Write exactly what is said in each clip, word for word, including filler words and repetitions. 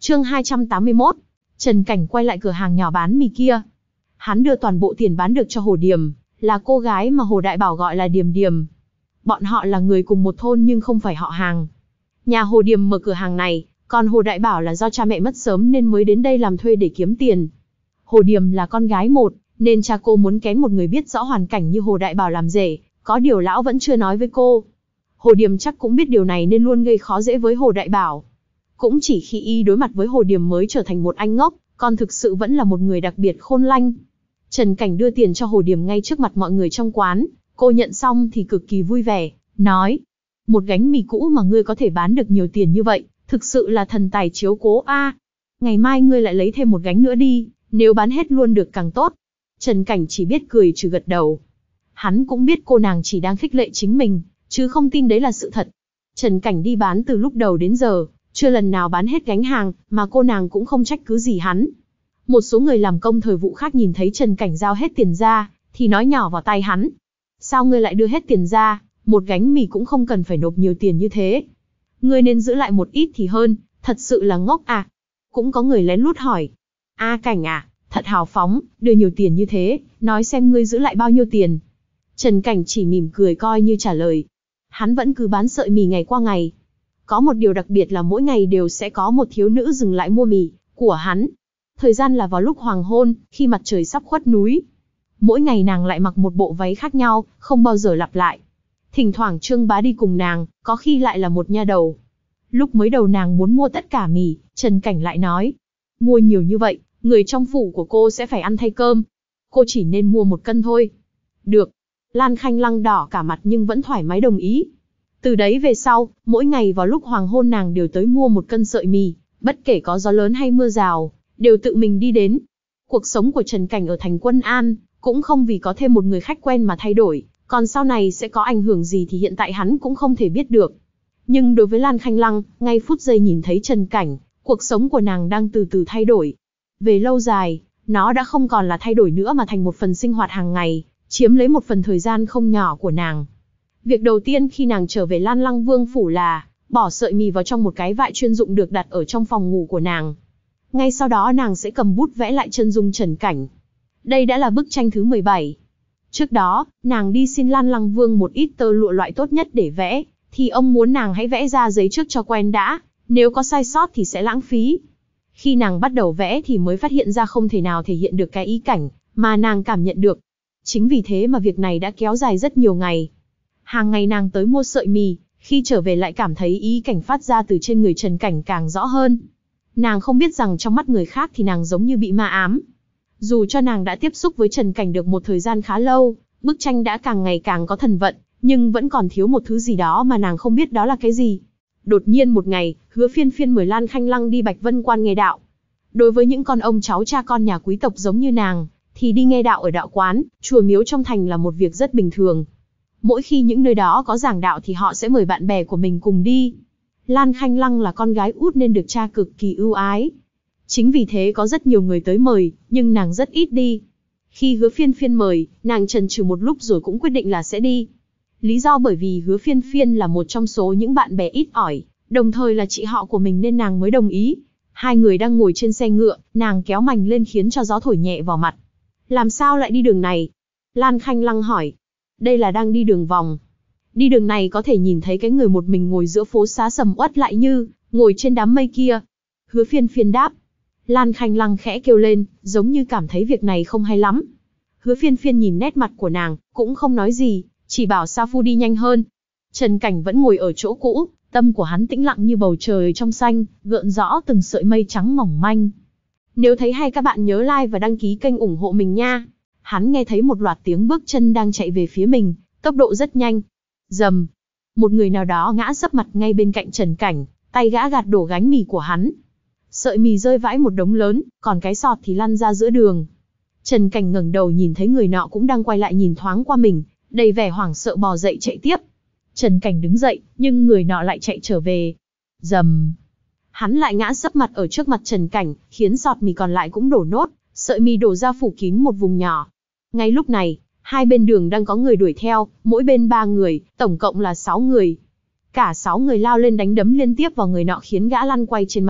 Chương hai trăm tám mươi mốt. Trần Cảnh quay lại cửa hàng nhỏ bán mì kia. Hắn đưa toàn bộ tiền bán được cho Hồ Điềm, là cô gái mà Hồ Đại Bảo gọi là Điềm Điềm. Bọn họ là người cùng một thôn nhưng không phải họ hàng. Nhà Hồ Điềm mở cửa hàng này, còn Hồ Đại Bảo là do cha mẹ mất sớm nên mới đến đây làm thuê để kiếm tiền. Hồ Điềm là con gái một, nên cha cô muốn kén một người biết rõ hoàn cảnh như Hồ Đại Bảo làm rể, có điều lão vẫn chưa nói với cô. Hồ Điềm chắc cũng biết điều này nên luôn gây khó dễ với Hồ Đại Bảo. Cũng chỉ khi y đối mặt với Hồ Điềm mới trở thành một anh ngốc, còn thực sự vẫn là một người đặc biệt khôn lanh. Trần Cảnh đưa tiền cho Hồ Điềm ngay trước mặt mọi người trong quán, cô nhận xong thì cực kỳ vui vẻ, nói: một gánh mì cũ mà ngươi có thể bán được nhiều tiền như vậy, thực sự là thần tài chiếu cố a. Ngày mai ngươi lại lấy thêm một gánh nữa đi, nếu bán hết luôn được càng tốt. Trần Cảnh chỉ biết cười trừ gật đầu. Hắn cũng biết cô nàng chỉ đang khích lệ chính mình, chứ không tin đấy là sự thật. Trần Cảnh đi bán từ lúc đầu đến giờ, chưa lần nào bán hết gánh hàng, mà cô nàng cũng không trách cứ gì hắn. Một số người làm công thời vụ khác nhìn thấy Trần Cảnh giao hết tiền ra, thì nói nhỏ vào tai hắn: sao ngươi lại đưa hết tiền ra, một gánh mì cũng không cần phải nộp nhiều tiền như thế. Ngươi nên giữ lại một ít thì hơn, thật sự là ngốc à. Cũng có người lén lút hỏi: A Cảnh à, thật hào phóng, đưa nhiều tiền như thế, nói xem ngươi giữ lại bao nhiêu tiền. Trần Cảnh chỉ mỉm cười coi như trả lời. Hắn vẫn cứ bán sợi mì ngày qua ngày. Có một điều đặc biệt là mỗi ngày đều sẽ có một thiếu nữ dừng lại mua mì của hắn. Thời gian là vào lúc hoàng hôn, khi mặt trời sắp khuất núi. Mỗi ngày nàng lại mặc một bộ váy khác nhau, không bao giờ lặp lại. Thỉnh thoảng Trương Bá đi cùng nàng, có khi lại là một nha đầu. Lúc mới đầu nàng muốn mua tất cả mì, Trần Cảnh lại nói: mua nhiều như vậy, người trong phủ của cô sẽ phải ăn thay cơm. Cô chỉ nên mua một cân thôi. Được. Lan Khanh Lăng đỏ cả mặt nhưng vẫn thoải mái đồng ý. Từ đấy về sau, mỗi ngày vào lúc hoàng hôn nàng đều tới mua một cân sợi mì, bất kể có gió lớn hay mưa rào, đều tự mình đi đến. Cuộc sống của Trần Cảnh ở thành Quân An, cũng không vì có thêm một người khách quen mà thay đổi, còn sau này sẽ có ảnh hưởng gì thì hiện tại hắn cũng không thể biết được. Nhưng đối với Lan Khanh Lăng, ngay phút giây nhìn thấy Trần Cảnh, cuộc sống của nàng đang từ từ thay đổi. Về lâu dài, nó đã không còn là thay đổi nữa mà thành một phần sinh hoạt hàng ngày, chiếm lấy một phần thời gian không nhỏ của nàng. Việc đầu tiên khi nàng trở về Lan Lăng Vương phủ là bỏ sợi mì vào trong một cái vại chuyên dụng được đặt ở trong phòng ngủ của nàng. Ngay sau đó nàng sẽ cầm bút vẽ lại chân dung Trần Cảnh. Đây đã là bức tranh thứ mười bảy. Trước đó, nàng đi xin Lan Lăng Vương một ít tơ lụa loại tốt nhất để vẽ, thì ông muốn nàng hãy vẽ ra giấy trước cho quen đã, nếu có sai sót thì sẽ lãng phí. Khi nàng bắt đầu vẽ thì mới phát hiện ra không thể nào thể hiện được cái ý cảnh mà nàng cảm nhận được. Chính vì thế mà việc này đã kéo dài rất nhiều ngày. Hàng ngày nàng tới mua sợi mì, khi trở về lại cảm thấy ý cảnh phát ra từ trên người Trần Cảnh càng rõ hơn. Nàng không biết rằng trong mắt người khác thì nàng giống như bị ma ám. Dù cho nàng đã tiếp xúc với Trần Cảnh được một thời gian khá lâu, bức tranh đã càng ngày càng có thần vận, nhưng vẫn còn thiếu một thứ gì đó mà nàng không biết đó là cái gì. Đột nhiên một ngày, Hứa Phiên Phiên mời Lan Khanh Lăng đi Bạch Vân Quan nghe đạo. Đối với những con ông cháu cha con nhà quý tộc giống như nàng, thì đi nghe đạo ở đạo quán, chùa miếu trong thành là một việc rất bình thường. Mỗi khi những nơi đó có giảng đạo thì họ sẽ mời bạn bè của mình cùng đi. Lan Khanh Lăng là con gái út nên được cha cực kỳ ưu ái. Chính vì thế có rất nhiều người tới mời, nhưng nàng rất ít đi. Khi Hứa Phiên Phiên mời, nàng chần chừ một lúc rồi cũng quyết định là sẽ đi. Lý do bởi vì Hứa Phiên Phiên là một trong số những bạn bè ít ỏi, đồng thời là chị họ của mình nên nàng mới đồng ý. Hai người đang ngồi trên xe ngựa, nàng kéo mành lên khiến cho gió thổi nhẹ vào mặt. Làm sao lại đi đường này? Lan Khanh Lăng hỏi. Đây là đang đi đường vòng. Đi đường này có thể nhìn thấy cái người một mình ngồi giữa phố xá sầm uất lại như ngồi trên đám mây kia. Hứa Phiên Phiên đáp. Lan Khanh Lăng khẽ kêu lên, giống như cảm thấy việc này không hay lắm. Hứa Phiên Phiên nhìn nét mặt của nàng, cũng không nói gì, chỉ bảo Sa Phu đi nhanh hơn. Trần Cảnh vẫn ngồi ở chỗ cũ, tâm của hắn tĩnh lặng như bầu trời trong xanh, gợn rõ từng sợi mây trắng mỏng manh. Nếu thấy hay các bạn nhớ like và đăng ký kênh ủng hộ mình nha. Hắn nghe thấy một loạt tiếng bước chân đang chạy về phía mình, tốc độ rất nhanh. Rầm, một người nào đó ngã sấp mặt ngay bên cạnh Trần Cảnh, tay gã gạt đổ gánh mì của hắn. Sợi mì rơi vãi một đống lớn, còn cái sọt thì lăn ra giữa đường. Trần Cảnh ngẩng đầu nhìn thấy người nọ cũng đang quay lại nhìn thoáng qua mình, đầy vẻ hoảng sợ bò dậy chạy tiếp. Trần Cảnh đứng dậy, nhưng người nọ lại chạy trở về. Rầm, hắn lại ngã sấp mặt ở trước mặt Trần Cảnh, khiến sọt mì còn lại cũng đổ nốt, sợi mì đổ ra phủ kín một vùng nhỏ. Ngay lúc này, hai bên đường đang có người đuổi theo, mỗi bên ba người, tổng cộng là sáu người. Cả sáu người lao lên đánh đấm liên tiếp vào người nọ khiến gã lăn quay trên mặt đất,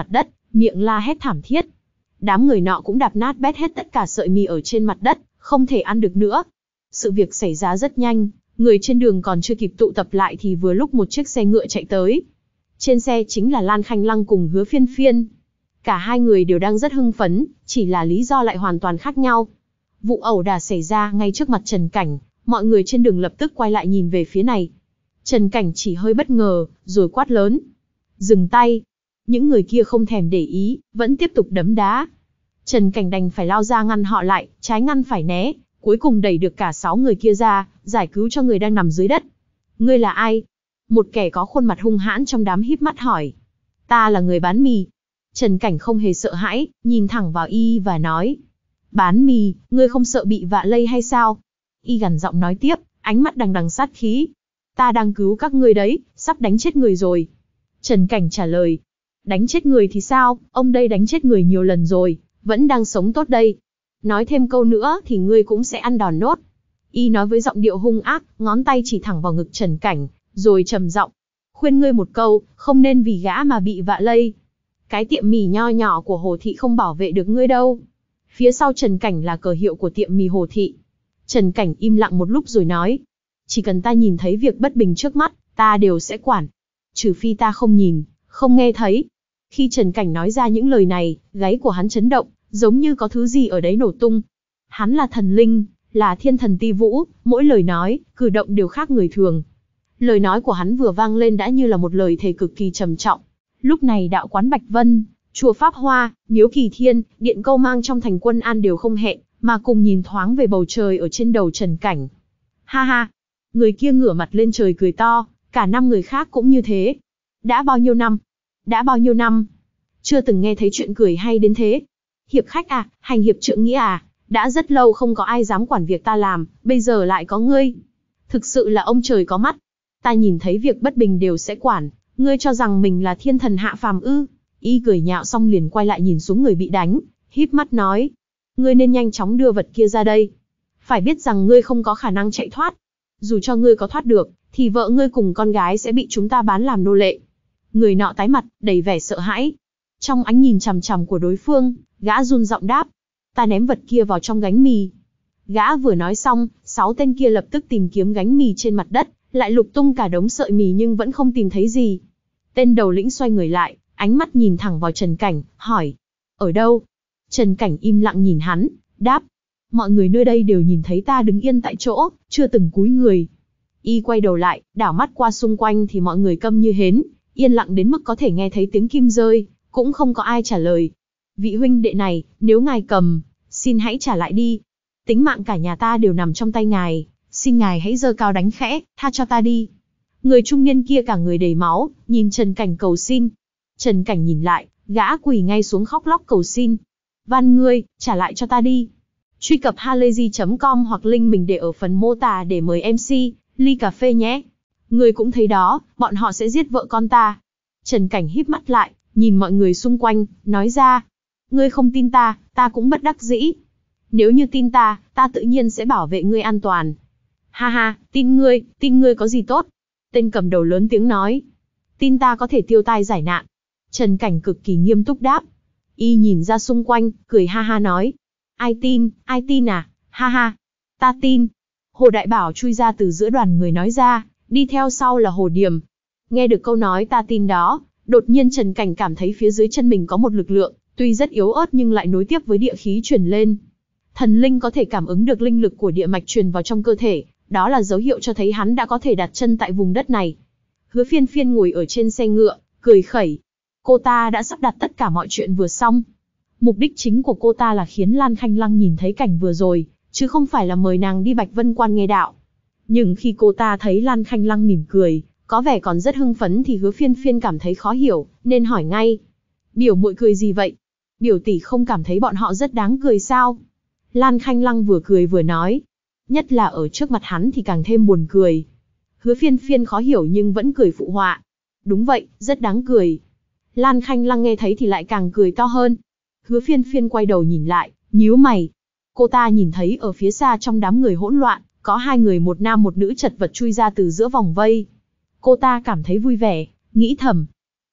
miệng la hét thảm thiết. Đám người nọ cũng đạp nát bét hết tất cả sợi mì ở trên mặt đất, không thể ăn được nữa. Sự việc xảy ra rất nhanh, người trên đường còn chưa kịp tụ tập lại thì vừa lúc một chiếc xe ngựa chạy tới. Trên xe chính là Lan Khanh Lăng cùng Hứa Phiên Phiên. Cả hai người đều đang rất hưng phấn, chỉ là lý do lại hoàn toàn khác nhau. Vụ ẩu đả xảy ra ngay trước mặt Trần Cảnh, mọi người trên đường lập tức quay lại nhìn về phía này. Trần Cảnh chỉ hơi bất ngờ, rồi quát lớn. Dừng tay. Những người kia không thèm để ý, vẫn tiếp tục đấm đá. Trần Cảnh đành phải lao ra ngăn họ lại, trái ngăn phải né, cuối cùng đẩy được cả sáu người kia ra, giải cứu cho người đang nằm dưới đất. Ngươi là ai? Một kẻ có khuôn mặt hung hãn trong đám híp mắt hỏi. Ta là người bán mì. Trần Cảnh không hề sợ hãi, nhìn thẳng vào y và nói. Bán mì, ngươi không sợ bị vạ lây hay sao? Y gằn giọng nói tiếp, ánh mắt đằng đằng sát khí. Ta đang cứu các ngươi đấy, sắp đánh chết người rồi. Trần Cảnh trả lời. Đánh chết người thì sao, ông đây đánh chết người nhiều lần rồi, vẫn đang sống tốt đây. Nói thêm câu nữa thì ngươi cũng sẽ ăn đòn nốt. Y nói với giọng điệu hung ác, ngón tay chỉ thẳng vào ngực Trần Cảnh, rồi trầm giọng. Khuyên ngươi một câu, không nên vì gã mà bị vạ lây. Cái tiệm mì nho nhỏ của Hồ Thị không bảo vệ được ngươi đâu. Phía sau Trần Cảnh là cờ hiệu của tiệm mì Hồ Thị. Trần Cảnh im lặng một lúc rồi nói. Chỉ cần ta nhìn thấy việc bất bình trước mắt, ta đều sẽ quản. Trừ phi ta không nhìn, không nghe thấy. Khi Trần Cảnh nói ra những lời này, gáy của hắn chấn động, giống như có thứ gì ở đấy nổ tung. Hắn là thần linh, là thiên thần Ti Vũ, mỗi lời nói, cử động đều khác người thường. Lời nói của hắn vừa vang lên đã như là một lời thề cực kỳ trầm trọng. Lúc này đạo quán Bạch Vân, chùa Pháp Hoa, miếu Kỳ Thiên, điện Câu Mang trong thành Quân An đều không hẹn, mà cùng nhìn thoáng về bầu trời ở trên đầu Trần Cảnh. Ha ha! Người kia ngửa mặt lên trời cười to, cả năm người khác cũng như thế. Đã bao nhiêu năm? Đã bao nhiêu năm? Chưa từng nghe thấy chuyện cười hay đến thế. Hiệp khách à, hành hiệp trượng nghĩa à, đã rất lâu không có ai dám quản việc ta làm, bây giờ lại có ngươi. Thực sự là ông trời có mắt. Ta nhìn thấy việc bất bình đều sẽ quản, ngươi cho rằng mình là thiên thần hạ phàm ư? Y cười nhạo xong liền quay lại nhìn xuống người bị đánh, híp mắt nói. Ngươi nên nhanh chóng đưa vật kia ra đây. Phải biết rằng ngươi không có khả năng chạy thoát. Dù cho ngươi có thoát được, thì vợ ngươi cùng con gái sẽ bị chúng ta bán làm nô lệ. Người nọ tái mặt, đầy vẻ sợ hãi. Trong ánh nhìn chằm chằm của đối phương, gã run giọng đáp. Ta ném vật kia vào trong gánh mì. Gã vừa nói xong, sáu tên kia lập tức tìm kiếm gánh mì trên mặt đất, lại lục tung cả đống sợi mì nhưng vẫn không tìm thấy gì. Tên đầu lĩnh xoay người lại, ánh mắt nhìn thẳng vào Trần Cảnh, hỏi. Ở đâu? Trần Cảnh im lặng nhìn hắn, đáp. Mọi người nơi đây đều nhìn thấy ta đứng yên tại chỗ, chưa từng cúi người. Y quay đầu lại, đảo mắt qua xung quanh thì mọi người câm như hến, yên lặng đến mức có thể nghe thấy tiếng kim rơi, cũng không có ai trả lời. Vị huynh đệ này, nếu ngài cầm, xin hãy trả lại đi. Tính mạng cả nhà ta đều nằm trong tay ngài, xin ngài hãy giơ cao đánh khẽ, tha cho ta đi. Người trung niên kia cả người đầy máu, nhìn Trần Cảnh cầu xin. Trần Cảnh nhìn lại, gã quỳ ngay xuống khóc lóc cầu xin. Van ngươi, trả lại cho ta đi. Truy cập halayzi chấm com hoặc link mình để ở phần mô tả để mời em xê, ly cà phê nhé. Ngươi cũng thấy đó, bọn họ sẽ giết vợ con ta. Trần Cảnh híp mắt lại, nhìn mọi người xung quanh, nói ra. Ngươi không tin ta, ta cũng bất đắc dĩ. Nếu như tin ta, ta tự nhiên sẽ bảo vệ ngươi an toàn. Ha ha, tin ngươi, tin ngươi có gì tốt? Tên cầm đầu lớn tiếng nói. Tin ta có thể tiêu tai giải nạn. Trần Cảnh cực kỳ nghiêm túc đáp. Y nhìn ra xung quanh, cười ha ha nói. Ai tin, ai tin à, ha ha, ta tin. Hồ Đại Bảo chui ra từ giữa đoàn người nói ra, đi theo sau là Hồ Điềm. Nghe được câu nói ta tin đó, đột nhiên Trần Cảnh cảm thấy phía dưới chân mình có một lực lượng, tuy rất yếu ớt nhưng lại nối tiếp với địa khí truyền lên. Thần linh có thể cảm ứng được linh lực của địa mạch truyền vào trong cơ thể, đó là dấu hiệu cho thấy hắn đã có thể đặt chân tại vùng đất này. Hứa Phiên Phiên ngồi ở trên xe ngựa, cười khẩy. Cô ta đã sắp đặt tất cả mọi chuyện vừa xong. Mục đích chính của cô ta là khiến Lan Khanh Lăng nhìn thấy cảnh vừa rồi, chứ không phải là mời nàng đi Bạch Vân Quan nghe đạo. Nhưng khi cô ta thấy Lan Khanh Lăng mỉm cười, có vẻ còn rất hưng phấn thì Hứa Phiên Phiên cảm thấy khó hiểu, nên hỏi ngay. Biểu muội cười gì vậy? Biểu tỷ không cảm thấy bọn họ rất đáng cười sao? Lan Khanh Lăng vừa cười vừa nói. Nhất là ở trước mặt hắn thì càng thêm buồn cười. Hứa Phiên Phiên khó hiểu nhưng vẫn cười phụ họa. Đúng vậy, rất đáng cười. Lan Khanh Lăng nghe thấy thì lại càng cười to hơn. Hứa Phiên Phiên quay đầu nhìn lại, nhíu mày. Cô ta nhìn thấy ở phía xa trong đám người hỗn loạn, có hai người một nam một nữ chật vật chui ra từ giữa vòng vây. Cô ta cảm thấy vui vẻ, nghĩ thầm.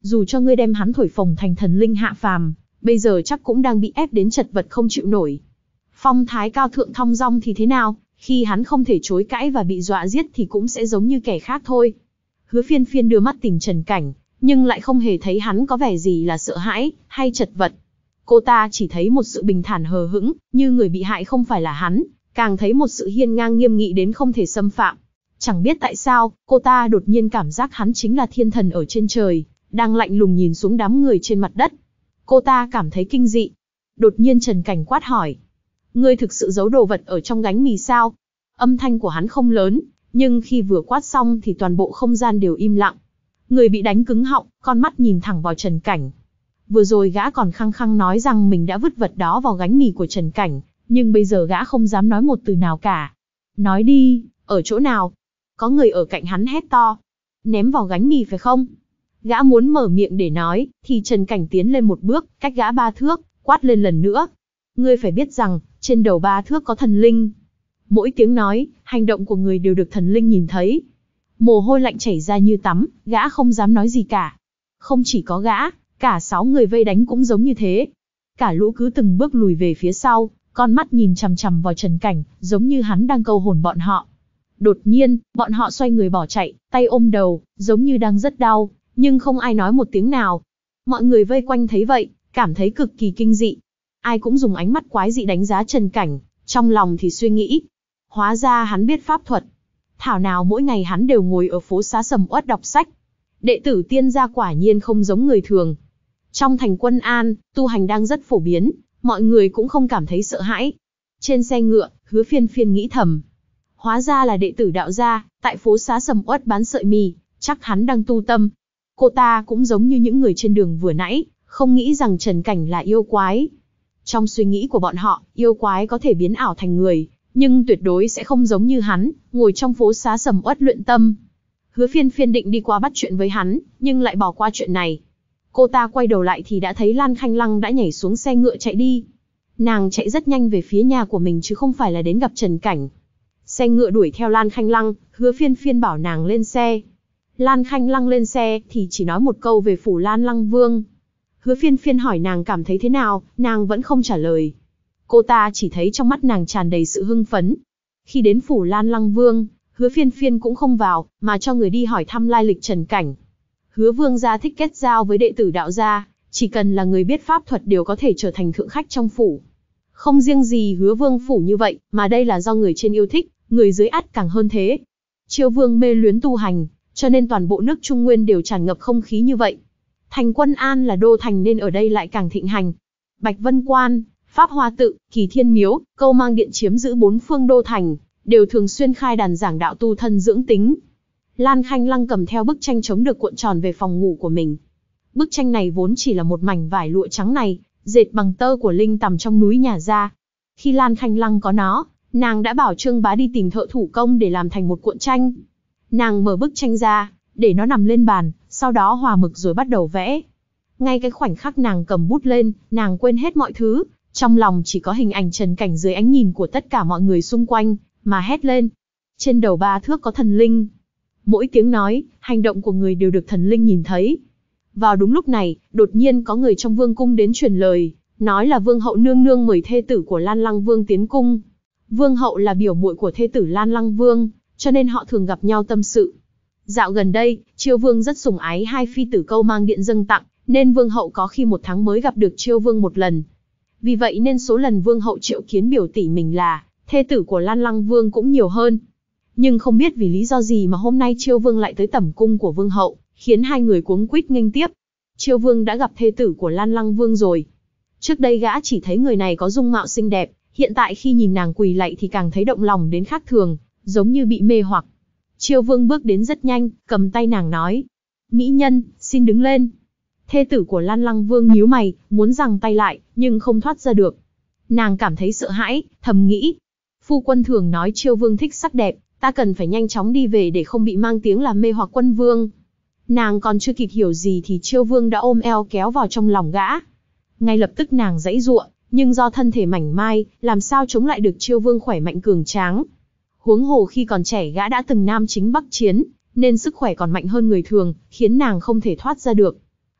dù cho ngươi đem hắn thổi phồng thành thần linh hạ phàm, bây giờ chắc cũng đang bị ép đến chật vật không chịu nổi. Phong thái cao thượng thong dong thì thế nào, khi hắn không thể chối cãi và bị dọa giết thì cũng sẽ giống như kẻ khác thôi. Hứa Phiên Phiên đưa mắt tìm Trần Cảnh, nhưng lại không hề thấy hắn có vẻ gì là sợ hãi, hay chật vật. Cô ta chỉ thấy một sự bình thản hờ hững, như người bị hại không phải là hắn, càng thấy một sự hiên ngang nghiêm nghị đến không thể xâm phạm. Chẳng biết tại sao, cô ta đột nhiên cảm giác hắn chính là thiên thần ở trên trời, đang lạnh lùng nhìn xuống đám người trên mặt đất. Cô ta cảm thấy kinh dị. Đột nhiên Trần Cảnh quát hỏi. Ngươi thực sự giấu đồ vật ở trong gánh mì sao? Âm thanh của hắn không lớn, nhưng khi vừa quát xong thì toàn bộ không gian đều im lặng. Người bị đánh cứng họng, con mắt nhìn thẳng vào Trần Cảnh. Vừa rồi gã còn khăng khăng nói rằng mình đã vứt vật đó vào gánh mì của Trần Cảnh, nhưng bây giờ gã không dám nói một từ nào cả. Nói đi, ở chỗ nào? Có người ở cạnh hắn hét to. Ném vào gánh mì phải không? Gã muốn mở miệng để nói, thì Trần Cảnh tiến lên một bước, cách gã ba thước, quát lên lần nữa. Ngươi phải biết rằng, trên đầu ba thước có thần linh. Mỗi tiếng nói, hành động của người đều được thần linh nhìn thấy. Mồ hôi lạnh chảy ra như tắm, gã không dám nói gì cả. Không chỉ có gã, cả sáu người vây đánh cũng giống như thế. Cả lũ cứ từng bước lùi về phía sau, con mắt nhìn chằm chằm vào Trần Cảnh, giống như hắn đang câu hồn bọn họ. Đột nhiên, bọn họ xoay người bỏ chạy, tay ôm đầu, giống như đang rất đau, nhưng không ai nói một tiếng nào. Mọi người vây quanh thấy vậy, cảm thấy cực kỳ kinh dị. Ai cũng dùng ánh mắt quái dị đánh giá Trần Cảnh, trong lòng thì suy nghĩ. Hóa ra hắn biết pháp thuật. Thảo nào mỗi ngày hắn đều ngồi ở phố xá sầm uất đọc sách. Đệ tử tiên gia quả nhiên không giống người thường. Trong thành Quân An, tu hành đang rất phổ biến, mọi người cũng không cảm thấy sợ hãi. Trên xe ngựa, Hứa Phiên Phiên nghĩ thầm. Hóa ra là đệ tử đạo gia, tại phố xá sầm uất bán sợi mì, chắc hắn đang tu tâm. Cô ta cũng giống như những người trên đường vừa nãy, không nghĩ rằng Trần Cảnh là yêu quái. Trong suy nghĩ của bọn họ, yêu quái có thể biến ảo thành người, nhưng tuyệt đối sẽ không giống như hắn, ngồi trong phố xá sầm uất luyện tâm. Hứa Phiên Phiên định đi qua bắt chuyện với hắn, nhưng lại bỏ qua chuyện này. Cô ta quay đầu lại thì đã thấy Lan Khanh Lăng đã nhảy xuống xe ngựa chạy đi. Nàng chạy rất nhanh về phía nhà của mình chứ không phải là đến gặp Trần Cảnh. Xe ngựa đuổi theo Lan Khanh Lăng, Hứa Phiên Phiên bảo nàng lên xe. Lan Khanh Lăng lên xe thì chỉ nói một câu về phủ Lan Lăng Vương. Hứa Phiên Phiên hỏi nàng cảm thấy thế nào, nàng vẫn không trả lời. Cô ta chỉ thấy trong mắt nàng tràn đầy sự hưng phấn. Khi đến phủ Lan Lăng Vương, Hứa Phiên Phiên cũng không vào, mà cho người đi hỏi thăm lai lịch Trần Cảnh. Hứa Vương gia thích kết giao với đệ tử đạo gia, chỉ cần là người biết pháp thuật đều có thể trở thành thượng khách trong phủ. Không riêng gì Hứa Vương phủ như vậy, mà đây là do người trên yêu thích, người dưới ắt càng hơn thế. Chiêu Vương mê luyến tu hành, cho nên toàn bộ nước Trung Nguyên đều tràn ngập không khí như vậy. Thành Quân An là đô thành nên ở đây lại càng thịnh hành. Bạch Vân Quan, Pháp Hoa Tự, Kỳ Thiên Miếu, Câu Mang Điện chiếm giữ bốn phương đô thành, đều thường xuyên khai đàn giảng đạo tu thân dưỡng tính. Lan Khanh Lăng cầm theo bức tranh chống được cuộn tròn về phòng ngủ của mình. Bức tranh này vốn chỉ là một mảnh vải lụa trắng này, dệt bằng tơ của linh tằm trong núi nhà ra. Khi Lan Khanh Lăng có nó, nàng đã bảo Trương Bá đi tìm thợ thủ công để làm thành một cuộn tranh. Nàng mở bức tranh ra, để nó nằm lên bàn, sau đó hòa mực rồi bắt đầu vẽ. Ngay cái khoảnh khắc nàng cầm bút lên, nàng quên hết mọi thứ, trong lòng chỉ có hình ảnh Trần Cảnh dưới ánh nhìn của tất cả mọi người xung quanh, mà hét lên. Trên đầu ba thước có thần linh. Mỗi tiếng nói, hành động của người đều được thần linh nhìn thấy. Vào đúng lúc này, đột nhiên có người trong vương cung đến truyền lời, nói là vương hậu nương nương mời thê tử của Lan Lăng Vương tiến cung. Vương hậu là biểu muội của thê tử Lan Lăng Vương, cho nên họ thường gặp nhau tâm sự. Dạo gần đây, Chiêu Vương rất sủng ái hai phi tử Câu Mang Điện dâng tặng, nên vương hậu có khi một tháng mới gặp được Chiêu Vương một lần. Vì vậy nên số lần vương hậu triệu kiến biểu tỷ mình là thê tử của Lan Lăng Vương cũng nhiều hơn. Nhưng không biết vì lý do gì mà hôm nay Chiêu Vương lại tới tẩm cung của vương hậu, khiến hai người cuống quýt nghênh tiếp. Chiêu Vương đã gặp thê tử của Lan Lăng Vương rồi. Trước đây gã chỉ thấy người này có dung mạo xinh đẹp, hiện tại khi nhìn nàng quỳ lạy thì càng thấy động lòng đến khác thường, giống như bị mê hoặc. Chiêu Vương bước đến rất nhanh, cầm tay nàng nói: "Mỹ nhân, xin đứng lên." Thê tử của Lan Lăng Vương nhíu mày, muốn giằng tay lại, nhưng không thoát ra được. Nàng cảm thấy sợ hãi, thầm nghĩ: phu quân thường nói Chiêu Vương thích sắc đẹp, ta cần phải nhanh chóng đi về để không bị mang tiếng là mê hoặc quân vương. Nàng còn chưa kịp hiểu gì thì Chiêu Vương đã ôm eo kéo vào trong lòng gã. Ngay lập tức nàng giãy giụa, nhưng do thân thể mảnh mai, làm sao chống lại được Chiêu Vương khỏe mạnh cường tráng. Huống hồ khi còn trẻ gã đã từng nam chính bắc chiến, nên sức khỏe còn mạnh hơn người thường, khiến nàng không thể thoát ra được.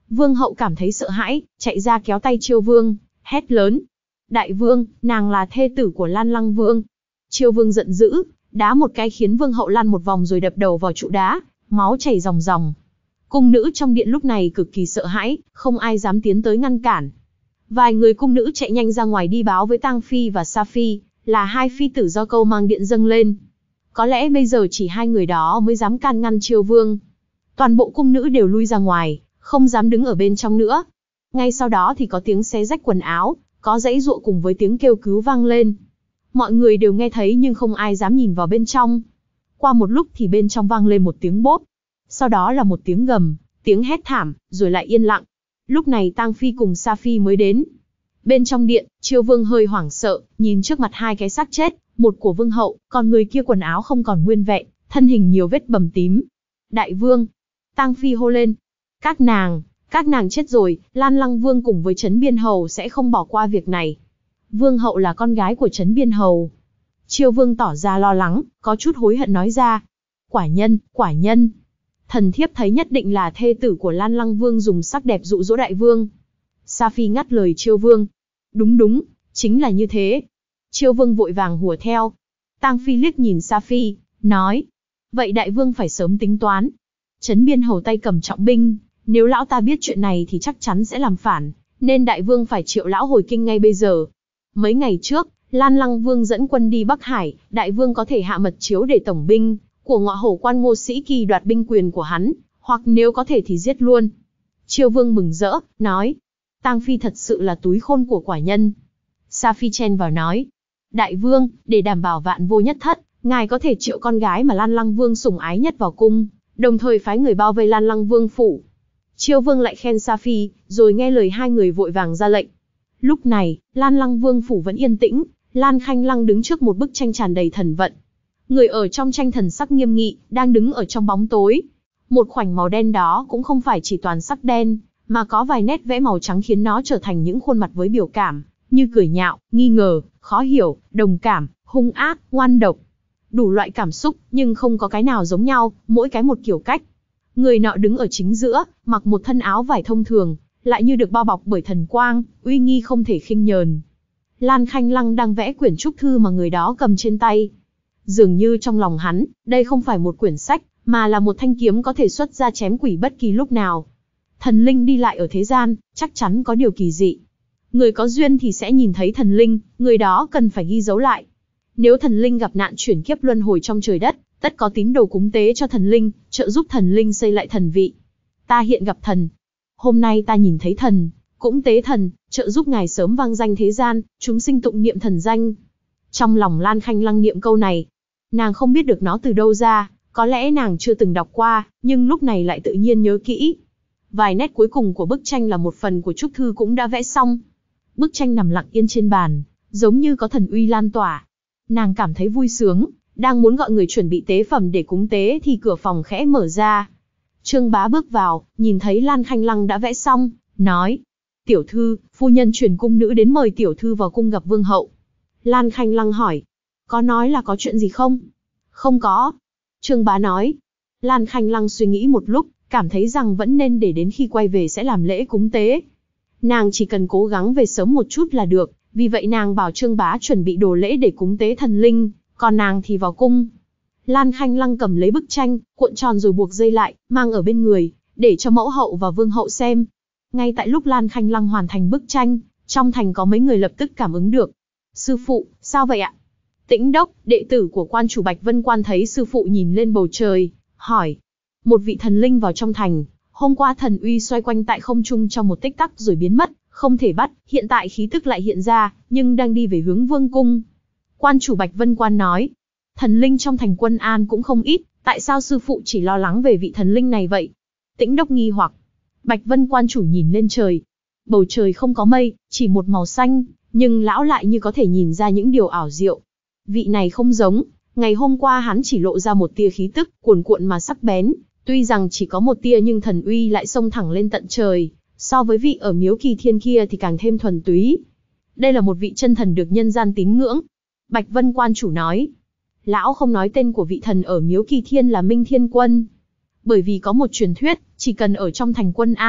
Vương hậu cảm thấy sợ hãi, chạy ra kéo tay Chiêu Vương, hét lớn. Đại vương, nàng là thê tử của Lan Lăng Vương. Chiêu Vương giận dữ, đá một cái khiến Vương hậu lăn một vòng rồi đập đầu vào trụ đá, máu chảy ròng ròng. Cung nữ trong điện lúc này cực kỳ sợ hãi, không ai dám tiến tới ngăn cản. Vài người cung nữ chạy nhanh ra ngoài đi báo với Tang Phi và Sa Phi, là hai phi tử do câu mang điện dâng lên. Có lẽ bây giờ chỉ hai người đó mới dám can ngăn Chiêu Vương. Toàn bộ cung nữ đều lui ra ngoài, không dám đứng ở bên trong nữa. Ngay sau đó thì có tiếng xé rách quần áo, có giãy giụa cùng với tiếng kêu cứu vang lên. Mọi người đều nghe thấy nhưng không ai dám nhìn vào bên trong. Qua một lúc thì bên trong vang lên một tiếng bốp. Sau đó là một tiếng gầm, tiếng hét thảm, rồi lại yên lặng. Lúc này Tang Phi cùng Sa Phi mới đến. Bên trong điện, Chiêu Vương hơi hoảng sợ, nhìn trước mặt hai cái xác chết, một của Vương hậu, còn người kia quần áo không còn nguyên vẹn, thân hình nhiều vết bầm tím. Đại vương! Tang Phi hô lên. Các nàng, các nàng chết rồi, Lan Lăng Vương cùng với Trấn Biên Hầu sẽ không bỏ qua việc này. Vương hậu là con gái của Trấn Biên Hầu. Chiêu Vương tỏ ra lo lắng, có chút hối hận nói ra. Quả nhân, quả nhân. Thần thiếp thấy nhất định là thê tử của Lan Lăng Vương dùng sắc đẹp dụ dỗ đại vương. Sa Phi ngắt lời Chiêu Vương. Đúng đúng, chính là như thế. Chiêu Vương vội vàng hùa theo. Tang Phi liếc nhìn Sa Phi, nói. Vậy đại vương phải sớm tính toán. Trấn Biên Hầu tay cầm trọng binh, nếu lão ta biết chuyện này thì chắc chắn sẽ làm phản, nên đại vương phải triệu lão hồi kinh ngay bây giờ. Mấy ngày trước, Lan Lăng Vương dẫn quân đi Bắc Hải, đại vương có thể hạ mật chiếu để tổng binh của Ngọ Hổ quan Ngô Sĩ Kỳ đoạt binh quyền của hắn, hoặc nếu có thể thì giết luôn. Chiêu Vương mừng rỡ, nói. Tang Phi thật sự là túi khôn của quả nhân. Sa Phi chen vào nói. Đại vương, để đảm bảo vạn vô nhất thất, ngài có thể triệu con gái mà Lan Lăng Vương sủng ái nhất vào cung, đồng thời phái người bao vây Lan Lăng Vương phủ. Chiêu Vương lại khen Sa Phi, rồi nghe lời hai người vội vàng ra lệnh. Lúc này, Lan Lăng Vương phủ vẫn yên tĩnh, Lan Khanh Lăng đứng trước một bức tranh tràn đầy thần vận. Người ở trong tranh thần sắc nghiêm nghị, đang đứng ở trong bóng tối. Một khoảnh màu đen đó cũng không phải chỉ toàn sắc đen, mà có vài nét vẽ màu trắng khiến nó trở thành những khuôn mặt với biểu cảm, như cười nhạo, nghi ngờ, khó hiểu, đồng cảm, hung ác, ngoan độc. Đủ loại cảm xúc, nhưng không có cái nào giống nhau, mỗi cái một kiểu cách. Người nọ đứng ở chính giữa, mặc một thân áo vải thông thường, lại như được bao bọc bởi thần quang, uy nghi không thể khinh nhờn. Lan Khanh Lăng đang vẽ quyển trúc thư mà người đó cầm trên tay. Dường như trong lòng hắn, đây không phải một quyển sách, mà là một thanh kiếm có thể xuất ra chém quỷ bất kỳ lúc nào. Thần linh đi lại ở thế gian, chắc chắn có điều kỳ dị. Người có duyên thì sẽ nhìn thấy thần linh, người đó cần phải ghi dấu lại. Nếu thần linh gặp nạn chuyển kiếp luân hồi trong trời đất, tất có tín đồ cúng tế cho thần linh, trợ giúp thần linh xây lại thần vị. Ta hiện gặp thần. Hôm nay ta nhìn thấy thần, cũng tế thần, trợ giúp ngài sớm vang danh thế gian, chúng sinh tụng niệm thần danh. Trong lòng Lan Khanh Lăng niệm câu này, nàng không biết được nó từ đâu ra, có lẽ nàng chưa từng đọc qua, nhưng lúc này lại tự nhiên nhớ kỹ. Vài nét cuối cùng của bức tranh là một phần của trúc thư cũng đã vẽ xong. Bức tranh nằm lặng yên trên bàn, giống như có thần uy lan tỏa. Nàng cảm thấy vui sướng, đang muốn gọi người chuẩn bị tế phẩm để cúng tế thì cửa phòng khẽ mở ra. Trương Bá bước vào, nhìn thấy Lan Khanh Lăng đã vẽ xong, nói. Tiểu thư, phu nhân truyền cung nữ đến mời tiểu thư vào cung gặp vương hậu. Lan Khanh Lăng hỏi. Có nói là có chuyện gì không? Không có. Trương Bá nói. Lan Khanh Lăng suy nghĩ một lúc, cảm thấy rằng vẫn nên để đến khi quay về sẽ làm lễ cúng tế. Nàng chỉ cần cố gắng về sớm một chút là được, vì vậy nàng bảo Trương Bá chuẩn bị đồ lễ để cúng tế thần linh, còn nàng thì vào cung. Lan Khanh Lăng cầm lấy bức tranh, cuộn tròn rồi buộc dây lại, mang ở bên người, để cho mẫu hậu và vương hậu xem. Ngay tại lúc Lan Khanh Lăng hoàn thành bức tranh, trong thành có mấy người lập tức cảm ứng được. Sư phụ, sao vậy ạ? Tĩnh Đốc, đệ tử của quan chủ Bạch Vân Quan thấy sư phụ nhìn lên bầu trời, hỏi. Một vị thần linh vào trong thành, hôm qua thần uy xoay quanh tại không trung trong một tích tắc rồi biến mất, không thể bắt, hiện tại khí tức lại hiện ra, nhưng đang đi về hướng vương cung. Quan chủ Bạch Vân Quan nói, thần linh trong thành Quân An cũng không ít, tại sao sư phụ chỉ lo lắng về vị thần linh này vậy? Tĩnh Đốc nghi hoặc. Bạch Vân Quan chủ nhìn lên trời. Bầu trời không có mây, chỉ một màu xanh, nhưng lão lại như có thể nhìn ra những điều ảo diệu. Vị này không giống, ngày hôm qua hắn chỉ lộ ra một tia khí tức, cuồn cuộn mà sắc bén, tuy rằng chỉ có một tia nhưng thần uy lại xông thẳng lên tận trời, so với vị ở Miếu Kỳ Thiên kia thì càng thêm thuần túy. Đây là một vị chân thần được nhân gian tín ngưỡng. Bạch Vân Quan chủ nói. Lão không nói tên của vị thần ở Miếu Kỳ Thiên là Minh Thiên Quân. Bởi vì có một truyền thuyết, chỉ cần ở trong thành Quân An,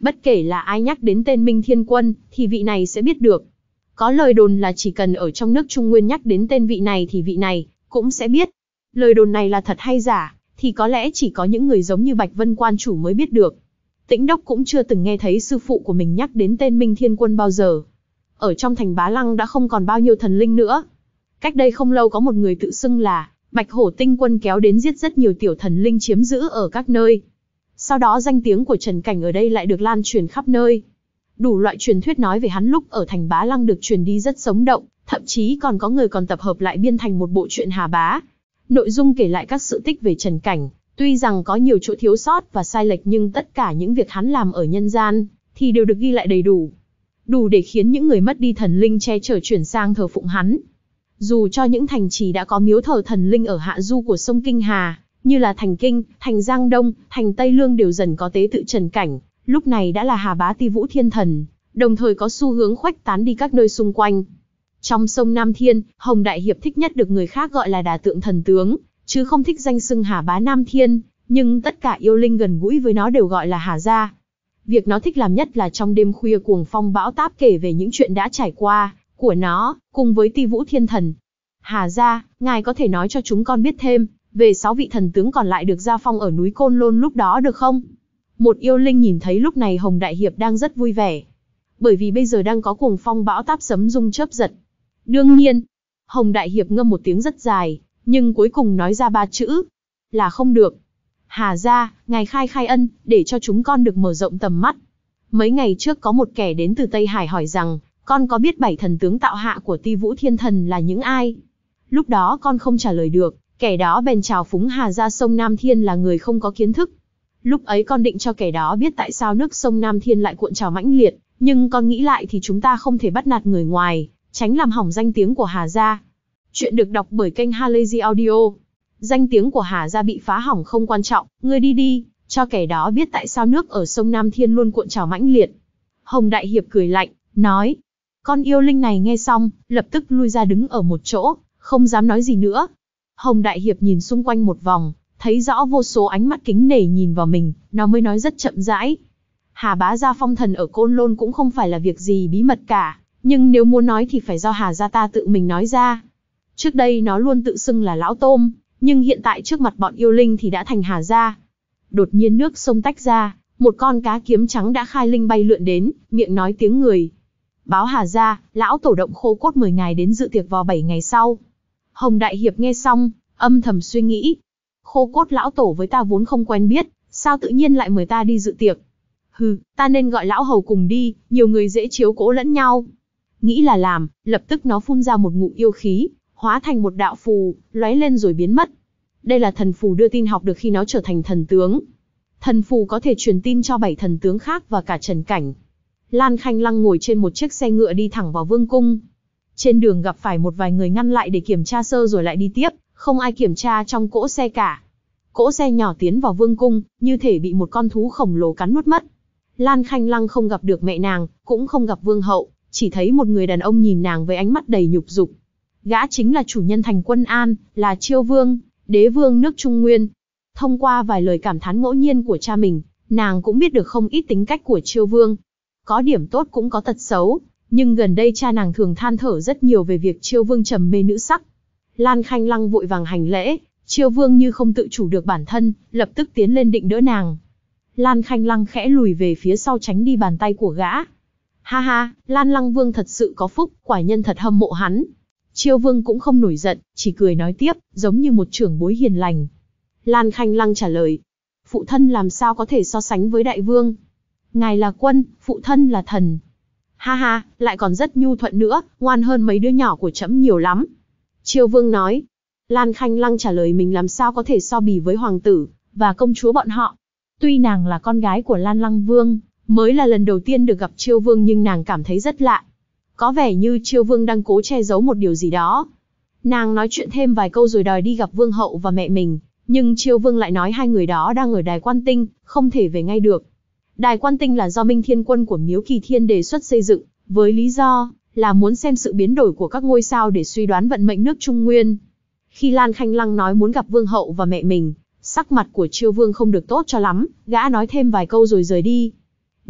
Bất kể là ai nhắc đến tên Minh Thiên Quân, thì vị này sẽ biết được. Có lời đồn là chỉ cần ở trong nước Trung Nguyên nhắc đến tên vị này thì vị này cũng sẽ biết. Lời đồn này là thật hay giả, thì có lẽ chỉ có những người giống như Bạch Vân Quan chủ mới biết được. Tĩnh Đốc cũng chưa từng nghe thấy sư phụ của mình nhắc đến tên Minh Thiên Quân bao giờ. Ở trong thành Bá Lăng đã không còn bao nhiêu thần linh nữa. Cách đây không lâu có một người tự xưng là Bạch Hổ Tinh Quân kéo đến giết rất nhiều tiểu thần linh chiếm giữ ở các nơi. Sau đó danh tiếng của Trần Cảnh ở đây lại được lan truyền khắp nơi. Đủ loại truyền thuyết nói về hắn lúc ở thành Bá Lăng được truyền đi rất sống động, thậm chí còn có người còn tập hợp lại biên thành một bộ truyện Hà Bá. Nội dung kể lại các sự tích về Trần Cảnh, tuy rằng có nhiều chỗ thiếu sót và sai lệch nhưng tất cả những việc hắn làm ở nhân gian thì đều được ghi lại đầy đủ. Đủ để khiến những người mất đi thần linh che chở chuyển sang thờ phụng hắn. Dù cho những thành trì đã có miếu thờ thần linh ở hạ du của sông Kinh Hà, như là thành Kinh, thành Giang Đông, thành Tây Lương đều dần có tế tự Trần Cảnh, lúc này đã là Hà Bá Ti Vũ Thiên Thần, đồng thời có xu hướng khuếch tán đi các nơi xung quanh. Trong sông Nam Thiên, Hồng Đại Hiệp thích nhất được người khác gọi là Đà Tượng Thần Tướng, chứ không thích danh xưng Hà Bá Nam Thiên, nhưng tất cả yêu linh gần gũi với nó đều gọi là Hà Gia. Việc nó thích làm nhất là trong đêm khuya cuồng phong bão táp kể về những chuyện đã trải qua của nó, cùng với Ti Vũ Thiên Thần. Hà Gia, ngài có thể nói cho chúng con biết thêm về sáu vị thần tướng còn lại được gia phong ở núi Côn Lôn lúc đó được không? Một yêu linh nhìn thấy lúc này Hồng Đại Hiệp đang rất vui vẻ. Bởi vì bây giờ đang có cuồng phong bão táp sấm rung chớp giật. Đương nhiên, Hồng Đại Hiệp ngâm một tiếng rất dài, nhưng cuối cùng nói ra ba chữ. Là không được. Hà Gia, ngài khai khai ân, để cho chúng con được mở rộng tầm mắt. Mấy ngày trước có một kẻ đến từ Tây Hải hỏi rằng, con có biết bảy thần tướng tạo hạ của Ti Vũ Thiên Thần là những ai? Lúc đó con không trả lời được, kẻ đó bèn chào phúng Hà Gia sông Nam Thiên là người không có kiến thức. Lúc ấy con định cho kẻ đó biết tại sao nước sông Nam Thiên lại cuộn trào mãnh liệt, nhưng con nghĩ lại thì chúng ta không thể bắt nạt người ngoài, tránh làm hỏng danh tiếng của Hà Gia. Chuyện được đọc bởi kênh Halazy Audio. Danh tiếng của Hà Gia bị phá hỏng không quan trọng, ngươi đi đi, cho kẻ đó biết tại sao nước ở sông Nam Thiên luôn cuộn trào mãnh liệt. Hồng Đại Hiệp cười lạnh, nói. Con yêu linh này nghe xong, lập tức lui ra đứng ở một chỗ, không dám nói gì nữa. Hồng Đại Hiệp nhìn xung quanh một vòng, thấy rõ vô số ánh mắt kính nể nhìn vào mình, nó mới nói rất chậm rãi. Hà Bá Gia phong thần ở Côn Lôn cũng không phải là việc gì bí mật cả, nhưng nếu muốn nói thì phải do Hà Gia ta tự mình nói ra. Trước đây nó luôn tự xưng là Lão Tôm, nhưng hiện tại trước mặt bọn yêu linh thì đã thành Hà Gia. Đột nhiên nước sông tách ra, một con cá kiếm trắng đã khai linh bay lượn đến, miệng nói tiếng người. Báo Hà Gia, lão tổ động khô cốt mời ngài đến dự tiệc vào bảy ngày sau. Hồng Đại Hiệp nghe xong, âm thầm suy nghĩ. Khô cốt lão tổ với ta vốn không quen biết, sao tự nhiên lại mời ta đi dự tiệc? Hừ, ta nên gọi lão hầu cùng đi, nhiều người dễ chiếu cố lẫn nhau. Nghĩ là làm, lập tức nó phun ra một ngụm yêu khí, hóa thành một đạo phù, lóe lên rồi biến mất. Đây là thần phù đưa tin học được khi nó trở thành thần tướng. Thần phù có thể truyền tin cho bảy thần tướng khác và cả Trần Cảnh. Lan Khanh Lăng ngồi trên một chiếc xe ngựa đi thẳng vào vương cung. Trên đường gặp phải một vài người ngăn lại để kiểm tra sơ rồi lại đi tiếp, không ai kiểm tra trong cỗ xe cả. Cỗ xe nhỏ tiến vào vương cung, như thể bị một con thú khổng lồ cắn nuốt mất. Lan Khanh Lăng không gặp được mẹ nàng, cũng không gặp vương hậu, chỉ thấy một người đàn ông nhìn nàng với ánh mắt đầy nhục dục. Gã chính là chủ nhân thành Quân An, là Chiêu Vương, đế vương nước Trung Nguyên. Thông qua vài lời cảm thán ngẫu nhiên của cha mình, nàng cũng biết được không ít tính cách của Chiêu Vương. Có điểm tốt cũng có tật xấu, nhưng gần đây cha nàng thường than thở rất nhiều về việc Chiêu Vương trầm mê nữ sắc. Lan Khanh Lăng vội vàng hành lễ, Chiêu Vương như không tự chủ được bản thân, lập tức tiến lên định đỡ nàng. Lan Khanh Lăng khẽ lùi về phía sau tránh đi bàn tay của gã. Ha ha, Lan Lăng Vương thật sự có phúc, quả nhân thật hâm mộ hắn. Chiêu Vương cũng không nổi giận, chỉ cười nói tiếp, giống như một trưởng bối hiền lành. Lan Khanh Lăng trả lời, phụ thân làm sao có thể so sánh với đại vương? Ngài là quân, phụ thân là thần. Ha ha, lại còn rất nhu thuận nữa, ngoan hơn mấy đứa nhỏ của trẫm nhiều lắm. Chiêu Vương nói. Lan Khanh Lăng trả lời mình làm sao có thể so bì với hoàng tử và công chúa bọn họ. Tuy nàng là con gái của Lan Lăng Vương, mới là lần đầu tiên được gặp Chiêu Vương nhưng nàng cảm thấy rất lạ. Có vẻ như Chiêu Vương đang cố che giấu một điều gì đó. Nàng nói chuyện thêm vài câu rồi đòi đi gặp Vương hậu và mẹ mình, nhưng Chiêu Vương lại nói hai người đó đang ở Đài Quan Tinh, không thể về ngay được. Đài Quan Tinh là do Minh Thiên Quân của Miếu Kỳ Thiên đề xuất xây dựng, với lý do là muốn xem sự biến đổi của các ngôi sao để suy đoán vận mệnh nước Trung Nguyên. Khi Lan Khanh Lăng nói muốn gặp Vương hậu và mẹ mình, sắc mặt của Chiêu Vương không được tốt cho lắm, gã nói thêm vài câu rồi rời đi.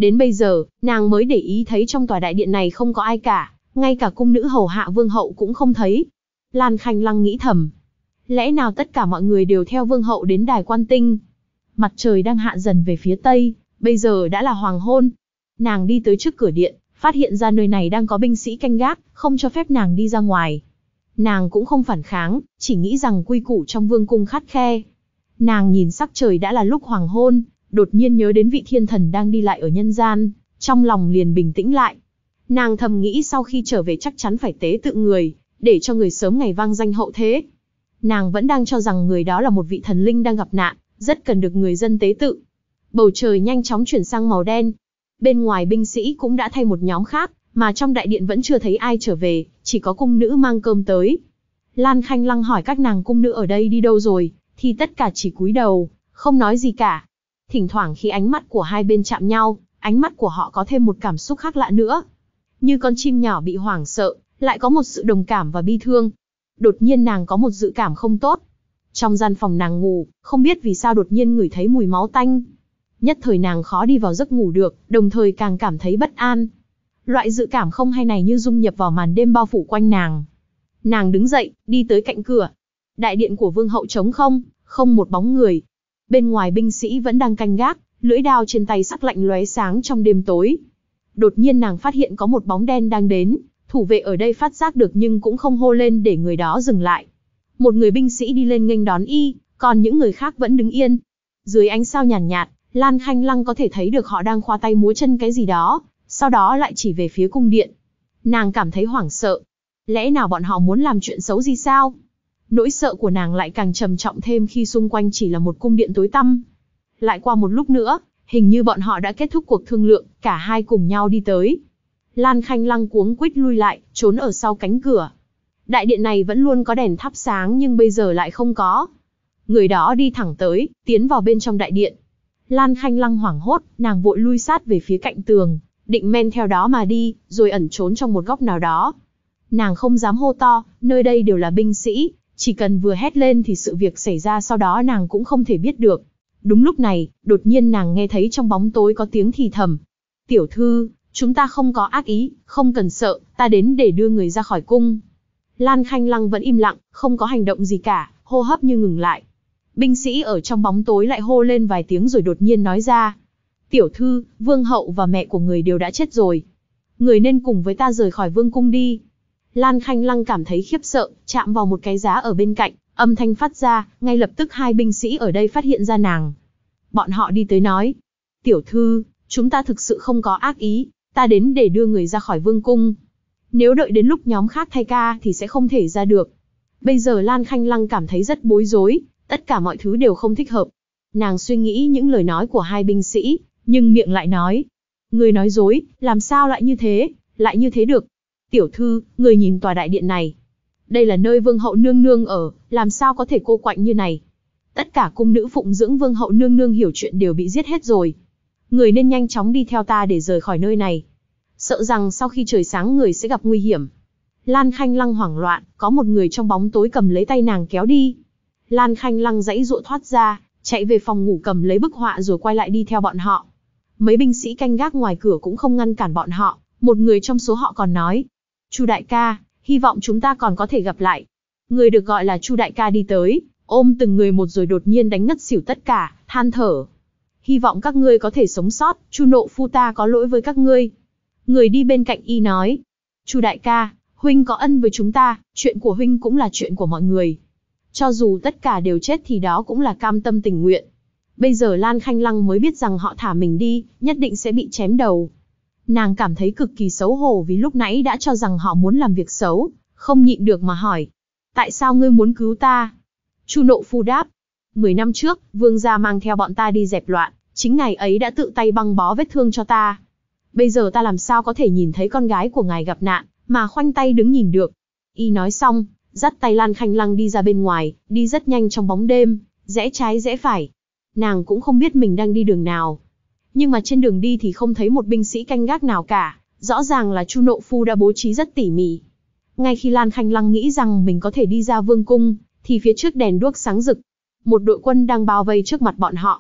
Đến bây giờ, nàng mới để ý thấy trong tòa đại điện này không có ai cả, ngay cả cung nữ hầu hạ vương hậu cũng không thấy. Lan Khanh Lăng nghĩ thầm, lẽ nào tất cả mọi người đều theo vương hậu đến đài Quan Tinh? Mặt trời đang hạ dần về phía tây, bây giờ đã là hoàng hôn. Nàng đi tới trước cửa điện, phát hiện ra nơi này đang có binh sĩ canh gác, không cho phép nàng đi ra ngoài. Nàng cũng không phản kháng, chỉ nghĩ rằng quy củ trong vương cung khắt khe. Nàng nhìn sắc trời đã là lúc hoàng hôn, đột nhiên nhớ đến vị thiên thần đang đi lại ở nhân gian, trong lòng liền bình tĩnh lại. Nàng thầm nghĩ sau khi trở về chắc chắn phải tế tự người, để cho người sớm ngày vang danh hậu thế. Nàng vẫn đang cho rằng người đó là một vị thần linh đang gặp nạn, rất cần được người dân tế tự. Bầu trời nhanh chóng chuyển sang màu đen. Bên ngoài binh sĩ cũng đã thay một nhóm khác, mà trong đại điện vẫn chưa thấy ai trở về, chỉ có cung nữ mang cơm tới. Lan Khanh Lăng hỏi các nàng cung nữ ở đây đi đâu rồi, thì tất cả chỉ cúi đầu, không nói gì cả. Thỉnh thoảng khi ánh mắt của hai bên chạm nhau, ánh mắt của họ có thêm một cảm xúc khác lạ nữa. Như con chim nhỏ bị hoảng sợ, lại có một sự đồng cảm và bi thương. Đột nhiên nàng có một dự cảm không tốt. Trong gian phòng nàng ngủ, không biết vì sao đột nhiên ngửi thấy mùi máu tanh. Nhất thời nàng khó đi vào giấc ngủ được, đồng thời càng cảm thấy bất an. Loại dự cảm không hay này như dung nhập vào màn đêm bao phủ quanh nàng. Nàng đứng dậy, đi tới cạnh cửa. Đại điện của vương hậu trống không, không một bóng người. Bên ngoài binh sĩ vẫn đang canh gác, lưỡi đao trên tay sắc lạnh lóe sáng trong đêm tối. Đột nhiên nàng phát hiện có một bóng đen đang đến, thủ vệ ở đây phát giác được nhưng cũng không hô lên để người đó dừng lại. Một người binh sĩ đi lên nghênh đón y, còn những người khác vẫn đứng yên. Dưới ánh sao nhàn nhạt, nhạt, Lan Khanh Lăng có thể thấy được họ đang khoa tay múa chân cái gì đó, sau đó lại chỉ về phía cung điện. Nàng cảm thấy hoảng sợ. Lẽ nào bọn họ muốn làm chuyện xấu gì sao? Nỗi sợ của nàng lại càng trầm trọng thêm khi xung quanh chỉ là một cung điện tối tăm. Lại qua một lúc nữa, hình như bọn họ đã kết thúc cuộc thương lượng, cả hai cùng nhau đi tới. Lan Khanh Lăng cuống quýt lui lại, trốn ở sau cánh cửa. Đại điện này vẫn luôn có đèn thắp sáng nhưng bây giờ lại không có. Người đó đi thẳng tới, tiến vào bên trong đại điện. Lan Khanh Lăng hoảng hốt, nàng vội lui sát về phía cạnh tường, định men theo đó mà đi, rồi ẩn trốn trong một góc nào đó. Nàng không dám hô to, nơi đây đều là binh sĩ, chỉ cần vừa hét lên thì sự việc xảy ra sau đó nàng cũng không thể biết được. Đúng lúc này, đột nhiên nàng nghe thấy trong bóng tối có tiếng thì thầm. Tiểu thư, chúng ta không có ác ý, không cần sợ, ta đến để đưa người ra khỏi cung. Lan Khanh Lăng vẫn im lặng, không có hành động gì cả, hô hấp như ngừng lại. Binh sĩ ở trong bóng tối lại hô lên vài tiếng rồi đột nhiên nói ra. Tiểu thư, vương hậu và mẹ của người đều đã chết rồi. Người nên cùng với ta rời khỏi vương cung đi. Lan Khanh Lăng cảm thấy khiếp sợ, chạm vào một cái giá ở bên cạnh, âm thanh phát ra, ngay lập tức hai binh sĩ ở đây phát hiện ra nàng. Bọn họ đi tới nói. Tiểu thư, chúng ta thực sự không có ác ý, ta đến để đưa người ra khỏi vương cung. Nếu đợi đến lúc nhóm khác thay ca thì sẽ không thể ra được. Bây giờ Lan Khanh Lăng cảm thấy rất bối rối, tất cả mọi thứ đều không thích hợp. Nàng suy nghĩ những lời nói của hai binh sĩ, nhưng miệng lại nói. Người nói dối, làm sao lại như thế, lại như thế được. Tiểu thư, người nhìn tòa đại điện này. Đây là nơi vương hậu nương nương ở, làm sao có thể cô quạnh như này. Tất cả cung nữ phụng dưỡng vương hậu nương nương hiểu chuyện đều bị giết hết rồi. Người nên nhanh chóng đi theo ta để rời khỏi nơi này. Sợ rằng sau khi trời sáng người sẽ gặp nguy hiểm. Lan Khanh Lăng hoảng loạn, có một người trong bóng tối cầm lấy tay nàng kéo đi. Lan Khanh Lăng giãy giụa thoát ra, chạy về phòng ngủ cầm lấy bức họa rồi quay lại đi theo bọn họ. Mấy binh sĩ canh gác ngoài cửa cũng không ngăn cản bọn họ, một người trong số họ còn nói. Chu đại ca, hy vọng chúng ta còn có thể gặp lại. Người được gọi là Chu đại ca đi tới, ôm từng người một rồi đột nhiên đánh ngất xỉu tất cả, than thở. Hy vọng các ngươi có thể sống sót, Chu nộ phu ta có lỗi với các ngươi. Người đi bên cạnh y nói. Chu đại ca, huynh có ân với chúng ta, chuyện của huynh cũng là chuyện của mọi người. Cho dù tất cả đều chết thì đó cũng là cam tâm tình nguyện. Bây giờ Lan Khanh Lăng mới biết rằng họ thả mình đi, nhất định sẽ bị chém đầu. Nàng cảm thấy cực kỳ xấu hổ vì lúc nãy đã cho rằng họ muốn làm việc xấu, không nhịn được mà hỏi. Tại sao ngươi muốn cứu ta? Chu nộ phu đáp. Mười năm trước, vương gia mang theo bọn ta đi dẹp loạn, chính ngài ấy đã tự tay băng bó vết thương cho ta. Bây giờ ta làm sao có thể nhìn thấy con gái của ngài gặp nạn, mà khoanh tay đứng nhìn được. Y nói xong, dắt tay Lan Khanh Lăng đi ra bên ngoài, đi rất nhanh trong bóng đêm, rẽ trái rẽ phải. Nàng cũng không biết mình đang đi đường nào. Nhưng mà trên đường đi thì không thấy một binh sĩ canh gác nào cả, rõ ràng là Chu nộ phu đã bố trí rất tỉ mỉ. Ngay khi Lan Khanh Lăng nghĩ rằng mình có thể đi ra vương cung, thì phía trước đèn đuốc sáng rực. Một đội quân đang bao vây trước mặt bọn họ.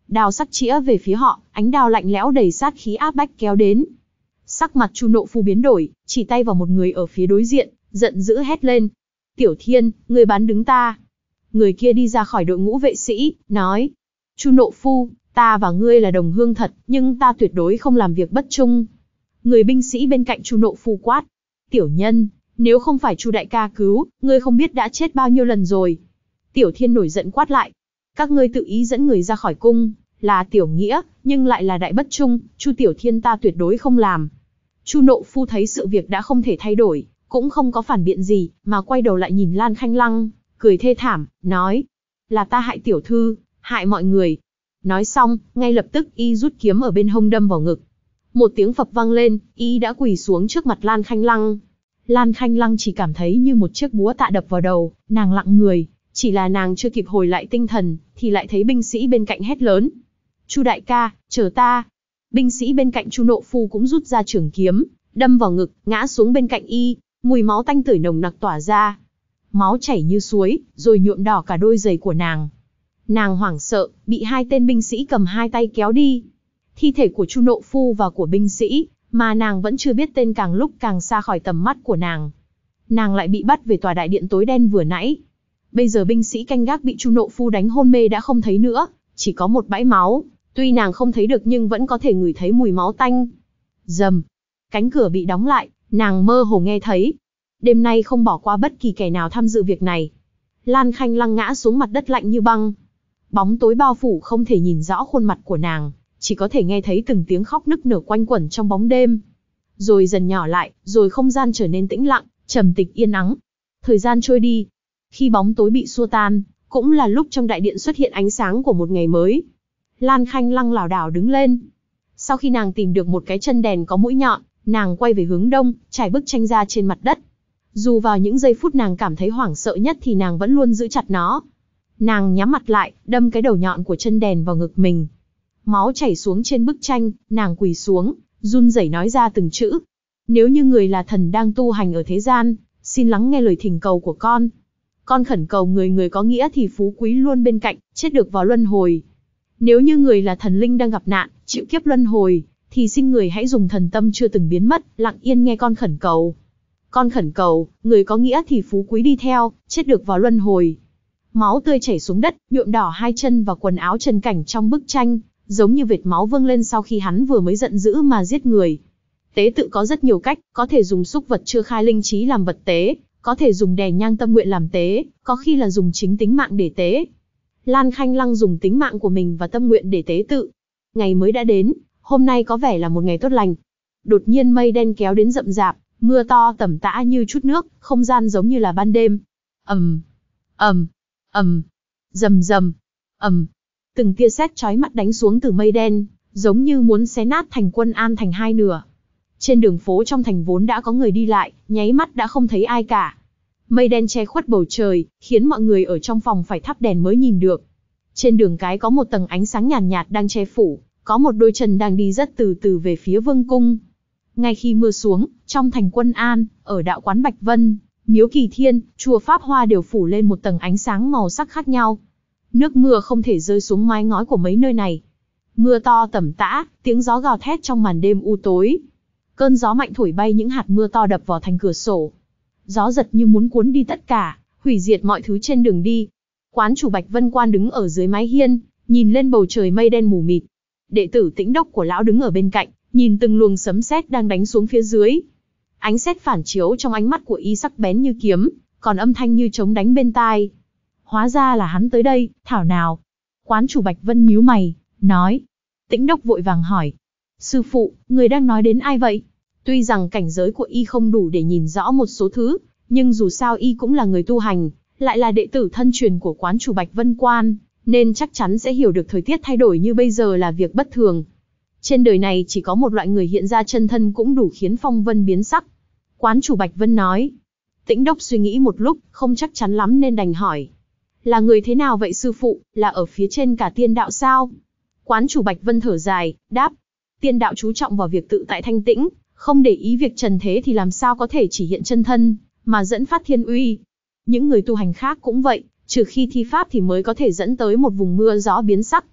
đao sắc chĩa về phía họ, ánh đao lạnh lẽo đầy sát khí áp bách kéo đến. Sắc mặt Chu Nộ Phu biến đổi, chỉ tay vào một người ở phía đối diện, giận dữ hét lên. Tiểu Thiên, ngươi bán đứng ta. Người kia đi ra khỏi đội ngũ vệ sĩ, nói. Chu Nộ Phu, ta và ngươi là đồng hương thật, nhưng ta tuyệt đối không làm việc bất trung. Người binh sĩ bên cạnh Chu Nộ Phu quát. Tiểu nhân, nếu không phải Chu đại ca cứu, ngươi không biết đã chết bao nhiêu lần rồi. Tiểu Thiên nổi giận quát lại. Các ngươi tự ý dẫn người ra khỏi cung, là tiểu nghĩa, nhưng lại là đại bất trung, Chu Tiểu Thiên ta tuyệt đối không làm. Chu Nộ Phu thấy sự việc đã không thể thay đổi, cũng không có phản biện gì, mà quay đầu lại nhìn Lan Khanh Lăng, cười thê thảm, nói. Là ta hại tiểu thư, hại mọi người. Nói xong, ngay lập tức y rút kiếm ở bên hông đâm vào ngực. Một tiếng phập vang lên, y đã quỳ xuống trước mặt Lan Khanh Lăng. Lan Khanh Lăng chỉ cảm thấy như một chiếc búa tạ đập vào đầu, nàng lặng người, chỉ là nàng chưa kịp hồi lại tinh thần, thì lại thấy binh sĩ bên cạnh hét lớn. Chu đại ca, chờ ta. Binh sĩ bên cạnh Chu Nộ Phu cũng rút ra trường kiếm, đâm vào ngực, ngã xuống bên cạnh y, mùi máu tanh tưởi nồng nặc tỏa ra. Máu chảy như suối, rồi nhuộm đỏ cả đôi giày của nàng. Nàng hoảng sợ, bị hai tên binh sĩ cầm hai tay kéo đi. Thi thể của Chu Nộ Phu và của binh sĩ, mà nàng vẫn chưa biết tên càng lúc càng xa khỏi tầm mắt của nàng. Nàng lại bị bắt về tòa đại điện tối đen vừa nãy. Bây giờ binh sĩ canh gác bị Chu Nộ Phu đánh hôn mê đã không thấy nữa, chỉ có một bãi máu. Tuy nàng không thấy được nhưng vẫn có thể ngửi thấy mùi máu tanh. Rầm, cánh cửa bị đóng lại, nàng mơ hồ nghe thấy. Đêm nay không bỏ qua bất kỳ kẻ nào tham dự việc này. Lan Khanh Lăng ngã xuống mặt đất lạnh như băng. Bóng tối bao phủ không thể nhìn rõ khuôn mặt của nàng, chỉ có thể nghe thấy từng tiếng khóc nức nở quanh quẩn trong bóng đêm. Rồi dần nhỏ lại, rồi không gian trở nên tĩnh lặng, trầm tịch yên ắng. Thời gian trôi đi. Khi bóng tối bị xua tan, cũng là lúc trong đại điện xuất hiện ánh sáng của một ngày mới. Lan Khanh Lăng lảo đảo đứng lên. Sau khi nàng tìm được một cái chân đèn có mũi nhọn, nàng quay về hướng đông, trải bức tranh ra trên mặt đất. Dù vào những giây phút nàng cảm thấy hoảng sợ nhất thì nàng vẫn luôn giữ chặt nó. Nàng nhắm mặt lại, đâm cái đầu nhọn của chân đèn vào ngực mình. Máu chảy xuống trên bức tranh, nàng quỳ xuống, run rẩy nói ra từng chữ. Nếu như người là thần đang tu hành ở thế gian, xin lắng nghe lời thỉnh cầu của con. Con khẩn cầu người người có nghĩa thì phú quý luôn bên cạnh, chết được vào luân hồi. Nếu như người là thần linh đang gặp nạn, chịu kiếp luân hồi, thì xin người hãy dùng thần tâm chưa từng biến mất, lặng yên nghe con khẩn cầu. Con khẩn cầu, người có nghĩa thì phú quý đi theo, chết được vào luân hồi. Máu tươi chảy xuống đất, nhuộm đỏ hai chân và quần áo Trần Cảnh trong bức tranh, giống như vệt máu vương lên sau khi hắn vừa mới giận dữ mà giết người. Tế tự có rất nhiều cách, có thể dùng súc vật chưa khai linh trí làm vật tế, có thể dùng đèn nhang tâm nguyện làm tế, có khi là dùng chính tính mạng để tế. Lan Khanh Lăng dùng tính mạng của mình và tâm nguyện để tế tự. Ngày mới đã đến, hôm nay có vẻ là một ngày tốt lành. Đột nhiên mây đen kéo đến rậm rạp, mưa to tầm tã như chút nước, không gian giống như là ban đêm. ầm, ầm, ầm, rầm rầm, ầm. Từng tia sét chói mắt đánh xuống từ mây đen, giống như muốn xé nát thành Quân An thành hai nửa. Trên đường phố trong thành vốn đã có người đi lại, nháy mắt đã không thấy ai cả. Mây đen che khuất bầu trời, khiến mọi người ở trong phòng phải thắp đèn mới nhìn được. Trên đường cái có một tầng ánh sáng nhàn nhạt, nhạt đang che phủ, có một đôi chân đang đi rất từ từ về phía vương cung. Ngay khi mưa xuống, trong thành Quân An, ở đạo quán Bạch Vân, miếu Kỳ Thiên, chùa Pháp Hoa đều phủ lên một tầng ánh sáng màu sắc khác nhau. Nước mưa không thể rơi xuống mái ngói của mấy nơi này. Mưa to tầm tã, tiếng gió gào thét trong màn đêm u tối. Cơn gió mạnh thổi bay những hạt mưa to đập vào thành cửa sổ. Gió giật như muốn cuốn đi tất cả, hủy diệt mọi thứ trên đường đi. Quán chủ Bạch Vân Quan đứng ở dưới mái hiên, nhìn lên bầu trời mây đen mù mịt. Đệ tử Tĩnh Đốc của lão đứng ở bên cạnh, nhìn từng luồng sấm sét đang đánh xuống phía dưới. Ánh sét phản chiếu trong ánh mắt của y sắc bén như kiếm, còn âm thanh như trống đánh bên tai. Hóa ra là hắn tới đây, thảo nào. Quán chủ Bạch Vân nhíu mày, nói. Tĩnh Đốc vội vàng hỏi. Sư phụ, người đang nói đến ai vậy? Tuy rằng cảnh giới của y không đủ để nhìn rõ một số thứ, nhưng dù sao y cũng là người tu hành, lại là đệ tử thân truyền của quán chủ Bạch Vân Quan, nên chắc chắn sẽ hiểu được thời tiết thay đổi như bây giờ là việc bất thường. Trên đời này chỉ có một loại người hiện ra chân thân cũng đủ khiến phong vân biến sắc. Quán chủ Bạch Vân nói. Tĩnh Đốc suy nghĩ một lúc, không chắc chắn lắm nên đành hỏi. Là người thế nào vậy sư phụ, là ở phía trên cả tiên đạo sao? Quán chủ Bạch Vân thở dài, đáp. Tiên đạo chú trọng vào việc tự tại thanh tĩnh, không để ý việc trần thế thì làm sao có thể chỉ hiện chân thân, mà dẫn phát thiên uy. Những người tu hành khác cũng vậy, trừ khi thi pháp thì mới có thể dẫn tới một vùng mưa gió biến sắc.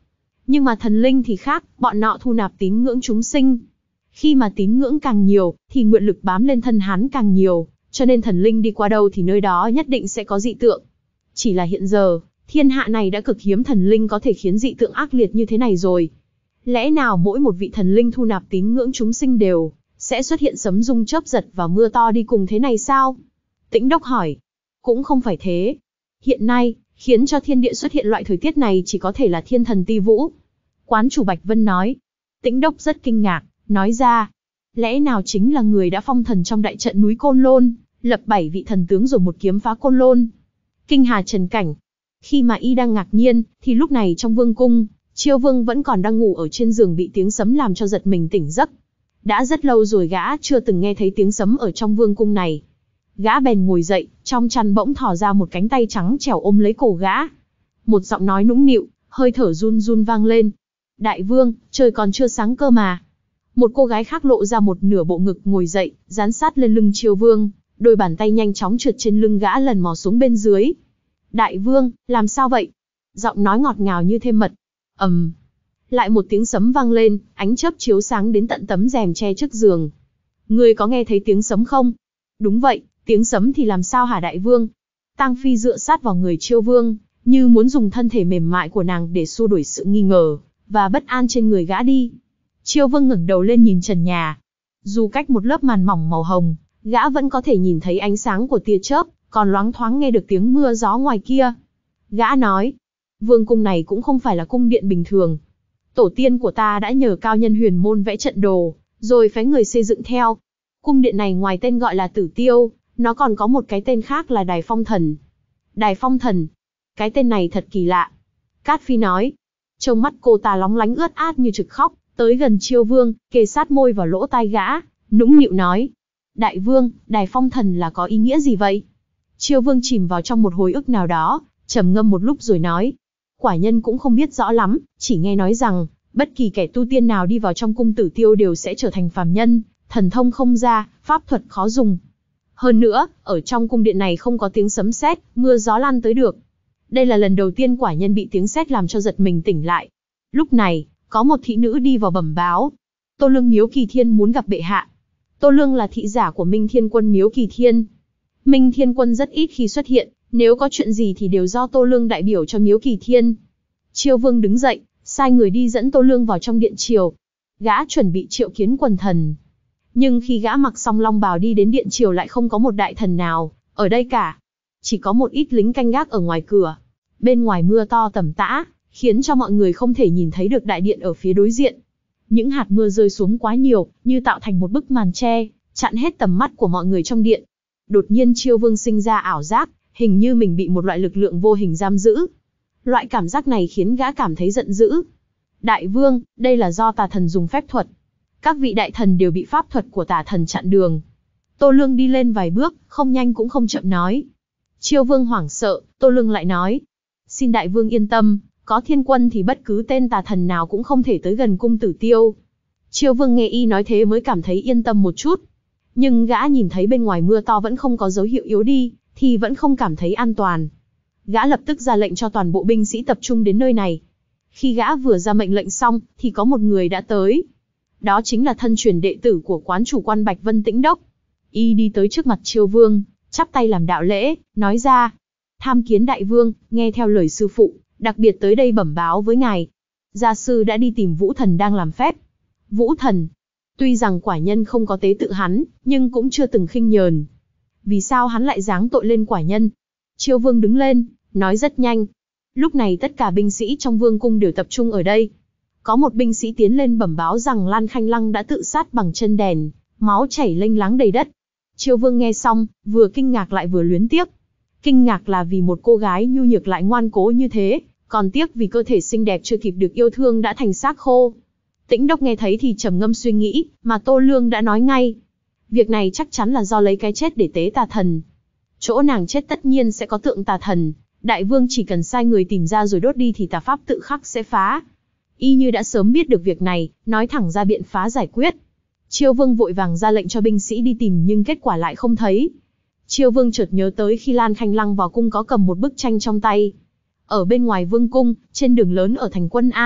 Nhưng mà thần linh thì khác, bọn nọ thu nạp tín ngưỡng chúng sinh. Khi mà tín ngưỡng càng nhiều, thì nguyện lực bám lên thân hắn càng nhiều, cho nên thần linh đi qua đâu thì nơi đó nhất định sẽ có dị tượng. Chỉ là hiện giờ, thiên hạ này đã cực hiếm thần linh có thể khiến dị tượng ác liệt như thế này rồi. Lẽ nào mỗi một vị thần linh thu nạp tín ngưỡng chúng sinh đều sẽ xuất hiện sấm rung chớp giật và mưa to đi cùng thế này sao? Tĩnh Đốc hỏi. Cũng không phải thế. Hiện nay, khiến cho thiên địa xuất hiện loại thời tiết này chỉ có thể là thiên thần Ti Vũ. Quán chủ Bạch Vân nói. Tĩnh Đốc rất kinh ngạc, nói ra. Lẽ nào chính là người đã phong thần trong đại trận núi Côn Lôn, lập bảy vị thần tướng rồi một kiếm phá Côn Lôn? Kinh hà Trần Cảnh. Khi mà y đang ngạc nhiên, thì lúc này trong vương cung, Chiêu Vương vẫn còn đang ngủ ở trên giường bị tiếng sấm làm cho giật mình tỉnh giấc. Đã rất lâu rồi gã chưa từng nghe thấy tiếng sấm ở trong vương cung này. Gã bèn ngồi dậy, trong chăn bỗng thò ra một cánh tay trắng trẻo ôm lấy cổ gã. Một giọng nói nũng nịu, hơi thở run run vang lên. Đại vương, trời còn chưa sáng cơ mà. Một cô gái khác lộ ra một nửa bộ ngực ngồi dậy, dán sát lên lưng Chiêu Vương, đôi bàn tay nhanh chóng trượt trên lưng gã lần mò xuống bên dưới. Đại vương, làm sao vậy? Giọng nói ngọt ngào như thêm mật. ầm, um. Lại một tiếng sấm vang lên, ánh chớp chiếu sáng đến tận tấm rèm che trước giường. Ngươi có nghe thấy tiếng sấm không? Đúng vậy, tiếng sấm thì làm sao hả đại vương? Tang Phi dựa sát vào người Chiêu Vương, như muốn dùng thân thể mềm mại của nàng để xua đuổi sự nghi ngờ và bất an trên người gã đi. Chiêu Vương ngẩng đầu lên nhìn trần nhà. Dù cách một lớp màn mỏng màu hồng, gã vẫn có thể nhìn thấy ánh sáng của tia chớp, còn loáng thoáng nghe được tiếng mưa gió ngoài kia. Gã nói, vương cung này cũng không phải là cung điện bình thường. Tổ tiên của ta đã nhờ cao nhân huyền môn vẽ trận đồ, rồi phái người xây dựng theo. Cung điện này ngoài tên gọi là Tử Tiêu, nó còn có một cái tên khác là Đài Phong Thần. Đài Phong Thần? Cái tên này thật kỳ lạ. Cát Phi nói. Trông mắt cô ta lóng lánh ướt át như trực khóc, tới gần Chiêu Vương, kề sát môi vào lỗ tai gã, nũng nịu nói. Đại vương, Đài Phong Thần là có ý nghĩa gì vậy? Chiêu Vương chìm vào trong một hồi ức nào đó, trầm ngâm một lúc rồi nói. Quả nhân cũng không biết rõ lắm, chỉ nghe nói rằng, bất kỳ kẻ tu tiên nào đi vào trong cung Tử Tiêu đều sẽ trở thành phàm nhân, thần thông không ra, pháp thuật khó dùng. Hơn nữa, ở trong cung điện này không có tiếng sấm sét, mưa gió lan tới được. Đây là lần đầu tiên quả nhân bị tiếng sét làm cho giật mình tỉnh lại. Lúc này, có một thị nữ đi vào bẩm báo. Tô Lương Miếu Kỳ Thiên muốn gặp bệ hạ. Tô Lương là thị giả của Minh Thiên Quân Miếu Kỳ Thiên. Minh Thiên Quân rất ít khi xuất hiện, nếu có chuyện gì thì đều do Tô Lương đại biểu cho Miếu Kỳ Thiên. Chiêu Vương đứng dậy, sai người đi dẫn Tô Lương vào trong điện triều. Gã chuẩn bị triệu kiến quần thần. Nhưng khi gã mặc xong long bào đi đến điện triều lại không có một đại thần nào ở đây cả. Chỉ có một ít lính canh gác ở ngoài cửa. Bên ngoài mưa to tầm tã, khiến cho mọi người không thể nhìn thấy được đại điện ở phía đối diện. Những hạt mưa rơi xuống quá nhiều, như tạo thành một bức màn che, chặn hết tầm mắt của mọi người trong điện. Đột nhiên Chiêu Vương sinh ra ảo giác, hình như mình bị một loại lực lượng vô hình giam giữ. Loại cảm giác này khiến gã cảm thấy giận dữ. Đại vương, đây là do tà thần dùng phép thuật. Các vị đại thần đều bị pháp thuật của tà thần chặn đường. Tô Lương đi lên vài bước, không nhanh cũng không chậm nói. Chiêu Vương hoảng sợ, Tô Lương lại nói. Xin đại vương yên tâm, có thiên quân thì bất cứ tên tà thần nào cũng không thể tới gần cung Tử Tiêu. Chiêu Vương nghe y nói thế mới cảm thấy yên tâm một chút. Nhưng gã nhìn thấy bên ngoài mưa to vẫn không có dấu hiệu yếu đi, thì vẫn không cảm thấy an toàn. Gã lập tức ra lệnh cho toàn bộ binh sĩ tập trung đến nơi này. Khi gã vừa ra mệnh lệnh xong, thì có một người đã tới. Đó chính là thân truyền đệ tử của quán chủ quan Bạch Vân Tĩnh Đốc. Y đi tới trước mặt Chiêu Vương, chắp tay làm đạo lễ, nói ra. Tham kiến đại vương, nghe theo lời sư phụ, đặc biệt tới đây bẩm báo với ngài. Gia sư đã đi tìm Vũ Thần đang làm phép. Vũ Thần. Tuy rằng quả nhân không có tế tự hắn, nhưng cũng chưa từng khinh nhờn. Vì sao hắn lại giáng tội lên quả nhân? Chiêu Vương đứng lên, nói rất nhanh. Lúc này tất cả binh sĩ trong vương cung đều tập trung ở đây. Có một binh sĩ tiến lên bẩm báo rằng Lan Khanh Lăng đã tự sát bằng chân đèn, máu chảy lênh láng đầy đất. Chiêu Vương nghe xong, vừa kinh ngạc lại vừa luyến tiếc. Kinh ngạc là vì một cô gái nhu nhược lại ngoan cố như thế, còn tiếc vì cơ thể xinh đẹp chưa kịp được yêu thương đã thành xác khô. Tĩnh Đốc nghe thấy thì trầm ngâm suy nghĩ, mà Tô Lương đã nói ngay. Việc này chắc chắn là do lấy cái chết để tế tà thần. Chỗ nàng chết tất nhiên sẽ có tượng tà thần, đại vương chỉ cần sai người tìm ra rồi đốt đi thì tà pháp tự khắc sẽ phá. Y như đã sớm biết được việc này, nói thẳng ra biện phá giải quyết. Chiêu Vương vội vàng ra lệnh cho binh sĩ đi tìm nhưng kết quả lại không thấy. Chiêu Vương chợt nhớ tới khi Lan Khanh Lăng vào cung có cầm một bức tranh trong tay. Ở bên ngoài vương cung, trên đường lớn ở thành Quân An,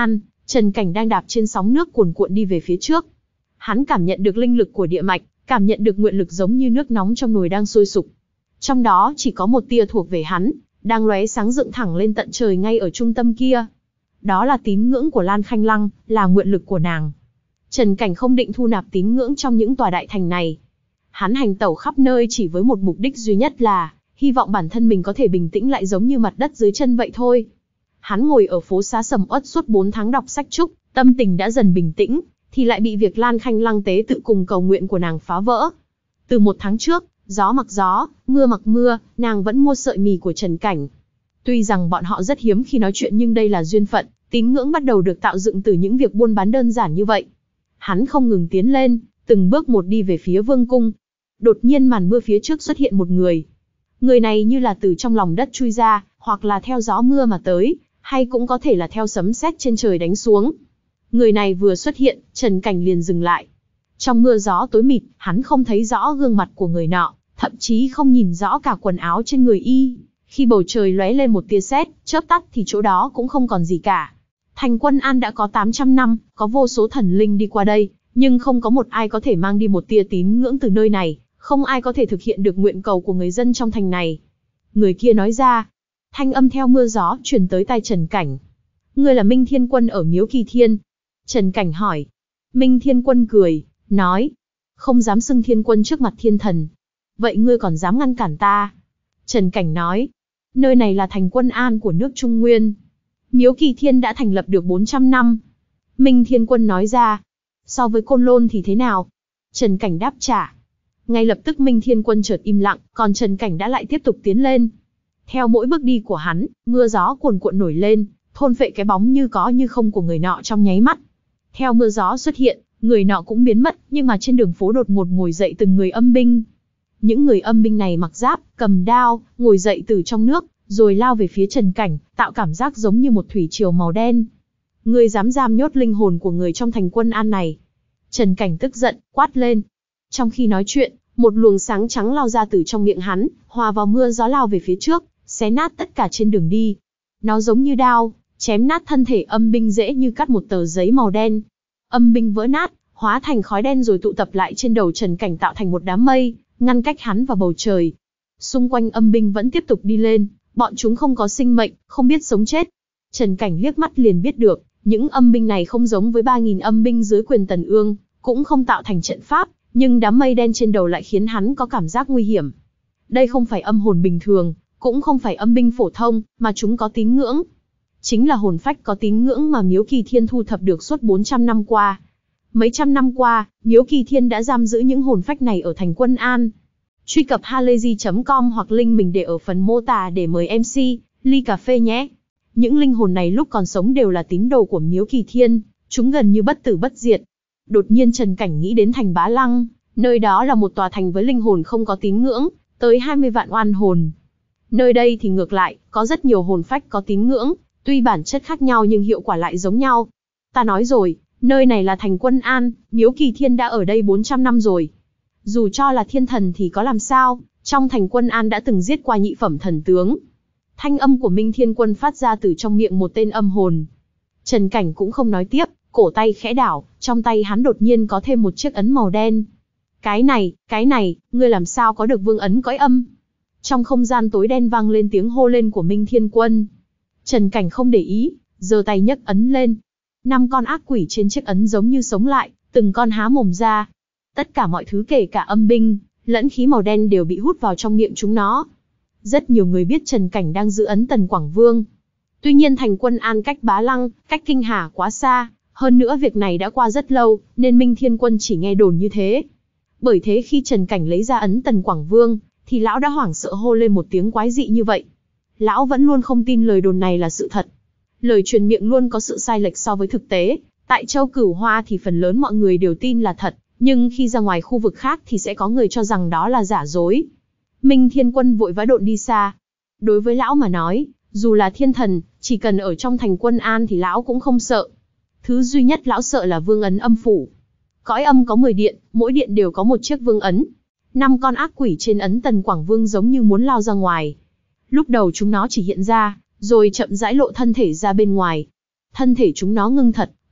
Trần Cảnh đang đạp trên sóng nước cuồn cuộn đi về phía trước. Hắn cảm nhận được linh lực của địa mạch, cảm nhận được nguyện lực giống như nước nóng trong nồi đang sôi sục. Trong đó chỉ có một tia thuộc về hắn, đang lóe sáng dựng thẳng lên tận trời ngay ở trung tâm kia. Đó là tín ngưỡng của Lan Khanh Lăng, là nguyện lực của nàng. Trần Cảnh không định thu nạp tín ngưỡng trong những tòa đại thành này. Hắn hành tẩu khắp nơi chỉ với một mục đích duy nhất là hy vọng bản thân mình có thể bình tĩnh lại giống như mặt đất dưới chân vậy thôi. Hắn ngồi ở phố xá sầm uất suốt bốn tháng đọc sách trúc, tâm tình đã dần bình tĩnh, thì lại bị việc Lan Khanh Lăng tế tự cùng cầu nguyện của nàng phá vỡ. Từ một tháng trước, gió mặc gió, mưa mặc mưa, nàng vẫn mua sợi mì của Trần Cảnh. Tuy rằng bọn họ rất hiếm khi nói chuyện nhưng đây là duyên phận, tín ngưỡng bắt đầu được tạo dựng từ những việc buôn bán đơn giản như vậy. Hắn không ngừng tiến lên, từng bước một đi về phía vương cung. Đột nhiên màn mưa phía trước xuất hiện một người. Người này như là từ trong lòng đất chui ra, hoặc là theo gió mưa mà tới, hay cũng có thể là theo sấm sét trên trời đánh xuống. Người này vừa xuất hiện, Trần Cảnh liền dừng lại. Trong mưa gió tối mịt, hắn không thấy rõ gương mặt của người nọ, thậm chí không nhìn rõ cả quần áo trên người y. Khi bầu trời lóe lên một tia sét, chớp tắt thì chỗ đó cũng không còn gì cả. Thành Quân An đã có tám trăm năm, có vô số thần linh đi qua đây, nhưng không có một ai có thể mang đi một tia tín ngưỡng từ nơi này, không ai có thể thực hiện được nguyện cầu của người dân trong thành này. Người kia nói ra, thanh âm theo mưa gió truyền tới tai Trần Cảnh. Ngươi là Minh Thiên Quân ở Miếu Kỳ Thiên. Trần Cảnh hỏi. Minh Thiên Quân cười, nói, không dám xưng Thiên Quân trước mặt thiên thần. Vậy ngươi còn dám ngăn cản ta? Trần Cảnh nói, nơi này là thành Quân An của nước Trung Nguyên. Miếu Kỳ Thiên đã thành lập được bốn trăm năm. Minh Thiên Quân nói ra, so với Côn Lôn thì thế nào? Trần Cảnh đáp trả. Ngay lập tức Minh Thiên Quân chợt im lặng, còn Trần Cảnh đã lại tiếp tục tiến lên. Theo mỗi bước đi của hắn, mưa gió cuồn cuộn nổi lên, thôn phệ cái bóng như có như không của người nọ trong nháy mắt. Theo mưa gió xuất hiện, người nọ cũng biến mất, nhưng mà trên đường phố đột ngột ngồi dậy từng người âm binh. Những người âm binh này mặc giáp, cầm đao, ngồi dậy từ trong nước, rồi lao về phía Trần Cảnh, tạo cảm giác giống như một thủy triều màu đen. Ngươi dám giam nhốt linh hồn của người trong thành Quân An này. Trần Cảnh tức giận, quát lên. Trong khi nói chuyện, một luồng sáng trắng lao ra từ trong miệng hắn, hòa vào mưa gió lao về phía trước, xé nát tất cả trên đường đi. Nó giống như đao, chém nát thân thể âm binh dễ như cắt một tờ giấy màu đen. Âm binh vỡ nát, hóa thành khói đen rồi tụ tập lại trên đầu Trần Cảnh tạo thành một đám mây, ngăn cách hắn và bầu trời. Xung quanh âm binh vẫn tiếp tục đi lên, bọn chúng không có sinh mệnh, không biết sống chết. Trần Cảnh liếc mắt liền biết được, những âm binh này không giống với ba nghìn âm binh dưới quyền Tần Ương, cũng không tạo thành trận pháp, nhưng đám mây đen trên đầu lại khiến hắn có cảm giác nguy hiểm. Đây không phải âm hồn bình thường, cũng không phải âm binh phổ thông, mà chúng có tín ngưỡng. Chính là hồn phách có tín ngưỡng mà Miếu Kỳ Thiên thu thập được suốt bốn trăm năm qua. Mấy trăm năm qua, Miếu Kỳ Thiên đã giam giữ những hồn phách này ở thành Quân An. Truy cập halayzi chấm com hoặc link mình để ở phần mô tả để mời em xê, ly cà phê nhé. Những linh hồn này lúc còn sống đều là tín đồ của Miếu Kỳ Thiên, chúng gần như bất tử bất diệt. Đột nhiên Trần Cảnh nghĩ đến thành Bá Lăng, nơi đó là một tòa thành với linh hồn không có tín ngưỡng, tới hai mươi vạn oan hồn. Nơi đây thì ngược lại, có rất nhiều hồn phách có tín ngưỡng, tuy bản chất khác nhau nhưng hiệu quả lại giống nhau. Ta nói rồi, nơi này là thành Quân An, Miếu Kỳ Thiên đã ở đây bốn trăm năm rồi. Dù cho là thiên thần thì có làm sao, trong thành Quân An đã từng giết qua nhị phẩm thần tướng. Thanh âm của Minh Thiên Quân phát ra từ trong miệng một tên âm hồn. Trần Cảnh cũng không nói tiếp, cổ tay khẽ đảo, trong tay hắn đột nhiên có thêm một chiếc ấn màu đen. Cái này, cái này, ngươi làm sao có được vương ấn cõi âm? Trong không gian tối đen vang lên tiếng hô lên của Minh Thiên Quân. Trần Cảnh không để ý, giơ tay nhấc ấn lên. Năm con ác quỷ trên chiếc ấn giống như sống lại, từng con há mồm ra. Tất cả mọi thứ kể cả âm binh, lẫn khí màu đen đều bị hút vào trong miệng chúng nó. Rất nhiều người biết Trần Cảnh đang giữ ấn Tần Quảng Vương. Tuy nhiên thành Quân An cách Bá Lăng, cách Kinh Hà quá xa, hơn nữa việc này đã qua rất lâu, nên Minh Thiên Quân chỉ nghe đồn như thế. Bởi thế khi Trần Cảnh lấy ra ấn Tần Quảng Vương, thì lão đã hoảng sợ hô lên một tiếng quái dị như vậy. Lão vẫn luôn không tin lời đồn này là sự thật. Lời truyền miệng luôn có sự sai lệch so với thực tế. Tại châu Cửu Hoa thì phần lớn mọi người đều tin là thật, nhưng khi ra ngoài khu vực khác thì sẽ có người cho rằng đó là giả dối. Minh Thiên Quân vội vã độn đi xa. Đối với lão mà nói, dù là thiên thần, chỉ cần ở trong thành Quân An thì lão cũng không sợ. Thứ duy nhất lão sợ là vương ấn âm phủ. Cõi âm có mười điện, mỗi điện đều có một chiếc vương ấn. Năm con ác quỷ trên ấn Tần Quảng Vương giống như muốn lao ra ngoài. Lúc đầu chúng nó chỉ hiện ra, rồi chậm rãi lộ thân thể ra bên ngoài. Thân thể chúng nó ngưng thật,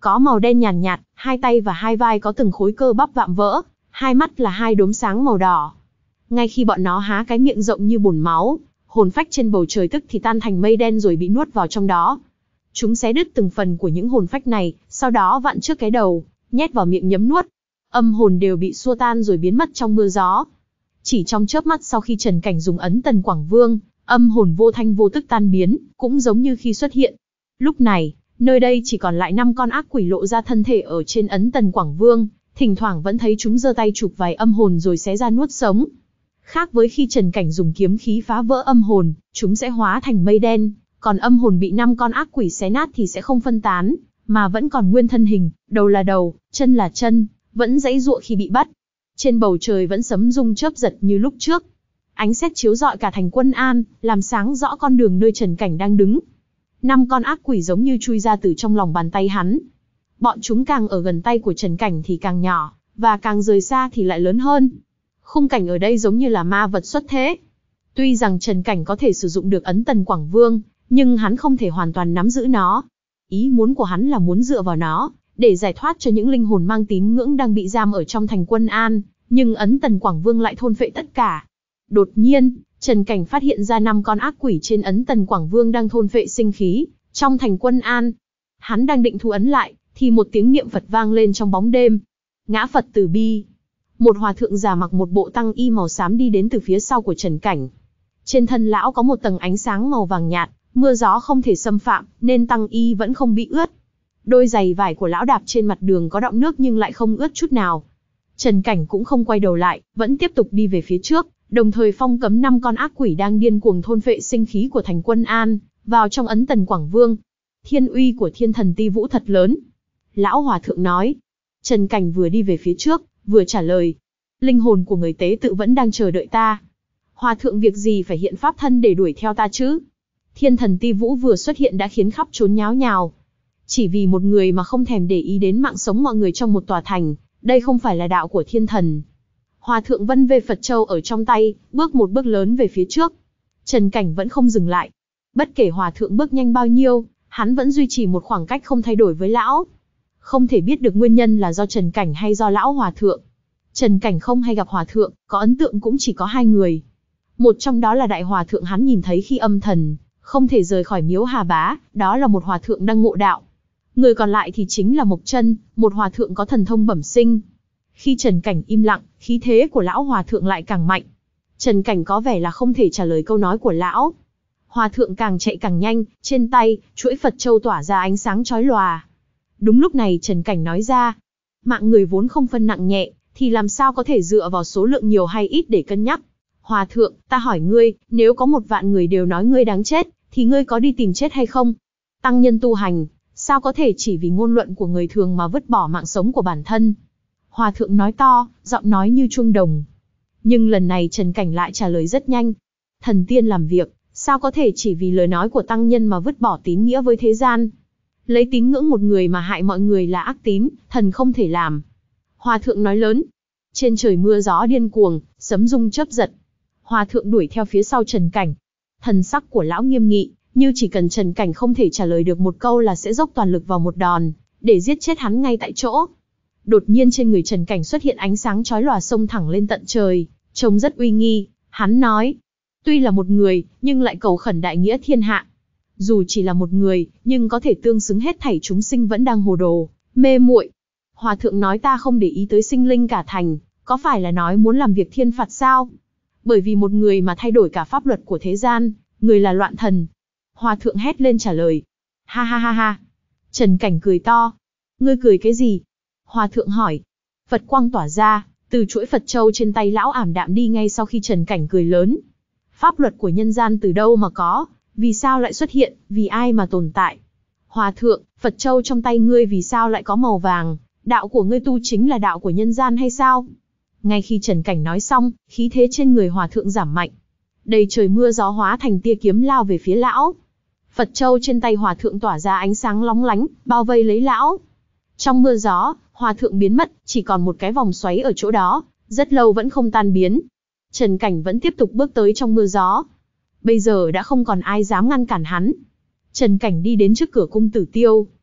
có màu đen nhàn nhạt, nhạt, hai tay và hai vai có từng khối cơ bắp vạm vỡ, hai mắt là hai đốm sáng màu đỏ. Ngay khi bọn nó há cái miệng rộng như bồn máu, hồn phách trên bầu trời tức thì tan thành mây đen rồi bị nuốt vào trong đó. Chúng xé đứt từng phần của những hồn phách này, sau đó vặn trước cái đầu, nhét vào miệng nhấm nuốt. Âm hồn đều bị xua tan rồi biến mất trong mưa gió. Chỉ trong chớp mắt sau khi Trần Cảnh dùng ấn Tần Quảng Vương, âm hồn vô thanh vô tức tan biến, cũng giống như khi xuất hiện. Lúc này, nơi đây chỉ còn lại năm con ác quỷ lộ ra thân thể ở trên ấn Tần Quảng Vương, thỉnh thoảng vẫn thấy chúng giơ tay chụp vài âm hồn rồi xé ra nuốt sống. Khác với khi Trần Cảnh dùng kiếm khí phá vỡ âm hồn, chúng sẽ hóa thành mây đen, còn âm hồn bị năm con ác quỷ xé nát thì sẽ không phân tán, mà vẫn còn nguyên thân hình, đầu là đầu, chân là chân, vẫn giãy giụa khi bị bắt. Trên bầu trời vẫn sấm rung chớp giật như lúc trước. Ánh sét chiếu rọi cả thành Quân An, làm sáng rõ con đường nơi Trần Cảnh đang đứng. Năm con ác quỷ giống như chui ra từ trong lòng bàn tay hắn. Bọn chúng càng ở gần tay của Trần Cảnh thì càng nhỏ, và càng rời xa thì lại lớn hơn. Khung cảnh ở đây giống như là ma vật xuất thế. Tuy rằng Trần Cảnh có thể sử dụng được ấn Tần Quảng Vương, nhưng hắn không thể hoàn toàn nắm giữ nó. Ý muốn của hắn là muốn dựa vào nó, để giải thoát cho những linh hồn mang tín ngưỡng đang bị giam ở trong thành Quân An, nhưng ấn Tần Quảng Vương lại thôn phệ tất cả. Đột nhiên, Trần Cảnh phát hiện ra năm con ác quỷ trên ấn Tần Quảng Vương đang thôn phệ sinh khí, trong thành Quân An. Hắn đang định thu ấn lại, thì một tiếng niệm Phật vang lên trong bóng đêm. Ngã Phật từ bi. Một hòa thượng già mặc một bộ tăng y màu xám đi đến từ phía sau của Trần Cảnh. Trên thân lão có một tầng ánh sáng màu vàng nhạt, mưa gió không thể xâm phạm, nên tăng y vẫn không bị ướt. Đôi giày vải của lão đạp trên mặt đường có đọng nước nhưng lại không ướt chút nào. Trần Cảnh cũng không quay đầu lại, vẫn tiếp tục đi về phía trước, đồng thời phong cấm năm con ác quỷ đang điên cuồng thôn phệ sinh khí của thành Quân An vào trong ấn Tần Quảng Vương. Thiên uy của Thiên Thần Ti Vũ thật lớn. Lão hòa thượng nói. Trần Cảnh vừa đi về phía trước, vừa trả lời. Linh hồn của người tế tự vẫn đang chờ đợi ta. Hòa thượng việc gì phải hiện pháp thân để đuổi theo ta chứ? Thiên Thần Ti Vũ vừa xuất hiện đã khiến khắp trốn nháo nhào. Chỉ vì một người mà không thèm để ý đến mạng sống mọi người trong một tòa thành, đây không phải là đạo của thiên thần. Hòa thượng vân vê Phật Châu ở trong tay, bước một bước lớn về phía trước. Trần Cảnh vẫn không dừng lại. Bất kể hòa thượng bước nhanh bao nhiêu, hắn vẫn duy trì một khoảng cách không thay đổi với lão. Không thể biết được nguyên nhân là do Trần Cảnh hay do lão hòa thượng. Trần Cảnh không hay gặp hòa thượng, có ấn tượng cũng chỉ có hai người. Một trong đó là đại hòa thượng hắn nhìn thấy khi âm thần, không thể rời khỏi miếu Hà Bá, đó là một hòa thượng đang ngộ đạo. Người còn lại thì chính là Mộc Chân, một hòa thượng có thần thông bẩm sinh. Khi Trần Cảnh im lặng, khí thế của lão hòa thượng lại càng mạnh. Trần Cảnh có vẻ là không thể trả lời câu nói của lão. Hòa thượng càng chạy càng nhanh, trên tay, chuỗi Phật Châu tỏa ra ánh sáng chói lòa. Đúng lúc này Trần Cảnh nói ra, mạng người vốn không phân nặng nhẹ, thì làm sao có thể dựa vào số lượng nhiều hay ít để cân nhắc. Hòa thượng, ta hỏi ngươi, nếu có một vạn người đều nói ngươi đáng chết, thì ngươi có đi tìm chết hay không? Tăng nhân tu hành, sao có thể chỉ vì ngôn luận của người thường mà vứt bỏ mạng sống của bản thân? Hòa thượng nói to, giọng nói như chuông đồng. Nhưng lần này Trần Cảnh lại trả lời rất nhanh. Thần tiên làm việc, sao có thể chỉ vì lời nói của tăng nhân mà vứt bỏ tín nghĩa với thế gian? Lấy tín ngưỡng một người mà hại mọi người là ác tín, thần không thể làm. Hòa thượng nói lớn. Trên trời mưa gió điên cuồng, sấm rung chớp giật. Hòa thượng đuổi theo phía sau Trần Cảnh. Thần sắc của lão nghiêm nghị, như chỉ cần Trần Cảnh không thể trả lời được một câu là sẽ dốc toàn lực vào một đòn, để giết chết hắn ngay tại chỗ. Đột nhiên trên người Trần Cảnh xuất hiện ánh sáng chói lòa xông thẳng lên tận trời, trông rất uy nghi. Hắn nói, tuy là một người, nhưng lại cầu khẩn đại nghĩa thiên hạ. Dù chỉ là một người, nhưng có thể tương xứng hết thảy chúng sinh vẫn đang hồ đồ, mê muội. Hòa thượng nói ta không để ý tới sinh linh cả thành, có phải là nói muốn làm việc thiên phạt sao? Bởi vì một người mà thay đổi cả pháp luật của thế gian, người là loạn thần. Hòa thượng hét lên trả lời. Ha ha ha ha. Trần Cảnh cười to. Ngươi cười cái gì? Hòa thượng hỏi. Phật quang tỏa ra, từ chuỗi Phật Châu trên tay lão ảm đạm đi ngay sau khi Trần Cảnh cười lớn. Pháp luật của nhân gian từ đâu mà có, vì sao lại xuất hiện, vì ai mà tồn tại? Hòa thượng, Phật Châu trong tay ngươi vì sao lại có màu vàng, đạo của ngươi tu chính là đạo của nhân gian hay sao? Ngay khi Trần Cảnh nói xong, khí thế trên người hòa thượng giảm mạnh. Đầy trời mưa gió hóa thành tia kiếm lao về phía lão. Phật Châu trên tay hòa thượng tỏa ra ánh sáng lóng lánh, bao vây lấy lão. Trong mưa gió, hòa thượng biến mất, chỉ còn một cái vòng xoáy ở chỗ đó, rất lâu vẫn không tan biến. Trần Cảnh vẫn tiếp tục bước tới trong mưa gió. Bây giờ đã không còn ai dám ngăn cản hắn. Trần Cảnh đi đến trước cửa cung Tử Tiêu.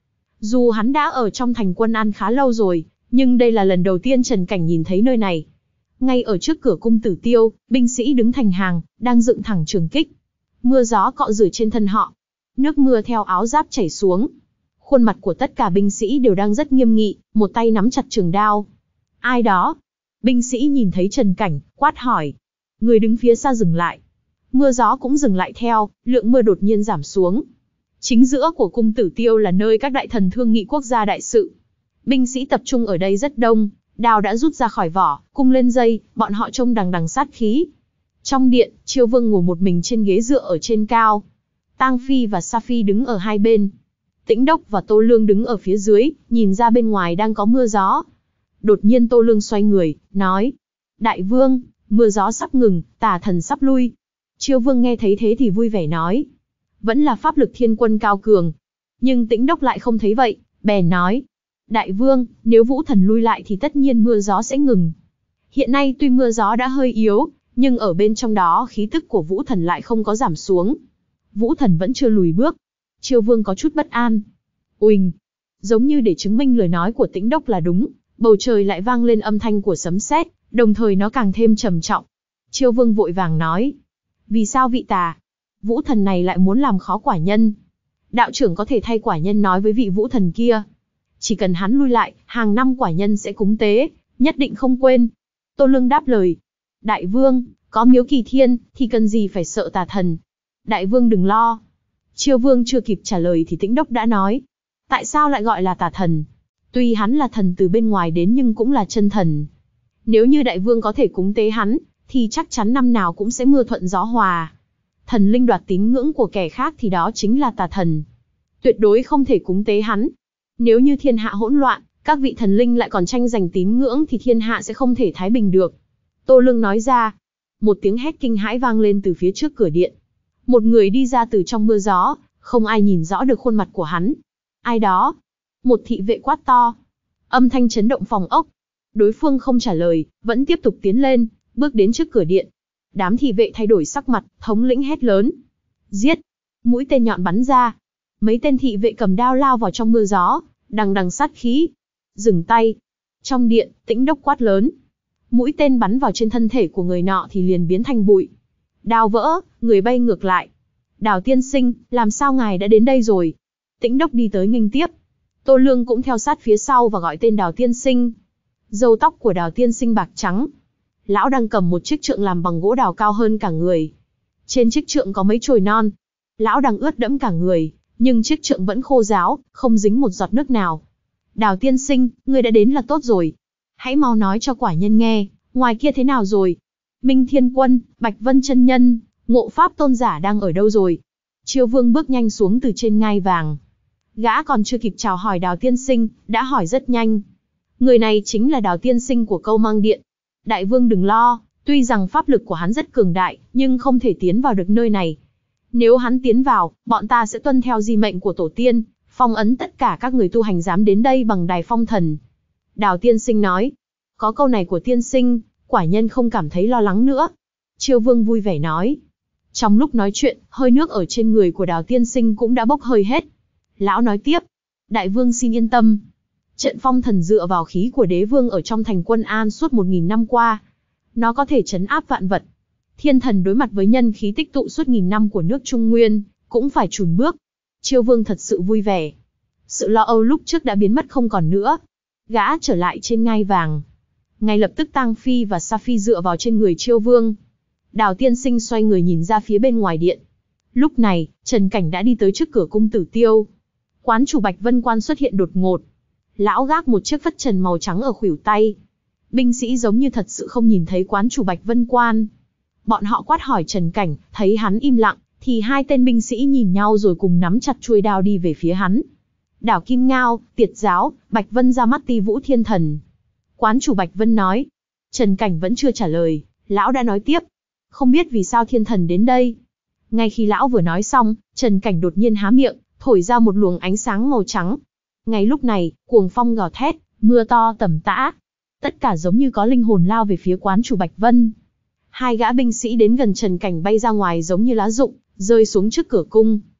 Dù hắn đã ở trong thành Quân An khá lâu rồi, nhưng đây là lần đầu tiên Trần Cảnh nhìn thấy nơi này. Ngay ở trước cửa cung Tử Tiêu, binh sĩ đứng thành hàng, đang dựng thẳng trường kích. Mưa gió cọ rửa trên thân họ. Nước mưa theo áo giáp chảy xuống. Khuôn mặt của tất cả binh sĩ đều đang rất nghiêm nghị, một tay nắm chặt trường đao. Ai đó? Binh sĩ nhìn thấy Trần Cảnh, quát hỏi. Người đứng phía xa dừng lại. Mưa gió cũng dừng lại theo, lượng mưa đột nhiên giảm xuống. Chính giữa của cung Tử Tiêu là nơi các đại thần thương nghị quốc gia đại sự. Binh sĩ tập trung ở đây rất đông, đao đã rút ra khỏi vỏ, cung lên dây, bọn họ trông đằng đằng sát khí. Trong điện, Chiêu Vương ngồi một mình trên ghế dựa ở trên cao. Tang Phi và Sa Phi đứng ở hai bên. Tĩnh Đốc và Tô Lương đứng ở phía dưới, nhìn ra bên ngoài đang có mưa gió. Đột nhiên Tô Lương xoay người, nói. Đại vương, mưa gió sắp ngừng, tà thần sắp lui. Chiêu Vương nghe thấy thế thì vui vẻ nói. Vẫn là pháp lực thiên quân cao cường. Nhưng Tĩnh Đốc lại không thấy vậy, bèn nói. Đại vương, nếu vũ thần lui lại thì tất nhiên mưa gió sẽ ngừng. Hiện nay tuy mưa gió đã hơi yếu, nhưng ở bên trong đó khí tức của vũ thần lại không có giảm xuống. Vũ thần vẫn chưa lùi bước. Chiêu Vương có chút bất an. Uỳnh! Giống như để chứng minh lời nói của Tĩnh Đốc là đúng, bầu trời lại vang lên âm thanh của sấm sét, đồng thời nó càng thêm trầm trọng. Chiêu Vương vội vàng nói. Vì sao vị tà? Vũ thần này lại muốn làm khó quả nhân. Đạo trưởng có thể thay quả nhân nói với vị vũ thần kia. Chỉ cần hắn lui lại, hàng năm quả nhân sẽ cúng tế, nhất định không quên. Tô Lương đáp lời. Đại vương, có miếu kỳ thiên, thì cần gì phải sợ tà thần. Đại vương đừng lo. Chiêu Vương chưa kịp trả lời thì Tĩnh Đốc đã nói. Tại sao lại gọi là tà thần? Tuy hắn là thần từ bên ngoài đến nhưng cũng là chân thần. Nếu như đại vương có thể cúng tế hắn, thì chắc chắn năm nào cũng sẽ mưa thuận gió hòa. Thần linh đoạt tín ngưỡng của kẻ khác thì đó chính là tà thần. Tuyệt đối không thể cúng tế hắn. Nếu như thiên hạ hỗn loạn, các vị thần linh lại còn tranh giành tín ngưỡng thì thiên hạ sẽ không thể thái bình được. Tô Lương nói ra. Một tiếng hét kinh hãi vang lên từ phía trước cửa điện. Một người đi ra từ trong mưa gió, không ai nhìn rõ được khuôn mặt của hắn. Ai đó? Một thị vệ quát to. Âm thanh chấn động phòng ốc. Đối phương không trả lời, vẫn tiếp tục tiến lên, bước đến trước cửa điện. Đám thị vệ thay đổi sắc mặt, thống lĩnh hét lớn. Giết! Mũi tên nhọn bắn ra. Mấy tên thị vệ cầm đao lao vào trong mưa gió, đằng đằng sát khí. Dừng tay! Trong điện, Tĩnh Đốc quát lớn. Mũi tên bắn vào trên thân thể của người nọ thì liền biến thành bụi. Đao vỡ, người bay ngược lại. Đào tiên sinh, làm sao ngài đã đến đây rồi? Tĩnh Đốc đi tới nghênh tiếp. Tô Lương cũng theo sát phía sau và gọi tên Đào tiên sinh. Râu tóc của Đào tiên sinh bạc trắng. Lão đang cầm một chiếc trượng làm bằng gỗ đào cao hơn cả người. Trên chiếc trượng có mấy chồi non. Lão đang ướt đẫm cả người, nhưng chiếc trượng vẫn khô ráo, không dính một giọt nước nào. Đào tiên sinh, ngươi đã đến là tốt rồi. Hãy mau nói cho quả nhân nghe, ngoài kia thế nào rồi? Minh Thiên Quân, Bạch Vân chân nhân, Ngộ Pháp tôn giả đang ở đâu rồi? Chiêu Vương bước nhanh xuống từ trên ngai vàng. Gã còn chưa kịp chào hỏi Đào tiên sinh, đã hỏi rất nhanh. Người này chính là Đào tiên sinh của Câu Mang Điện. Đại vương đừng lo, tuy rằng pháp lực của hắn rất cường đại, nhưng không thể tiến vào được nơi này. Nếu hắn tiến vào, bọn ta sẽ tuân theo di mệnh của tổ tiên, phong ấn tất cả các người tu hành dám đến đây bằng đài phong thần. Đào tiên sinh nói. Có câu này của tiên sinh, quả nhân không cảm thấy lo lắng nữa. Chiêu Vương vui vẻ nói. Trong lúc nói chuyện, hơi nước ở trên người của Đào tiên sinh cũng đã bốc hơi hết. Lão nói tiếp. Đại vương xin yên tâm. Trận phong thần dựa vào khí của đế vương ở trong thành Quân An suốt một nghìn năm qua. Nó có thể trấn áp vạn vật. Thiên thần đối mặt với nhân khí tích tụ suốt nghìn năm của nước Trung Nguyên, cũng phải chùn bước. Chiêu Vương thật sự vui vẻ. Sự lo âu lúc trước đã biến mất không còn nữa. Gã trở lại trên ngai vàng. Ngay lập tức Tang Phi và Sa Phi dựa vào trên người Chiêu Vương. Đào tiên sinh xoay người nhìn ra phía bên ngoài điện. Lúc này, Trần Cảnh đã đi tới trước cửa cung Tử Tiêu. Quán chủ Bạch Vân Quan xuất hiện đột ngột. Lão gác một chiếc phất trần màu trắng ở khuỷu tay. Binh sĩ giống như thật sự không nhìn thấy quán chủ Bạch Vân Quan. Bọn họ quát hỏi Trần Cảnh, thấy hắn im lặng, thì hai tên binh sĩ nhìn nhau rồi cùng nắm chặt chuôi đao đi về phía hắn. Đảo Kim Ngao, Tiệt Giáo, Bạch Vân ra mắt Ti Vũ Thiên Thần. Quán chủ Bạch Vân nói. Trần Cảnh vẫn chưa trả lời, lão đã nói tiếp. Không biết vì sao Thiên Thần đến đây. Ngay khi lão vừa nói xong, Trần Cảnh đột nhiên há miệng, thổi ra một luồng ánh sáng màu trắng. Ngay lúc này, cuồng phong gào thét, mưa to tầm tã. Tất cả giống như có linh hồn lao về phía quán chủ Bạch Vân. Hai gã binh sĩ đến gần Trần Cảnh bay ra ngoài giống như lá rụng, rơi xuống trước cửa cung.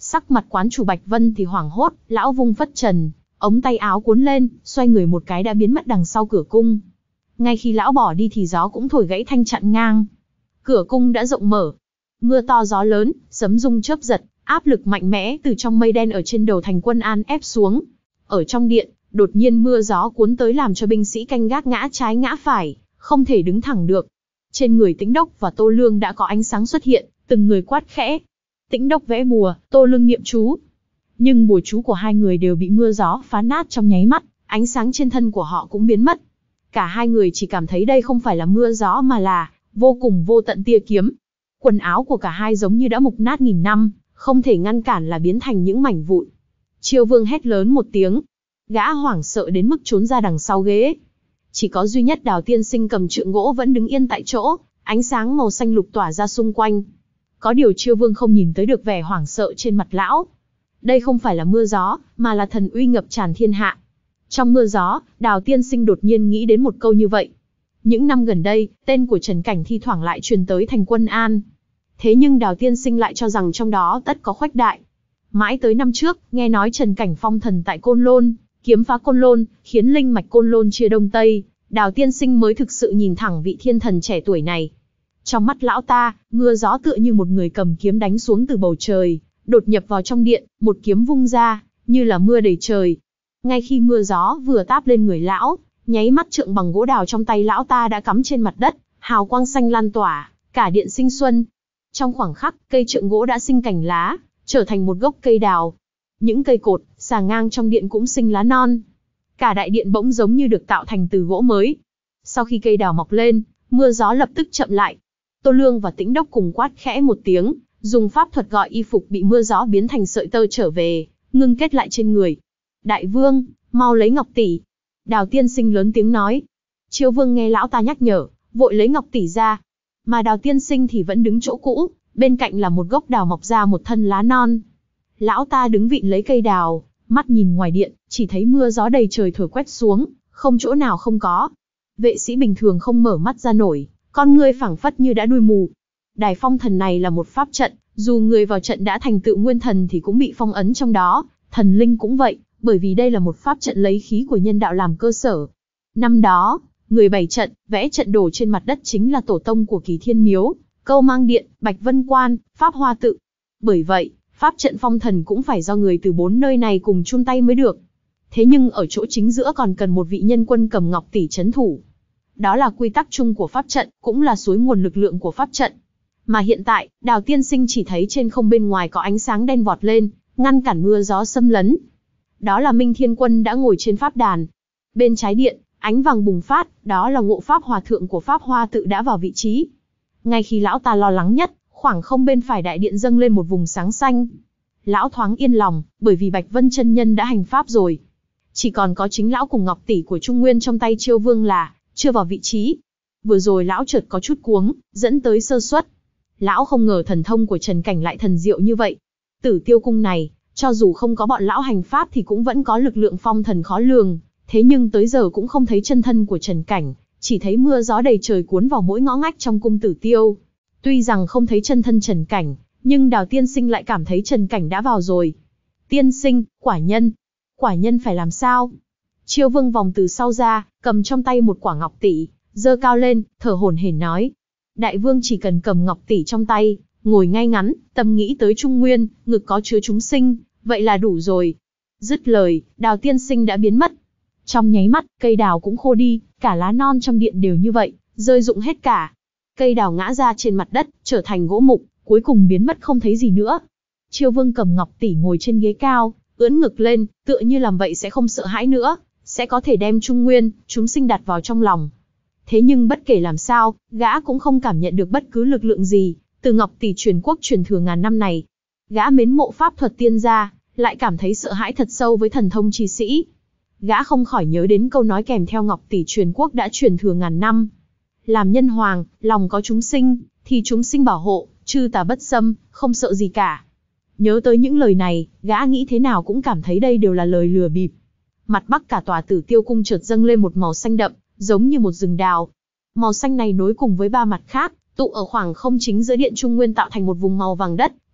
Sắc mặt quán chủ Bạch Vân thì hoảng hốt, lão vung phất trần, ống tay áo cuốn lên, xoay người một cái đã biến mất đằng sau cửa cung. Ngay khi lão bỏ đi thì gió cũng thổi gãy thanh chặn ngang. Cửa cung đã rộng mở. Mưa to gió lớn, sấm rung chớp giật, áp lực mạnh mẽ từ trong mây đen ở trên đầu thành Quân An ép xuống. Ở trong điện, đột nhiên mưa gió cuốn tới làm cho binh sĩ canh gác ngã trái ngã phải, không thể đứng thẳng được. Trên người Tĩnh Đốc và Tô Lương đã có ánh sáng xuất hiện, từng người quát khẽ. Tĩnh Đốc vẽ bùa, Tô Lương niệm chú. Nhưng bùa chú của hai người đều bị mưa gió phá nát trong nháy mắt, ánh sáng trên thân của họ cũng biến mất. Cả hai người chỉ cảm thấy đây không phải là mưa gió mà là vô cùng vô tận tia kiếm. Quần áo của cả hai giống như đã mục nát nghìn năm, không thể ngăn cản là biến thành những mảnh vụn. Chiêu Vương hét lớn một tiếng. Gã hoảng sợ đến mức trốn ra đằng sau ghế. Chỉ có duy nhất Đào Tiên Sinh cầm trượng gỗ vẫn đứng yên tại chỗ, ánh sáng màu xanh lục tỏa ra xung quanh. Có điều Chiêu Vương không nhìn tới được vẻ hoảng sợ trên mặt lão. Đây không phải là mưa gió, mà là thần uy ngập tràn thiên hạ. Trong mưa gió, Đào Tiên Sinh đột nhiên nghĩ đến một câu như vậy. Những năm gần đây, tên của Trần Cảnh thi thoảng lại truyền tới thành Quân An. Thế nhưng Đào Tiên Sinh lại cho rằng trong đó tất có khuếch đại. Mãi tới năm trước, nghe nói Trần Cảnh phong thần tại Côn Lôn, kiếm phá Côn Lôn, khiến linh mạch Côn Lôn chia đông tây, Đào Tiên Sinh mới thực sự nhìn thẳng vị thiên thần trẻ tuổi này. Trong mắt lão ta, mưa gió tựa như một người cầm kiếm đánh xuống từ bầu trời, đột nhập vào trong điện, một kiếm vung ra, như là mưa đầy trời. Ngay khi mưa gió vừa táp lên người lão, nháy mắt trượng bằng gỗ đào trong tay lão ta đã cắm trên mặt đất, hào quang xanh lan tỏa, cả điện sinh xuân. Trong khoảng khắc, cây trượng gỗ đã sinh cành lá, trở thành một gốc cây đào. Những cây cột, xà ngang trong điện cũng sinh lá non. Cả đại điện bỗng giống như được tạo thành từ gỗ mới. Sau khi cây đào mọc lên, mưa gió lập tức chậm lại. Tô Lương và Tĩnh Đốc cùng quát khẽ một tiếng, dùng pháp thuật gọi y phục bị mưa gió biến thành sợi tơ trở về, ngưng kết lại trên người. Đại vương, mau lấy ngọc tỷ. Đào Tiên Sinh lớn tiếng nói. Chiêu Vương nghe lão ta nhắc nhở, vội lấy ngọc tỷ ra. Mà Đào Tiên Sinh thì vẫn đứng chỗ cũ, bên cạnh là một gốc đào mọc ra một thân lá non. Lão ta đứng vịn lấy cây đào, mắt nhìn ngoài điện, chỉ thấy mưa gió đầy trời thổi quét xuống, không chỗ nào không có. Vệ sĩ bình thường không mở mắt ra nổi, con ngươi phảng phất như đã đuôi mù. Đài phong thần này là một pháp trận, dù người vào trận đã thành tựu nguyên thần thì cũng bị phong ấn trong đó, thần linh cũng vậy, bởi vì đây là một pháp trận lấy khí của nhân đạo làm cơ sở. Năm đó, người bày trận, vẽ trận đồ trên mặt đất chính là tổ tông của Kỳ Thiên Miếu, Câu Mang Điện, Bạch Vân Quan, Pháp Hoa Tự. Bởi vậy, pháp trận phong thần cũng phải do người từ bốn nơi này cùng chung tay mới được. Thế nhưng ở chỗ chính giữa còn cần một vị nhân quân cầm ngọc tỷ trấn thủ. Đó là quy tắc chung của pháp trận, cũng là suối nguồn lực lượng của pháp trận. Mà hiện tại, Đào Tiên Sinh chỉ thấy trên không bên ngoài có ánh sáng đen vọt lên, ngăn cản mưa gió xâm lấn. Đó là Minh Thiên Quân đã ngồi trên pháp đàn. Bên trái điện, ánh vàng bùng phát, đó là Ngộ Pháp Hòa Thượng của Pháp Hoa Tự đã vào vị trí. Ngay khi lão ta lo lắng nhất, khoảng không bên phải đại điện dâng lên một vùng sáng xanh. Lão thoáng yên lòng, bởi vì Bạch Vân chân nhân đã hành pháp rồi. Chỉ còn có chính lão cùng ngọc tỷ của Trung Nguyên trong tay Chiêu Vương là chưa vào vị trí. Vừa rồi lão chợt có chút cuống, dẫn tới sơ suất. Lão không ngờ thần thông của Trần Cảnh lại thần diệu như vậy. Tử Tiêu Cung này, cho dù không có bọn lão hành pháp thì cũng vẫn có lực lượng phong thần khó lường. Thế nhưng tới giờ cũng không thấy chân thân của Trần Cảnh, chỉ thấy mưa gió đầy trời cuốn vào mỗi ngõ ngách trong cung Tử Tiêu. Tuy rằng không thấy chân thân Trần Cảnh, nhưng Đào Tiên Sinh lại cảm thấy Trần Cảnh đã vào rồi. Tiên sinh, quả nhân. Quả nhân phải làm sao? Chiêu Vương vòng từ sau ra, cầm trong tay một quả ngọc tỷ, giơ cao lên, thở hổn hển nói. Đại vương chỉ cần cầm ngọc tỷ trong tay, ngồi ngay ngắn, tâm nghĩ tới Trung Nguyên, ngực có chứa chúng sinh, vậy là đủ rồi. Dứt lời, Đào Tiên Sinh đã biến mất. Trong nháy mắt, cây đào cũng khô đi, cả lá non trong điện đều như vậy, rơi rụng hết cả. Cây đào ngã ra trên mặt đất, trở thành gỗ mục, cuối cùng biến mất không thấy gì nữa. Chiêu Vương cầm ngọc tỷ ngồi trên ghế cao, ưỡn ngực lên, tựa như làm vậy sẽ không sợ hãi nữa, sẽ có thể đem Trung Nguyên, chúng sinh đặt vào trong lòng. Thế nhưng bất kể làm sao, gã cũng không cảm nhận được bất cứ lực lượng gì, từ ngọc tỷ truyền quốc truyền thừa ngàn năm này. Gã mến mộ pháp thuật tiên gia, lại cảm thấy sợ hãi thật sâu với thần thông chi sĩ. Gã không khỏi nhớ đến câu nói kèm theo ngọc tỷ truyền quốc đã truyền thừa ngàn năm. Làm nhân hoàng, lòng có chúng sinh, thì chúng sinh bảo hộ, chư tà bất xâm, không sợ gì cả. Nhớ tới những lời này, gã nghĩ thế nào cũng cảm thấy đây đều là lời lừa bịp. Mặt bắc cả tòa Tử Tiêu Cung chợt dâng lên một màu xanh đậm, giống như một rừng đào. Màu xanh này nối cùng với ba mặt khác, tụ ở khoảng không chính giữa điện Trung Nguyên tạo thành một vùng màu vàng đất,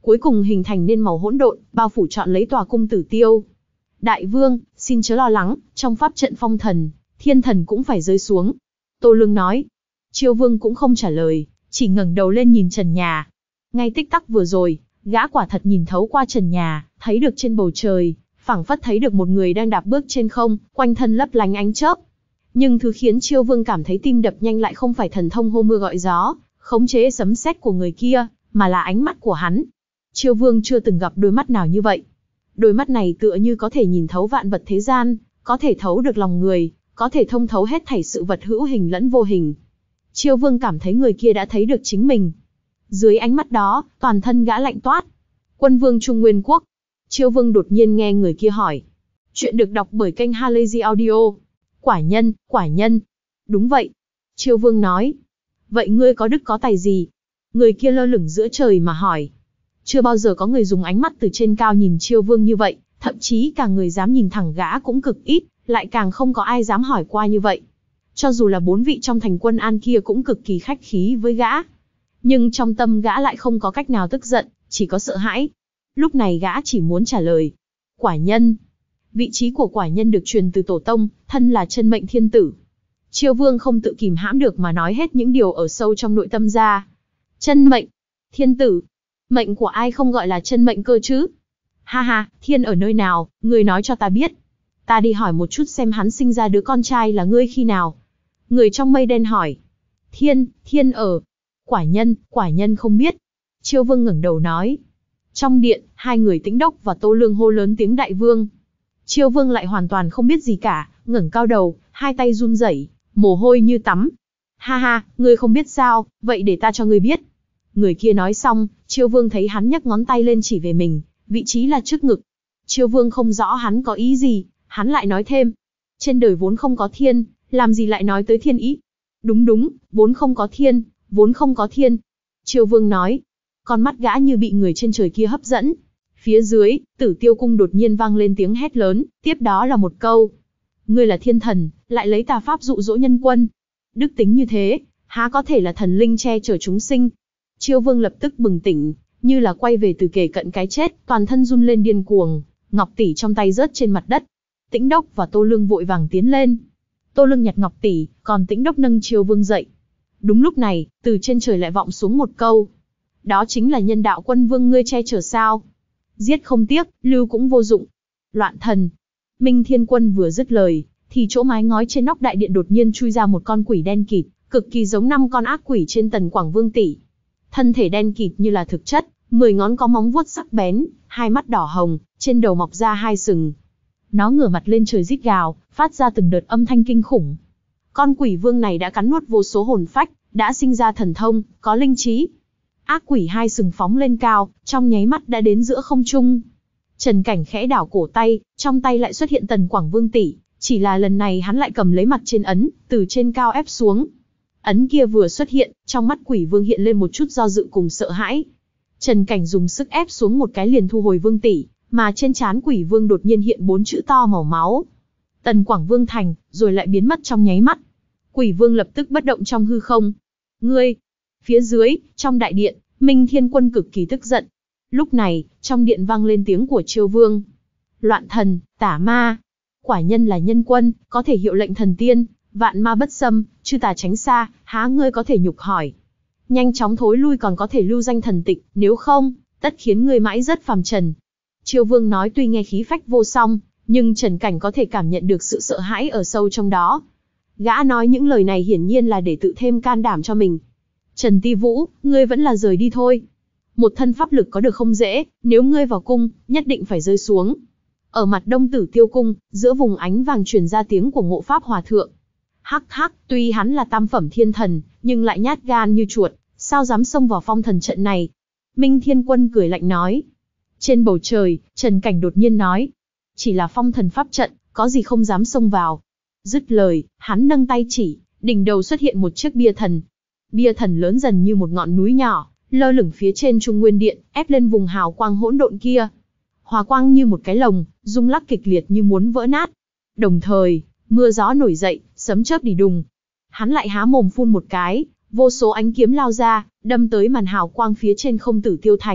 cuối cùng hình thành nên màu hỗn độn, bao phủ trọn lấy tòa cung Tử Tiêu. Đại vương, xin chớ lo lắng, trong pháp trận phong thần, thiên thần cũng phải rơi xuống. Tô Lương nói. Chiêu Vương cũng không trả lời, chỉ ngẩng đầu lên nhìn trần nhà. Ngay tích tắc vừa rồi, gã quả thật nhìn thấu qua trần nhà, thấy được trên bầu trời, phảng phất thấy được một người đang đạp bước trên không, quanh thân lấp lánh ánh chớp. Nhưng thứ khiến Chiêu Vương cảm thấy tim đập nhanh lại không phải thần thông hô mưa gọi gió, khống chế sấm sét của người kia, mà là ánh mắt của hắn. Chiêu Vương chưa từng gặp đôi mắt nào như vậy. Đôi mắt này tựa như có thể nhìn thấu vạn vật thế gian, có thể thấu được lòng người, có thể thông thấu hết thảy sự vật hữu hình lẫn vô hình. Chiêu Vương cảm thấy người kia đã thấy được chính mình. Dưới ánh mắt đó, toàn thân gã lạnh toát. Quân vương Trung Nguyên Quốc. Chiêu Vương đột nhiên nghe người kia hỏi. Chuyện được đọc bởi kênh Halazy Audio. Quả nhân, quả nhân. Đúng vậy. Chiêu Vương nói. Vậy ngươi có đức có tài gì? Người kia lơ lửng giữa trời mà hỏi. Chưa bao giờ có người dùng ánh mắt từ trên cao nhìn Chiêu Vương như vậy, thậm chí cả người dám nhìn thẳng gã cũng cực ít, lại càng không có ai dám hỏi qua như vậy. Cho dù là bốn vị trong thành Quân An kia cũng cực kỳ khách khí với gã. Nhưng trong tâm gã lại không có cách nào tức giận, chỉ có sợ hãi. Lúc này gã chỉ muốn trả lời. Quả nhân. Vị trí của quả nhân được truyền từ tổ tông, thân là chân mệnh thiên tử. Chiêu Vương không tự kìm hãm được mà nói hết những điều ở sâu trong nội tâm ra. Chân mệnh. Thiên tử. Mệnh của ai không gọi là chân mệnh cơ chứ? Ha ha, thiên ở nơi nào, ngươi nói cho ta biết. Ta đi hỏi một chút xem hắn sinh ra đứa con trai là ngươi khi nào. Người trong mây đen hỏi. Thiên, thiên ở. Quả nhân, quả nhân không biết. Chiêu Vương ngẩng đầu nói. Trong điện, hai người Tĩnh Đốc và Tô Lương hô lớn tiếng đại vương. Chiêu Vương lại hoàn toàn không biết gì cả, ngẩng cao đầu, hai tay run rẩy, mồ hôi như tắm. Ha ha, ngươi không biết sao, vậy để ta cho ngươi biết. Người kia nói xong, Chiêu Vương thấy hắn nhấc ngón tay lên chỉ về mình, vị trí là trước ngực. Chiêu Vương không rõ hắn có ý gì, hắn lại nói thêm. Trên đời vốn không có thiên, làm gì lại nói tới thiên ý? Đúng đúng, vốn không có thiên, vốn không có thiên. Chiêu Vương nói. Con mắt gã như bị người trên trời kia hấp dẫn. Phía dưới, Tử Tiêu cung đột nhiên vang lên tiếng hét lớn, tiếp đó là một câu. Ngươi là thiên thần, lại lấy tà pháp dụ dỗ nhân quân. Đức tính như thế, há có thể là thần linh che chở chúng sinh? Chiêu Vương lập tức bừng tỉnh, như là quay về từ kề cận cái chết, toàn thân run lên điên cuồng, ngọc tỷ trong tay rớt trên mặt đất. Tĩnh Đốc và Tô Lương vội vàng tiến lên. Tô Lương nhặt ngọc tỷ, còn Tĩnh Đốc nâng Chiêu Vương dậy. Đúng lúc này, từ trên trời lại vọng xuống một câu. Đó chính là nhân đạo quân vương ngươi che chở sao? Giết không tiếc, lưu cũng vô dụng. Loạn thần. Minh Thiên Quân vừa dứt lời, thì chỗ mái ngói trên nóc đại điện đột nhiên chui ra một con quỷ đen kịt, cực kỳ giống năm con ác quỷ trên Tần Quảng Vương tỷ. Thân thể đen kịt như là thực chất, mười ngón có móng vuốt sắc bén, hai mắt đỏ hồng, trên đầu mọc ra hai sừng. Nó ngửa mặt lên trời rít gào, phát ra từng đợt âm thanh kinh khủng. Con quỷ vương này đã cắn nuốt vô số hồn phách, đã sinh ra thần thông, có linh trí. Ác quỷ hai sừng phóng lên cao, trong nháy mắt đã đến giữa không trung. Trần Cảnh khẽ đảo cổ tay, trong tay lại xuất hiện Tần Quảng Vương tỷ, chỉ là lần này hắn lại cầm lấy mặt trên ấn, từ trên cao ép xuống. Ấn kia vừa xuất hiện, trong mắt quỷ vương hiện lên một chút do dự cùng sợ hãi. Trần Cảnh dùng sức ép xuống một cái liền thu hồi vương tỷ, mà trên trán quỷ vương đột nhiên hiện bốn chữ to màu máu. Tần Quảng Vương thành, rồi lại biến mất trong nháy mắt. Quỷ vương lập tức bất động trong hư không. Ngươi! Phía dưới, trong đại điện, Minh Thiên Quân cực kỳ tức giận. Lúc này, trong điện vang lên tiếng của Chiêu Vương. Loạn thần, tả ma. Quả nhân là nhân quân, có thể hiệu lệnh thần tiên, vạn ma bất xâm, chư tà tránh xa, há ngươi có thể nhục hỏi. Nhanh chóng thối lui còn có thể lưu danh thần tịch, nếu không, tất khiến ngươi mãi rất phàm trần. Chiêu Vương nói tuy nghe khí phách vô song, nhưng Trần Cảnh có thể cảm nhận được sự sợ hãi ở sâu trong đó. Gã nói những lời này hiển nhiên là để tự thêm can đảm cho mình. Trần Ti Vũ, ngươi vẫn là rời đi thôi. Một thân pháp lực có được không dễ, nếu ngươi vào cung, nhất định phải rơi xuống. Ở mặt đông Tử Tiêu cung, giữa vùng ánh vàng truyền ra tiếng của Ngộ Pháp Hòa Thượng. Hắc hắc, tuy hắn là tam phẩm thiên thần, nhưng lại nhát gan như chuột, sao dám xông vào phong thần trận này? Minh Thiên Quân cười lạnh nói. Trên bầu trời, Trần Cảnh đột nhiên nói. Chỉ là phong thần pháp trận, có gì không dám xông vào. Dứt lời, hắn nâng tay chỉ, đỉnh đầu xuất hiện một chiếc bia thần. Bia thần lớn dần như một ngọn núi nhỏ, lơ lửng phía trên Trung Nguyên Điện, ép lên vùng hào quang hỗn độn kia. Hòa quang như một cái lồng, rung lắc kịch liệt như muốn vỡ nát. Đồng thời, mưa gió nổi dậy, sấm chớp đì đùng. Hắn lại há mồm phun một cái, vô số ánh kiếm lao ra, đâm tới màn hào quang phía trên không Tử Tiêu thành,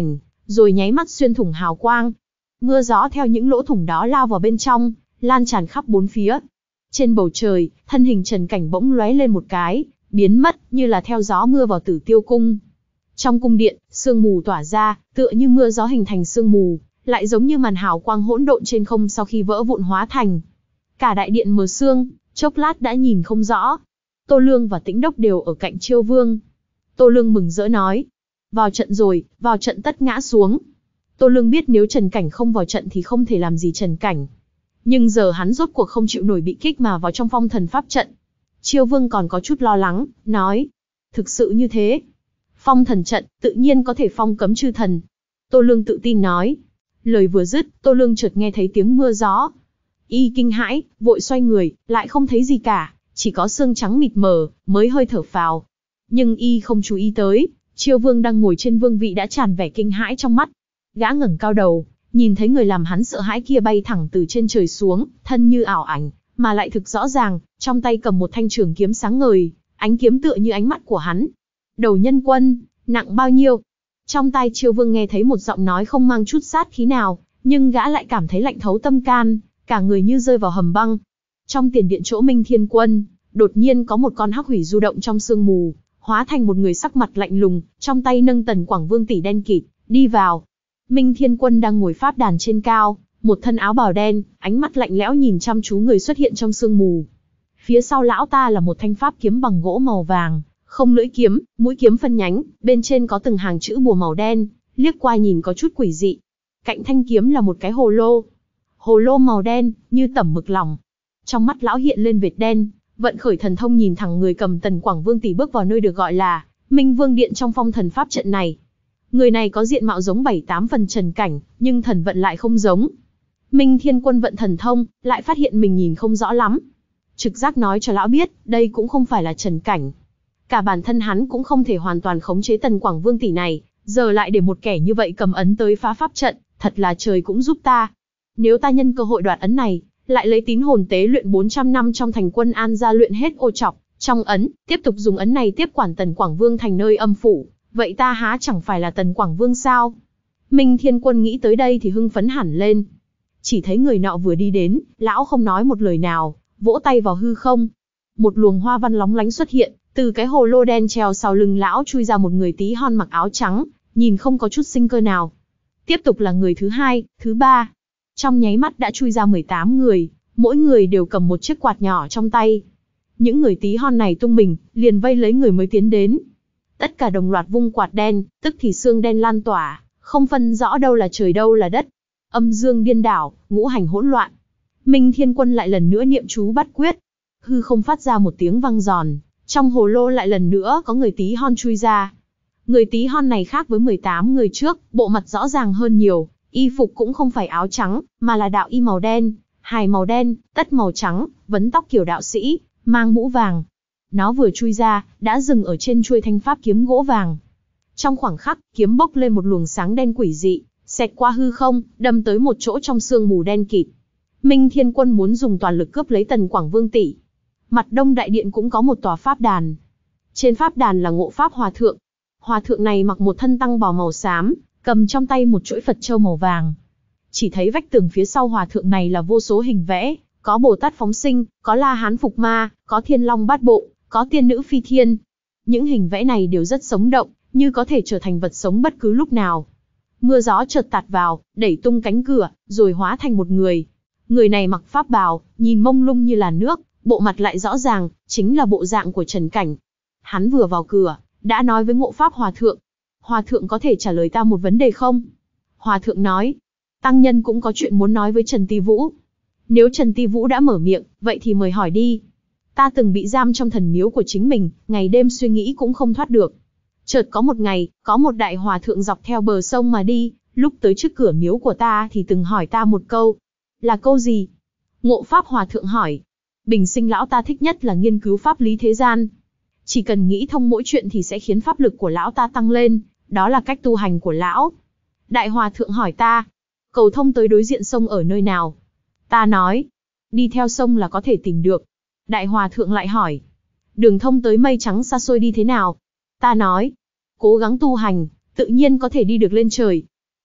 rồi nháy mắt xuyên thủng hào quang. Mưa gió theo những lỗ thủng đó lao vào bên trong, lan tràn khắp bốn phía. Trên bầu trời, thân hình Trần Cảnh bỗng lóe lên một cái, biến mất như là theo gió mưa vào Tử Tiêu cung. Trong cung điện, sương mù tỏa ra, tựa như mưa gió hình thành sương mù, lại giống như màn hào quang hỗn độn trên không sau khi vỡ vụn hóa thành. Cả đại điện mờ sương, chốc lát đã nhìn không rõ. Tô Lương và Tĩnh Đốc đều ở cạnh Chiêu Vương. Tô Lương mừng rỡ nói, vào trận rồi, vào trận tất ngã xuống. Tô Lương biết nếu Trần Cảnh không vào trận thì không thể làm gì Trần Cảnh. Nhưng giờ hắn rốt cuộc không chịu nổi bị kích mà vào trong phong thần pháp trận. Chiêu Vương còn có chút lo lắng, nói, thực sự như thế. Phong thần trận, tự nhiên có thể phong cấm chư thần. Tô Lương tự tin nói. Lời vừa dứt, Tô Lương chợt nghe thấy tiếng mưa gió. Y kinh hãi, vội xoay người, lại không thấy gì cả, chỉ có sương trắng mịt mờ, mới hơi thở phào. Nhưng Y không chú ý tới, Chiêu Vương đang ngồi trên vương vị đã tràn vẻ kinh hãi trong mắt. Gã ngẩng cao đầu, nhìn thấy người làm hắn sợ hãi kia bay thẳng từ trên trời xuống, thân như ảo ảnh, mà lại thực rõ ràng, trong tay cầm một thanh trường kiếm sáng ngời, ánh kiếm tựa như ánh mắt của hắn. Đầu nhân quân, nặng bao nhiêu? Trong tai Chiêu Vương nghe thấy một giọng nói không mang chút sát khí nào, nhưng gã lại cảm thấy lạnh thấu tâm can, cả người như rơi vào hầm băng. Trong tiền điện chỗ Minh Thiên Quân, đột nhiên có một con hắc hủy du động trong sương mù, hóa thành một người sắc mặt lạnh lùng, trong tay nâng Tần Quảng Vương tỷ đen kịt, đi vào. Minh Thiên Quân đang ngồi pháp đàn trên cao, một thân áo bào đen, ánh mắt lạnh lẽo nhìn chăm chú người xuất hiện trong sương mù. Phía sau lão ta là một thanh pháp kiếm bằng gỗ màu vàng, không lưỡi kiếm, mũi kiếm phân nhánh, bên trên có từng hàng chữ bùa màu đen, liếc qua nhìn có chút quỷ dị. Cạnh thanh kiếm là một cái hồ lô. Hồ lô màu đen, như tẩm mực lỏng. Trong mắt lão hiện lên vệt đen, vận khởi thần thông nhìn thẳng người cầm Tần Quảng Vương tỷ bước vào nơi được gọi là Minh Vương Điện trong phong thần pháp trận này. Người này có diện mạo giống bảy tám phần Trần Cảnh, nhưng thần vận lại không giống. Minh Thiên Quân vận thần thông, lại phát hiện mình nhìn không rõ lắm. Trực giác nói cho lão biết, đây cũng không phải là Trần Cảnh. Cả bản thân hắn cũng không thể hoàn toàn khống chế Tần Quảng Vương tỷ này, giờ lại để một kẻ như vậy cầm ấn tới phá pháp trận, thật là trời cũng giúp ta. Nếu ta nhân cơ hội đoạt ấn này, lại lấy tín hồn tế luyện bốn trăm năm trong thành Quân An gia luyện hết ô trọc, trong ấn, tiếp tục dùng ấn này tiếp quản Tần Quảng Vương thành nơi âm phủ, vậy ta há chẳng phải là Tần Quảng Vương sao? Minh Thiên Quân nghĩ tới đây thì hưng phấn hẳn lên. Chỉ thấy người nọ vừa đi đến, lão không nói một lời nào, vỗ tay vào hư không. Một luồng hoa văn lóng lánh xuất hiện, từ cái hồ lô đen treo sau lưng lão chui ra một người tí hon mặc áo trắng, nhìn không có chút sinh cơ nào. Tiếp tục là người thứ hai, thứ ba. Trong nháy mắt đã chui ra mười tám người, mỗi người đều cầm một chiếc quạt nhỏ trong tay. Những người tí hon này tung mình, liền vây lấy người mới tiến đến. Tất cả đồng loạt vung quạt đen, tức thì xương đen lan tỏa, không phân rõ đâu là trời đâu là đất. Âm dương điên đảo, ngũ hành hỗn loạn. Minh Thiên Quân lại lần nữa niệm chú bắt quyết. Hư không phát ra một tiếng vang giòn, trong hồ lô lại lần nữa có người tí hon chui ra. Người tí hon này khác với mười tám người trước, bộ mặt rõ ràng hơn nhiều, y phục cũng không phải áo trắng, mà là đạo y màu đen, hài màu đen, tất màu trắng, vấn tóc kiểu đạo sĩ, mang mũ vàng. Nó vừa chui ra, đã dừng ở trên chuôi thanh pháp kiếm gỗ vàng. Trong khoảng khắc, kiếm bốc lên một luồng sáng đen quỷ dị, xẹt qua hư không, đâm tới một chỗ trong sương mù đen kịt. Minh Thiên Quân muốn dùng toàn lực cướp lấy Tần Quảng Vương tỷ. Mặt đông đại điện cũng có một tòa pháp đàn. Trên pháp đàn là Ngộ Pháp Hòa Thượng. Hòa thượng này mặc một thân tăng bào màu xám, cầm trong tay một chuỗi Phật châu màu vàng. Chỉ thấy vách tường phía sau hòa thượng này là vô số hình vẽ, có Bồ Tát phóng sinh, có La Hán phục ma, có Thiên Long bát bộ, có tiên nữ phi thiên. Những hình vẽ này đều rất sống động, như có thể trở thành vật sống bất cứ lúc nào. Mưa gió chợt tạt vào, đẩy tung cánh cửa, rồi hóa thành một người. Người này mặc pháp bào, nhìn mông lung như là nước, bộ mặt lại rõ ràng, chính là bộ dạng của Trần Cảnh. Hắn vừa vào cửa, đã nói với Ngộ Pháp Hòa Thượng. Hòa Thượng có thể trả lời ta một vấn đề không? Hòa Thượng nói, tăng nhân cũng có chuyện muốn nói với Trần Ti Vũ. Nếu Trần Ti Vũ đã mở miệng, vậy thì mời hỏi đi. Ta từng bị giam trong thần miếu của chính mình, ngày đêm suy nghĩ cũng không thoát được. Chợt có một ngày, có một đại hòa thượng dọc theo bờ sông mà đi, lúc tới trước cửa miếu của ta thì từng hỏi ta một câu. Là câu gì? Ngộ Pháp Hòa Thượng hỏi. Bình sinh lão ta thích nhất là nghiên cứu pháp lý thế gian. Chỉ cần nghĩ thông mỗi chuyện thì sẽ khiến pháp lực của lão ta tăng lên, đó là cách tu hành của lão. Đại Hòa Thượng hỏi ta, cầu thông tới đối diện sông ở nơi nào? Ta nói, đi theo sông là có thể tìm được. Đại Hòa Thượng lại hỏi, đường thông tới mây trắng xa xôi đi thế nào? Ta nói, cố gắng tu hành, tự nhiên có thể đi được lên trời.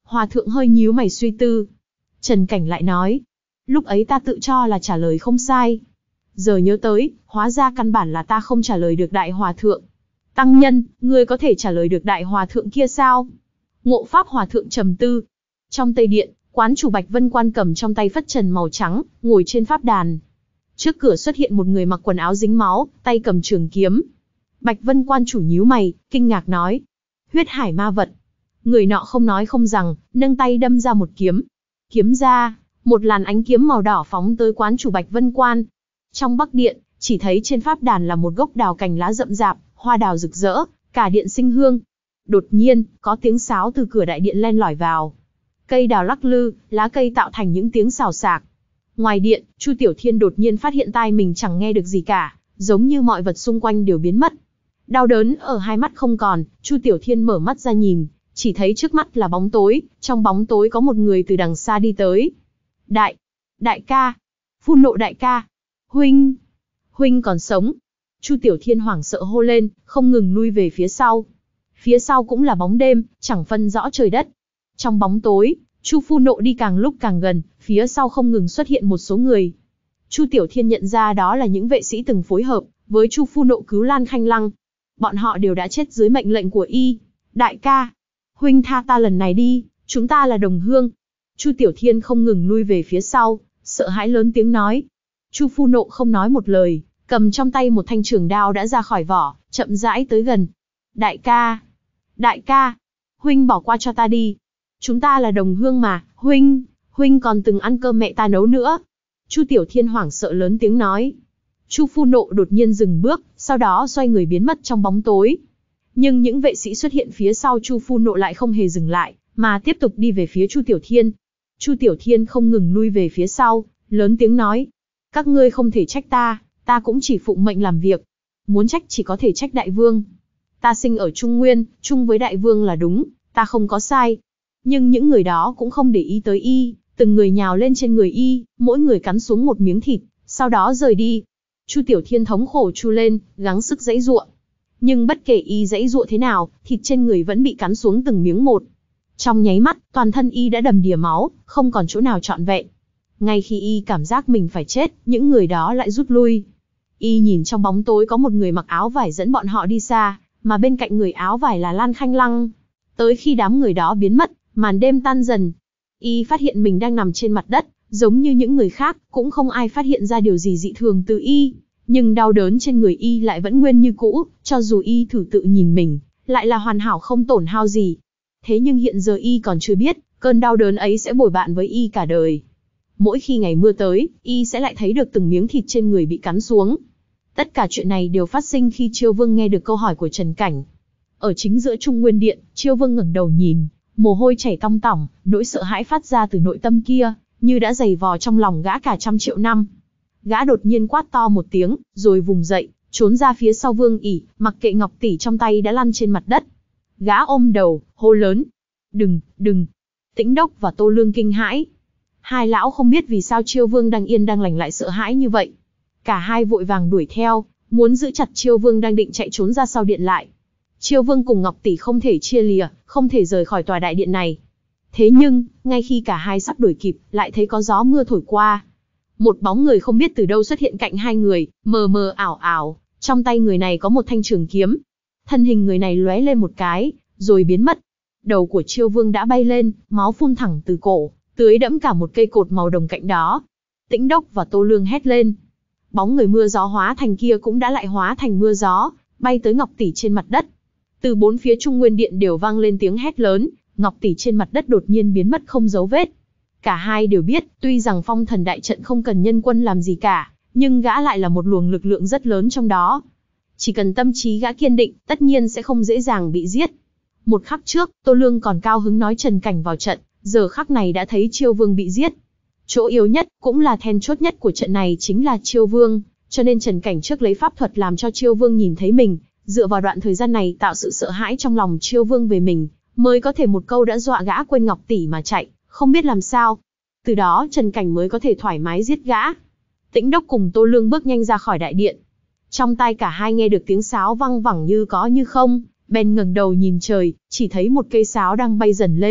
Hòa thượng hơi nhíu mày suy tư. Trần Cảnh lại nói, lúc ấy ta tự cho là trả lời không sai. Giờ nhớ tới, hóa ra căn bản là ta không trả lời được đại hòa thượng. Tăng nhân, ngươi có thể trả lời được đại hòa thượng kia sao? Ngộ Pháp hòa thượng trầm tư. Trong Tây Điện, quán chủ Bạch Vân Quan cầm trong tay phất trần màu trắng, ngồi trên pháp đàn. Trước cửa xuất hiện một người mặc quần áo dính máu, tay cầm trường kiếm. Bạch Vân Quan chủ nhíu mày, kinh ngạc nói, huyết hải ma vật. Người nọ không nói không rằng, nâng tay đâm ra một kiếm. Kiếm ra, một làn ánh kiếm màu đỏ phóng tới quán chủ Bạch Vân Quan. Trong Bắc Điện, chỉ thấy trên pháp đàn là một gốc đào cành lá rậm rạp, hoa đào rực rỡ, cả điện sinh hương. Đột nhiên, có tiếng sáo từ cửa đại điện len lỏi vào. Cây đào lắc lư, lá cây tạo thành những tiếng xào xạc. Ngoài điện, Chu Tiểu Thiên đột nhiên phát hiện tai mình chẳng nghe được gì cả, giống như mọi vật xung quanh đều biến mất. Đau đớn ở hai mắt không còn, Chu Tiểu Thiên mở mắt ra nhìn, chỉ thấy trước mắt là bóng tối, trong bóng tối có một người từ đằng xa đi tới. Đại, đại ca, Phun Nộ đại ca, huynh, huynh còn sống. Chu Tiểu Thiên hoảng sợ hô lên, không ngừng lui về phía sau. Phía sau cũng là bóng đêm, chẳng phân rõ trời đất. Trong bóng tối, Chu Phu Nộ đi càng lúc càng gần, phía sau không ngừng xuất hiện một số người. Chu Tiểu Thiên nhận ra đó là những vệ sĩ từng phối hợp với Chu Phu Nộ cứu Lan Khanh Lăng. Bọn họ đều đã chết dưới mệnh lệnh của y. Đại ca, huynh tha ta lần này đi, chúng ta là đồng hương. Chu Tiểu Thiên không ngừng lui về phía sau, sợ hãi lớn tiếng nói. Chu Phu Nộ không nói một lời, cầm trong tay một thanh trường đao đã ra khỏi vỏ, chậm rãi tới gần. Đại ca, đại ca, huynh bỏ qua cho ta đi. Chúng ta là đồng hương mà, huynh, huynh còn từng ăn cơm mẹ ta nấu nữa. Chu Tiểu Thiên hoảng sợ lớn tiếng nói. Chu Phu Nộ đột nhiên dừng bước, sau đó xoay người biến mất trong bóng tối. Nhưng những vệ sĩ xuất hiện phía sau Chu Phu Nộ lại không hề dừng lại, mà tiếp tục đi về phía Chu Tiểu Thiên. Chu Tiểu Thiên không ngừng lui về phía sau, lớn tiếng nói. Các ngươi không thể trách ta, ta cũng chỉ phụng mệnh làm việc. Muốn trách chỉ có thể trách đại vương. Ta sinh ở Trung Nguyên, chung với đại vương là đúng, ta không có sai. Nhưng những người đó cũng không để ý tới y, từng người nhào lên trên người y, mỗi người cắn xuống một miếng thịt, sau đó rời đi. Chu Tiểu Thiên thống khổ chu lên, gắng sức giãy giụa. Nhưng bất kể y giãy giụa thế nào, thịt trên người vẫn bị cắn xuống từng miếng một. Trong nháy mắt, toàn thân y đã đầm đìa máu, không còn chỗ nào trọn vẹn. Ngay khi y cảm giác mình phải chết, những người đó lại rút lui. Y nhìn trong bóng tối có một người mặc áo vải dẫn bọn họ đi xa, mà bên cạnh người áo vải là Lan Khanh Lăng. Tới khi đám người đó biến mất, màn đêm tan dần. Y phát hiện mình đang nằm trên mặt đất, giống như những người khác, cũng không ai phát hiện ra điều gì dị thường từ y. Nhưng đau đớn trên người y lại vẫn nguyên như cũ, cho dù y thử tự nhìn mình, lại là hoàn hảo không tổn hao gì. Thế nhưng hiện giờ y còn chưa biết, cơn đau đớn ấy sẽ bồi bạn với y cả đời. Mỗi khi ngày mưa tới, y sẽ lại thấy được từng miếng thịt trên người bị cắn xuống. Tất cả chuyện này đều phát sinh khi Chiêu Vương nghe được câu hỏi của Trần Cảnh. Ở chính giữa Trung Nguyên Điện, Chiêu Vương ngẩng đầu nhìn, mồ hôi chảy tong tỏng, nỗi sợ hãi phát ra từ nội tâm kia, như đã dày vò trong lòng gã cả trăm triệu năm. Gã đột nhiên quát to một tiếng, rồi vùng dậy, trốn ra phía sau Vương ỉ, mặc kệ ngọc tỷ trong tay đã lăn trên mặt đất. Gã ôm đầu, hô lớn. Đừng, đừng. Tĩnh Đốc và Tô Lương kinh hãi. Hai lão không biết vì sao Chiêu Vương đang yên đang lành lại sợ hãi như vậy. Cả hai vội vàng đuổi theo, muốn giữ chặt Chiêu Vương đang định chạy trốn ra sau điện lại. Chiêu Vương cùng Ngọc Tỷ không thể chia lìa, không thể rời khỏi tòa đại điện này. Thế nhưng, ngay khi cả hai sắp đuổi kịp, lại thấy có gió mưa thổi qua. Một bóng người không biết từ đâu xuất hiện cạnh hai người, mờ mờ ảo ảo, trong tay người này có một thanh trường kiếm. Thân hình người này lóe lên một cái, rồi biến mất. Đầu của Chiêu Vương đã bay lên, máu phun thẳng từ cổ, tưới đẫm cả một cây cột màu đồng cạnh đó. Tĩnh Đốc và Tô Lương hét lên. Bóng người mưa gió hóa thành kia cũng đã lại hóa thành mưa gió, bay tới Ngọc Tỷ trên mặt đất. Từ bốn phía Trung Nguyên Điện đều vang lên tiếng hét lớn, Ngọc Tỷ trên mặt đất đột nhiên biến mất không dấu vết. Cả hai đều biết, tuy rằng phong thần đại trận không cần nhân quân làm gì cả, nhưng gã lại là một luồng lực lượng rất lớn trong đó. Chỉ cần tâm trí gã kiên định, tất nhiên sẽ không dễ dàng bị giết. Một khắc trước, Tô Lương còn cao hứng nói Trần Cảnh vào trận, giờ khắc này đã thấy Chiêu Vương bị giết. Chỗ yếu nhất, cũng là then chốt nhất của trận này chính là Chiêu Vương, cho nên Trần Cảnh trước lấy pháp thuật làm cho Chiêu Vương nhìn thấy mình, dựa vào đoạn thời gian này tạo sự sợ hãi trong lòng Chiêu Vương về mình, mới có thể một câu đã dọa gã quên Ngọc Tỷ mà chạy, không biết làm sao. Từ đó Trần Cảnh mới có thể thoải mái giết gã. Tĩnh Đốc cùng Tô Lương bước nhanh ra khỏi đại điện. Trong tai cả hai nghe được tiếng sáo vang vẳng như có như không, bèn ngẩng đầu nhìn trời, chỉ thấy một cây sáo đang bay dần lên,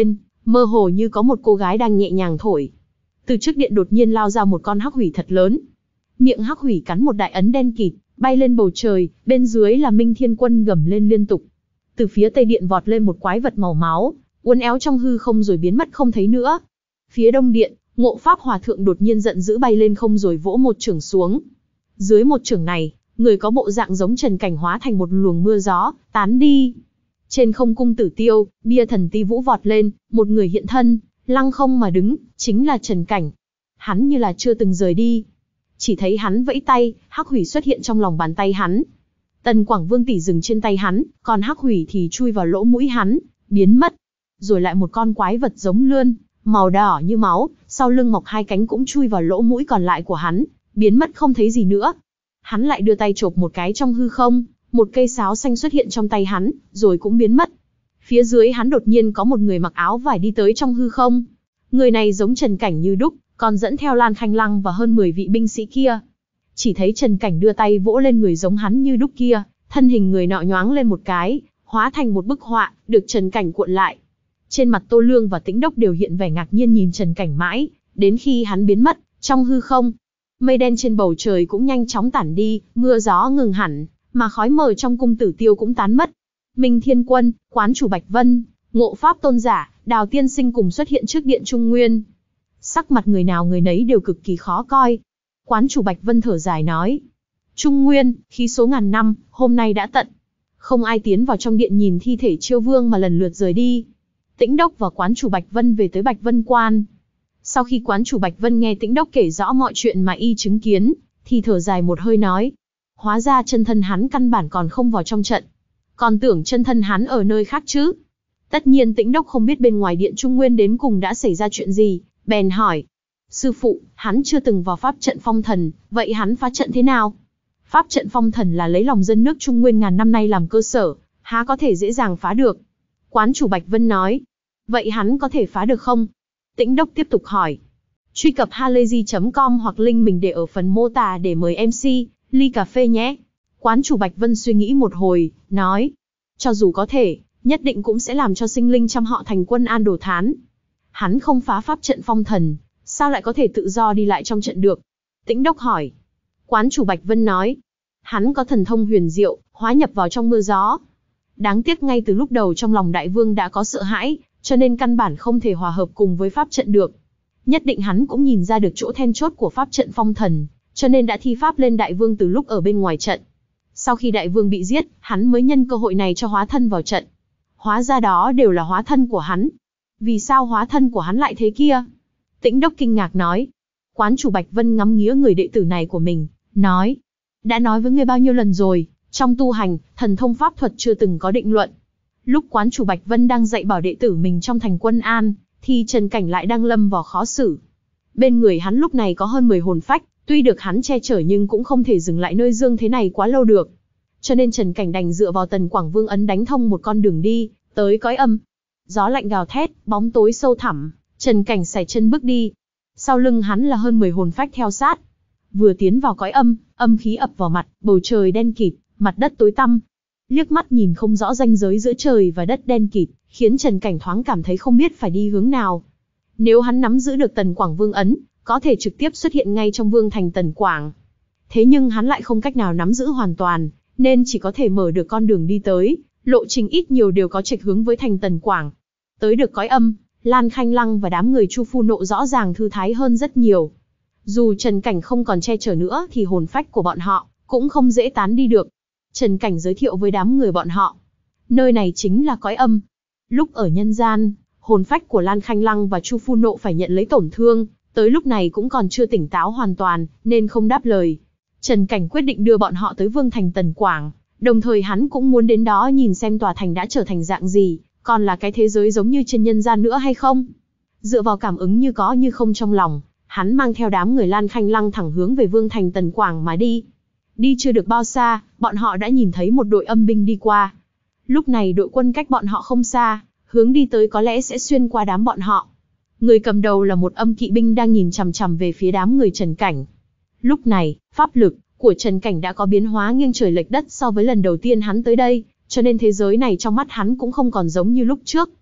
mơ hồ như có một cô gái đang nhẹ nhàng thổi. Từ trước điện đột nhiên lao ra một con hắc hủy thật lớn. Miệng hắc hủy cắn một đại ấn đen kịt, bay lên bầu trời, bên dưới là Minh Thiên Quân gầm lên liên tục. Từ phía tây điện vọt lên một quái vật màu máu, uốn éo trong hư không rồi biến mất không thấy nữa. Phía đông điện, Ngộ Pháp Hòa Thượng đột nhiên giận dữ bay lên không rồi vỗ một chưởng xuống. Dưới một chưởng này, người có bộ dạng giống Trần Cảnh hóa thành một luồng mưa gió, tán đi. Trên không cung Tử Tiêu, bia thần ti vũ vọt lên, một người hiện thân, lăng không mà đứng, chính là Trần Cảnh. Hắn như là chưa từng rời đi. Chỉ thấy hắn vẫy tay, hắc hủy xuất hiện trong lòng bàn tay hắn. Tần Quảng Vương tỷ dừng trên tay hắn, còn hắc hủy thì chui vào lỗ mũi hắn, biến mất. Rồi lại một con quái vật giống lươn, màu đỏ như máu, sau lưng mọc hai cánh cũng chui vào lỗ mũi còn lại của hắn, biến mất không thấy gì nữa. Hắn lại đưa tay chộp một cái trong hư không, một cây sáo xanh xuất hiện trong tay hắn, rồi cũng biến mất. Phía dưới hắn đột nhiên có một người mặc áo vải đi tới trong hư không. Người này giống Trần Cảnh như đúc, còn dẫn theo Lan Khanh Lăng và hơn mười vị binh sĩ kia. Chỉ thấy Trần Cảnh đưa tay vỗ lên người giống hắn như đúc kia, thân hình người nọ nhoáng lên một cái, hóa thành một bức họa, được Trần Cảnh cuộn lại. Trên mặt Tô Lương và Tĩnh Đốc đều hiện vẻ ngạc nhiên nhìn Trần Cảnh mãi, đến khi hắn biến mất, trong hư không. Mây đen trên bầu trời cũng nhanh chóng tản đi, mưa gió ngừng hẳn, mà khói mờ trong cung Tử Tiêu cũng tán mất. Minh Thiên Quân, Quán chủ Bạch Vân, Ngộ Pháp Tôn giả, Đào Tiên Sinh cùng xuất hiện trước điện Trung Nguyên. Sắc mặt người nào người nấy đều cực kỳ khó coi. Quán chủ Bạch Vân thở dài nói: Trung Nguyên, khí số ngàn năm, hôm nay đã tận. Không ai tiến vào trong điện nhìn thi thể Chiêu Vương mà lần lượt rời đi. Tĩnh Đốc và Quán chủ Bạch Vân về tới Bạch Vân Quan. Sau khi Quán chủ Bạch Vân nghe Tĩnh Đốc kể rõ mọi chuyện mà y chứng kiến, thì thở dài một hơi nói: Hóa ra chân thân hắn căn bản còn không vào trong trận. Còn tưởng chân thân hắn ở nơi khác chứ. Tất nhiên Tĩnh Đốc không biết bên ngoài điện Trung Nguyên đến cùng đã xảy ra chuyện gì, bèn hỏi: Sư phụ, hắn chưa từng vào pháp trận phong thần, vậy hắn phá trận thế nào? Pháp trận phong thần là lấy lòng dân nước Trung Nguyên ngàn năm nay làm cơ sở, há có thể dễ dàng phá được? Quán chủ Bạch Vân nói: Vậy hắn có thể phá được không? Tĩnh Đốc tiếp tục hỏi. Truy cập halayzi chấm com hoặc link mình để ở phần mô tả để mời em xê, ly cà phê nhé. Quán chủ Bạch Vân suy nghĩ một hồi, nói: Cho dù có thể, nhất định cũng sẽ làm cho sinh linh trăm họ thành quân an đồ thán. Hắn không phá pháp trận phong thần, sao lại có thể tự do đi lại trong trận được? Tĩnh Đốc hỏi. Quán chủ Bạch Vân nói: Hắn có thần thông huyền diệu, hóa nhập vào trong mưa gió. Đáng tiếc ngay từ lúc đầu trong lòng đại vương đã có sợ hãi, cho nên căn bản không thể hòa hợp cùng với pháp trận được. Nhất định hắn cũng nhìn ra được chỗ then chốt của pháp trận phong thần, cho nên đã thi pháp lên đại vương từ lúc ở bên ngoài trận. Sau khi đại vương bị giết, hắn mới nhân cơ hội này cho hóa thân vào trận. Hóa ra đó đều là hóa thân của hắn. Vì sao hóa thân của hắn lại thế kia? Tĩnh Đốc kinh ngạc nói. Quán chủ Bạch Vân ngắm nghía người đệ tử này của mình, nói: Đã nói với ngươi bao nhiêu lần rồi, trong tu hành, thần thông pháp thuật chưa từng có định luận. Lúc quán chủ Bạch Vân đang dạy bảo đệ tử mình trong thành Quân An, thì Trần Cảnh lại đang lâm vào khó xử. Bên người hắn lúc này có hơn mười hồn phách, tuy được hắn che chở nhưng cũng không thể dừng lại nơi dương thế này quá lâu được. Cho nên Trần Cảnh đành dựa vào Tần Quảng Vương ấn đánh thông một con đường đi, tới cõi âm. Gió lạnh gào thét, bóng tối sâu thẳm, Trần Cảnh sải chân bước đi. Sau lưng hắn là hơn mười hồn phách theo sát. Vừa tiến vào cõi âm, âm khí ập vào mặt, bầu trời đen kịt, mặt đất tối tăm. Liếc mắt nhìn không rõ ranh giới giữa trời và đất đen kịt, khiến Trần Cảnh thoáng cảm thấy không biết phải đi hướng nào. Nếu hắn nắm giữ được Tần Quảng Vương ấn, có thể trực tiếp xuất hiện ngay trong vương thành Tần Quảng. Thế nhưng hắn lại không cách nào nắm giữ hoàn toàn, nên chỉ có thể mở được con đường đi tới, lộ trình ít nhiều đều có trạch hướng với thành Tần Quảng. Tới được cõi âm, Lan Khanh Lăng và đám người Chu Phu Nộ rõ ràng thư thái hơn rất nhiều. Dù Trần Cảnh không còn che chở nữa thì hồn phách của bọn họ cũng không dễ tán đi được. Trần Cảnh giới thiệu với đám người bọn họ. Nơi này chính là cõi âm. Lúc ở nhân gian, hồn phách của Lan Khanh Lăng và Chu Phu Nộ phải nhận lấy tổn thương, tới lúc này cũng còn chưa tỉnh táo hoàn toàn, nên không đáp lời. Trần Cảnh quyết định đưa bọn họ tới vương thành Tần Quảng, đồng thời hắn cũng muốn đến đó nhìn xem tòa thành đã trở thành dạng gì, còn là cái thế giới giống như trên nhân gian nữa hay không. Dựa vào cảm ứng như có như không trong lòng, hắn mang theo đám người Lan Khanh Lăng thẳng hướng về vương thành Tần Quảng mà đi. Đi chưa được bao xa, bọn họ đã nhìn thấy một đội âm binh đi qua. Lúc này đội quân cách bọn họ không xa, hướng đi tới có lẽ sẽ xuyên qua đám bọn họ. Người cầm đầu là một âm kỵ binh đang nhìn chằm chằm về phía đám người Trần Cảnh. Lúc này, pháp lực của Trần Cảnh đã có biến hóa nghiêng trời lệch đất so với lần đầu tiên hắn tới đây, cho nên thế giới này trong mắt hắn cũng không còn giống như lúc trước.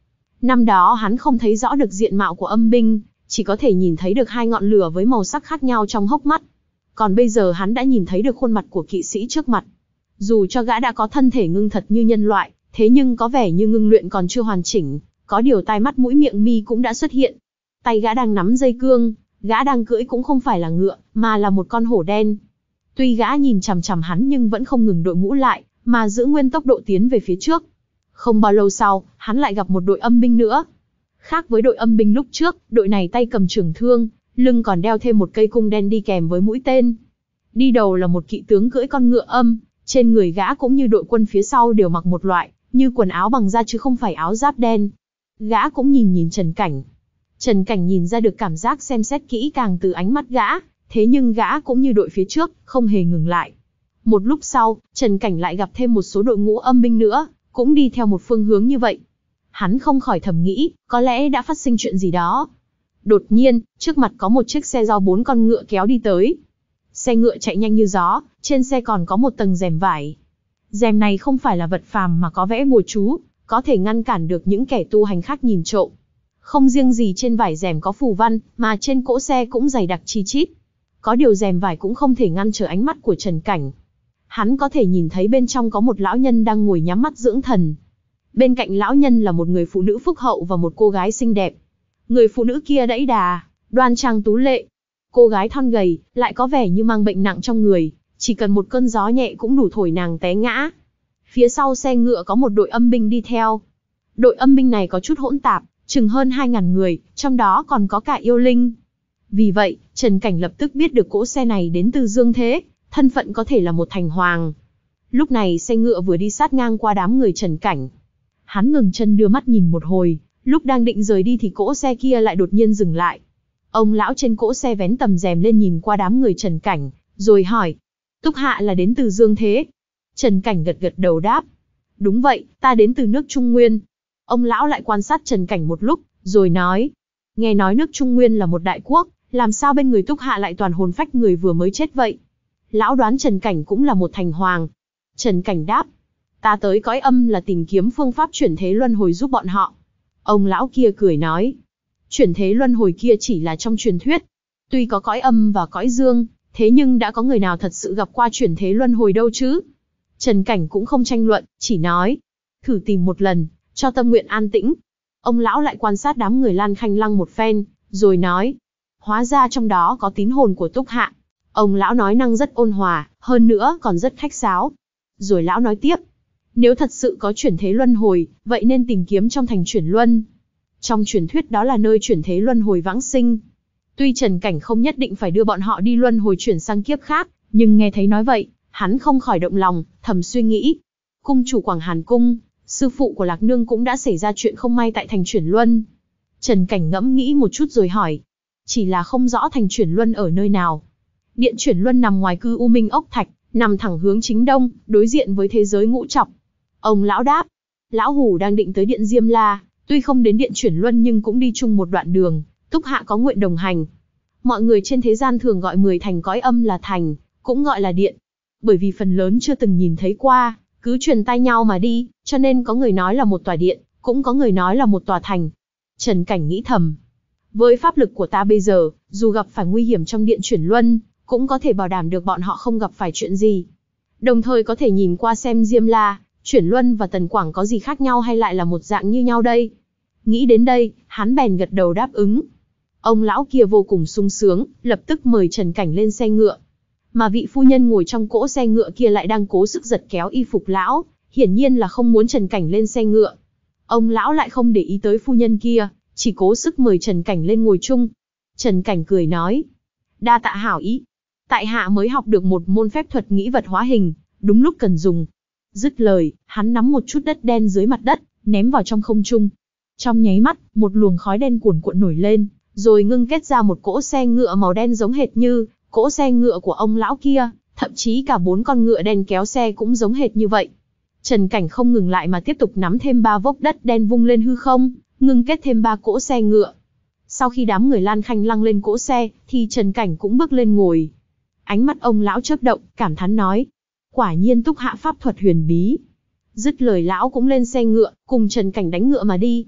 Năm đó hắn không thấy rõ được diện mạo của âm binh, chỉ có thể nhìn thấy được hai ngọn lửa với màu sắc khác nhau trong hốc mắt. Còn bây giờ hắn đã nhìn thấy được khuôn mặt của kỵ sĩ trước mặt. Dù cho gã đã có thân thể ngưng thật như nhân loại, thế nhưng có vẻ như ngưng luyện còn chưa hoàn chỉnh, có điều tai mắt mũi miệng mi cũng đã xuất hiện. Tay gã đang nắm dây cương, gã đang cưỡi cũng không phải là ngựa, mà là một con hổ đen. Tuy gã nhìn chằm chằm hắn nhưng vẫn không ngừng đội mũ lại, mà giữ nguyên tốc độ tiến về phía trước. Không bao lâu sau, hắn lại gặp một đội âm binh nữa. Khác với đội âm binh lúc trước, đội này tay cầm trường thương, lưng còn đeo thêm một cây cung đen đi kèm với mũi tên. Đi đầu là một kỵ tướng cưỡi con ngựa âm, trên người gã cũng như đội quân phía sau đều mặc một loại, như quần áo bằng da chứ không phải áo giáp đen. Gã cũng nhìn nhìn Trần Cảnh. Trần Cảnh nhìn ra được cảm giác xem xét kỹ càng từ ánh mắt gã, thế nhưng gã cũng như đội phía trước, không hề ngừng lại. Một lúc sau, Trần Cảnh lại gặp thêm một số đội ngũ âm binh nữa, cũng đi theo một phương hướng như vậy. Hắn không khỏi thầm nghĩ, có lẽ đã phát sinh chuyện gì đó. Đột nhiên, trước mặt có một chiếc xe do bốn con ngựa kéo đi tới. Xe ngựa chạy nhanh như gió, trên xe còn có một tầng rèm vải. Rèm này không phải là vật phàm mà có vẽ bùa chú, có thể ngăn cản được những kẻ tu hành khác nhìn trộm. Không riêng gì trên vải rèm có phù văn, mà trên cỗ xe cũng dày đặc chi chít. Có điều rèm vải cũng không thể ngăn trở ánh mắt của Trần Cảnh. Hắn có thể nhìn thấy bên trong có một lão nhân đang ngồi nhắm mắt dưỡng thần. Bên cạnh lão nhân là một người phụ nữ phúc hậu và một cô gái xinh đẹp. Người phụ nữ kia đẫy đà, đoan trang tú lệ. Cô gái thon gầy, lại có vẻ như mang bệnh nặng trong người, chỉ cần một cơn gió nhẹ cũng đủ thổi nàng té ngã. Phía sau xe ngựa có một đội âm binh đi theo. Đội âm binh này có chút hỗn tạp, chừng hơn hai ngàn người, trong đó còn có cả yêu linh. Vì vậy, Trần Cảnh lập tức biết được cỗ xe này đến từ Dương Thế, thân phận có thể là một thành hoàng. Lúc này xe ngựa vừa đi sát ngang qua đám người Trần Cảnh. Hắn ngừng chân đưa mắt nhìn một hồi, lúc đang định rời đi thì cỗ xe kia lại đột nhiên dừng lại. Ông lão trên cỗ xe vén tầm rèm lên nhìn qua đám người Trần Cảnh, rồi hỏi, Túc Hạ là đến từ Dương Thế. Trần Cảnh gật gật đầu đáp, đúng vậy, ta đến từ nước Trung Nguyên. Ông lão lại quan sát Trần Cảnh một lúc, rồi nói, nghe nói nước Trung Nguyên là một đại quốc, làm sao bên người Túc Hạ lại toàn hồn phách người vừa mới chết vậy? Lão đoán Trần Cảnh cũng là một thành hoàng. Trần Cảnh đáp, ta tới cõi âm là tìm kiếm phương pháp chuyển thế luân hồi giúp bọn họ. Ông lão kia cười nói, chuyển thế luân hồi kia chỉ là trong truyền thuyết. Tuy có cõi âm và cõi dương, thế nhưng đã có người nào thật sự gặp qua chuyển thế luân hồi đâu chứ? Trần Cảnh cũng không tranh luận, chỉ nói, thử tìm một lần, cho tâm nguyện an tĩnh. Ông lão lại quan sát đám người Lan Khanh Lăng một phen, rồi nói, hóa ra trong đó có tín hồn của Túc Hạ. Ông lão nói năng rất ôn hòa, hơn nữa còn rất khách sáo. Rồi lão nói tiếp, nếu thật sự có chuyển thế luân hồi, vậy nên tìm kiếm trong thành chuyển luân. Trong truyền thuyết đó là nơi chuyển thế luân hồi vãng sinh. Tuy Trần Cảnh không nhất định phải đưa bọn họ đi luân hồi chuyển sang kiếp khác, nhưng nghe thấy nói vậy, hắn không khỏi động lòng, thầm suy nghĩ. Cung chủ Quảng Hàn Cung, sư phụ của Lạc Nương cũng đã xảy ra chuyện không may tại thành chuyển luân. Trần Cảnh ngẫm nghĩ một chút rồi hỏi, chỉ là không rõ thành chuyển luân ở nơi nào. Điện chuyển luân nằm ngoài cư U Minh Ốc Thạch, nằm thẳng hướng chính đông, đối diện với thế giới ngũ trọc. Ông lão đáp, lão hủ đang định tới điện Diêm La, tuy không đến điện chuyển luân nhưng cũng đi chung một đoạn đường, Túc Hạ có nguyện đồng hành. Mọi người trên thế gian thường gọi mười thành cõi âm là thành, cũng gọi là điện. Bởi vì phần lớn chưa từng nhìn thấy qua, cứ truyền tai nhau mà đi, cho nên có người nói là một tòa điện, cũng có người nói là một tòa thành. Trần Cảnh nghĩ thầm, với pháp lực của ta bây giờ, dù gặp phải nguy hiểm trong điện chuyển luân, cũng có thể bảo đảm được bọn họ không gặp phải chuyện gì. Đồng thời có thể nhìn qua xem Diêm La, chuyển luân và Tần Quảng có gì khác nhau hay lại là một dạng như nhau đây. Nghĩ đến đây, hắn bèn gật đầu đáp ứng. Ông lão kia vô cùng sung sướng, lập tức mời Trần Cảnh lên xe ngựa. Mà vị phu nhân ngồi trong cỗ xe ngựa kia lại đang cố sức giật kéo y phục lão, hiển nhiên là không muốn Trần Cảnh lên xe ngựa. Ông lão lại không để ý tới phu nhân kia, chỉ cố sức mời Trần Cảnh lên ngồi chung. Trần Cảnh cười nói, đa tạ hảo ý. Tại hạ mới học được một môn phép thuật nghĩ vật hóa hình, đúng lúc cần dùng. Dứt lời, hắn nắm một chút đất đen dưới mặt đất, ném vào trong không trung. Trong nháy mắt, một luồng khói đen cuồn cuộn nổi lên, rồi ngưng kết ra một cỗ xe ngựa màu đen giống hệt như cỗ xe ngựa của ông lão kia, thậm chí cả bốn con ngựa đen kéo xe cũng giống hệt như vậy. Trần Cảnh không ngừng lại mà tiếp tục nắm thêm ba vốc đất đen vung lên hư không, ngưng kết thêm ba cỗ xe ngựa. Sau khi đám người Lan Khanh Lăng lên cỗ xe, thì Trần Cảnh cũng bước lên ngồi. Ánh mắt ông lão chớp động, cảm thán nói, quả nhiên Túc Hạ pháp thuật huyền bí. Dứt lời lão cũng lên xe ngựa, cùng Trần Cảnh đánh ngựa mà đi.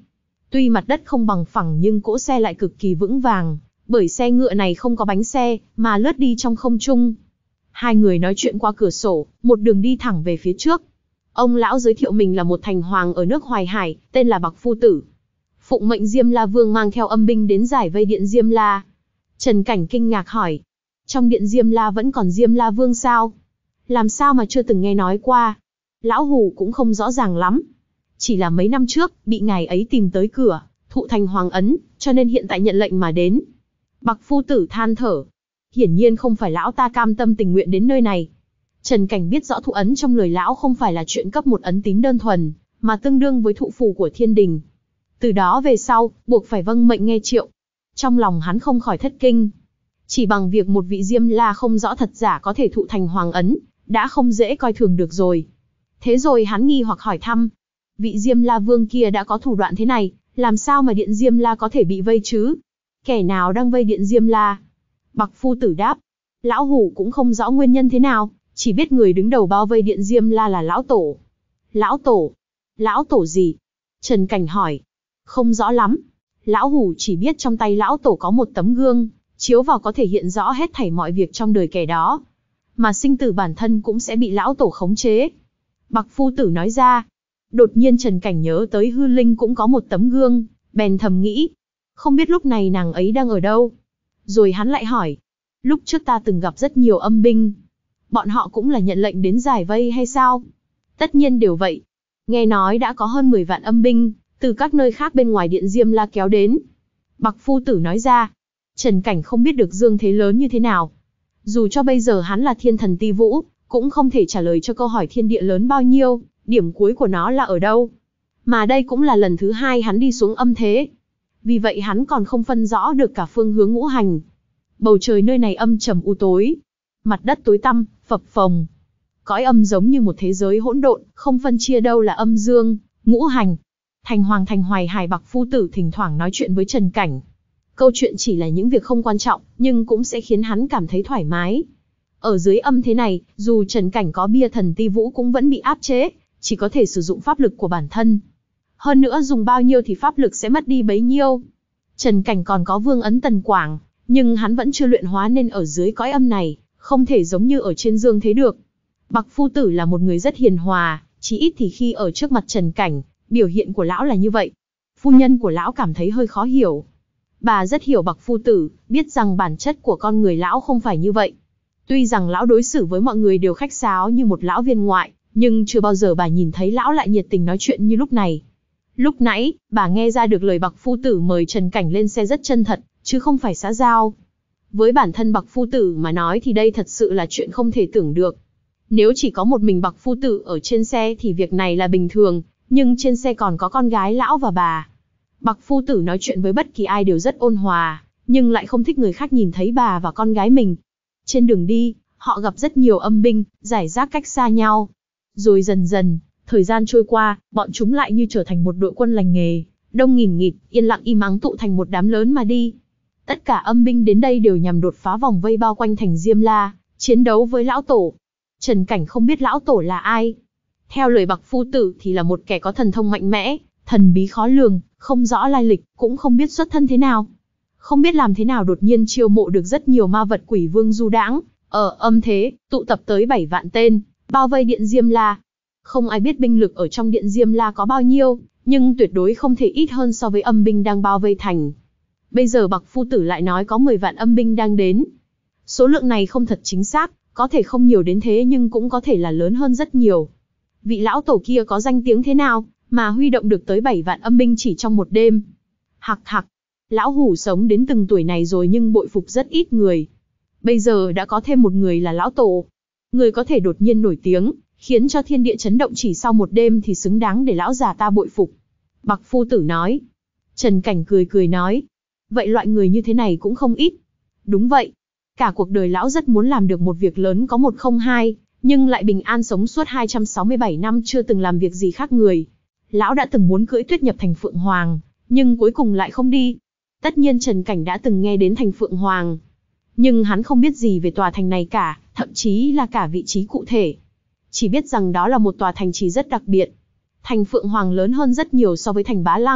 Tuy mặt đất không bằng phẳng nhưng cỗ xe lại cực kỳ vững vàng, bởi xe ngựa này không có bánh xe, mà lướt đi trong không trung. Hai người nói chuyện qua cửa sổ, một đường đi thẳng về phía trước. Ông lão giới thiệu mình là một thành hoàng ở nước Hoài Hải, tên là Bạc Phu Tử. Phụng mệnh Diêm La Vương mang theo âm binh đến giải vây điện Diêm La. Trần Cảnh kinh ngạc hỏi, trong điện Diêm La vẫn còn Diêm La Vương sao? Làm sao mà chưa từng nghe nói qua? Lão Hủ cũng không rõ ràng lắm. Chỉ là mấy năm trước, bị ngài ấy tìm tới cửa, thụ thành hoàng ấn, cho nên hiện tại nhận lệnh mà đến. Bạc Phu Tử than thở. Hiển nhiên không phải lão ta cam tâm tình nguyện đến nơi này. Trần Cảnh biết rõ thụ ấn trong lời lão không phải là chuyện cấp một ấn tín đơn thuần, mà tương đương với thụ phù của thiên đình. Từ đó về sau, buộc phải vâng mệnh nghe triệu. Trong lòng hắn không khỏi thất kinh. Chỉ bằng việc một vị Diêm La không rõ thật giả có thể thụ thành hoàng ấn, đã không dễ coi thường được rồi. Thế rồi hắn nghi hoặc hỏi thăm, vị Diêm La Vương kia đã có thủ đoạn thế này, làm sao mà điện Diêm La có thể bị vây chứ? Kẻ nào đang vây điện Diêm La? Bạc Phu Tử đáp, lão hủ cũng không rõ nguyên nhân thế nào, chỉ biết người đứng đầu bao vây điện Diêm La là lão tổ. Lão tổ? Lão tổ gì? Trần Cảnh hỏi. Không rõ lắm. Lão hủ chỉ biết trong tay lão tổ có một tấm gương, chiếu vào có thể hiện rõ hết thảy mọi việc trong đời kẻ đó. Mà sinh tử bản thân cũng sẽ bị lão tổ khống chế. Bạc Phu Tử nói ra. Đột nhiên Trần Cảnh nhớ tới Hư Linh cũng có một tấm gương, bèn thầm nghĩ. Không biết lúc này nàng ấy đang ở đâu? Rồi hắn lại hỏi. Lúc trước ta từng gặp rất nhiều âm binh. Bọn họ cũng là nhận lệnh đến giải vây hay sao? Tất nhiên đều vậy. Nghe nói đã có hơn mười vạn âm binh, từ các nơi khác bên ngoài điện Diêm La kéo đến. Bạc Phu Tử nói ra. Trần Cảnh không biết được dương thế lớn như thế nào. Dù cho bây giờ hắn là thiên thần Ti Vũ, cũng không thể trả lời cho câu hỏi thiên địa lớn bao nhiêu, điểm cuối của nó là ở đâu. Mà đây cũng là lần thứ hai hắn đi xuống âm thế. Vì vậy hắn còn không phân rõ được cả phương hướng ngũ hành. Bầu trời nơi này âm trầm u tối. Mặt đất tối tăm, phập phồng. Cõi âm giống như một thế giới hỗn độn, không phân chia đâu là âm dương, ngũ hành. Thành Hoàng Thành Hoài Hải Bạc Phu Tử thỉnh thoảng nói chuyện với Trần Cảnh. Câu chuyện chỉ là những việc không quan trọng, nhưng cũng sẽ khiến hắn cảm thấy thoải mái. Ở dưới âm thế này, dù Trần Cảnh có bia thần Ti Vũ cũng vẫn bị áp chế, chỉ có thể sử dụng pháp lực của bản thân. Hơn nữa dùng bao nhiêu thì pháp lực sẽ mất đi bấy nhiêu. Trần Cảnh còn có vương ấn Tần Quảng, nhưng hắn vẫn chưa luyện hóa nên ở dưới cõi âm này, không thể giống như ở trên dương thế được. Bạc Phu Tử là một người rất hiền hòa, chỉ ít thì khi ở trước mặt Trần Cảnh, biểu hiện của lão là như vậy. Phu nhân của lão cảm thấy hơi khó hiểu. Bà rất hiểu Bạc Phu Tử, biết rằng bản chất của con người lão không phải như vậy. Tuy rằng lão đối xử với mọi người đều khách sáo như một lão viên ngoại, nhưng chưa bao giờ bà nhìn thấy lão lại nhiệt tình nói chuyện như lúc này. Lúc nãy, bà nghe ra được lời Bạc Phu Tử mời Trần Cảnh lên xe rất chân thật, chứ không phải xã giao. Với bản thân Bạc Phu Tử mà nói thì đây thật sự là chuyện không thể tưởng được. Nếu chỉ có một mình Bạc Phu Tử ở trên xe thì việc này là bình thường, nhưng trên xe còn có con gái lão và bà. Bạc Phu Tử nói chuyện với bất kỳ ai đều rất ôn hòa, nhưng lại không thích người khác nhìn thấy bà và con gái mình. Trên đường đi, họ gặp rất nhiều âm binh, rải rác cách xa nhau. Rồi dần dần, thời gian trôi qua, bọn chúng lại như trở thành một đội quân lành nghề, đông nghìn nghịt, yên lặng im ắng tụ thành một đám lớn mà đi. Tất cả âm binh đến đây đều nhằm đột phá vòng vây bao quanh thành Diêm La, chiến đấu với lão tổ. Trần Cảnh không biết lão tổ là ai. Theo lời Bạc Phu Tử thì là một kẻ có thần thông mạnh mẽ, thần bí khó lường, không rõ lai lịch, cũng không biết xuất thân thế nào. Không biết làm thế nào đột nhiên chiêu mộ được rất nhiều ma vật quỷ vương du đãng, ở âm thế, tụ tập tới bảy vạn tên, bao vây điện Diêm La. Không ai biết binh lực ở trong điện Diêm La có bao nhiêu, nhưng tuyệt đối không thể ít hơn so với âm binh đang bao vây thành. Bây giờ Bạc Phu Tử lại nói có mười vạn âm binh đang đến. Số lượng này không thật chính xác, có thể không nhiều đến thế nhưng cũng có thể là lớn hơn rất nhiều. Vị lão tổ kia có danh tiếng thế nào, mà huy động được tới bảy vạn âm binh chỉ trong một đêm. Hặc hặc, lão hủ sống đến từng tuổi này rồi nhưng bội phục rất ít người. Bây giờ đã có thêm một người là lão tổ. Người có thể đột nhiên nổi tiếng, khiến cho thiên địa chấn động chỉ sau một đêm thì xứng đáng để lão già ta bội phục. Bạc Phu Tử nói. Trần Cảnh cười cười nói. Vậy loại người như thế này cũng không ít. Đúng vậy. Cả cuộc đời lão rất muốn làm được một việc lớn có một không hai, nhưng lại bình an sống suốt hai trăm sáu mươi bảy năm chưa từng làm việc gì khác người. Lão đã từng muốn cưỡi tuyết nhập thành Phượng Hoàng, nhưng cuối cùng lại không đi. Tất nhiên Trần Cảnh đã từng nghe đến thành Phượng Hoàng, nhưng hắn không biết gì về tòa thành này cả, thậm chí là cả vị trí cụ thể. Chỉ biết rằng đó là một tòa thành trì rất đặc biệt. Thành Phượng Hoàng lớn hơn rất nhiều so với thành Bá Lăng,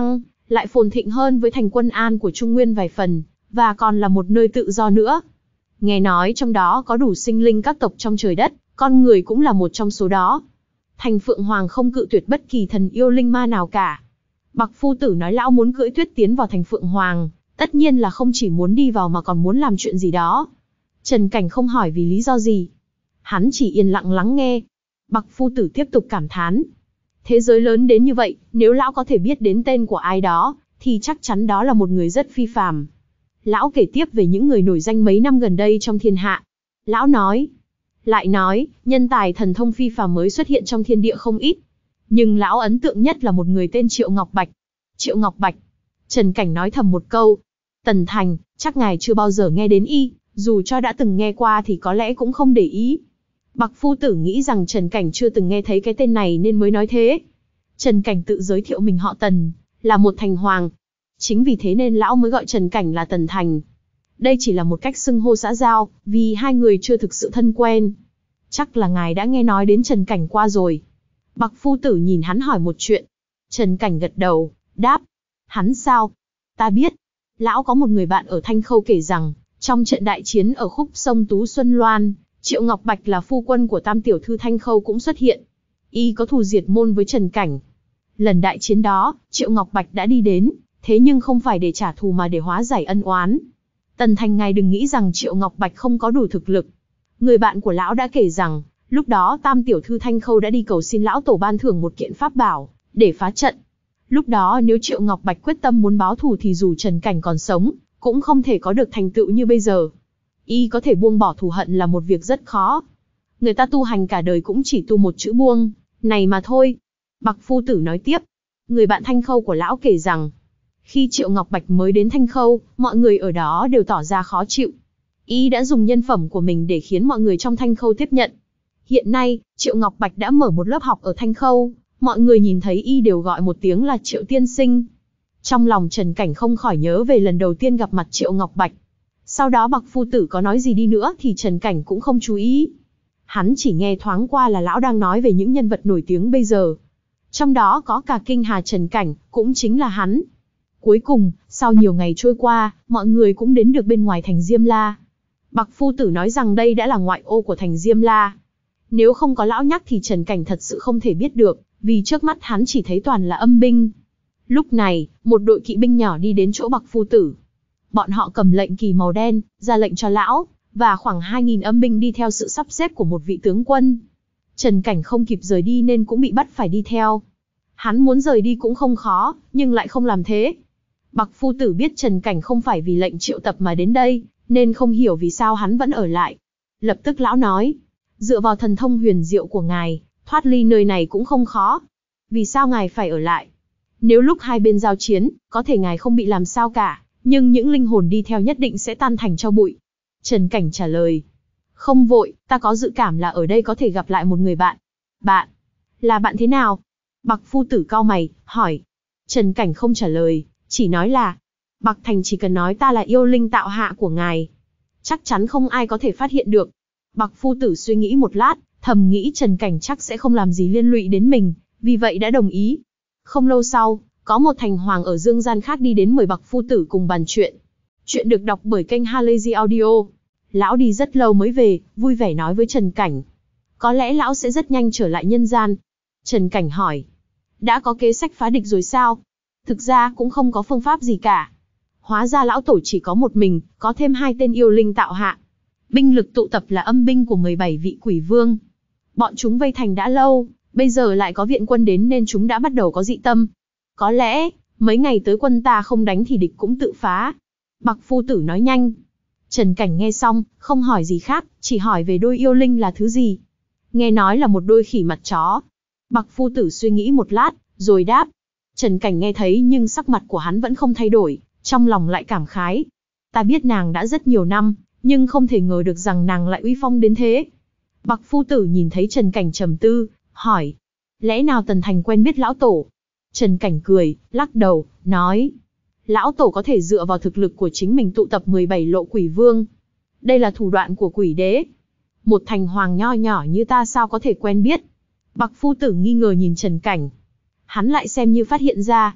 lại phồn thịnh hơn với thành Quân An của Trung Nguyên vài phần, và còn là một nơi tự do nữa. Nghe nói trong đó có đủ sinh linh các tộc trong trời đất, con người cũng là một trong số đó. Thành Phượng Hoàng không cự tuyệt bất kỳ thần yêu linh ma nào cả. Bạc Phu Tử nói lão muốn cưỡi tuyết tiến vào thành Phượng Hoàng, tất nhiên là không chỉ muốn đi vào mà còn muốn làm chuyện gì đó. Trần Cảnh không hỏi vì lý do gì. Hắn chỉ yên lặng lắng nghe. Bạc Phu Tử tiếp tục cảm thán. Thế giới lớn đến như vậy, nếu lão có thể biết đến tên của ai đó, thì chắc chắn đó là một người rất phi phàm. Lão kể tiếp về những người nổi danh mấy năm gần đây trong thiên hạ. Lão nói, lại nói, nhân tài thần thông phi phàm mới xuất hiện trong thiên địa không ít. Nhưng lão ấn tượng nhất là một người tên Triệu Ngọc Bạch. Triệu Ngọc Bạch. Trần Cảnh nói thầm một câu. Tần Thành, chắc ngài chưa bao giờ nghe đến y, dù cho đã từng nghe qua thì có lẽ cũng không để ý. Bạc Phu Tử nghĩ rằng Trần Cảnh chưa từng nghe thấy cái tên này nên mới nói thế. Trần Cảnh tự giới thiệu mình họ Tần, là một thành hoàng. Chính vì thế nên lão mới gọi Trần Cảnh là Tần Thành. Đây chỉ là một cách xưng hô xã giao, vì hai người chưa thực sự thân quen. Chắc là ngài đã nghe nói đến Trần Cảnh qua rồi. Bạc Phu Tử nhìn hắn hỏi một chuyện. Trần Cảnh gật đầu, đáp. Hắn sao? Ta biết. Lão có một người bạn ở Thanh Khâu kể rằng, trong trận đại chiến ở khúc sông Tú Xuân Loan, Triệu Ngọc Bạch là phu quân của Tam Tiểu Thư Thanh Khâu cũng xuất hiện. Y có thù diệt môn với Trần Cảnh. Lần đại chiến đó, Triệu Ngọc Bạch đã đi đến, thế nhưng không phải để trả thù mà để hóa giải ân oán. Tần Thành ngài đừng nghĩ rằng Triệu Ngọc Bạch không có đủ thực lực. Người bạn của lão đã kể rằng, lúc đó Tam Tiểu Thư Thanh Khâu đã đi cầu xin lão tổ ban thưởng một kiện pháp bảo, để phá trận. Lúc đó nếu Triệu Ngọc Bạch quyết tâm muốn báo thù thì dù Trần Cảnh còn sống, cũng không thể có được thành tựu như bây giờ. Y có thể buông bỏ thù hận là một việc rất khó. Người ta tu hành cả đời cũng chỉ tu một chữ buông, này mà thôi. Bạc Phu Tử nói tiếp. Người bạn Thanh Khâu của lão kể rằng, khi Triệu Ngọc Bạch mới đến Thanh Khâu, mọi người ở đó đều tỏ ra khó chịu. Y đã dùng nhân phẩm của mình để khiến mọi người trong Thanh Khâu tiếp nhận. Hiện nay, Triệu Ngọc Bạch đã mở một lớp học ở Thanh Khâu, mọi người nhìn thấy Y đều gọi một tiếng là Triệu Tiên Sinh. Trong lòng Trần Cảnh không khỏi nhớ về lần đầu tiên gặp mặt Triệu Ngọc Bạch. Sau đó Bạc Phu Tử có nói gì đi nữa thì Trần Cảnh cũng không chú ý. Hắn chỉ nghe thoáng qua là lão đang nói về những nhân vật nổi tiếng bây giờ. Trong đó có cả Kinh Hà Trần Cảnh, cũng chính là hắn. Cuối cùng, sau nhiều ngày trôi qua, mọi người cũng đến được bên ngoài thành Diêm La. Bạc Phu Tử nói rằng đây đã là ngoại ô của thành Diêm La. Nếu không có lão nhắc thì Trần Cảnh thật sự không thể biết được, vì trước mắt hắn chỉ thấy toàn là âm binh. Lúc này, một đội kỵ binh nhỏ đi đến chỗ Bạc Phu Tử. Bọn họ cầm lệnh kỳ màu đen, ra lệnh cho lão, và khoảng hai nghìn âm binh đi theo sự sắp xếp của một vị tướng quân. Trần Cảnh không kịp rời đi nên cũng bị bắt phải đi theo. Hắn muốn rời đi cũng không khó, nhưng lại không làm thế. Bạc Phu Tử biết Trần Cảnh không phải vì lệnh triệu tập mà đến đây, nên không hiểu vì sao hắn vẫn ở lại. Lập tức lão nói, dựa vào thần thông huyền diệu của ngài, thoát ly nơi này cũng không khó. Vì sao ngài phải ở lại? Nếu lúc hai bên giao chiến, có thể ngài không bị làm sao cả, nhưng những linh hồn đi theo nhất định sẽ tan thành tro bụi. Trần Cảnh trả lời, không vội, ta có dự cảm là ở đây có thể gặp lại một người bạn. Bạn? Là bạn thế nào? Bạc Phu Tử cau mày, hỏi. Trần Cảnh không trả lời, chỉ nói là, Bạc Thành chỉ cần nói ta là yêu linh tạo hạ của ngài, chắc chắn không ai có thể phát hiện được. Bạc Phu Tử suy nghĩ một lát, thầm nghĩ Trần Cảnh chắc sẽ không làm gì liên lụy đến mình, vì vậy đã đồng ý. Không lâu sau, có một thành hoàng ở dương gian khác đi đến mời Bạc Phu Tử cùng bàn chuyện. Chuyện được đọc bởi kênh Halazy Audio. Lão đi rất lâu mới về, vui vẻ nói với Trần Cảnh. Có lẽ lão sẽ rất nhanh trở lại nhân gian. Trần Cảnh hỏi. Đã có kế sách phá địch rồi sao? Thực ra cũng không có phương pháp gì cả. Hóa ra lão tổ chỉ có một mình, có thêm hai tên yêu linh tạo hạ. Binh lực tụ tập là âm binh của mười bảy vị quỷ vương. Bọn chúng vây thành đã lâu, bây giờ lại có viện quân đến nên chúng đã bắt đầu có dị tâm. Có lẽ, mấy ngày tới quân ta không đánh thì địch cũng tự phá. Bạc Phu Tử nói nhanh. Trần Cảnh nghe xong, không hỏi gì khác, chỉ hỏi về đôi yêu linh là thứ gì. Nghe nói là một đôi khỉ mặt chó. Bạc Phu Tử suy nghĩ một lát, rồi đáp. Trần Cảnh nghe thấy nhưng sắc mặt của hắn vẫn không thay đổi, trong lòng lại cảm khái. Ta biết nàng đã rất nhiều năm, nhưng không thể ngờ được rằng nàng lại uy phong đến thế. Bạc Phu Tử nhìn thấy Trần Cảnh trầm tư, hỏi. Lẽ nào Tần Thành quen biết lão tổ? Trần Cảnh cười, lắc đầu, nói. Lão tổ có thể dựa vào thực lực của chính mình tụ tập mười bảy lộ quỷ vương. Đây là thủ đoạn của quỷ đế. Một thành hoàng nho nhỏ như ta sao có thể quen biết? Bạc Phu Tử nghi ngờ nhìn Trần Cảnh. Hắn lại xem như phát hiện ra.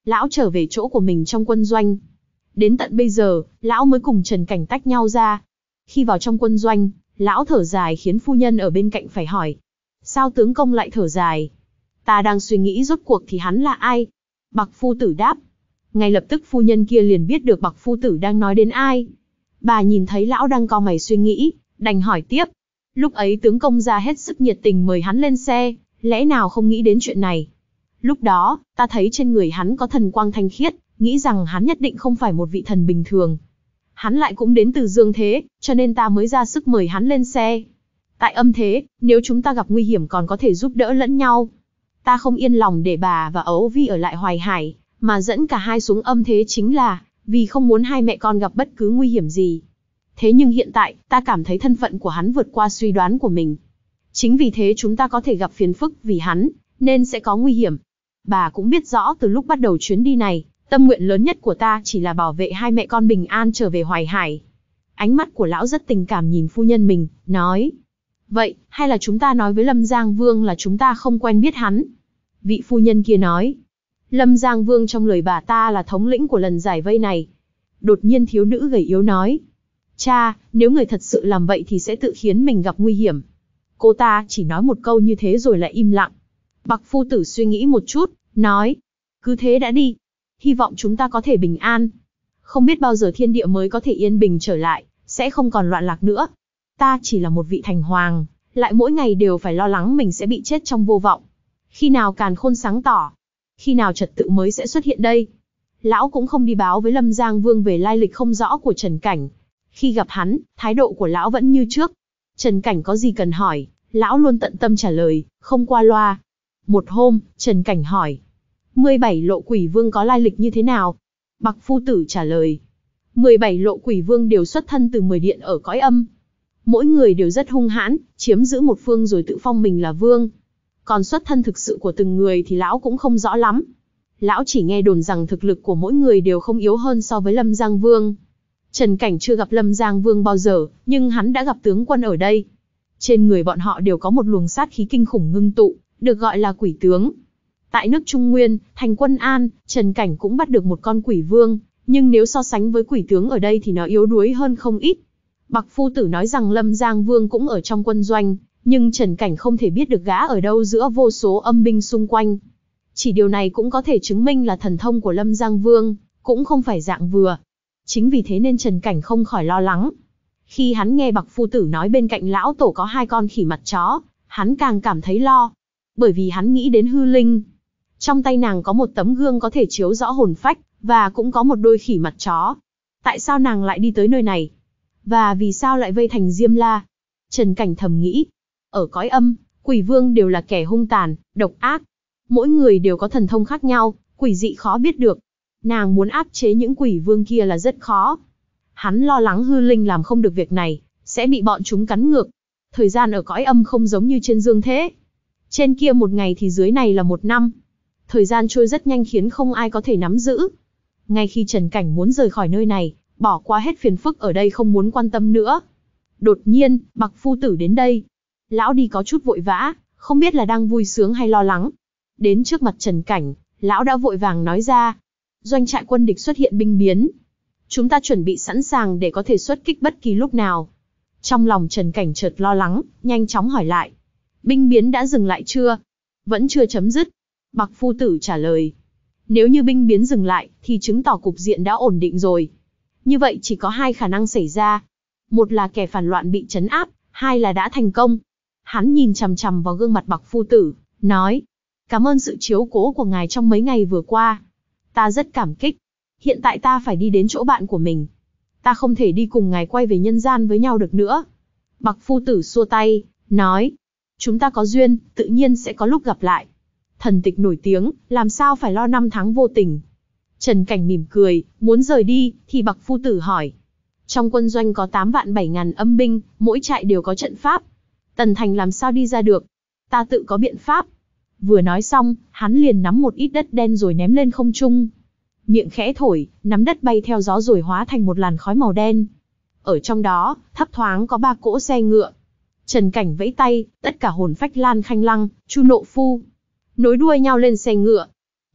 Lão trở về chỗ của mình trong quân doanh. Đến tận bây giờ, lão mới cùng Trần Cảnh tách nhau ra. Khi vào trong quân doanh, lão thở dài khiến phu nhân ở bên cạnh phải hỏi. Sao tướng công lại thở dài? Ta đang suy nghĩ rốt cuộc thì hắn là ai? Bạc phu tử đáp. Ngay lập tức phu nhân kia liền biết được bạc phu tử đang nói đến ai. Bà nhìn thấy lão đang cau mày suy nghĩ, đành hỏi tiếp. Lúc ấy tướng công ra hết sức nhiệt tình mời hắn lên xe, lẽ nào không nghĩ đến chuyện này? Lúc đó, ta thấy trên người hắn có thần quang thanh khiết, nghĩ rằng hắn nhất định không phải một vị thần bình thường. Hắn lại cũng đến từ dương thế, cho nên ta mới ra sức mời hắn lên xe. Tại âm thế, nếu chúng ta gặp nguy hiểm còn có thể giúp đỡ lẫn nhau. Ta không yên lòng để bà và Ấu Vi ở lại Hoài Hải, mà dẫn cả hai xuống âm thế chính là vì không muốn hai mẹ con gặp bất cứ nguy hiểm gì. Thế nhưng hiện tại, ta cảm thấy thân phận của hắn vượt qua suy đoán của mình. Chính vì thế chúng ta có thể gặp phiền phức vì hắn, nên sẽ có nguy hiểm. Bà cũng biết rõ từ lúc bắt đầu chuyến đi này, tâm nguyện lớn nhất của ta chỉ là bảo vệ hai mẹ con bình an trở về Hoài Hải. Ánh mắt của lão rất tình cảm nhìn phu nhân mình, nói. Vậy, hay là chúng ta nói với Lâm Giang Vương là chúng ta không quen biết hắn? Vị phu nhân kia nói. Lâm Giang Vương trong lời bà ta là thống lĩnh của lần giải vây này. Đột nhiên thiếu nữ gầy yếu nói. Cha, nếu người thật sự làm vậy thì sẽ tự khiến mình gặp nguy hiểm. Cô ta chỉ nói một câu như thế rồi lại im lặng. Bạc phu tử suy nghĩ một chút, nói. Cứ thế đã đi. Hy vọng chúng ta có thể bình an. Không biết bao giờ thiên địa mới có thể yên bình trở lại, sẽ không còn loạn lạc nữa. Ta chỉ là một vị thành hoàng, lại mỗi ngày đều phải lo lắng mình sẽ bị chết trong vô vọng. Khi nào càn khôn sáng tỏ? Khi nào trật tự mới sẽ xuất hiện đây? Lão cũng không đi báo với Lâm Giang Vương về lai lịch không rõ của Trần Cảnh. Khi gặp hắn, thái độ của lão vẫn như trước. Trần Cảnh có gì cần hỏi, lão luôn tận tâm trả lời, không qua loa. Một hôm, Trần Cảnh hỏi. mười bảy lộ quỷ vương có lai lịch như thế nào? Bạc phu tử trả lời. mười bảy lộ quỷ vương đều xuất thân từ mười điện ở cõi âm. Mỗi người đều rất hung hãn, chiếm giữ một phương rồi tự phong mình là vương. Còn xuất thân thực sự của từng người thì lão cũng không rõ lắm. Lão chỉ nghe đồn rằng thực lực của mỗi người đều không yếu hơn so với Lâm Giang Vương. Trần Cảnh chưa gặp Lâm Giang Vương bao giờ, nhưng hắn đã gặp tướng quân ở đây. Trên người bọn họ đều có một luồng sát khí kinh khủng ngưng tụ, được gọi là quỷ tướng. Tại nước Trung Nguyên, thành Quân An, Trần Cảnh cũng bắt được một con quỷ vương, nhưng nếu so sánh với quỷ tướng ở đây thì nó yếu đuối hơn không ít. Bạc phu tử nói rằng Lâm Giang Vương cũng ở trong quân doanh, nhưng Trần Cảnh không thể biết được gã ở đâu giữa vô số âm binh xung quanh. Chỉ điều này cũng có thể chứng minh là thần thông của Lâm Giang Vương, cũng không phải dạng vừa. Chính vì thế nên Trần Cảnh không khỏi lo lắng. Khi hắn nghe Bạc phu tử nói bên cạnh lão tổ có hai con khỉ mặt chó, hắn càng cảm thấy lo. Bởi vì hắn nghĩ đến hư linh. Trong tay nàng có một tấm gương có thể chiếu rõ hồn phách, và cũng có một đôi khỉ mặt chó. Tại sao nàng lại đi tới nơi này? Và vì sao lại vây thành Diêm La? Trần Cảnh thầm nghĩ. Ở cõi âm, quỷ vương đều là kẻ hung tàn, độc ác. Mỗi người đều có thần thông khác nhau, quỷ dị khó biết được. Nàng muốn áp chế những quỷ vương kia là rất khó. Hắn lo lắng hư linh làm không được việc này, sẽ bị bọn chúng cắn ngược. Thời gian ở cõi âm không giống như trên dương thế. Trên kia một ngày thì dưới này là một năm. Thời gian trôi rất nhanh khiến không ai có thể nắm giữ. Ngay khi Trần Cảnh muốn rời khỏi nơi này, bỏ qua hết phiền phức ở đây không muốn quan tâm nữa. Đột nhiên, Bạc phu tử đến đây. Lão đi có chút vội vã, không biết là đang vui sướng hay lo lắng. Đến trước mặt Trần Cảnh, lão đã vội vàng nói ra. Doanh trại quân địch xuất hiện binh biến. Chúng ta chuẩn bị sẵn sàng để có thể xuất kích bất kỳ lúc nào. Trong lòng Trần Cảnh chợt lo lắng, nhanh chóng hỏi lại. Binh biến đã dừng lại chưa? Vẫn chưa chấm dứt. Bạc phu tử trả lời. Nếu như binh biến dừng lại, thì chứng tỏ cục diện đã ổn định rồi. Như vậy chỉ có hai khả năng xảy ra. Một là kẻ phản loạn bị trấn áp, hai là đã thành công. Hắn nhìn chằm chằm vào gương mặt Bạc phu tử, nói. Cảm ơn sự chiếu cố của ngài trong mấy ngày vừa qua. Ta rất cảm kích. Hiện tại ta phải đi đến chỗ bạn của mình. Ta không thể đi cùng ngài quay về nhân gian với nhau được nữa. Bạc phu tử xua tay, nói. Chúng ta có duyên, tự nhiên sẽ có lúc gặp lại. Thần tịch nổi tiếng, làm sao phải lo năm tháng vô tình. Trần Cảnh mỉm cười, muốn rời đi, thì Bạc phu tử hỏi. Trong quân doanh có tám vạn bảy ngàn âm binh, mỗi trại đều có trận pháp. Tần Thành làm sao đi ra được? Ta tự có biện pháp. Vừa nói xong, hắn liền nắm một ít đất đen rồi ném lên không trung. Miệng khẽ thổi, nắm đất bay theo gió rồi hóa thành một làn khói màu đen. Ở trong đó, thấp thoáng có ba cỗ xe ngựa. Trần Cảnh vẫy tay, tất cả hồn phách Lan Khanh Lăng, Chu Nộ Phu nối đuôi nhau lên xe ngựa.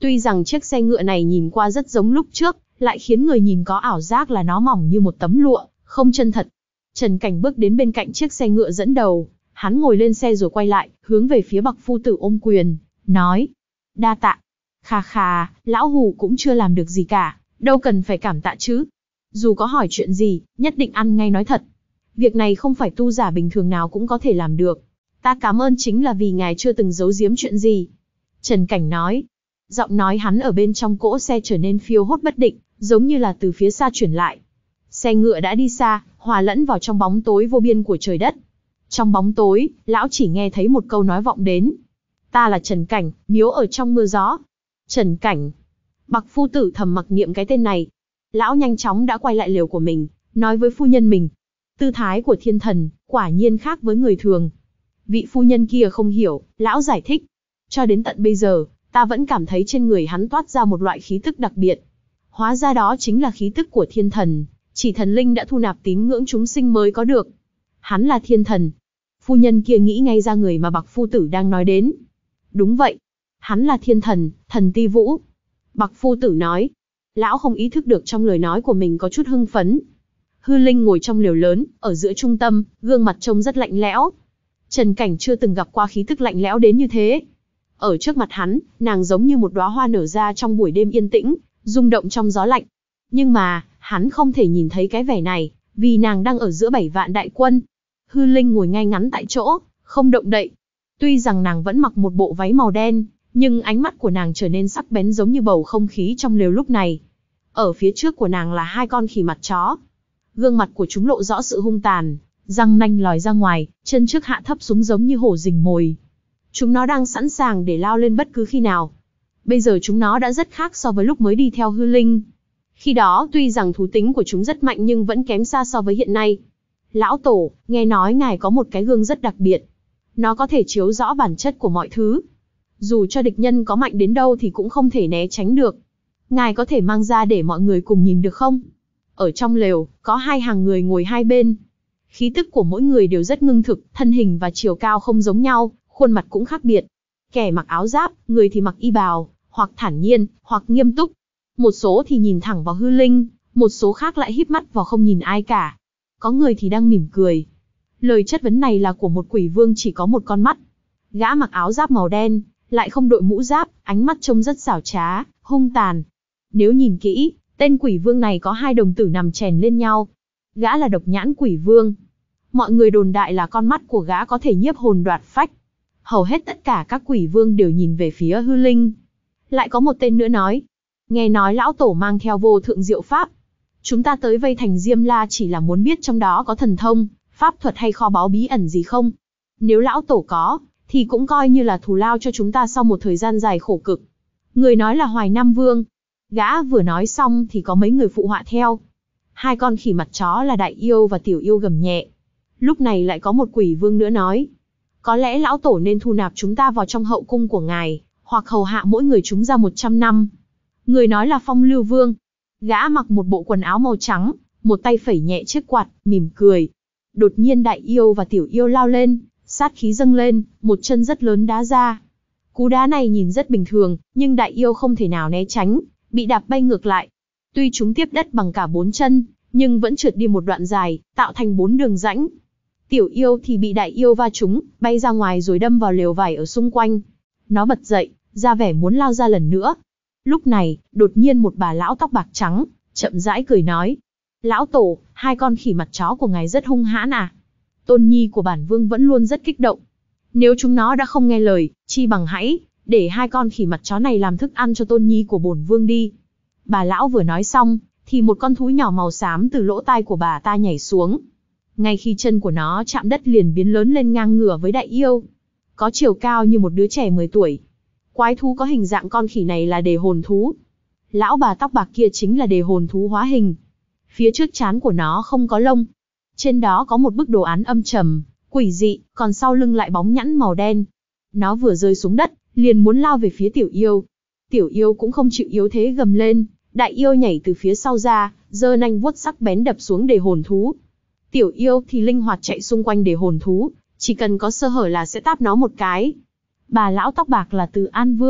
Tuy rằng chiếc xe ngựa này nhìn qua rất giống lúc trước, lại khiến người nhìn có ảo giác là nó mỏng như một tấm lụa, không chân thật. Trần Cảnh bước đến bên cạnh chiếc xe ngựa dẫn đầu, hắn ngồi lên xe rồi quay lại, hướng về phía Bạc Phu Tử ôm quyền, nói: đa tạ. Khà khà, lão hủ cũng chưa làm được gì cả, đâu cần phải cảm tạ chứ. Dù có hỏi chuyện gì, nhất định ăn ngay nói thật. Việc này không phải tu giả bình thường nào cũng có thể làm được. Ta cảm ơn chính là vì ngài chưa từng giấu giếm chuyện gì. Trần Cảnh nói. Giọng nói hắn ở bên trong cỗ xe trở nên phiêu hốt bất định, giống như là từ phía xa chuyển lại. Xe ngựa đã đi xa, hòa lẫn vào trong bóng tối vô biên của trời đất. Trong bóng tối, lão chỉ nghe thấy một câu nói vọng đến. Ta là Trần Cảnh, miếu ở trong mưa gió. Trần Cảnh. Bạc Phu Tử thầm mặc niệm cái tên này. Lão nhanh chóng đã quay lại lều của mình, nói với phu nhân mình. Tư thái của thiên thần, quả nhiên khác với người thường. Vị phu nhân kia không hiểu, lão giải thích. Cho đến tận bây giờ, ta vẫn cảm thấy trên người hắn toát ra một loại khí tức đặc biệt. Hóa ra đó chính là khí tức của thiên thần, chỉ thần linh đã thu nạp tín ngưỡng chúng sinh mới có được. Hắn là thiên thần. Phu nhân kia nghĩ ngay ra người mà Bạc Phu Tử đang nói đến. Đúng vậy. Hắn là thiên thần, thần Ti Vũ. Bạc Phu Tử nói. Lão không ý thức được trong lời nói của mình có chút hưng phấn. Hư Linh ngồi trong lều lớn, ở giữa trung tâm, gương mặt trông rất lạnh lẽo. Trần Cảnh chưa từng gặp qua khí tức lạnh lẽo đến như thế. Ở trước mặt hắn, nàng giống như một đóa hoa nở ra trong buổi đêm yên tĩnh, rung động trong gió lạnh. Nhưng mà, hắn không thể nhìn thấy cái vẻ này, vì nàng đang ở giữa bảy vạn đại quân. Hư Linh ngồi ngay ngắn tại chỗ, không động đậy. Tuy rằng nàng vẫn mặc một bộ váy màu đen, nhưng ánh mắt của nàng trở nên sắc bén giống như bầu không khí trong lều lúc này. Ở phía trước của nàng là hai con khỉ mặt chó. Gương mặt của chúng lộ rõ sự hung tàn, răng nanh lòi ra ngoài, chân trước hạ thấp xuống giống như hổ rình mồi. Chúng nó đang sẵn sàng để lao lên bất cứ khi nào. Bây giờ chúng nó đã rất khác so với lúc mới đi theo Hư Linh. Khi đó tuy rằng thú tính của chúng rất mạnh nhưng vẫn kém xa so với hiện nay. Lão Tổ, nghe nói ngài có một cái gương rất đặc biệt. Nó có thể chiếu rõ bản chất của mọi thứ. Dù cho địch nhân có mạnh đến đâu thì cũng không thể né tránh được. Ngài có thể mang ra để mọi người cùng nhìn được không? Ở trong lều, có hai hàng người ngồi hai bên. Khí tức của mỗi người đều rất ngưng thực, thân hình và chiều cao không giống nhau, khuôn mặt cũng khác biệt. Kẻ mặc áo giáp, người thì mặc y bào, hoặc thản nhiên, hoặc nghiêm túc. Một số thì nhìn thẳng vào Hư Linh, một số khác lại híp mắt vào không nhìn ai cả. Có người thì đang mỉm cười. Lời chất vấn này là của một quỷ vương chỉ có một con mắt. Gã mặc áo giáp màu đen, lại không đội mũ giáp, ánh mắt trông rất xảo trá, hung tàn. Nếu nhìn kỹ, tên quỷ vương này có hai đồng tử nằm chèn lên nhau. Gã là Độc Nhãn Quỷ Vương. Mọi người đồn đại là con mắt của gã có thể nhiếp hồn đoạt phách. Hầu hết tất cả các quỷ vương đều nhìn về phía Hư Linh. Lại có một tên nữa nói. Nghe nói lão tổ mang theo vô thượng diệu pháp. Chúng ta tới vây thành Diêm La chỉ là muốn biết trong đó có thần thông, pháp thuật hay kho báu bí ẩn gì không. Nếu lão tổ có, thì cũng coi như là thù lao cho chúng ta sau một thời gian dài khổ cực. Người nói là Hoài Nam Vương. Gã vừa nói xong thì có mấy người phụ họa theo. Hai con khỉ mặt chó là Đại Yêu và Tiểu Yêu gầm nhẹ. Lúc này lại có một quỷ vương nữa nói. Có lẽ lão tổ nên thu nạp chúng ta vào trong hậu cung của ngài, hoặc hầu hạ mỗi người chúng ra một trăm năm. Người nói là Phong Lưu Vương. Gã mặc một bộ quần áo màu trắng, một tay phẩy nhẹ chiếc quạt, mỉm cười. Đột nhiên Đại Yêu và Tiểu Yêu lao lên, sát khí dâng lên, một chân rất lớn đá ra. Cú đá này nhìn rất bình thường, nhưng Đại Yêu không thể nào né tránh, bị đạp bay ngược lại. Tuy chúng tiếp đất bằng cả bốn chân, nhưng vẫn trượt đi một đoạn dài, tạo thành bốn đường rãnh. Tiểu Yêu thì bị Đại Yêu va trúng, bay ra ngoài rồi đâm vào lều vải ở xung quanh. Nó bật dậy, ra vẻ muốn lao ra lần nữa. Lúc này, đột nhiên một bà lão tóc bạc trắng, chậm rãi cười nói. Lão tổ, hai con khỉ mặt chó của ngài rất hung hãn à? Tôn nhi của bản vương vẫn luôn rất kích động. Nếu chúng nó đã không nghe lời, chi bằng hãy để hai con khỉ mặt chó này làm thức ăn cho tôn nhi của bổn vương đi. Bà lão vừa nói xong, thì một con thú nhỏ màu xám từ lỗ tai của bà ta nhảy xuống. Ngay khi chân của nó chạm đất liền biến lớn lên ngang ngửa với Đại Yêu. Có chiều cao như một đứa trẻ mười tuổi. Quái thú có hình dạng con khỉ này là đề hồn thú. Lão bà tóc bạc kia chính là đề hồn thú hóa hình. Phía trước trán của nó không có lông. Trên đó có một bức đồ án âm trầm, quỷ dị, còn sau lưng lại bóng nhẵn màu đen. Nó vừa rơi xuống đất, liền muốn lao về phía Tiểu Yêu. Tiểu Yêu cũng không chịu yếu thế gầm lên. Đại Yêu nhảy từ phía sau ra, giơ nanh vuốt sắc bén đập xuống đề hồn thú. Tiểu Yêu thì linh hoạt chạy xung quanh đề hồn thú, chỉ cần có sơ hở là sẽ táp nó một cái. Bà lão tóc bạc là Từ An Vương,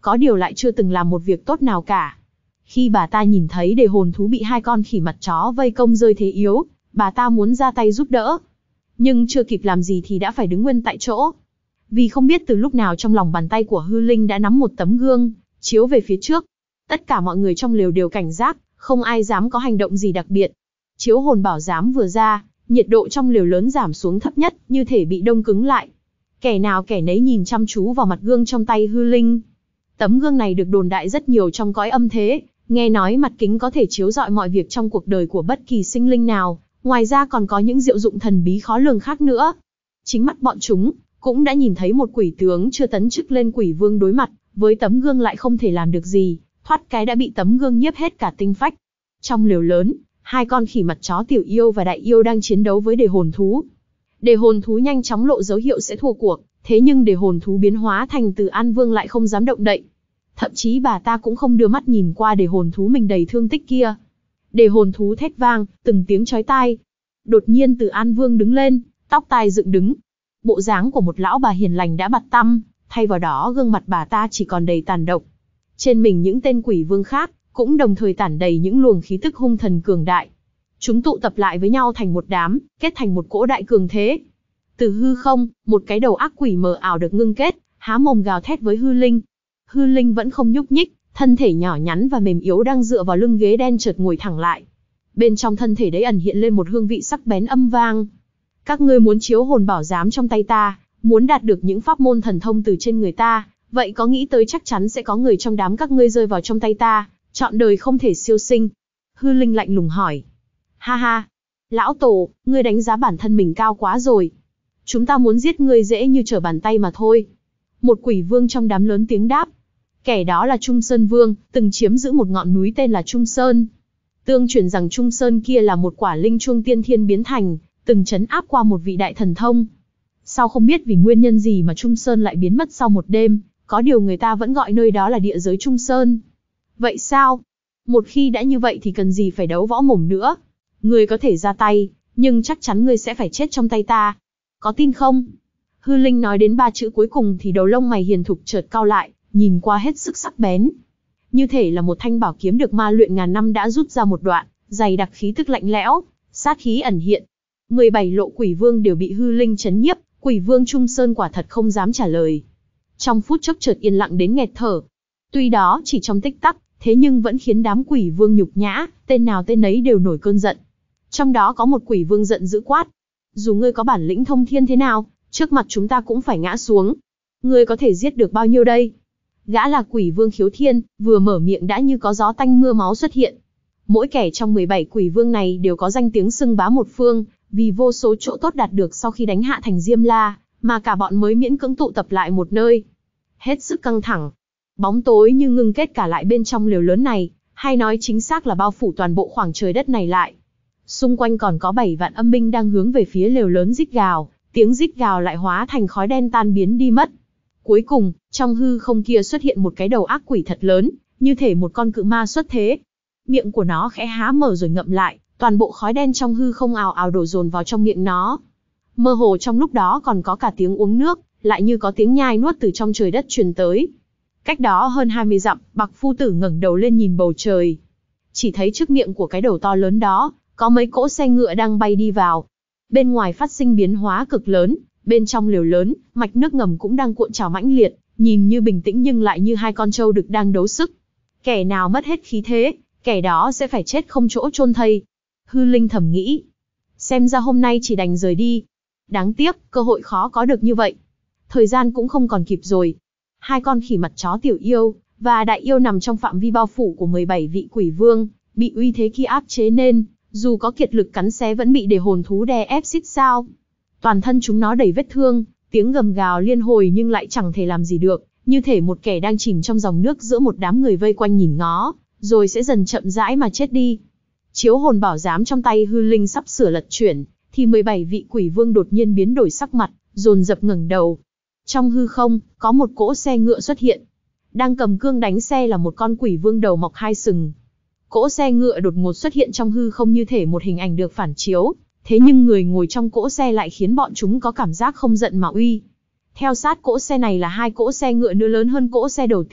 có điều lại chưa từng làm một việc tốt nào cả. Khi bà ta nhìn thấy đề hồn thú bị hai con khỉ mặt chó vây công rơi thế yếu, bà ta muốn ra tay giúp đỡ. Nhưng chưa kịp làm gì thì đã phải đứng nguyên tại chỗ. Vì không biết từ lúc nào trong lòng bàn tay của hư linh đã nắm một tấm gương, chiếu về phía trước. Tất cả mọi người trong lều đều cảnh giác, không ai dám có hành động gì đặc biệt. Chiếu hồn bảo giám vừa ra, nhiệt độ trong lều lớn giảm xuống thấp nhất, như thể bị đông cứng lại. Kẻ nào kẻ nấy nhìn chăm chú vào mặt gương trong tay hư linh. Tấm gương này được đồn đại rất nhiều trong cõi âm thế, nghe nói mặt kính có thể chiếu rọi mọi việc trong cuộc đời của bất kỳ sinh linh nào, ngoài ra còn có những diệu dụng thần bí khó lường khác nữa. Chính mắt bọn chúng cũng đã nhìn thấy một quỷ tướng chưa tấn chức lên quỷ vương đối mặt với tấm gương lại không thể làm được gì, thoát cái đã bị tấm gương nhiếp hết cả tinh phách. Trong lều lớn, hai con khỉ mặt chó tiểu yêu và đại yêu đang chiến đấu với đề hồn thú. Đề hồn thú nhanh chóng lộ dấu hiệu sẽ thua cuộc, thế nhưng đề hồn thú biến hóa thành Từ An Vương lại không dám động đậy. Thậm chí bà ta cũng không đưa mắt nhìn qua đề hồn thú mình đầy thương tích kia. Đề hồn thú thét vang, từng tiếng chói tai. Đột nhiên Từ An Vương đứng lên, tóc tai dựng đứng. Bộ dáng của một lão bà hiền lành đã bặt tăm, thay vào đó gương mặt bà ta chỉ còn đầy tàn độc. Trên mình những tên quỷ vương khác cũng đồng thời tản đầy những luồng khí tức hung thần cường đại. Chúng tụ tập lại với nhau thành một đám, kết thành một cỗ đại cường thế. Từ hư không, một cái đầu ác quỷ mờ ảo được ngưng kết, há mồm gào thét với hư linh. Hư linh vẫn không nhúc nhích, thân thể nhỏ nhắn và mềm yếu đang dựa vào lưng ghế đen chợt ngồi thẳng lại. Bên trong thân thể đấy ẩn hiện lên một hương vị sắc bén âm vang. Các ngươi muốn chiếu hồn bảo giám trong tay ta, muốn đạt được những pháp môn thần thông từ trên người ta, vậy có nghĩ tới chắc chắn sẽ có người trong đám các ngươi rơi vào trong tay ta, trọn đời không thể siêu sinh. Hư linh lạnh lùng hỏi. Ha ha, lão tổ, ngươi đánh giá bản thân mình cao quá rồi. Chúng ta muốn giết ngươi dễ như trở bàn tay mà thôi. Một quỷ vương trong đám lớn tiếng đáp. Kẻ đó là Trung Sơn Vương, từng chiếm giữ một ngọn núi tên là Trung Sơn. Tương truyền rằng Trung Sơn kia là một quả linh chuông tiên thiên biến thành, từng trấn áp qua một vị đại thần thông. Sau không biết vì nguyên nhân gì mà Trung Sơn lại biến mất sau một đêm, có điều người ta vẫn gọi nơi đó là địa giới Trung Sơn. Vậy sao? Một khi đã như vậy thì cần gì phải đấu võ mồm nữa? Ngươi có thể ra tay, nhưng chắc chắn ngươi sẽ phải chết trong tay ta. Có tin không? Hư linh nói đến ba chữ cuối cùng thì đầu lông mày hiền thục chợt cau lại, nhìn qua hết sức sắc bén. Như thể là một thanh bảo kiếm được ma luyện ngàn năm đã rút ra một đoạn, dày đặc khí tức lạnh lẽo, sát khí ẩn hiện. mười bảy lộ quỷ vương đều bị hư linh chấn nhiếp, quỷ vương Trung Sơn quả thật không dám trả lời. Trong phút chốc chợt yên lặng đến nghẹt thở. Tuy đó chỉ trong tích tắc, thế nhưng vẫn khiến đám quỷ vương nhục nhã, tên nào tên nấy đều nổi cơn giận. Trong đó có một quỷ vương giận dữ quát. Dù ngươi có bản lĩnh thông thiên thế nào, trước mặt chúng ta cũng phải ngã xuống. Ngươi có thể giết được bao nhiêu đây? Gã là quỷ vương Khiếu Thiên, vừa mở miệng đã như có gió tanh mưa máu xuất hiện. Mỗi kẻ trong mười bảy quỷ vương này đều có danh tiếng xưng bá một phương, vì vô số chỗ tốt đạt được sau khi đánh hạ thành Diêm La, mà cả bọn mới miễn cưỡng tụ tập lại một nơi. Hết sức căng thẳng. Bóng tối như ngưng kết cả lại bên trong lều lớn này, hay nói chính xác là bao phủ toàn bộ khoảng trời đất này lại. Xung quanh còn có bảy vạn âm binh đang hướng về phía lều lớn rít gào, tiếng rít gào lại hóa thành khói đen tan biến đi mất. Cuối cùng, trong hư không kia xuất hiện một cái đầu ác quỷ thật lớn, như thể một con cự ma xuất thế. Miệng của nó khẽ há mở rồi ngậm lại, toàn bộ khói đen trong hư không ào ào đổ dồn vào trong miệng nó. Mơ hồ trong lúc đó còn có cả tiếng uống nước, lại như có tiếng nhai nuốt từ trong trời đất truyền tới. Cách đó hơn hai mươi dặm, Bạc Phu Tử ngẩng đầu lên nhìn bầu trời. Chỉ thấy trước miệng của cái đầu to lớn đó, có mấy cỗ xe ngựa đang bay đi vào. Bên ngoài phát sinh biến hóa cực lớn, bên trong lều lớn, mạch nước ngầm cũng đang cuộn trào mãnh liệt, nhìn như bình tĩnh nhưng lại như hai con trâu đực đang đấu sức. Kẻ nào mất hết khí thế, kẻ đó sẽ phải chết không chỗ chôn thây. Hư linh thầm nghĩ. Xem ra hôm nay chỉ đành rời đi. Đáng tiếc, cơ hội khó có được như vậy. Thời gian cũng không còn kịp rồi. Hai con khỉ mặt chó tiểu yêu, và đại yêu nằm trong phạm vi bao phủ của mười bảy vị quỷ vương, bị uy thế kia áp chế nên, dù có kiệt lực cắn xé vẫn bị đề hồn thú đè ép xít sao. Toàn thân chúng nó đầy vết thương, tiếng gầm gào liên hồi nhưng lại chẳng thể làm gì được, như thể một kẻ đang chìm trong dòng nước giữa một đám người vây quanh nhìn ngó, rồi sẽ dần chậm rãi mà chết đi. Chiếu hồn bảo giám trong tay hư linh sắp sửa lật chuyển, thì mười bảy vị quỷ vương đột nhiên biến đổi sắc mặt, dồn dập ngẩng đầu. Trong hư không, có một cỗ xe ngựa xuất hiện. Đang cầm cương đánh xe là một con quỷ vương đầu mọc hai sừng. Cỗ xe ngựa đột ngột xuất hiện trong hư không như thể một hình ảnh được phản chiếu, thế nhưng người ngồi trong cỗ xe lại khiến bọn chúng có cảm giác không giận mà uy. Theo sát cỗ xe này là hai cỗ xe ngựa nữa lớn hơn cỗ xe đầu tiên,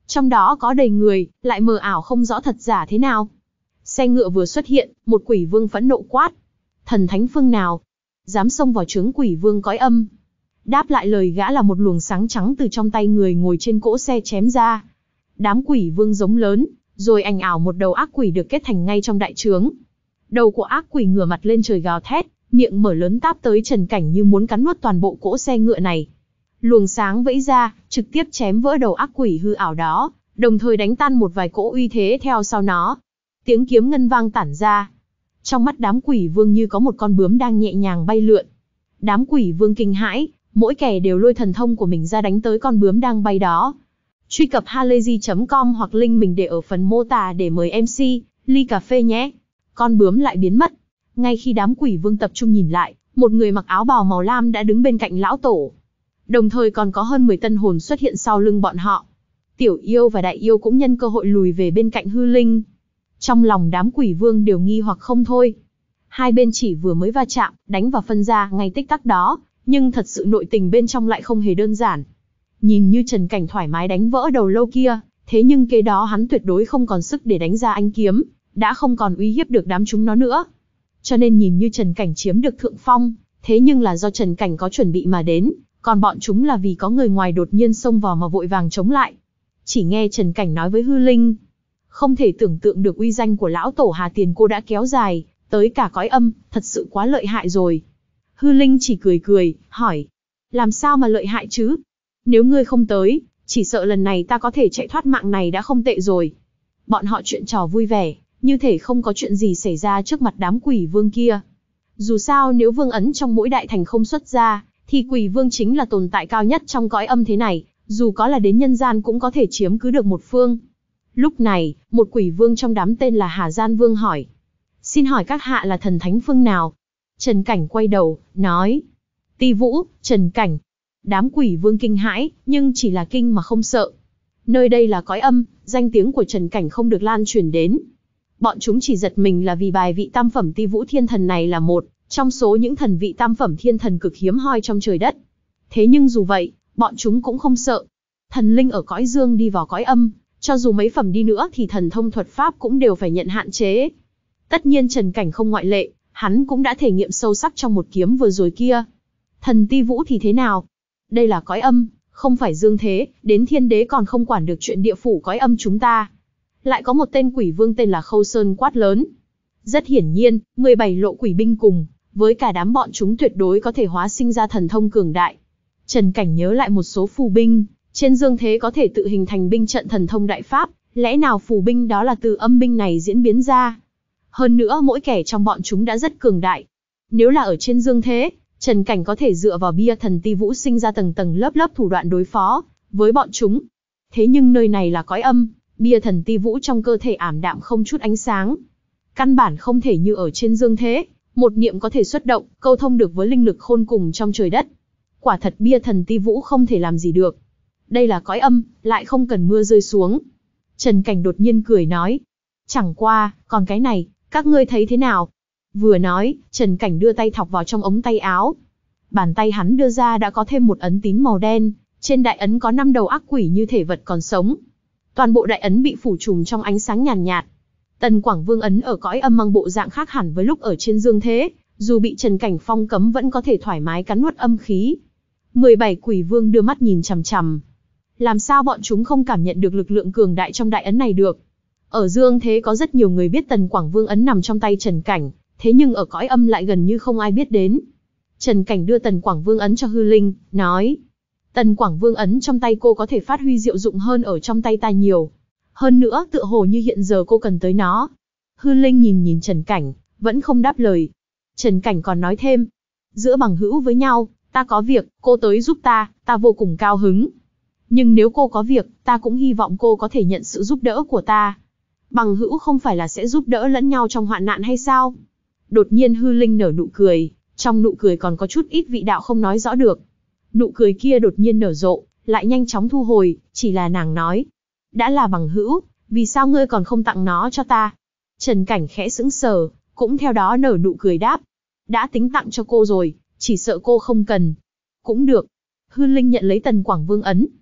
Trong đó có đầy người, lại mờ ảo không rõ thật giả thế nào. Xe ngựa vừa xuất hiện, một quỷ vương phẫn nộ quát. Thần thánh phương nào? Dám xông vào trướng quỷ vương cõi âm. Đáp lại lời gã là một luồng sáng trắng từ trong tay người ngồi trên cỗ xe chém ra. Đám quỷ vương giống lớn, rồi ảnh ảo một đầu ác quỷ được kết thành ngay trong đại trướng. Đầu của ác quỷ ngửa mặt lên trời gào thét, miệng mở lớn táp tới Trần Cảnh như muốn cắn nuốt toàn bộ cỗ xe ngựa này. Luồng sáng vẫy ra, trực tiếp chém vỡ đầu ác quỷ hư ảo đó, đồng thời đánh tan một vài cỗ uy thế theo sau nó. Tiếng kiếm ngân vang tản ra. Trong mắt đám quỷ vương như có một con bướm đang nhẹ nhàng bay lượn. Đám quỷ vương kinh hãi, mỗi kẻ đều lôi thần thông của mình ra đánh tới con bướm đang bay đó. Truy cập halayzi chấm com hoặc link mình để ở phần mô tả để mời em xê, ly cà phê nhé. Con bướm lại biến mất. Ngay khi đám quỷ vương tập trung nhìn lại, một người mặc áo bào màu lam đã đứng bên cạnh lão tổ. Đồng thời còn có hơn mười tân hồn xuất hiện sau lưng bọn họ. Tiểu yêu và đại yêu cũng nhân cơ hội lùi về bên cạnh hư linh. Trong lòng đám quỷ vương đều nghi hoặc không thôi. Hai bên chỉ vừa mới va chạm, đánh và phân ra ngay tích tắc đó, nhưng thật sự nội tình bên trong lại không hề đơn giản. Nhìn như Trần Cảnh thoải mái đánh vỡ đầu lâu kia, thế nhưng kế đó hắn tuyệt đối không còn sức để đánh ra ánh kiếm, đã không còn uy hiếp được đám chúng nó nữa. Cho nên nhìn như Trần Cảnh chiếm được thượng phong, thế nhưng là do Trần Cảnh có chuẩn bị mà đến, còn bọn chúng là vì có người ngoài đột nhiên xông vào mà vội vàng chống lại. Chỉ nghe Trần Cảnh nói với hư linh, không thể tưởng tượng được uy danh của lão tổ Hà Tiền Cô đã kéo dài tới cả cõi âm, thật sự quá lợi hại rồi. Hư linh chỉ cười cười, hỏi, làm sao mà lợi hại chứ? Nếu ngươi không tới, chỉ sợ lần này ta có thể chạy thoát mạng này đã không tệ rồi. Bọn họ chuyện trò vui vẻ, như thể không có chuyện gì xảy ra trước mặt đám quỷ vương kia. Dù sao nếu vương ấn trong mỗi đại thành không xuất ra, thì quỷ vương chính là tồn tại cao nhất trong cõi âm thế này, dù có là đến nhân gian cũng có thể chiếm cứ được một phương. Lúc này, một quỷ vương trong đám tên là Hà Gian Vương hỏi. Xin hỏi các hạ là thần thánh phương nào? Trần Cảnh quay đầu, nói. Ti Vũ, Trần Cảnh. Đám quỷ vương kinh hãi, nhưng chỉ là kinh mà không sợ. Nơi đây là cõi âm, danh tiếng của Trần Cảnh không được lan truyền đến. Bọn chúng chỉ giật mình là vì bài vị tam phẩm Ti Vũ Thiên Thần này là một trong số những thần vị tam phẩm thiên thần cực hiếm hoi trong trời đất. Thế nhưng dù vậy, bọn chúng cũng không sợ. Thần linh ở cõi dương đi vào cõi âm, cho dù mấy phẩm đi nữa thì thần thông thuật pháp cũng đều phải nhận hạn chế. Tất nhiên Trần Cảnh không ngoại lệ, hắn cũng đã thể nghiệm sâu sắc trong một kiếm vừa rồi kia. Thần Ti Vũ thì thế nào? Đây là cõi âm, không phải dương thế, đến thiên đế còn không quản được chuyện địa phủ cõi âm chúng ta. Lại có một tên quỷ vương tên là Khâu Sơn quát lớn. Rất hiển nhiên, mười bảy lộ quỷ binh cùng, với cả đám bọn chúng tuyệt đối có thể hóa sinh ra thần thông cường đại. Trần Cảnh nhớ lại một số phù binh, trên dương thế có thể tự hình thành binh trận thần thông đại pháp, lẽ nào phù binh đó là từ âm binh này diễn biến ra? Hơn nữa mỗi kẻ trong bọn chúng đã rất cường đại. Nếu là ở trên dương thế, Trần Cảnh có thể dựa vào bia thần Ti Vũ sinh ra tầng tầng lớp lớp thủ đoạn đối phó với bọn chúng. Thế nhưng nơi này là cõi âm, bia thần Ti Vũ trong cơ thể ảm đạm không chút ánh sáng. Căn bản không thể như ở trên dương thế, một niệm có thể xuất động, câu thông được với linh lực khôn cùng trong trời đất. Quả thật bia thần Ti Vũ không thể làm gì được. Đây là cõi âm, lại không cần mưa rơi xuống. Trần Cảnh đột nhiên cười nói. Chẳng qua, còn cái này, các ngươi thấy thế nào? Vừa nói, Trần Cảnh đưa tay thọc vào trong ống tay áo. Bàn tay hắn đưa ra đã có thêm một ấn tín màu đen, trên đại ấn có năm đầu ác quỷ như thể vật còn sống. Toàn bộ đại ấn bị phủ trùm trong ánh sáng nhàn nhạt, nhạt. Tần Quảng Vương ấn ở cõi âm mang bộ dạng khác hẳn với lúc ở trên dương thế, dù bị Trần Cảnh phong cấm vẫn có thể thoải mái cắn nuốt âm khí. mười bảy quỷ vương đưa mắt nhìn chằm chằm. Làm sao bọn chúng không cảm nhận được lực lượng cường đại trong đại ấn này được? Ở dương thế có rất nhiều người biết Tần Quảng Vương ấn nằm trong tay Trần Cảnh, thế nhưng ở cõi âm lại gần như không ai biết đến. Trần Cảnh đưa Tần Quảng Vương ấn cho hư linh, nói. Tần Quảng Vương ấn trong tay cô có thể phát huy diệu dụng hơn ở trong tay ta nhiều. Hơn nữa tựa hồ như hiện giờ cô cần tới nó. Hư linh nhìn nhìn Trần Cảnh, vẫn không đáp lời. Trần Cảnh còn nói thêm. Giữa bằng hữu với nhau, ta có việc, cô tới giúp ta, ta vô cùng cao hứng. Nhưng nếu cô có việc, ta cũng hy vọng cô có thể nhận sự giúp đỡ của ta. Bằng hữu không phải là sẽ giúp đỡ lẫn nhau trong hoạn nạn hay sao? Đột nhiên hư linh nở nụ cười, trong nụ cười còn có chút ít vị đạo không nói rõ được. Nụ cười kia đột nhiên nở rộ, lại nhanh chóng thu hồi, chỉ là nàng nói. Đã là bằng hữu, vì sao ngươi còn không tặng nó cho ta? Trần Cảnh khẽ sững sờ, cũng theo đó nở nụ cười đáp. Đã tính tặng cho cô rồi, chỉ sợ cô không cần. Cũng được. Hư linh nhận lấy Tần Quảng Vương ấn.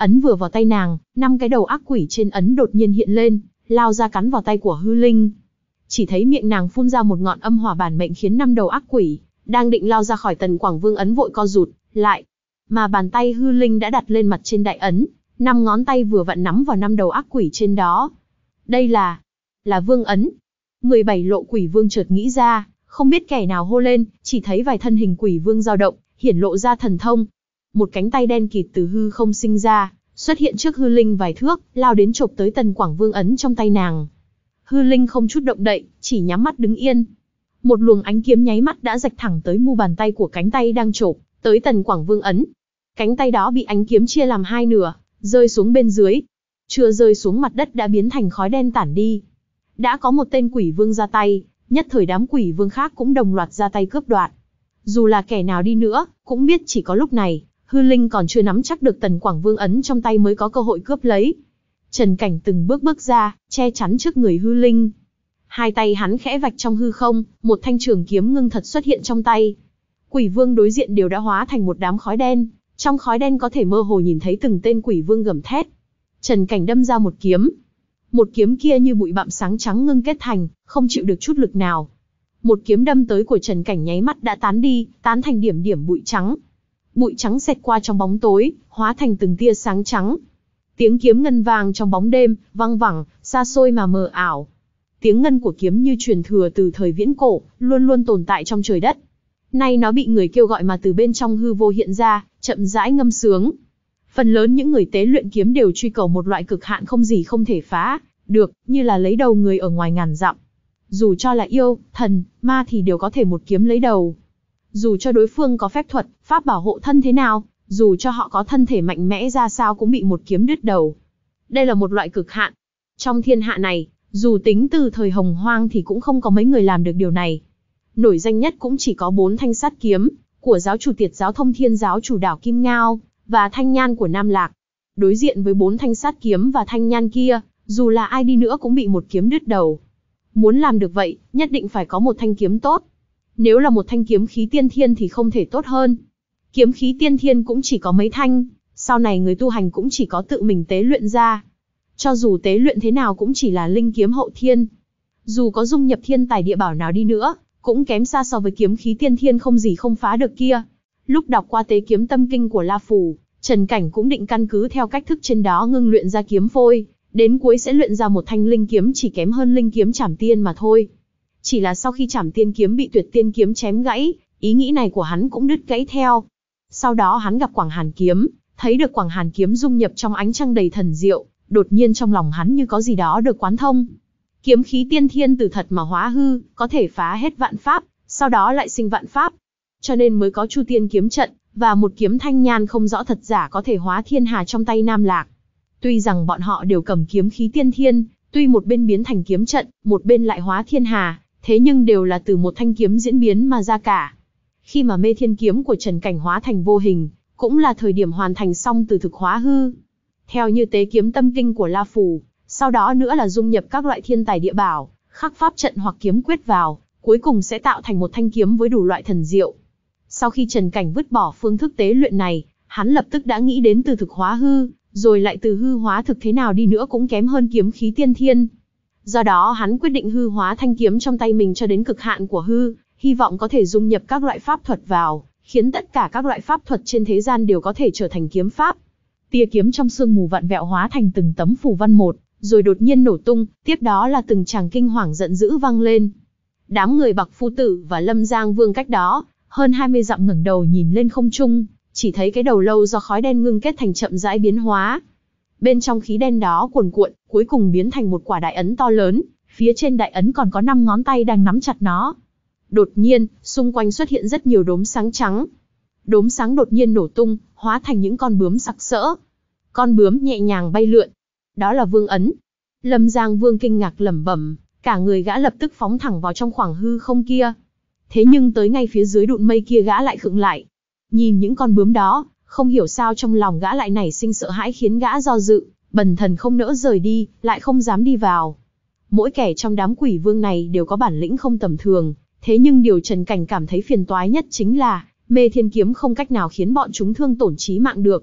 Ấn vừa vào tay nàng, năm cái đầu ác quỷ trên ấn đột nhiên hiện lên, lao ra cắn vào tay của hư linh. Chỉ thấy miệng nàng phun ra một ngọn âm hỏa bản mệnh khiến năm đầu ác quỷ đang định lao ra khỏi Tần Quảng Vương ấn vội co rụt lại, mà bàn tay hư linh đã đặt lên mặt trên đại ấn, năm ngón tay vừa vặn nắm vào năm đầu ác quỷ trên đó. Đây là, là vương ấn. mười bảy lộ quỷ vương chợt nghĩ ra, không biết kẻ nào hô lên, chỉ thấy vài thân hình quỷ vương dao động, hiển lộ ra thần thông. Một cánh tay đen kịt từ hư không sinh ra, xuất hiện trước hư linh vài thước, lao đến chộp tới Tần Quảng Vương ấn trong tay nàng. Hư linh không chút động đậy, chỉ nhắm mắt đứng yên. Một luồng ánh kiếm nháy mắt đã rạch thẳng tới mu bàn tay của cánh tay đang chộp tới Tần Quảng Vương ấn. Cánh tay đó bị ánh kiếm chia làm hai nửa, rơi xuống bên dưới. Chưa rơi xuống mặt đất đã biến thành khói đen tản đi. Đã có một tên quỷ vương ra tay, nhất thời đám quỷ vương khác cũng đồng loạt ra tay cướp đoạt. Dù là kẻ nào đi nữa, cũng biết chỉ có lúc này, hư linh còn chưa nắm chắc được Tần Quảng Vương ấn trong tay mới có cơ hội cướp lấy. Trần Cảnh từng bước bước ra, che chắn trước người hư linh. Hai tay hắn khẽ vạch trong hư không, một thanh trường kiếm ngưng thật xuất hiện trong tay. Quỷ vương đối diện đều đã hóa thành một đám khói đen, trong khói đen có thể mơ hồ nhìn thấy từng tên quỷ vương gầm thét. Trần Cảnh đâm ra một kiếm. Một kiếm kia như bụi bặm sáng trắng ngưng kết thành, không chịu được chút lực nào. Một kiếm đâm tới của Trần Cảnh nháy mắt đã tán đi, tán thành điểm điểm bụi trắng. Bụi trắng xẹt qua trong bóng tối, hóa thành từng tia sáng trắng. Tiếng kiếm ngân vang trong bóng đêm, vang vẳng, xa xôi mà mờ ảo. Tiếng ngân của kiếm như truyền thừa từ thời viễn cổ, luôn luôn tồn tại trong trời đất. Nay nó bị người kêu gọi mà từ bên trong hư vô hiện ra, chậm rãi ngâm sướng. Phần lớn những người tế luyện kiếm đều truy cầu một loại cực hạn không gì không thể phá được, như là lấy đầu người ở ngoài ngàn dặm. Dù cho là yêu, thần, ma thì đều có thể một kiếm lấy đầu. Dù cho đối phương có phép thuật, pháp bảo hộ thân thế nào, dù cho họ có thân thể mạnh mẽ ra sao cũng bị một kiếm đứt đầu. Đây là một loại cực hạn. Trong thiên hạ này, dù tính từ thời hồng hoang thì cũng không có mấy người làm được điều này. Nổi danh nhất cũng chỉ có bốn thanh sát kiếm, của giáo chủ Tiệt giáo Thông Thiên giáo chủ đảo Kim Ngao, và thanh nhan của Nam Lạc. Đối diện với bốn thanh sát kiếm và thanh nhan kia, dù là ai đi nữa cũng bị một kiếm đứt đầu. Muốn làm được vậy, nhất định phải có một thanh kiếm tốt. Nếu là một thanh kiếm khí tiên thiên thì không thể tốt hơn. Kiếm khí tiên thiên cũng chỉ có mấy thanh, sau này người tu hành cũng chỉ có tự mình tế luyện ra. Cho dù tế luyện thế nào cũng chỉ là linh kiếm hậu thiên. Dù có dung nhập thiên tài địa bảo nào đi nữa, cũng kém xa so với kiếm khí tiên thiên không gì không phá được kia. Lúc đọc qua Tế Kiếm Tâm Kinh của La Phù, Trần Cảnh cũng định căn cứ theo cách thức trên đó ngưng luyện ra kiếm phôi, đến cuối sẽ luyện ra một thanh linh kiếm chỉ kém hơn linh kiếm Trảm Tiên mà thôi. Chỉ là sau khi Trảm Tiên kiếm bị Tuyệt Tiên kiếm chém gãy, ý nghĩ này của hắn cũng đứt gãy theo. Sau đó hắn gặp Quảng Hàn kiếm, thấy được Quảng Hàn kiếm dung nhập trong ánh trăng đầy thần diệu, đột nhiên trong lòng hắn như có gì đó được quán thông. Kiếm khí tiên thiên từ thật mà hóa hư, có thể phá hết vạn pháp, sau đó lại sinh vạn pháp. Cho nên mới có Chu Tiên kiếm trận, và một kiếm thanh nhan không rõ thật giả có thể hóa thiên hà trong tay Nam Lạc. Tuy rằng bọn họ đều cầm kiếm khí tiên thiên, tuy một bên biến thành kiếm trận, một bên lại hóa thiên hà, thế nhưng đều là từ một thanh kiếm diễn biến mà ra cả. Khi mà Mê Thiên kiếm của Trần Cảnh hóa thành vô hình, cũng là thời điểm hoàn thành xong từ thực hóa hư. Theo như Tế Kiếm Tâm Kinh của La Phù, sau đó nữa là dung nhập các loại thiên tài địa bảo, khắc pháp trận hoặc kiếm quyết vào, cuối cùng sẽ tạo thành một thanh kiếm với đủ loại thần diệu. Sau khi Trần Cảnh vứt bỏ phương thức tế luyện này, hắn lập tức đã nghĩ đến từ thực hóa hư, rồi lại từ hư hóa thực thế nào đi nữa cũng kém hơn kiếm khí tiên thiên. Do đó hắn quyết định hư hóa thanh kiếm trong tay mình cho đến cực hạn của hư, hy vọng có thể dung nhập các loại pháp thuật vào, khiến tất cả các loại pháp thuật trên thế gian đều có thể trở thành kiếm pháp. Tia kiếm trong sương mù vặn vẹo hóa thành từng tấm phù văn một, rồi đột nhiên nổ tung, tiếp đó là từng tràng kinh hoàng giận dữ vang lên. Đám người Bạc Phu Tử và Lâm Giang Vương cách đó, hơn hai mươi dặm ngẩng đầu nhìn lên không trung, chỉ thấy cái đầu lâu do khói đen ngưng kết thành chậm rãi biến hóa. Bên trong khí đen đó cuồn cuộn, cuối cùng biến thành một quả đại ấn to lớn, phía trên đại ấn còn có năm ngón tay đang nắm chặt nó. Đột nhiên, xung quanh xuất hiện rất nhiều đốm sáng trắng. Đốm sáng đột nhiên nổ tung, hóa thành những con bướm sặc sỡ. Con bướm nhẹ nhàng bay lượn. Đó là vương ấn. Lâm Giang Vương kinh ngạc lẩm bẩm, cả người gã lập tức phóng thẳng vào trong khoảng hư không kia. Thế nhưng tới ngay phía dưới đụn mây kia gã lại khựng lại. Nhìn những con bướm đó, không hiểu sao trong lòng gã lại nảy sinh sợ hãi khiến gã do dự, bần thần không nỡ rời đi, lại không dám đi vào. Mỗi kẻ trong đám quỷ vương này đều có bản lĩnh không tầm thường, thế nhưng điều Trần Cảnh cảm thấy phiền toái nhất chính là Mê Thiên kiếm không cách nào khiến bọn chúng thương tổn chí mạng được.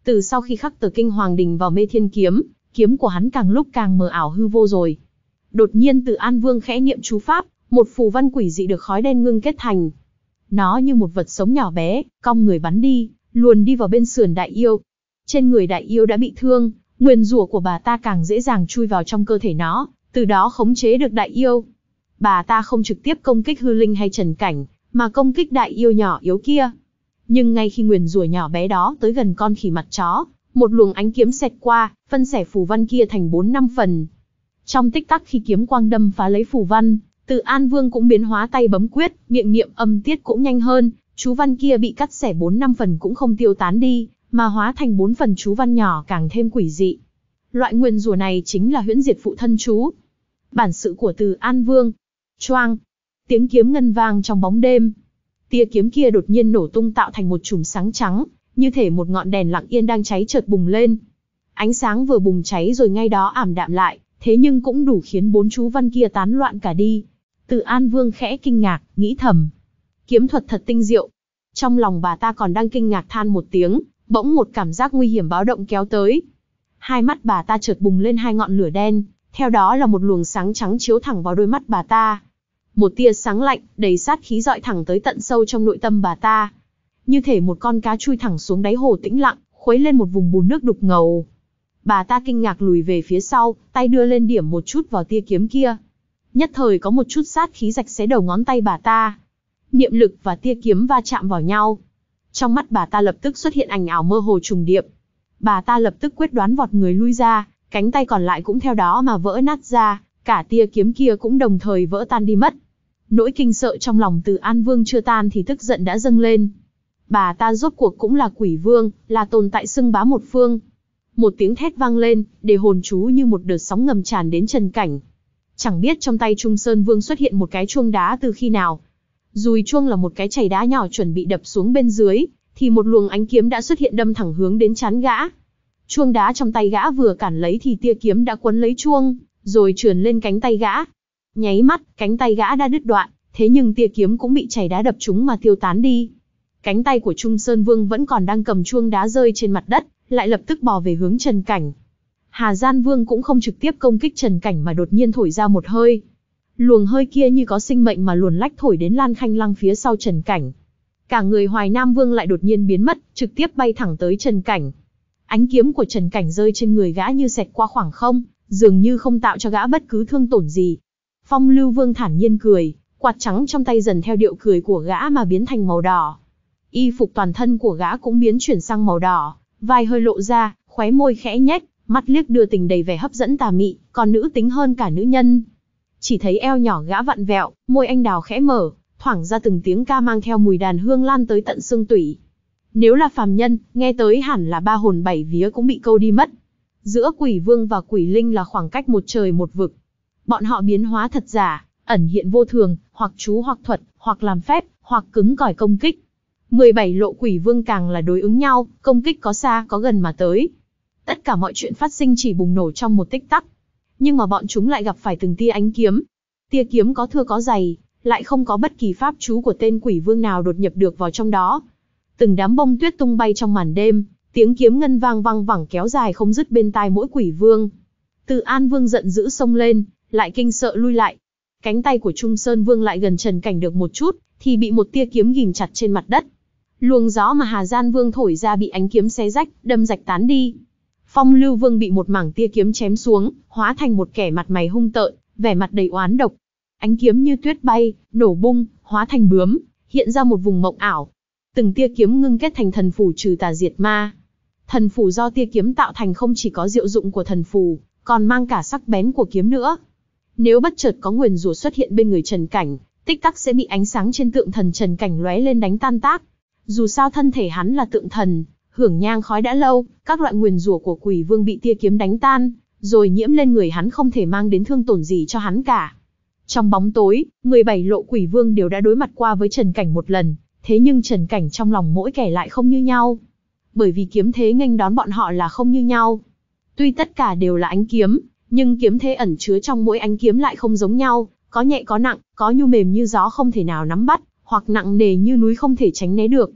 Từ sau khi khắc Tờ Kinh Hoàng Đình vào Mê Thiên Kiếm, kiếm của hắn càng lúc càng mờ ảo hư vô rồi. Đột nhiên Từ An Vương khẽ niệm chú pháp, một phù văn quỷ dị được khói đen ngưng kết thành. Nó như một vật sống nhỏ bé, cong người bắn đi, luồn đi vào bên sườn đại yêu. Trên người đại yêu đã bị thương, nguyền rủa của bà ta càng dễ dàng chui vào trong cơ thể nó, từ đó khống chế được đại yêu. Bà ta không trực tiếp công kích hư linh hay trần cảnh, mà công kích đại yêu nhỏ yếu kia. Nhưng ngay khi nguyền rủa nhỏ bé đó tới gần con khỉ mặt chó, một luồng ánh kiếm xẹt qua, phân xẻ phù văn kia thành bốn năm phần. Trong tích tắc khi kiếm quang đâm phá lấy phù văn, Từ An Vương cũng biến hóa tay bấm quyết, miệng niệm âm tiết cũng nhanh hơn, chú văn kia bị cắt xẻ bốn năm phần cũng không tiêu tán đi, mà hóa thành bốn phần chú văn nhỏ càng thêm quỷ dị. Loại nguyền rủa này chính là huyễn diệt phụ thân chú. Bản sự của Từ An Vương. Choang, tiếng kiếm ngân vang trong bóng đêm. Tia kiếm kia đột nhiên nổ tung tạo thành một chùm sáng trắng, như thể một ngọn đèn lặng yên đang cháy chợt bùng lên. Ánh sáng vừa bùng cháy rồi ngay đó ảm đạm lại, thế nhưng cũng đủ khiến bốn chú văn kia tán loạn cả đi. Từ An Vương khẽ kinh ngạc, nghĩ thầm. Kiếm thuật thật tinh diệu. Trong lòng bà ta còn đang kinh ngạc than một tiếng, bỗng một cảm giác nguy hiểm báo động kéo tới. Hai mắt bà ta chợt bùng lên hai ngọn lửa đen, theo đó là một luồng sáng trắng chiếu thẳng vào đôi mắt bà ta. Một tia sáng lạnh, đầy sát khí dọi thẳng tới tận sâu trong nội tâm bà ta. Như thể một con cá chui thẳng xuống đáy hồ tĩnh lặng, khuấy lên một vùng bùn nước đục ngầu. Bà ta kinh ngạc lùi về phía sau, tay đưa lên điểm một chút vào tia kiếm kia. Nhất thời có một chút sát khí rạch xé đầu ngón tay bà ta. Niệm lực và tia kiếm va chạm vào nhau. Trong mắt bà ta lập tức xuất hiện ảnh ảo mơ hồ trùng điệp. Bà ta lập tức quyết đoán vọt người lui ra, cánh tay còn lại cũng theo đó mà vỡ nát ra, cả tia kiếm kia cũng đồng thời vỡ tan đi mất. Nỗi kinh sợ trong lòng Từ An Vương chưa tan thì tức giận đã dâng lên. Bà ta rốt cuộc cũng là quỷ vương, là tồn tại xưng bá một phương. Một tiếng thét vang lên, để hồn chú như một đợt sóng ngầm tràn đến trần cảnh. Chẳng biết trong tay Trung Sơn Vương xuất hiện một cái chuông đá từ khi nào. Dùi chuông là một cái chày đá nhỏ chuẩn bị đập xuống bên dưới, thì một luồng ánh kiếm đã xuất hiện đâm thẳng hướng đến trán gã. Chuông đá trong tay gã vừa cản lấy thì tia kiếm đã quấn lấy chuông, rồi trườn lên cánh tay gã. Nháy mắt, cánh tay gã đã đứt đoạn, thế nhưng tia kiếm cũng bị chày đá đập trúng mà tiêu tán đi. Cánh tay của Trung Sơn Vương vẫn còn đang cầm chuông đá rơi trên mặt đất, lại lập tức bò về hướng Trần Cảnh. Hà Gian Vương cũng không trực tiếp công kích Trần Cảnh mà đột nhiên thổi ra một hơi. Luồng hơi kia như có sinh mệnh mà luồn lách thổi đến Lan Khanh Lăng phía sau Trần Cảnh. Cả người Hoài Nam Vương lại đột nhiên biến mất, trực tiếp bay thẳng tới Trần Cảnh. Ánh kiếm của Trần Cảnh rơi trên người gã như xẹt qua khoảng không, dường như không tạo cho gã bất cứ thương tổn gì. Phong Lưu Vương thản nhiên cười, quạt trắng trong tay dần theo điệu cười của gã mà biến thành màu đỏ. Y phục toàn thân của gã cũng biến chuyển sang màu đỏ, vai hơi lộ ra, khóe môi khẽ nhếch, mắt liếc đưa tình đầy vẻ hấp dẫn tà mị, còn nữ tính hơn cả nữ nhân. Chỉ thấy eo nhỏ gã vặn vẹo, môi anh đào khẽ mở, thoảng ra từng tiếng ca mang theo mùi đàn hương lan tới tận xương tủy. Nếu là phàm nhân, nghe tới hẳn là ba hồn bảy vía cũng bị câu đi mất. Giữa quỷ vương và quỷ linh là khoảng cách một trời một vực. Bọn họ biến hóa thật giả, ẩn hiện vô thường, hoặc chú hoặc thuật, hoặc làm phép, hoặc cứng cỏi công kích. mười bảy lộ quỷ vương càng là đối ứng nhau, công kích có xa có gần mà tới. Tất cả mọi chuyện phát sinh chỉ bùng nổ trong một tích tắc. Nhưng mà bọn chúng lại gặp phải từng tia ánh kiếm. Tia kiếm có thưa có dày, lại không có bất kỳ pháp chú của tên quỷ vương nào đột nhập được vào trong đó. Từng đám bông tuyết tung bay trong màn đêm, tiếng kiếm ngân vang vang vẳng kéo dài không dứt bên tai mỗi quỷ vương. Từ An Vương giận dữ xông lên, lại kinh sợ lui lại. Cánh tay của Trung Sơn Vương lại gần Trần Cảnh được một chút, thì bị một tia kiếm ghim chặt trên mặt đất. Luồng gió mà Hà Gian Vương thổi ra bị ánh kiếm xé rách, đâm rạch tán đi. Phong Lưu Vương bị một mảng tia kiếm chém xuống, hóa thành một kẻ mặt mày hung tợn, vẻ mặt đầy oán độc. Ánh kiếm như tuyết bay, nổ bung, hóa thành bướm, hiện ra một vùng mộng ảo. Từng tia kiếm ngưng kết thành thần phù trừ tà diệt ma. Thần phù do tia kiếm tạo thành không chỉ có diệu dụng của thần phù, còn mang cả sắc bén của kiếm nữa. Nếu bất chợt có nguyền rủa xuất hiện bên người Trần Cảnh, tích tắc sẽ bị ánh sáng trên tượng thần Trần Cảnh lóe lên đánh tan tác. Dù sao thân thể hắn là tượng thần, hưởng nhang khói đã lâu, các loại nguyền rủa của quỷ vương bị tia kiếm đánh tan, rồi nhiễm lên người hắn không thể mang đến thương tổn gì cho hắn cả. Trong bóng tối, mười bảy lộ quỷ vương đều đã đối mặt qua với Trần Cảnh một lần, thế nhưng Trần Cảnh trong lòng mỗi kẻ lại không như nhau. Bởi vì kiếm thế nghênh đón bọn họ là không như nhau. Tuy tất cả đều là ánh kiếm, nhưng kiếm thế ẩn chứa trong mỗi ánh kiếm lại không giống nhau, có nhẹ có nặng, có nhu mềm như gió không thể nào nắm bắt, hoặc nặng nề như núi không thể tránh né được.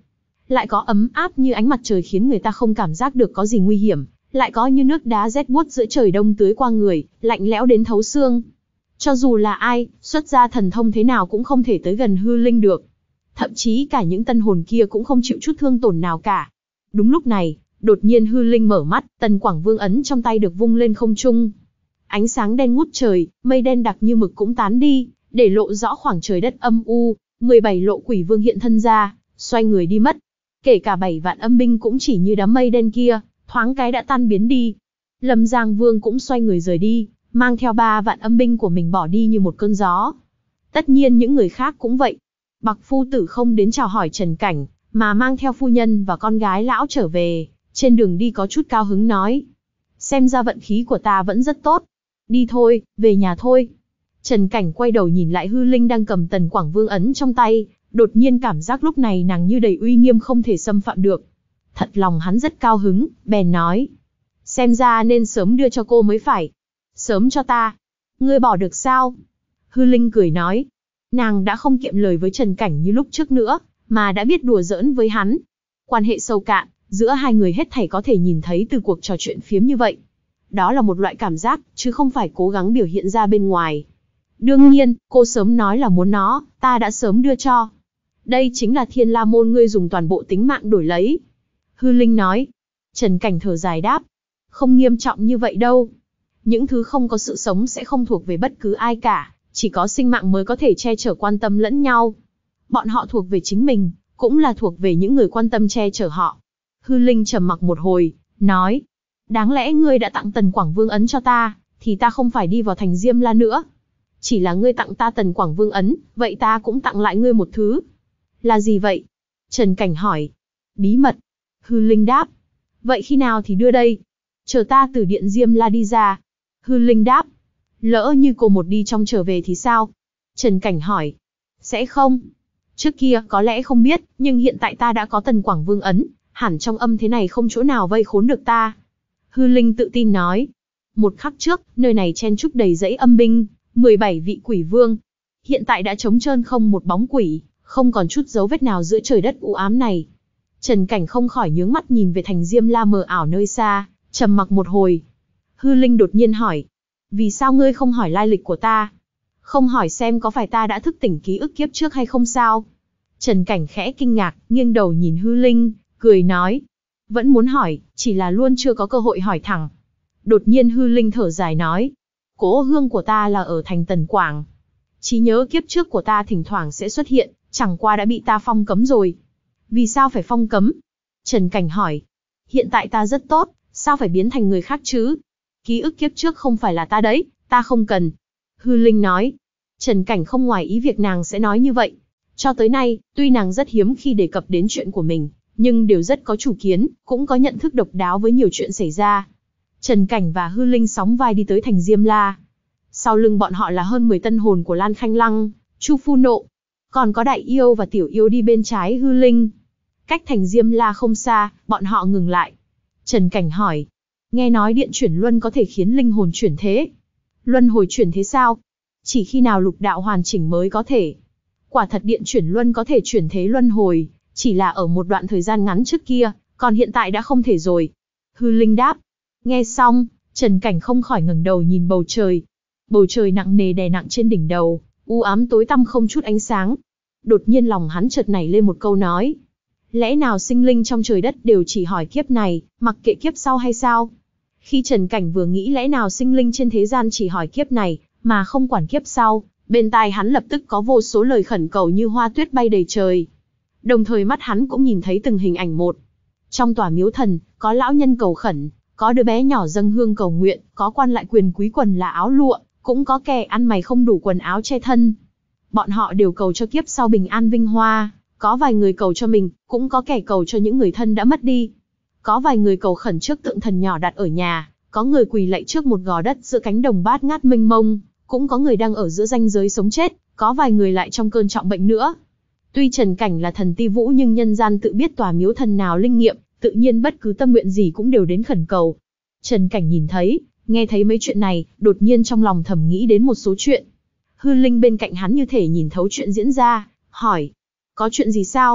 lại có ấm áp như ánh mặt trời khiến người ta không cảm giác được có gì nguy hiểm, lại có như nước đá rét buốt giữa trời đông tưới qua người, lạnh lẽo đến thấu xương. Cho dù là ai, xuất ra thần thông thế nào cũng không thể tới gần hư linh được. Thậm chí cả những tân hồn kia cũng không chịu chút thương tổn nào cả. Đúng lúc này, đột nhiên hư linh mở mắt, Tần Quảng Vương ấn trong tay được vung lên không trung. Ánh sáng đen ngút trời, mây đen đặc như mực cũng tán đi, để lộ rõ khoảng trời đất âm u. mười bảy lộ quỷ vương hiện thân ra, xoay người đi mất. Kể cả bảy vạn âm binh cũng chỉ như đám mây đen kia, thoáng cái đã tan biến đi. Lâm Giang Vương cũng xoay người rời đi, mang theo ba vạn âm binh của mình bỏ đi như một cơn gió. Tất nhiên những người khác cũng vậy. Bạc phu tử không đến chào hỏi Trần Cảnh, mà mang theo phu nhân và con gái lão trở về, trên đường đi có chút cao hứng nói. Xem ra vận khí của ta vẫn rất tốt. Đi thôi, về nhà thôi. Trần Cảnh quay đầu nhìn lại hư linh đang cầm Tần Quảng Vương ấn trong tay, đột nhiên cảm giác lúc này nàng như đầy uy nghiêm không thể xâm phạm được. Thật lòng hắn rất cao hứng, bèn nói. Xem ra nên sớm đưa cho cô mới phải. Sớm cho ta. Ngươi bỏ được sao? Hư linh cười nói. Nàng đã không kiệm lời với Trần Cảnh như lúc trước nữa, mà đã biết đùa giỡn với hắn. Quan hệ sâu cạn, giữa hai người hết thảy có thể nhìn thấy từ cuộc trò chuyện phiếm như vậy. Đó là một loại cảm giác, chứ không phải cố gắng biểu hiện ra bên ngoài. Đương nhiên, cô sớm nói là muốn nó, ta đã sớm đưa cho. Đây chính là Thiên La Môn ngươi dùng toàn bộ tính mạng đổi lấy. Hư Linh nói. Trần Cảnh thở dài đáp. Không nghiêm trọng như vậy đâu. Những thứ không có sự sống sẽ không thuộc về bất cứ ai cả, chỉ có sinh mạng mới có thể che chở quan tâm lẫn nhau. Bọn họ thuộc về chính mình, cũng là thuộc về những người quan tâm che chở họ. Hư Linh trầm mặc một hồi, nói. Đáng lẽ ngươi đã tặng Tần Quảng Vương ấn cho ta, thì ta không phải đi vào thành Diêm La nữa. Chỉ là ngươi tặng ta Tần Quảng Vương ấn, vậy ta cũng tặng lại ngươi một thứ. Là gì vậy? Trần Cảnh hỏi. Bí mật. Hư Linh đáp. Vậy khi nào thì đưa đây? Chờ ta từ điện Diêm La đi ra. Hư Linh đáp. Lỡ như cô một đi trong trở về thì sao? Trần Cảnh hỏi. Sẽ không. Trước kia có lẽ không biết, nhưng hiện tại ta đã có Tần Quảng Vương ấn, hẳn trong âm thế này không chỗ nào vây khốn được ta. Hư Linh tự tin nói. Một khắc trước, nơi này chen chúc đầy dãy âm binh, mười bảy vị quỷ vương. Hiện tại đã trống trơn không một bóng quỷ, không còn chút dấu vết nào giữa trời đất u ám này. Trần Cảnh không khỏi nhướng mắt nhìn về thành Diêm La mờ ảo nơi xa, trầm mặc một hồi. Hư Linh đột nhiên hỏi. Vì sao ngươi không hỏi lai lịch của ta? Không hỏi xem có phải ta đã thức tỉnh ký ức kiếp trước hay không sao? Trần Cảnh khẽ kinh ngạc, nghiêng đầu nhìn Hư Linh, cười nói. Vẫn muốn hỏi, chỉ là luôn chưa có cơ hội hỏi thẳng. Đột nhiên Hư Linh thở dài nói. Cố hương của ta là ở thành Tần Quảng. Trí nhớ kiếp trước của ta thỉnh thoảng sẽ xuất hiện, chẳng qua đã bị ta phong cấm rồi. Vì sao phải phong cấm? Trần Cảnh hỏi. Hiện tại ta rất tốt, sao phải biến thành người khác chứ? Ký ức kiếp trước không phải là ta đấy, ta không cần. Hư Linh nói. Trần Cảnh không ngoài ý việc nàng sẽ nói như vậy. Cho tới nay, tuy nàng rất hiếm khi đề cập đến chuyện của mình, nhưng đều rất có chủ kiến, cũng có nhận thức độc đáo với nhiều chuyện xảy ra. Trần Cảnh và Hư Linh sóng vai đi tới thành Diêm La. Sau lưng bọn họ là hơn mười tân hồn của Lan Khanh Lăng, Chu Phu Nộ. Còn có Đại Yêu và Tiểu Yêu đi bên trái Hư Linh. Cách thành Diêm La không xa, bọn họ ngừng lại. Trần Cảnh hỏi. Nghe nói điện chuyển luân có thể khiến linh hồn chuyển thế. Luân hồi chuyển thế sao? Chỉ khi nào lục đạo hoàn chỉnh mới có thể. Quả thật điện chuyển luân có thể chuyển thế luân hồi, chỉ là ở một đoạn thời gian ngắn trước kia, còn hiện tại đã không thể rồi. Hư Linh đáp. Nghe xong, Trần Cảnh không khỏi ngẩng đầu nhìn bầu trời. Bầu trời nặng nề đè nặng trên đỉnh đầu, u ám tối tăm không chút ánh sáng. Đột nhiên lòng hắn chợt nảy lên một câu nói. Lẽ nào sinh linh trong trời đất đều chỉ hỏi kiếp này, mặc kệ kiếp sau hay sao? Khi Trần Cảnh vừa nghĩ lẽ nào sinh linh trên thế gian chỉ hỏi kiếp này, mà không quản kiếp sau, bên tai hắn lập tức có vô số lời khẩn cầu như hoa tuyết bay đầy trời. Đồng thời mắt hắn cũng nhìn thấy từng hình ảnh một. Trong tòa miếu thần, có lão nhân cầu khẩn, có đứa bé nhỏ dâng hương cầu nguyện, có quan lại quyền quý quần là áo lụa, cũng có kẻ ăn mày không đủ quần áo che thân. Bọn họ đều cầu cho kiếp sau bình an vinh hoa, có vài người cầu cho mình, cũng có kẻ cầu cho những người thân đã mất đi. Có vài người cầu khẩn trước tượng thần nhỏ đặt ở nhà, có người quỳ lạy trước một gò đất giữa cánh đồng bát ngát mênh mông, cũng có người đang ở giữa ranh giới sống chết, có vài người lại trong cơn trọng bệnh nữa. Tuy Trần Cảnh là thần ti vũ nhưng nhân gian tự biết tòa miếu thần nào linh nghiệm, tự nhiên bất cứ tâm nguyện gì cũng đều đến khẩn cầu. Trần Cảnh nhìn thấy, nghe thấy mấy chuyện này, đột nhiên trong lòng thầm nghĩ đến một số chuyện. Hư Linh bên cạnh hắn như thể nhìn thấu chuyện diễn ra, hỏi. Có chuyện gì sao?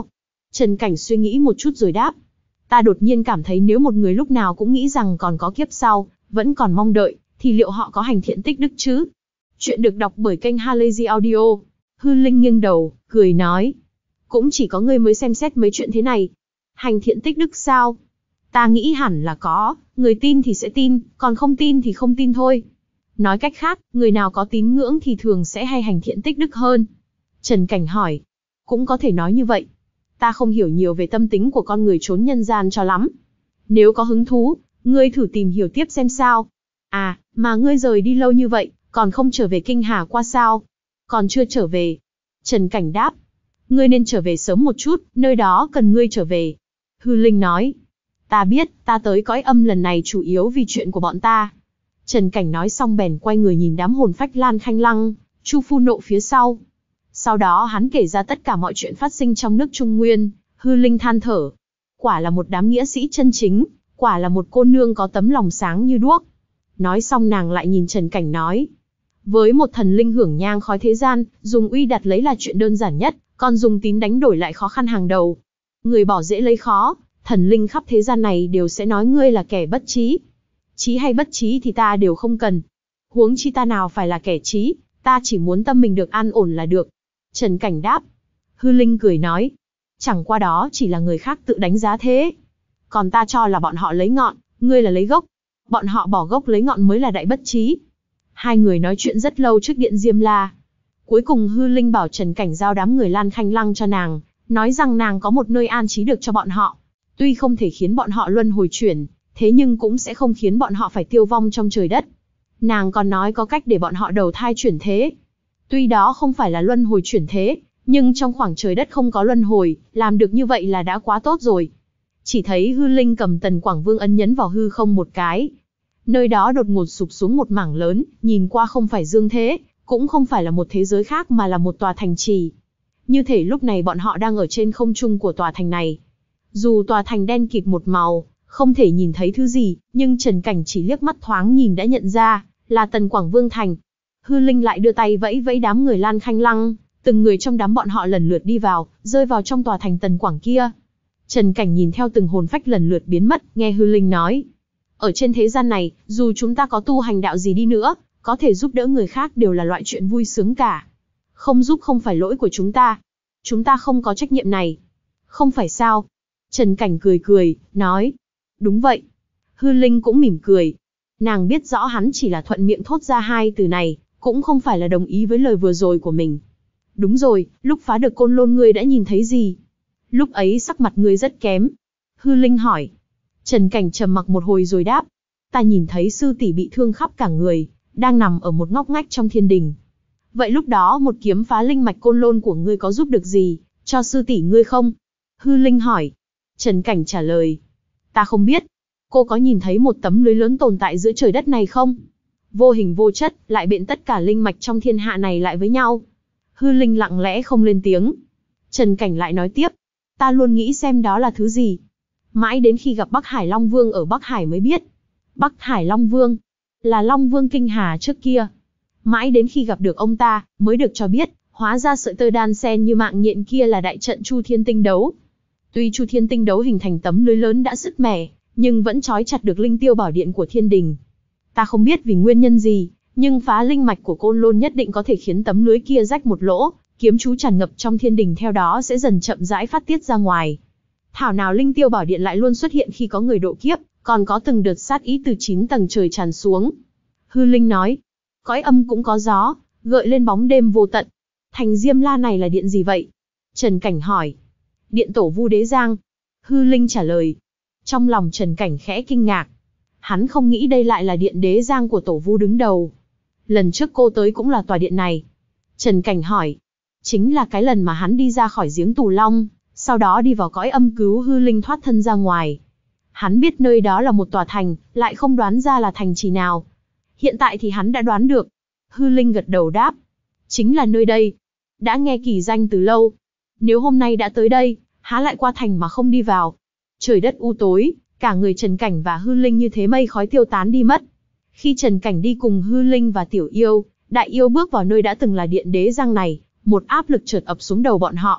Trần Cảnh suy nghĩ một chút rồi đáp. Ta đột nhiên cảm thấy nếu một người lúc nào cũng nghĩ rằng còn có kiếp sau, vẫn còn mong đợi, thì liệu họ có hành thiện tích đức chứ? Chuyện được đọc bởi kênh Halazy Audio. Hư Linh nghiêng đầu, cười nói. Cũng chỉ có ngươi mới xem xét mấy chuyện thế này. Hành thiện tích đức sao? Ta nghĩ hẳn là có, người tin thì sẽ tin, còn không tin thì không tin thôi. Nói cách khác, người nào có tín ngưỡng thì thường sẽ hay hành thiện tích đức hơn. Trần Cảnh hỏi. Cũng có thể nói như vậy. Ta không hiểu nhiều về tâm tính của con người trốn nhân gian cho lắm. Nếu có hứng thú, ngươi thử tìm hiểu tiếp xem sao. À, mà ngươi rời đi lâu như vậy, còn không trở về Kinh Hà qua sao? Còn chưa trở về. Trần Cảnh đáp. Ngươi nên trở về sớm một chút, nơi đó cần ngươi trở về. Hư Linh nói. Ta biết, ta tới cõi âm lần này chủ yếu vì chuyện của bọn ta. Trần Cảnh nói xong bèn quay người nhìn đám hồn phách Lan Khanh Lăng, Chu Phu Nộ phía sau. Sau đó hắn kể ra tất cả mọi chuyện phát sinh trong nước Trung Nguyên. Hư Linh than thở. Quả là một đám nghĩa sĩ chân chính, quả là một cô nương có tấm lòng sáng như đuốc. Nói xong nàng lại nhìn Trần Cảnh nói. Với một thần linh hưởng nhang khói thế gian, dùng uy đặt lấy là chuyện đơn giản nhất, còn dùng tín đánh đổi lại khó khăn hàng đầu. Người bỏ dễ lấy khó, thần linh khắp thế gian này đều sẽ nói ngươi là kẻ bất trí. Trí hay bất trí thì ta đều không cần. Huống chi ta nào phải là kẻ trí, ta chỉ muốn tâm mình được an ổn là được. Trần Cảnh đáp. Hư Linh cười nói. Chẳng qua đó chỉ là người khác tự đánh giá thế. Còn ta cho là bọn họ lấy ngọn, ngươi là lấy gốc. Bọn họ bỏ gốc lấy ngọn mới là đại bất trí. Hai người nói chuyện rất lâu trước điện Diêm La. Cuối cùng Hư Linh bảo Trần Cảnh giao đám người Lan Khanh Lăng cho nàng, nói rằng nàng có một nơi an trí được cho bọn họ. Tuy không thể khiến bọn họ luân hồi chuyển, thế nhưng cũng sẽ không khiến bọn họ phải tiêu vong trong trời đất. Nàng còn nói có cách để bọn họ đầu thai chuyển thế. Tuy đó không phải là luân hồi chuyển thế, nhưng trong khoảng trời đất không có luân hồi, làm được như vậy là đã quá tốt rồi. Chỉ thấy Hư Linh cầm Tần Quảng Vương ấn nhấn vào hư không một cái. Nơi đó đột ngột sụp xuống một mảng lớn, nhìn qua không phải dương thế, cũng không phải là một thế giới khác mà là một tòa thành trì. Như thể lúc này bọn họ đang ở trên không trung của tòa thành này. Dù tòa thành đen kịt một màu, không thể nhìn thấy thứ gì, nhưng Trần Cảnh chỉ liếc mắt thoáng nhìn đã nhận ra, là Tần Quảng Vương thành. Hư Linh lại đưa tay vẫy vẫy đám người Lan Khanh Lăng, từng người trong đám bọn họ lần lượt đi vào, rơi vào trong tòa thành Tần Quảng kia. Trần Cảnh nhìn theo từng hồn phách lần lượt biến mất, nghe Hư Linh nói. Ở trên thế gian này, dù chúng ta có tu hành đạo gì đi nữa, có thể giúp đỡ người khác đều là loại chuyện vui sướng cả. Không giúp không phải lỗi của chúng ta. Chúng ta không có trách nhiệm này. Không phải sao? Trần Cảnh cười cười, nói. Đúng vậy. Hư Linh cũng mỉm cười. Nàng biết rõ hắn chỉ là thuận miệng thốt ra hai từ này, cũng không phải là đồng ý với lời vừa rồi của mình. Đúng rồi, lúc phá được Côn Lôn ngươi đã nhìn thấy gì? Lúc ấy sắc mặt ngươi rất kém. Hư Linh hỏi. Trần Cảnh trầm mặc một hồi rồi đáp. Ta nhìn thấy sư tỷ bị thương khắp cả người, đang nằm ở một ngóc ngách trong thiên đình. Vậy lúc đó một kiếm phá linh mạch Côn Lôn của ngươi có giúp được gì, cho sư tỷ ngươi không? Hư Linh hỏi. Trần Cảnh trả lời. Ta không biết. Cô có nhìn thấy một tấm lưới lớn tồn tại giữa trời đất này không? Vô hình vô chất, lại biện tất cả linh mạch trong thiên hạ này lại với nhau. Hư Linh lặng lẽ không lên tiếng. Trần Cảnh lại nói tiếp. Ta luôn nghĩ xem đó là thứ gì. Mãi đến khi gặp Bắc Hải Long Vương ở Bắc Hải mới biết. Bắc Hải Long Vương là Long Vương Kinh Hà trước kia. Mãi đến khi gặp được ông ta, mới được cho biết, hóa ra sợi tơ đan sen như mạng nhện kia là đại trận Chu Thiên Tinh Đấu. Tuy Chu Thiên Tinh Đấu hình thành tấm lưới lớn đã sứt mẻ, nhưng vẫn trói chặt được linh tiêu bảo điện của thiên đình. Ta không biết vì nguyên nhân gì, nhưng phá linh mạch của Côn Lôn nhất định có thể khiến tấm lưới kia rách một lỗ, kiếm chú tràn ngập trong thiên đình theo đó sẽ dần chậm rãi phát tiết ra ngoài. Thảo nào linh tiêu bảo điện lại luôn xuất hiện khi có người độ kiếp, còn có từng đợt sát ý từ chín tầng trời tràn xuống. Hư Linh nói, cõi âm cũng có gió, gợi lên bóng đêm vô tận. Thành Diêm La này là điện gì vậy? Trần Cảnh hỏi. Điện Tổ Vu Đế Giang. Hư Linh trả lời. Trong lòng Trần Cảnh khẽ kinh ngạc. Hắn không nghĩ đây lại là điện Đế Giang của Tổ Vu đứng đầu. Lần trước cô tới cũng là tòa điện này. Trần Cảnh hỏi. Chính là cái lần mà hắn đi ra khỏi giếng Tù Long, sau đó đi vào cõi âm cứu Hư Linh thoát thân ra ngoài. Hắn biết nơi đó là một tòa thành, lại không đoán ra là thành trì nào. Hiện tại thì hắn đã đoán được. Hư Linh gật đầu đáp. Chính là nơi đây. Đã nghe kỳ danh từ lâu. Nếu hôm nay đã tới đây, há lại qua thành mà không đi vào. Trời đất u tối, cả người Trần Cảnh và Hư Linh như thế mây khói tiêu tán đi mất. Khi Trần Cảnh đi cùng Hư Linh và Tiểu Yêu, Đại Yêu bước vào nơi đã từng là điện Đế Giang này, một áp lực chợt ập xuống đầu bọn họ.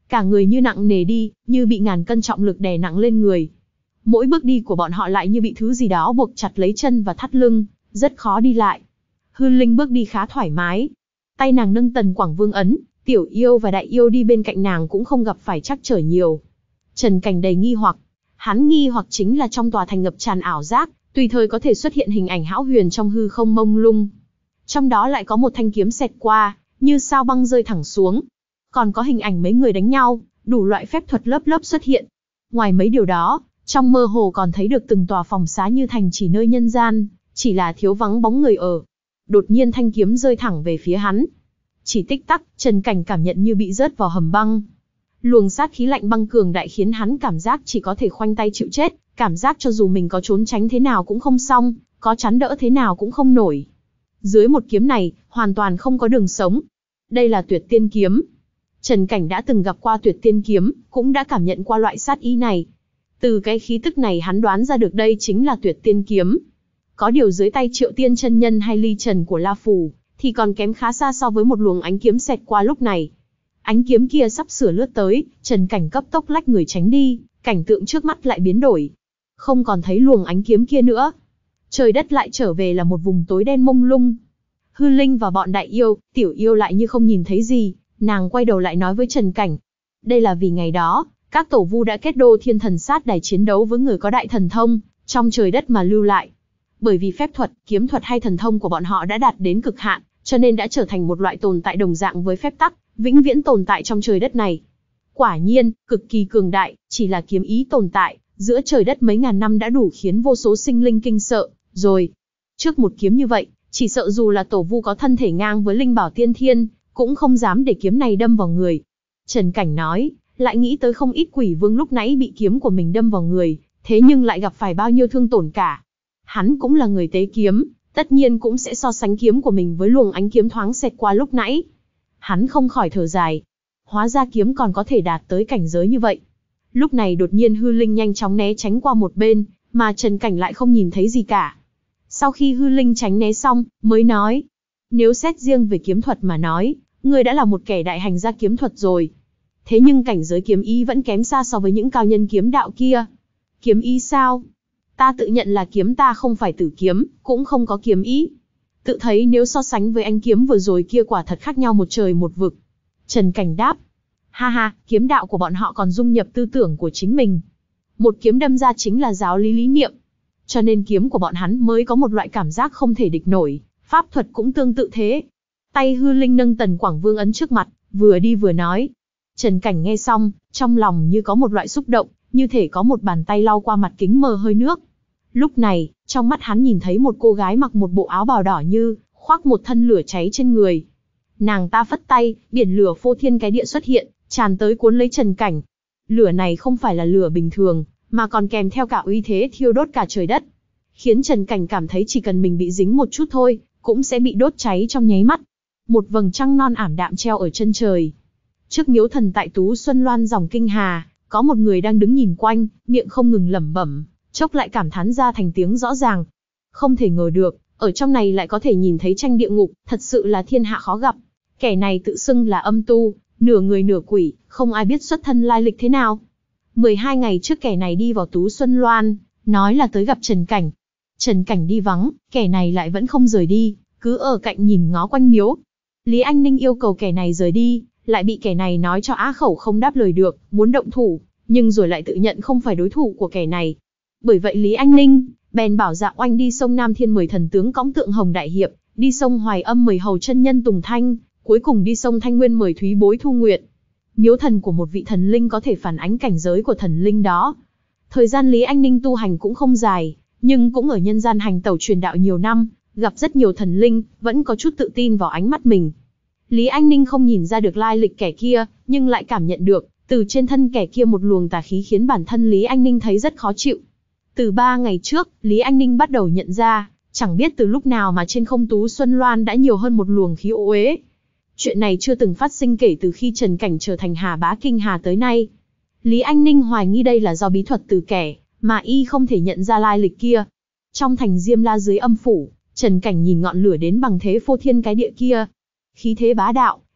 cả người như nặng nề đi, như bị ngàn cân trọng lực đè nặng lên người. Mỗi bước đi của bọn họ lại như bị thứ gì đó buộc chặt lấy chân và thắt lưng, rất khó đi lại. Hư Linh bước đi khá thoải mái. Tay nàng nâng Tần Quảng Vương ấn, Tiểu Yêu và Đại Yêu đi bên cạnh nàng cũng không gặp phải trắc trở nhiều. Trần Cảnh đầy nghi hoặc. Hắn nghi hoặc chính là trong tòa thành ngập tràn ảo giác, tùy thời có thể xuất hiện hình ảnh hão huyền trong hư không mông lung. Trong đó lại có một thanh kiếm xẹt qua, như sao băng rơi thẳng xuống. Còn có hình ảnh mấy người đánh nhau, đủ loại phép thuật lớp lớp xuất hiện. Ngoài mấy điều đó, trong mơ hồ còn thấy được từng tòa phòng xá như thành chỉ nơi nhân gian, chỉ là thiếu vắng bóng người ở. Đột nhiên thanh kiếm rơi thẳng về phía hắn. Chỉ tích tắc, Trần Cảnh cảm nhận như bị rớt vào hầm băng. Luồng sát khí lạnh băng cường đại khiến hắn cảm giác chỉ có thể khoanh tay chịu chết, cảm giác cho dù mình có trốn tránh thế nào cũng không xong, có chắn đỡ thế nào cũng không nổi. Dưới một kiếm này, hoàn toàn không có đường sống. Đây là Tuyệt Tiên kiếm. Trần Cảnh đã từng gặp qua Tuyệt Tiên kiếm, cũng đã cảm nhận qua loại sát ý này. Từ cái khí tức này hắn đoán ra được đây chính là Tuyệt Tiên kiếm. Có điều dưới tay Triệu Tiên chân nhân hay ly trần của La Phù, thì còn kém khá xa so với một luồng ánh kiếm xẹt qua lúc này. Ánh kiếm kia sắp sửa lướt tới, Trần Cảnh cấp tốc lách người tránh đi, cảnh tượng trước mắt lại biến đổi. Không còn thấy luồng ánh kiếm kia nữa. Trời đất lại trở về là một vùng tối đen mông lung. Hư Linh và bọn Đại Yêu, Tiểu Yêu lại như không nhìn thấy gì, nàng quay đầu lại nói với Trần Cảnh. Đây là vì ngày đó, các tổ vu đã kết đô thiên thần sát đài chiến đấu với người có đại thần thông, trong trời đất mà lưu lại. Bởi vì phép thuật, kiếm thuật hay thần thông của bọn họ đã đạt đến cực hạn, cho nên đã trở thành một loại tồn tại đồng dạng với phép tắc, vĩnh viễn tồn tại trong trời đất này. Quả nhiên, cực kỳ cường đại, chỉ là kiếm ý tồn tại, giữa trời đất mấy ngàn năm đã đủ khiến vô số sinh linh kinh sợ, rồi. Trước một kiếm như vậy, chỉ sợ dù là tổ vu có thân thể ngang với linh bảo tiên thiên, cũng không dám để kiếm này đâm vào người. Trần Cảnh nói, lại nghĩ tới không ít quỷ vương lúc nãy bị kiếm của mình đâm vào người, thế nhưng lại gặp phải bao nhiêu thương tổn cả. Hắn cũng là người tế kiếm, tất nhiên cũng sẽ so sánh kiếm của mình với luồng ánh kiếm thoáng xẹt qua lúc nãy. Hắn không khỏi thở dài. Hóa ra kiếm còn có thể đạt tới cảnh giới như vậy. Lúc này đột nhiên Hư Linh nhanh chóng né tránh qua một bên, mà Trần Cảnh lại không nhìn thấy gì cả. Sau khi Hư Linh tránh né xong, mới nói. Nếu xét riêng về kiếm thuật mà nói, ngươi đã là một kẻ đại hành gia kiếm thuật rồi. Thế nhưng cảnh giới kiếm ý vẫn kém xa so với những cao nhân kiếm đạo kia. Kiếm ý sao? Ta tự nhận là kiếm ta không phải tử kiếm, cũng không có kiếm ý. Tự thấy nếu so sánh với anh kiếm vừa rồi kia quả thật khác nhau một trời một vực. Trần Cảnh đáp. Ha ha, kiếm đạo của bọn họ còn dung nhập tư tưởng của chính mình. Một kiếm đâm ra chính là giáo lý lý niệm. Cho nên kiếm của bọn hắn mới có một loại cảm giác không thể địch nổi, pháp thuật cũng tương tự thế. Tay Hư Linh nâng Tần Quảng Vương ấn trước mặt, vừa đi vừa nói. Trần Cảnh nghe xong, trong lòng như có một loại xúc động, như thể có một bàn tay lau qua mặt kính mờ hơi nước. Lúc này, trong mắt hắn nhìn thấy một cô gái mặc một bộ áo bào đỏ như, khoác một thân lửa cháy trên người. Nàng ta phất tay, biển lửa phô thiên cái địa xuất hiện, tràn tới cuốn lấy Trần Cảnh. Lửa này không phải là lửa bình thường, mà còn kèm theo cả uy thế thiêu đốt cả trời đất. Khiến Trần Cảnh cảm thấy chỉ cần mình bị dính một chút thôi, cũng sẽ bị đốt cháy trong nháy mắt. Một vầng trăng non ảm đạm treo ở chân trời. Trước miếu thần tại Tú Xuân Loan dòng Kinh Hà, có một người đang đứng nhìn quanh, miệng không ngừng lẩm bẩm, chốc lại cảm thán ra thành tiếng rõ ràng. Không thể ngờ được, ở trong này lại có thể nhìn thấy tranh địa ngục, thật sự là thiên hạ khó gặp. Kẻ này tự xưng là âm tu, nửa người nửa quỷ, không ai biết xuất thân lai lịch thế nào. mười hai ngày trước kẻ này đi vào Tú Xuân Loan, nói là tới gặp Trần Cảnh. Trần Cảnh đi vắng, kẻ này lại vẫn không rời đi, cứ ở cạnh nhìn ngó quanh miếu. Lý Anh Ninh yêu cầu kẻ này rời đi, lại bị kẻ này nói cho á khẩu không đáp lời được, muốn động thủ, nhưng rồi lại tự nhận không phải đối thủ của kẻ này. Bởi vậy Lý Anh Ninh bèn bảo Dạ Oanh đi sông Nam Thiên mời thần tướng cõng tượng Hồng Đại Hiệp, đi sông Hoài Âm mời hầu chân nhân Tùng Thanh, cuối cùng đi sông Thanh Nguyên mời Thúy Bối Thu Nguyệt. Miếu thần của một vị thần linh có thể phản ánh cảnh giới của thần linh đó. Thời gian Lý Anh Ninh tu hành cũng không dài, nhưng cũng ở nhân gian hành tẩu truyền đạo nhiều năm, gặp rất nhiều thần linh, vẫn có chút tự tin vào ánh mắt mình. Lý Anh Ninh không nhìn ra được lai lịch kẻ kia, nhưng lại cảm nhận được, từ trên thân kẻ kia một luồng tà khí khiến bản thân Lý Anh Ninh thấy rất khó chịu. Từ ba ngày trước, Lý Anh Ninh bắt đầu nhận ra, chẳng biết từ lúc nào mà trên không Tú Xuân Loan đã nhiều hơn một luồng khí ô uế. Chuyện này chưa từng phát sinh kể từ khi Trần Cảnh trở thành Hà Bá Kinh Hà tới nay. Lý Anh Ninh hoài nghi đây là do bí thuật từ kẻ, mà y không thể nhận ra lai lịch kia. Trong thành Diêm La dưới âm phủ, Trần Cảnh nhìn ngọn lửa đến bằng thế phô thiên cái địa kia. Khí thế bá đạo,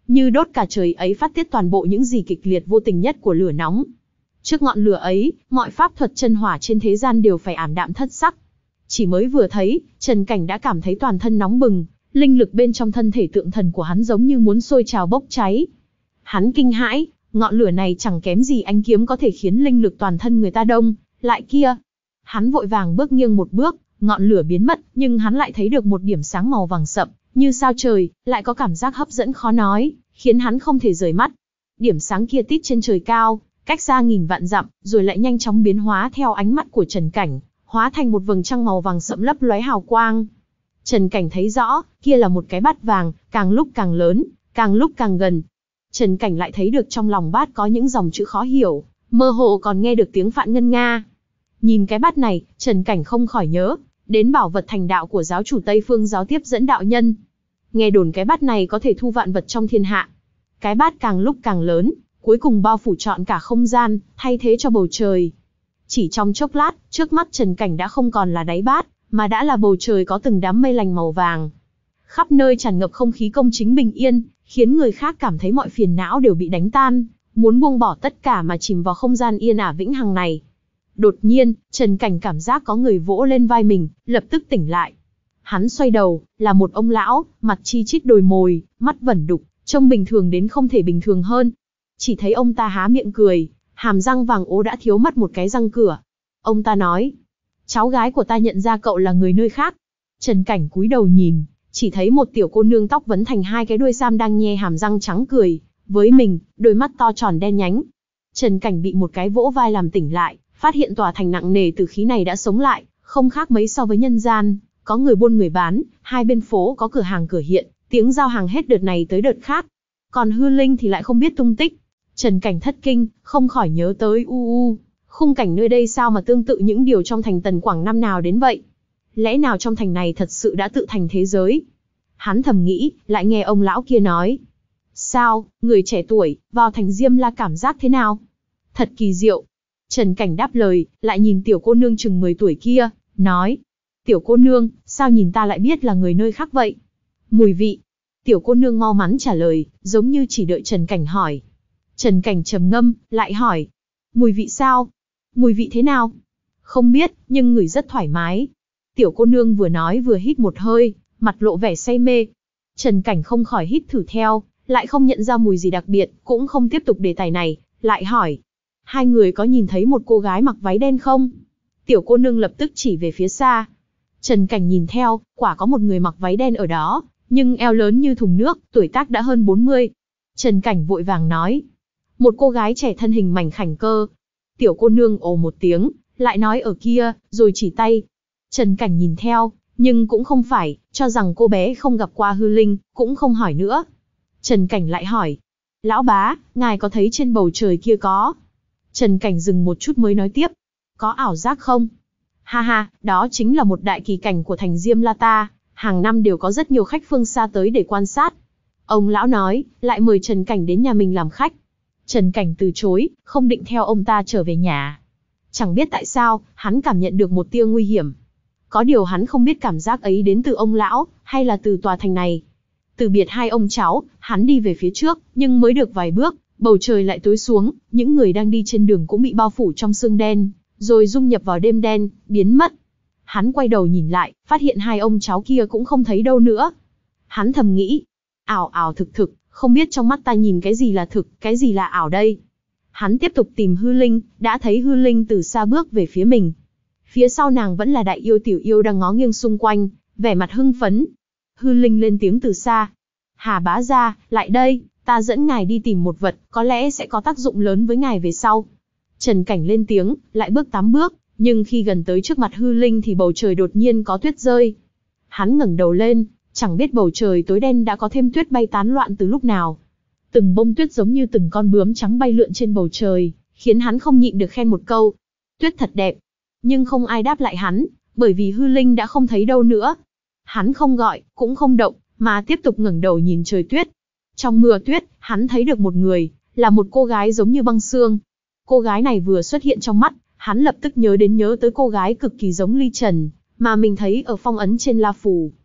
như đốt cả trời ấy, phát tiết toàn bộ những gì kịch liệt vô tình nhất của lửa nóng. Trước ngọn lửa ấy, mọi pháp thuật chân hỏa trên thế gian đều phải ảm đạm thất sắc. Chỉ mới vừa thấy, Trần Cảnh đã cảm thấy toàn thân nóng bừng, linh lực bên trong thân thể tượng thần của hắn giống như muốn sôi trào bốc cháy. Hắn kinh hãi, ngọn lửa này chẳng kém gì ánh kiếm có thể khiến linh lực toàn thân người ta đông lại kia. Hắn vội vàng bước nghiêng một bước, ngọn lửa biến mất, nhưng hắn lại thấy được một điểm sáng màu vàng sậm, như sao trời, lại có cảm giác hấp dẫn khó nói, khiến hắn không thể rời mắt. Điểm sáng kia tít trên trời cao, cách xa nghìn vạn dặm, rồi lại nhanh chóng biến hóa theo ánh mắt của Trần Cảnh, hóa thành một vầng trăng màu vàng sậm lấp lóe hào quang. Trần Cảnh thấy rõ, kia là một cái bát vàng, càng lúc càng lớn, càng lúc càng gần. Trần Cảnh lại thấy được trong lòng bát có những dòng chữ khó hiểu, mơ hồ còn nghe được tiếng phạn ngân nga. Nhìn cái bát này, Trần Cảnh không khỏi nhớ đến bảo vật thành đạo của giáo chủ Tây Phương giáo tiếp dẫn đạo nhân. Nghe đồn cái bát này có thể thu vạn vật trong thiên hạ. Cái bát càng lúc càng lớn, cuối cùng bao phủ trọn cả không gian, thay thế cho bầu trời. Chỉ trong chốc lát, trước mắt Trần Cảnh đã không còn là đáy bát, mà đã là bầu trời có từng đám mây lành màu vàng. Khắp nơi tràn ngập không khí công chính bình yên, khiến người khác cảm thấy mọi phiền não đều bị đánh tan, muốn buông bỏ tất cả mà chìm vào không gian yên ả vĩnh hằng này. Đột nhiên, Trần Cảnh cảm giác có người vỗ lên vai mình, lập tức tỉnh lại. Hắn xoay đầu, là một ông lão, mặt chi chít đồi mồi, mắt vẩn đục, trông bình thường đến không thể bình thường hơn. Chỉ thấy ông ta há miệng cười, hàm răng vàng ố đã thiếu mất một cái răng cửa. Ông ta nói, cháu gái của ta nhận ra cậu là người nơi khác. Trần Cảnh cúi đầu nhìn, chỉ thấy một tiểu cô nương tóc vấn thành hai cái đuôi sam đang nhe hàm răng trắng cười với mình, đôi mắt to tròn đen nhánh. Trần Cảnh bị một cái vỗ vai làm tỉnh lại, phát hiện tòa thành nặng nề từ khí này đã sống lại, không khác mấy so với nhân gian, có người buôn người bán, hai bên phố có cửa hàng cửa hiện, tiếng giao hàng hết đợt này tới đợt khác. Còn Hư Linh thì lại không biết tung tích. Trần Cảnh thất kinh, không khỏi nhớ tới u u, khung cảnh nơi đây sao mà tương tự những điều trong thành Tần Quảng năm nào đến vậy? Lẽ nào trong thành này thật sự đã tự thành thế giới? Hắn thầm nghĩ, lại nghe ông lão kia nói. Sao, người trẻ tuổi, vào thành Diêm La cảm giác thế nào? Thật kỳ diệu. Trần Cảnh đáp lời, lại nhìn tiểu cô nương chừng mười tuổi kia, nói. Tiểu cô nương, sao nhìn ta lại biết là người nơi khác vậy? Mùi vị. Tiểu cô nương mau mắn trả lời, giống như chỉ đợi Trần Cảnh hỏi. Trần Cảnh trầm ngâm, lại hỏi. Mùi vị sao? Mùi vị thế nào? Không biết, nhưng ngửi rất thoải mái. Tiểu cô nương vừa nói vừa hít một hơi, mặt lộ vẻ say mê. Trần Cảnh không khỏi hít thử theo, lại không nhận ra mùi gì đặc biệt, cũng không tiếp tục đề tài này, lại hỏi. Hai người có nhìn thấy một cô gái mặc váy đen không? Tiểu cô nương lập tức chỉ về phía xa. Trần Cảnh nhìn theo, quả có một người mặc váy đen ở đó, nhưng eo lớn như thùng nước, tuổi tác đã hơn bốn mươi. Trần Cảnh vội vàng nói. Một cô gái trẻ thân hình mảnh khảnh cơ. Tiểu cô nương ồ một tiếng, lại nói ở kia, rồi chỉ tay. Trần Cảnh nhìn theo, nhưng cũng không phải, cho rằng cô bé không gặp qua Hư Linh, cũng không hỏi nữa. Trần Cảnh lại hỏi. Lão bá, ngài có thấy trên bầu trời kia có? Trần Cảnh dừng một chút mới nói tiếp. Có ảo giác không? Ha ha, đó chính là một đại kỳ cảnh của thành Diêm La ta, hàng năm đều có rất nhiều khách phương xa tới để quan sát. Ông lão nói, lại mời Trần Cảnh đến nhà mình làm khách. Trần Cảnh từ chối, không định theo ông ta trở về nhà. Chẳng biết tại sao, hắn cảm nhận được một tia nguy hiểm. Có điều hắn không biết cảm giác ấy đến từ ông lão, hay là từ tòa thành này. Từ biệt hai ông cháu, hắn đi về phía trước, nhưng mới được vài bước, bầu trời lại tối xuống, những người đang đi trên đường cũng bị bao phủ trong sương đen, rồi dung nhập vào đêm đen, biến mất. Hắn quay đầu nhìn lại, phát hiện hai ông cháu kia cũng không thấy đâu nữa. Hắn thầm nghĩ, ảo ảo thực thực, không biết trong mắt ta nhìn cái gì là thực, cái gì là ảo đây. Hắn tiếp tục tìm Hư Linh, đã thấy Hư Linh từ xa bước về phía mình. Phía sau nàng vẫn là đại yêu tiểu yêu đang ngó nghiêng xung quanh, vẻ mặt hưng phấn. Hư Linh lên tiếng từ xa. Hà bá gia, lại đây, ta dẫn ngài đi tìm một vật, có lẽ sẽ có tác dụng lớn với ngài về sau. Trần Cảnh lên tiếng, lại bước tám bước, nhưng khi gần tới trước mặt Hư Linh thì bầu trời đột nhiên có tuyết rơi. Hắn ngẩng đầu lên, chẳng biết bầu trời tối đen đã có thêm tuyết bay tán loạn từ lúc nào. Từng bông tuyết giống như từng con bướm trắng bay lượn trên bầu trời, khiến hắn không nhịn được khen một câu. Tuyết thật đẹp. Nhưng không ai đáp lại hắn, bởi vì Hư Linh đã không thấy đâu nữa. Hắn không gọi, cũng không động, mà tiếp tục ngẩng đầu nhìn trời tuyết. Trong mưa tuyết, hắn thấy được một người, là một cô gái giống như băng xương. Cô gái này vừa xuất hiện trong mắt, hắn lập tức nhớ đến nhớ tới cô gái cực kỳ giống Ly Trần, mà mình thấy ở phong ấn trên La Phù.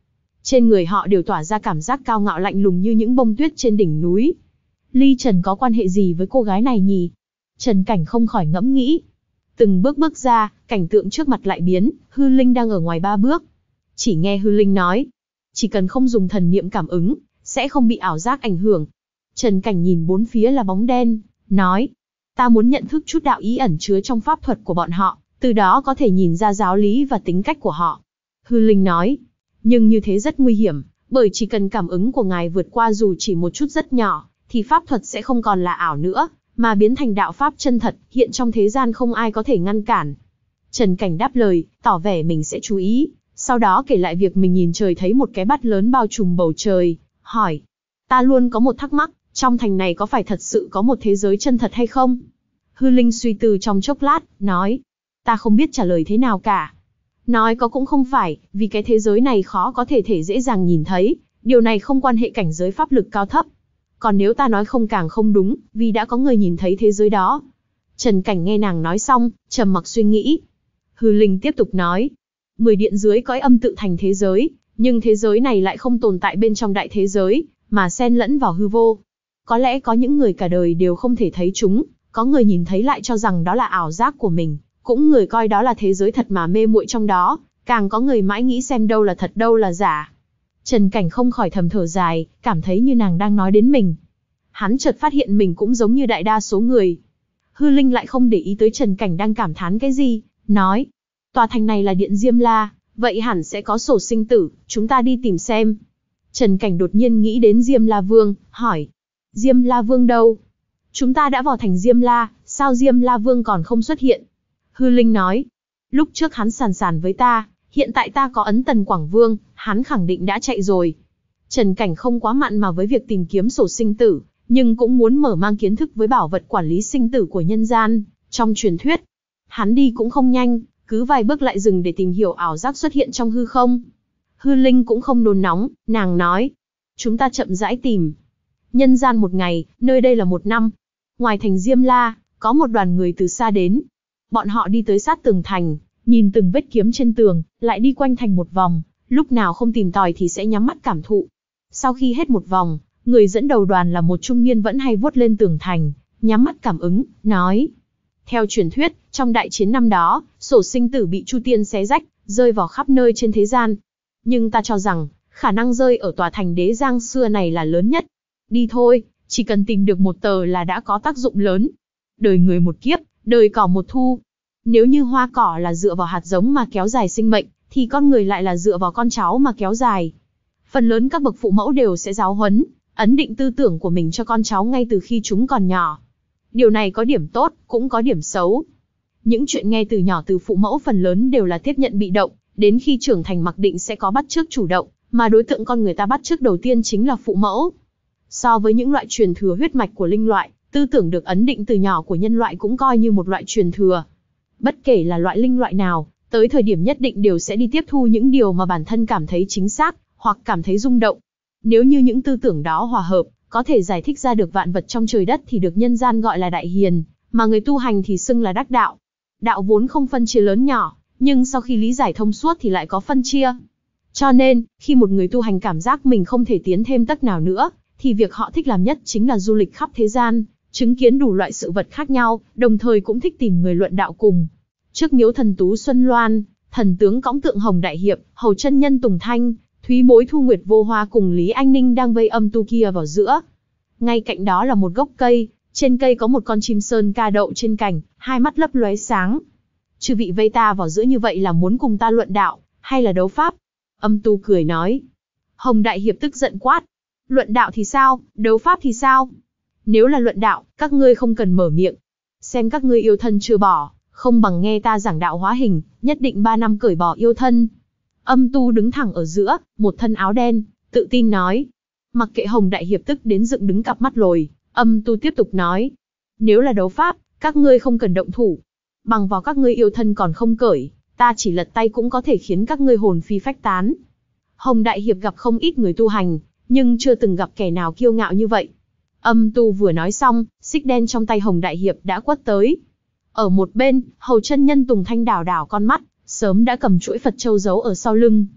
Trên người họ đều tỏa ra cảm giác cao ngạo lạnh lùng như những bông tuyết trên đỉnh núi. Ly Trần có quan hệ gì với cô gái này nhỉ? Trần Cảnh không khỏi ngẫm nghĩ. Từng bước bước ra, cảnh tượng trước mặt lại biến, hư linh đang ở ngoài ba bước. Chỉ nghe hư linh nói, chỉ cần không dùng thần niệm cảm ứng, sẽ không bị ảo giác ảnh hưởng. Trần Cảnh nhìn bốn phía là bóng đen, nói, ta muốn nhận thức chút đạo ý ẩn chứa trong pháp thuật của bọn họ, từ đó có thể nhìn ra giáo lý và tính cách của họ. Hư linh nói, nhưng như thế rất nguy hiểm, bởi chỉ cần cảm ứng của ngài vượt qua dù chỉ một chút rất nhỏ, thì pháp thuật sẽ không còn là ảo nữa, mà biến thành đạo pháp chân thật, hiện trong thế gian không ai có thể ngăn cản. Trần Cảnh đáp lời, tỏ vẻ mình sẽ chú ý, sau đó kể lại việc mình nhìn trời thấy một cái bát lớn bao trùm bầu trời, hỏi, ta luôn có một thắc mắc, trong thành này có phải thật sự có một thế giới chân thật hay không? Hư linh suy tư trong chốc lát, nói, ta không biết trả lời thế nào cả. Nói có cũng không phải, vì cái thế giới này khó có thể thể dễ dàng nhìn thấy, điều này không quan hệ cảnh giới pháp lực cao thấp. Còn nếu ta nói không càng không đúng, vì đã có người nhìn thấy thế giới đó. Trần Cảnh nghe nàng nói xong, trầm mặc suy nghĩ. Hư linh tiếp tục nói, mười điện dưới cõi âm tự thành thế giới, nhưng thế giới này lại không tồn tại bên trong đại thế giới, mà xen lẫn vào hư vô. Có lẽ có những người cả đời đều không thể thấy chúng, có người nhìn thấy lại cho rằng đó là ảo giác của mình, cũng người coi đó là thế giới thật mà mê muội trong đó, càng có người mãi nghĩ xem đâu là thật đâu là giả. Trần Cảnh không khỏi thầm thở dài, cảm thấy như nàng đang nói đến mình. Hắn chợt phát hiện mình cũng giống như đại đa số người. Hư linh lại không để ý tới Trần Cảnh đang cảm thán cái gì, nói, tòa thành này là điện Diêm La, vậy hẳn sẽ có sổ sinh tử, chúng ta đi tìm xem. Trần Cảnh đột nhiên nghĩ đến Diêm La Vương, hỏi, Diêm La Vương đâu? Chúng ta đã vào thành Diêm La, sao Diêm La Vương còn không xuất hiện? Hư linh nói, lúc trước hắn sàn sàn với ta, hiện tại ta có ấn Tần Quảng Vương, hắn khẳng định đã chạy rồi. Trần Cảnh không quá mặn mà với việc tìm kiếm sổ sinh tử, nhưng cũng muốn mở mang kiến thức với bảo vật quản lý sinh tử của nhân gian, trong truyền thuyết. Hắn đi cũng không nhanh, cứ vài bước lại dừng để tìm hiểu ảo giác xuất hiện trong hư không. Hư linh cũng không nôn nóng, nàng nói, chúng ta chậm rãi tìm. Nhân gian một ngày, nơi đây là một năm. Ngoài thành Diêm La, có một đoàn người từ xa đến. Bọn họ đi tới sát tường thành, nhìn từng vết kiếm trên tường, lại đi quanh thành một vòng, lúc nào không tìm tòi thì sẽ nhắm mắt cảm thụ. Sau khi hết một vòng, người dẫn đầu đoàn là một trung niên vẫn hay vuốt lên tường thành, nhắm mắt cảm ứng, nói. Theo truyền thuyết, trong đại chiến năm đó, sổ sinh tử bị Chu Tiên xé rách, rơi vào khắp nơi trên thế gian. Nhưng ta cho rằng, khả năng rơi ở tòa thành Đế Giang xưa này là lớn nhất. Đi thôi, chỉ cần tìm được một tờ là đã có tác dụng lớn. Đời người một kiếp, đời cỏ một thu. Nếu như hoa cỏ là dựa vào hạt giống mà kéo dài sinh mệnh, thì con người lại là dựa vào con cháu mà kéo dài. Phần lớn các bậc phụ mẫu đều sẽ giáo huấn, ấn định tư tưởng của mình cho con cháu ngay từ khi chúng còn nhỏ. Điều này có điểm tốt, cũng có điểm xấu. Những chuyện nghe từ nhỏ từ phụ mẫu phần lớn đều là tiếp nhận bị động, đến khi trưởng thành mặc định sẽ có bắt chước chủ động, mà đối tượng con người ta bắt chước đầu tiên chính là phụ mẫu. So với những loại truyền thừa huyết mạch của linh loại, tư tưởng được ấn định từ nhỏ của nhân loại cũng coi như một loại truyền thừa. Bất kể là loại linh loại nào, tới thời điểm nhất định đều sẽ đi tiếp thu những điều mà bản thân cảm thấy chính xác, hoặc cảm thấy rung động. Nếu như những tư tưởng đó hòa hợp, có thể giải thích ra được vạn vật trong trời đất thì được nhân gian gọi là đại hiền, mà người tu hành thì xưng là đắc đạo. Đạo vốn không phân chia lớn nhỏ, nhưng sau khi lý giải thông suốt thì lại có phân chia. Cho nên, khi một người tu hành cảm giác mình không thể tiến thêm tấc nào nữa, thì việc họ thích làm nhất chính là du lịch khắp thế gian, chứng kiến đủ loại sự vật khác nhau, đồng thời cũng thích tìm người luận đạo cùng. Trước miếu thần Tú Xuân Loan, thần tướng cõng tượng Hồng Đại Hiệp, hầu chân nhân Tùng Thanh, Thúy Bối Thu Nguyệt Vô Hoa cùng Lý Anh Ninh đang vây âm tu kia vào giữa. Ngay cạnh đó là một gốc cây, trên cây có một con chim sơn ca đậu trên cành, hai mắt lấp lóe sáng. Chư vị vây ta vào giữa như vậy là muốn cùng ta luận đạo, hay là đấu pháp? Âm tu cười nói. Hồng Đại Hiệp tức giận quát. Luận đạo thì sao, đấu pháp thì sao? Nếu là luận đạo, các ngươi không cần mở miệng. Xem các ngươi yêu thân chưa bỏ, không bằng nghe ta giảng đạo hóa hình, nhất định ba năm cởi bỏ yêu thân. Âm tu đứng thẳng ở giữa, một thân áo đen, tự tin nói. Mặc kệ Hồng Đại Hiệp tức đến dựng đứng cặp mắt lồi, âm tu tiếp tục nói. Nếu là đấu pháp, các ngươi không cần động thủ. Bằng vào các ngươi yêu thân còn không cởi, ta chỉ lật tay cũng có thể khiến các ngươi hồn phi phách tán. Hồng Đại Hiệp gặp không ít người tu hành, nhưng chưa từng gặp kẻ nào kiêu ngạo như vậy. Âm tu vừa nói xong, xích đen trong tay Hồng Đại Hiệp đã quất tới. Ở một bên, hầu chân nhân Tùng Thanh đảo đảo con mắt, sớm đã cầm chuỗi Phật châu giấu ở sau lưng.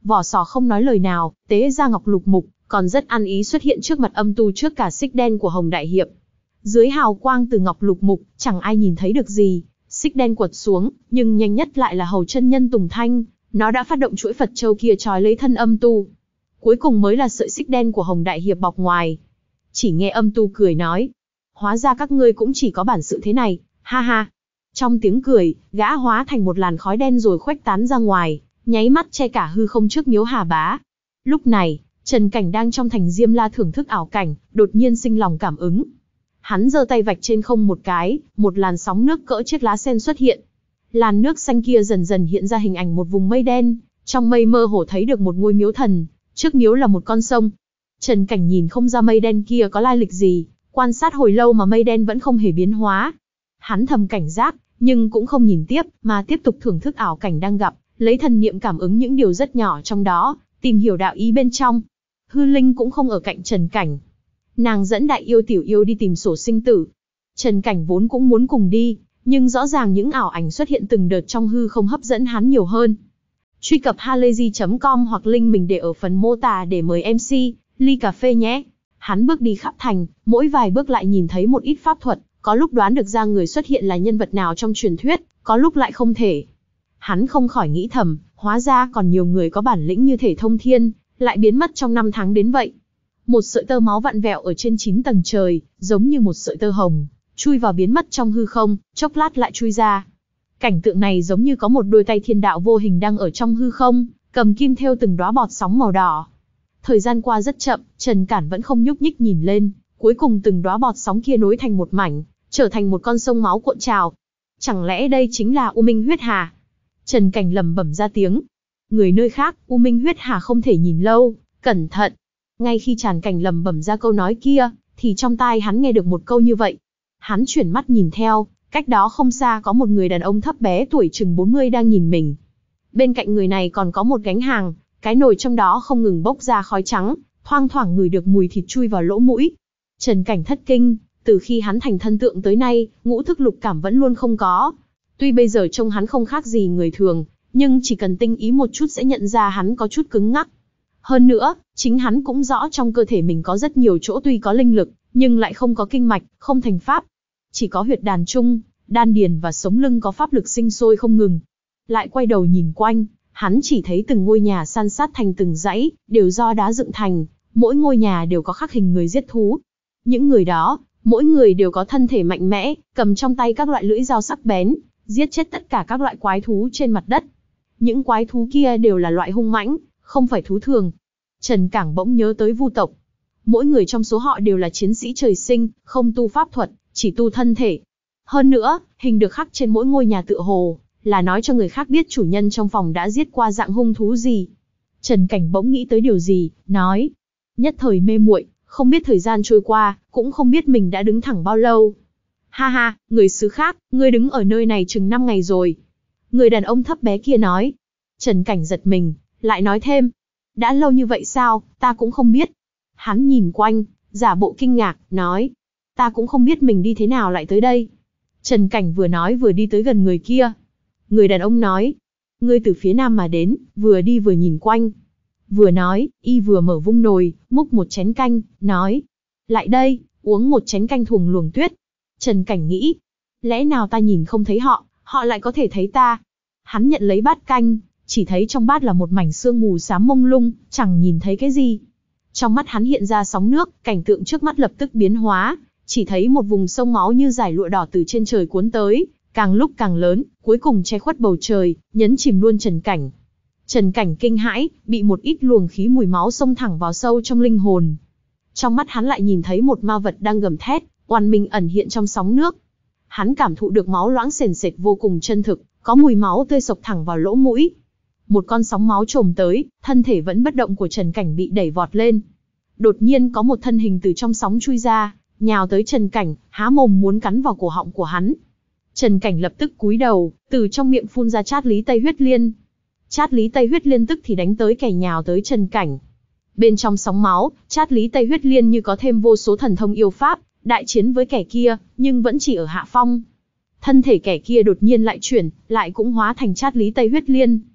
Vỏ sò không nói lời nào, tế ra ngọc lục mục, còn rất ăn ý xuất hiện trước mặt âm tu trước cả xích đen của Hồng Đại Hiệp. Dưới hào quang từ ngọc lục mục, chẳng ai nhìn thấy được gì, xích đen quật xuống, nhưng nhanh nhất lại là hầu chân nhân Tùng Thanh, nó đã phát động chuỗi Phật châu kia trói lấy thân âm tu. Cuối cùng mới là sợi xích đen của Hồng Đại Hiệp bọc ngoài. Chỉ nghe âm tu cười nói, hóa ra các ngươi cũng chỉ có bản sự thế này, ha ha. Trong tiếng cười, gã hóa thành một làn khói đen rồi khuếch tán ra ngoài, nháy mắt che cả hư không trước miếu Hà Bá. Lúc này, Trần Cảnh đang trong thành Diêm La thưởng thức ảo cảnh, đột nhiên sinh lòng cảm ứng. Hắn giơ tay vạch trên không một cái, một làn sóng nước cỡ chiếc lá sen xuất hiện. Làn nước xanh kia dần dần hiện ra hình ảnh một vùng mây đen, trong mây mơ hồ thấy được một ngôi miếu thần, trước miếu là một con sông. Trần Cảnh nhìn không ra mây đen kia có lai lịch gì, quan sát hồi lâu mà mây đen vẫn không hề biến hóa. Hắn thầm cảnh giác, nhưng cũng không nhìn tiếp, mà tiếp tục thưởng thức ảo cảnh đang gặp, lấy thần niệm cảm ứng những điều rất nhỏ trong đó, tìm hiểu đạo ý bên trong. Hư Linh cũng không ở cạnh Trần Cảnh. Nàng dẫn đại yêu tiểu yêu đi tìm sổ sinh tử. Trần Cảnh vốn cũng muốn cùng đi, nhưng rõ ràng những ảo ảnh xuất hiện từng đợt trong hư không hấp dẫn hắn nhiều hơn. Truy cập halayzi chấm com hoặc link mình để ở phần mô tả để mời em xê, ly cà phê nhé. Hắn bước đi khắp thành, mỗi vài bước lại nhìn thấy một ít pháp thuật, có lúc đoán được ra người xuất hiện là nhân vật nào trong truyền thuyết, có lúc lại không thể. Hắn không khỏi nghĩ thầm, hóa ra còn nhiều người có bản lĩnh như thể thông thiên, lại biến mất trong năm tháng đến vậy. Một sợi tơ máu vặn vẹo ở trên chín tầng trời, giống như một sợi tơ hồng, chui vào biến mất trong hư không, chốc lát lại chui ra. Cảnh tượng này giống như có một đôi tay thiên đạo vô hình đang ở trong hư không, cầm kim thêu từng đóa bọt sóng màu đỏ. Thời gian qua rất chậm, Trần Cản vẫn không nhúc nhích nhìn lên, cuối cùng từng đóa bọt sóng kia nối thành một mảnh, trở thành một con sông máu cuộn trào. Chẳng lẽ đây chính là U Minh huyết hà? Trần Cảnh lẩm bẩm ra tiếng. Người nơi khác, U Minh huyết hà không thể nhìn lâu, cẩn thận. Ngay khi Trần Cảnh lẩm bẩm ra câu nói kia, thì trong tai hắn nghe được một câu như vậy. Hắn chuyển mắt nhìn theo, cách đó không xa có một người đàn ông thấp bé tuổi chừng bốn mươi đang nhìn mình. Bên cạnh người này còn có một gánh hàng, cái nồi trong đó không ngừng bốc ra khói trắng, thoang thoảng ngửi được mùi thịt chui vào lỗ mũi. Trần Cảnh thất kinh, từ khi hắn thành thân tượng tới nay, ngũ thức lục cảm vẫn luôn không có. Tuy bây giờ trông hắn không khác gì người thường, nhưng chỉ cần tinh ý một chút sẽ nhận ra hắn có chút cứng ngắc. Hơn nữa, chính hắn cũng rõ trong cơ thể mình có rất nhiều chỗ tuy có linh lực, nhưng lại không có kinh mạch, không thành pháp. Chỉ có huyệt đàn trung, đan điền và sống lưng có pháp lực sinh sôi không ngừng. Lại quay đầu nhìn quanh, hắn chỉ thấy từng ngôi nhà san sát thành từng dãy, đều do đá dựng thành, mỗi ngôi nhà đều có khắc hình người giết thú. Những người đó, mỗi người đều có thân thể mạnh mẽ, cầm trong tay các loại lưỡi dao sắc bén, giết chết tất cả các loại quái thú trên mặt đất. Những quái thú kia đều là loại hung mãnh, không phải thú thường. Trần Cảng bỗng nhớ tới Vu tộc. Mỗi người trong số họ đều là chiến sĩ trời sinh, không tu pháp thuật, chỉ tu thân thể. Hơn nữa, hình được khắc trên mỗi ngôi nhà tựa hồ, là nói cho người khác biết chủ nhân trong phòng đã giết qua dạng hung thú gì. Trần Cảnh bỗng nghĩ tới điều gì, nói. Nhất thời mê muội, không biết thời gian trôi qua, cũng không biết mình đã đứng thẳng bao lâu. Ha ha, người xứ khác, ngươi đứng ở nơi này chừng năm ngày rồi. Người đàn ông thấp bé kia nói. Trần Cảnh giật mình, lại nói thêm. Đã lâu như vậy sao, ta cũng không biết. Hắn nhìn quanh, giả bộ kinh ngạc, nói. Ta cũng không biết mình đi thế nào lại tới đây. Trần Cảnh vừa nói vừa đi tới gần người kia. Người đàn ông nói. Ngươi từ phía nam mà đến, vừa đi vừa nhìn quanh. Vừa nói, y vừa mở vung nồi, múc một chén canh, nói. Lại đây, uống một chén canh thuồng luồng tuyết. Trần Cảnh nghĩ. Lẽ nào ta nhìn không thấy họ, họ lại có thể thấy ta. Hắn nhận lấy bát canh, chỉ thấy trong bát là một mảnh sương mù xám mông lung, chẳng nhìn thấy cái gì. Trong mắt hắn hiện ra sóng nước, cảnh tượng trước mắt lập tức biến hóa, chỉ thấy một vùng sông máu như dải lụa đỏ từ trên trời cuốn tới, càng lúc càng lớn, cuối cùng che khuất bầu trời, nhấn chìm luôn Trần Cảnh. Trần Cảnh kinh hãi, bị một ít luồng khí mùi máu xông thẳng vào sâu trong linh hồn. Trong mắt hắn lại nhìn thấy một ma vật đang gầm thét, oằn mình ẩn hiện trong sóng nước. Hắn cảm thụ được máu loãng sền sệt vô cùng chân thực, có mùi máu tươi sộc thẳng vào lỗ mũi. Một con sóng máu trồm tới, thân thể vẫn bất động của Trần Cảnh bị đẩy vọt lên. Đột nhiên có một thân hình từ trong sóng chui ra, nhào tới Trần Cảnh, há mồm muốn cắn vào cổ họng của hắn. Trần Cảnh lập tức cúi đầu, từ trong miệng phun ra chát lý Tây huyết liên. Chát lý Tây huyết liên tức thì đánh tới kẻ nhào tới Trần Cảnh. Bên trong sóng máu, chát lý Tây huyết liên như có thêm vô số thần thông yêu pháp, đại chiến với kẻ kia, nhưng vẫn chỉ ở hạ phong. Thân thể kẻ kia đột nhiên lại chuyển, lại cũng hóa thành chát lý Tây huyết liên.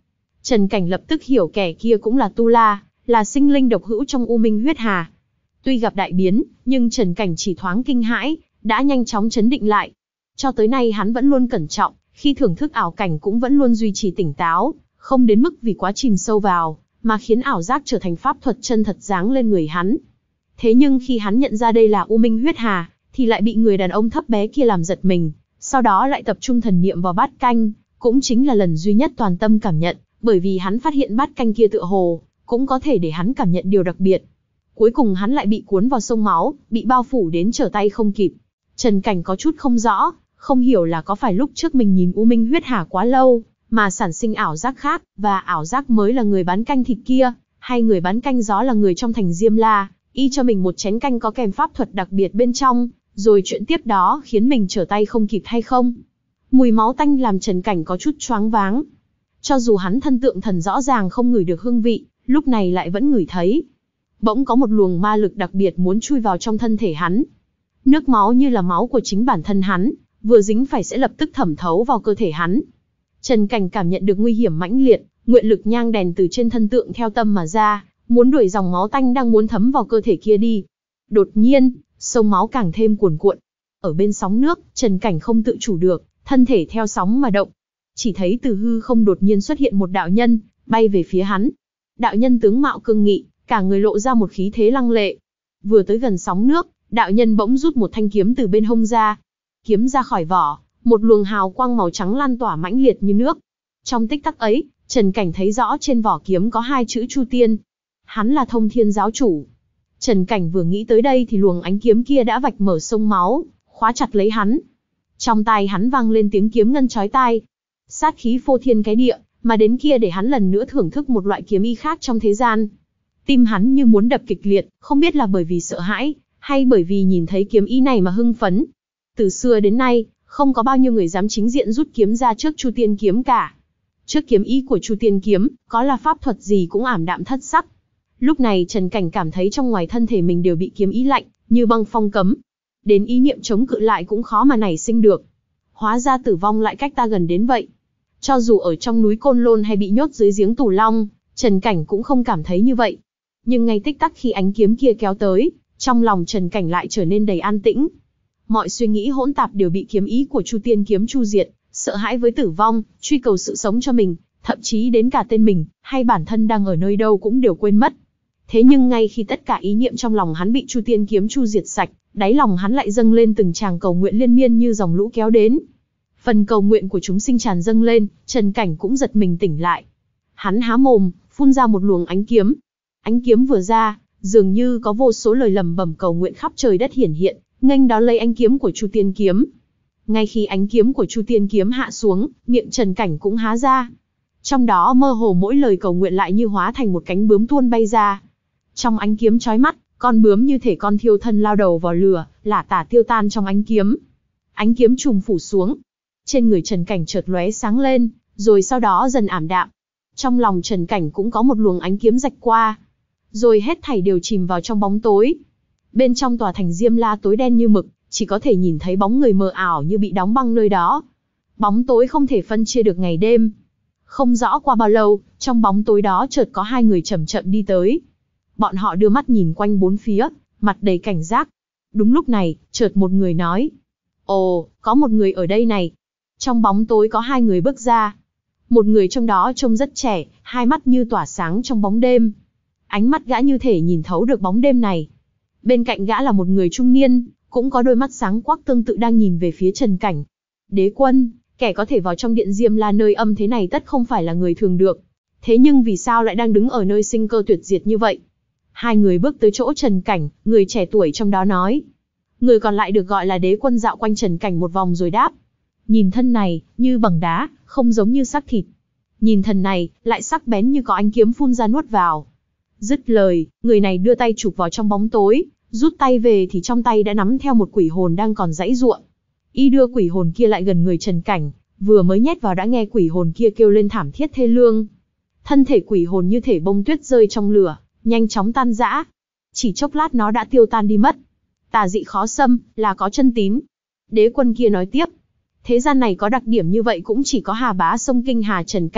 Trần Cảnh lập tức hiểu kẻ kia cũng là Tu La, là sinh linh độc hữu trong U Minh huyết hà. Tuy gặp đại biến, nhưng Trần Cảnh chỉ thoáng kinh hãi, đã nhanh chóng trấn định lại. Cho tới nay hắn vẫn luôn cẩn trọng, khi thưởng thức ảo cảnh cũng vẫn luôn duy trì tỉnh táo, không đến mức vì quá chìm sâu vào, mà khiến ảo giác trở thành pháp thuật chân thật giáng lên người hắn. Thế nhưng khi hắn nhận ra đây là U Minh huyết hà, thì lại bị người đàn ông thấp bé kia làm giật mình, sau đó lại tập trung thần niệm vào bát canh, cũng chính là lần duy nhất toàn tâm cảm nhận, bởi vì hắn phát hiện bát canh kia tựa hồ cũng có thể để hắn cảm nhận điều đặc biệt. Cuối cùng hắn lại bị cuốn vào sông máu, bị bao phủ đến trở tay không kịp. Trần Cảnh có chút không rõ, không hiểu là có phải lúc trước mình nhìn U Minh huyết hà quá lâu, mà sản sinh ảo giác khác, và ảo giác mới là người bán canh thịt kia, hay người bán canh gió là người trong thành Diêm La, y cho mình một chén canh có kèm pháp thuật đặc biệt bên trong, rồi chuyện tiếp đó khiến mình trở tay không kịp hay không. Mùi máu tanh làm Trần Cảnh có chút choáng váng. Cho dù hắn thân tượng thần rõ ràng không ngửi được hương vị, lúc này lại vẫn ngửi thấy. Bỗng có một luồng ma lực đặc biệt muốn chui vào trong thân thể hắn. Nước máu như là máu của chính bản thân hắn, vừa dính phải sẽ lập tức thẩm thấu vào cơ thể hắn. Trần Cảnh cảm nhận được nguy hiểm mãnh liệt, nguyện lực nhang đèn từ trên thân tượng theo tâm mà ra, muốn đuổi dòng máu tanh đang muốn thấm vào cơ thể kia đi. Đột nhiên, sông máu càng thêm cuồn cuộn. Ở bên sóng nước, Trần Cảnh không tự chủ được, thân thể theo sóng mà động. Chỉ thấy từ hư không đột nhiên xuất hiện một đạo nhân, bay về phía hắn. Đạo nhân tướng mạo cương nghị, cả người lộ ra một khí thế lăng lệ. Vừa tới gần sóng nước, đạo nhân bỗng rút một thanh kiếm từ bên hông ra. Kiếm ra khỏi vỏ, một luồng hào quang màu trắng lan tỏa mãnh liệt như nước. Trong tích tắc ấy, Trần Cảnh thấy rõ trên vỏ kiếm có hai chữ Chu Tiên. Hắn là Thông Thiên giáo chủ. Trần Cảnh vừa nghĩ tới đây thì luồng ánh kiếm kia đã vạch mở sông máu, khóa chặt lấy hắn. Trong tai hắn vang lên tiếng kiếm ngân chói tai. Sát khí phô thiên cái địa, mà đến kia để hắn lần nữa thưởng thức một loại kiếm ý khác trong thế gian. Tim hắn như muốn đập kịch liệt, không biết là bởi vì sợ hãi, hay bởi vì nhìn thấy kiếm ý này mà hưng phấn. Từ xưa đến nay, không có bao nhiêu người dám chính diện rút kiếm ra trước Chu Tiên kiếm cả. Trước kiếm ý của Chu Tiên kiếm, có là pháp thuật gì cũng ảm đạm thất sắc. Lúc này Trần Cảnh cảm thấy trong ngoài thân thể mình đều bị kiếm ý lạnh, như băng phong cấm. Đến ý niệm chống cự lại cũng khó mà nảy sinh được. Hóa ra tử vong lại cách ta gần đến vậy. Cho dù ở trong núi Côn Lôn hay bị nhốt dưới giếng Tù Long, Trần Cảnh cũng không cảm thấy như vậy. Nhưng ngay tích tắc khi ánh kiếm kia kéo tới, trong lòng Trần Cảnh lại trở nên đầy an tĩnh. Mọi suy nghĩ hỗn tạp đều bị kiếm ý của Chu Tiên kiếm chu diệt, sợ hãi với tử vong, truy cầu sự sống cho mình, thậm chí đến cả tên mình, hay bản thân đang ở nơi đâu cũng đều quên mất. Thế nhưng ngay khi tất cả ý niệm trong lòng hắn bị Chu Tiên kiếm chu diệt sạch, đáy lòng hắn lại dâng lên từng tràng cầu nguyện liên miên như dòng lũ kéo đến. Phần cầu nguyện của chúng sinh tràn dâng lên, Trần Cảnh cũng giật mình tỉnh lại. Hắn há mồm, phun ra một luồng ánh kiếm. Ánh kiếm vừa ra, dường như có vô số lời lẩm bẩm cầu nguyện khắp trời đất hiển hiện, nghênh đón lấy ánh kiếm của Chu Tiên kiếm. Ngay khi ánh kiếm của Chu Tiên kiếm hạ xuống, miệng Trần Cảnh cũng há ra. Trong đó mơ hồ mỗi lời cầu nguyện lại như hóa thành một cánh bướm tuôn bay ra. Trong ánh kiếm chói mắt, con bướm như thể con thiêu thân lao đầu vào lửa, lả tả tiêu tan trong ánh kiếm. Ánh kiếm trùm phủ xuống. Trên người Trần Cảnh chợt lóe sáng lên, rồi sau đó dần ảm đạm. Trong lòng Trần Cảnh cũng có một luồng ánh kiếm rạch qua. Rồi hết thảy đều chìm vào trong bóng tối. Bên trong tòa thành Diêm La tối đen như mực, chỉ có thể nhìn thấy bóng người mờ ảo như bị đóng băng nơi đó. Bóng tối không thể phân chia được ngày đêm. Không rõ qua bao lâu, trong bóng tối đó chợt có hai người chậm chậm đi tới. Bọn họ đưa mắt nhìn quanh bốn phía, mặt đầy cảnh giác. Đúng lúc này, chợt một người nói: "Ồ, có một người ở đây này." Trong bóng tối có hai người bước ra. Một người trong đó trông rất trẻ, hai mắt như tỏa sáng trong bóng đêm. Ánh mắt gã như thể nhìn thấu được bóng đêm này. Bên cạnh gã là một người trung niên, cũng có đôi mắt sáng quắc tương tự đang nhìn về phía Trần Cảnh. Đế Quân, kẻ có thể vào trong điện Diêm La nơi âm thế này tất không phải là người thường được. Thế nhưng vì sao lại đang đứng ở nơi sinh cơ tuyệt diệt như vậy? Hai người bước tới chỗ Trần Cảnh, người trẻ tuổi trong đó nói. Người còn lại được gọi là Đế Quân dạo quanh Trần Cảnh một vòng rồi đáp: "Nhìn thân này, như bằng đá, không giống như xác thịt. Nhìn thân này, lại sắc bén như có ánh kiếm phun ra nuốt vào." Dứt lời, người này đưa tay chụp vào trong bóng tối, rút tay về thì trong tay đã nắm theo một quỷ hồn đang còn giãy giụa. Y đưa quỷ hồn kia lại gần người Trần Cảnh, vừa mới nhét vào đã nghe quỷ hồn kia kêu lên thảm thiết thê lương. Thân thể quỷ hồn như thể bông tuyết rơi trong lửa, nhanh chóng tan rã. Chỉ chốc lát nó đã tiêu tan đi mất. Tà dị khó xâm, là có chân tín. Đế Quân kia nói tiếp. Thế gian này có đặc điểm như vậy cũng chỉ có Hà Bá Sông Kinh Hà Trần Cảnh,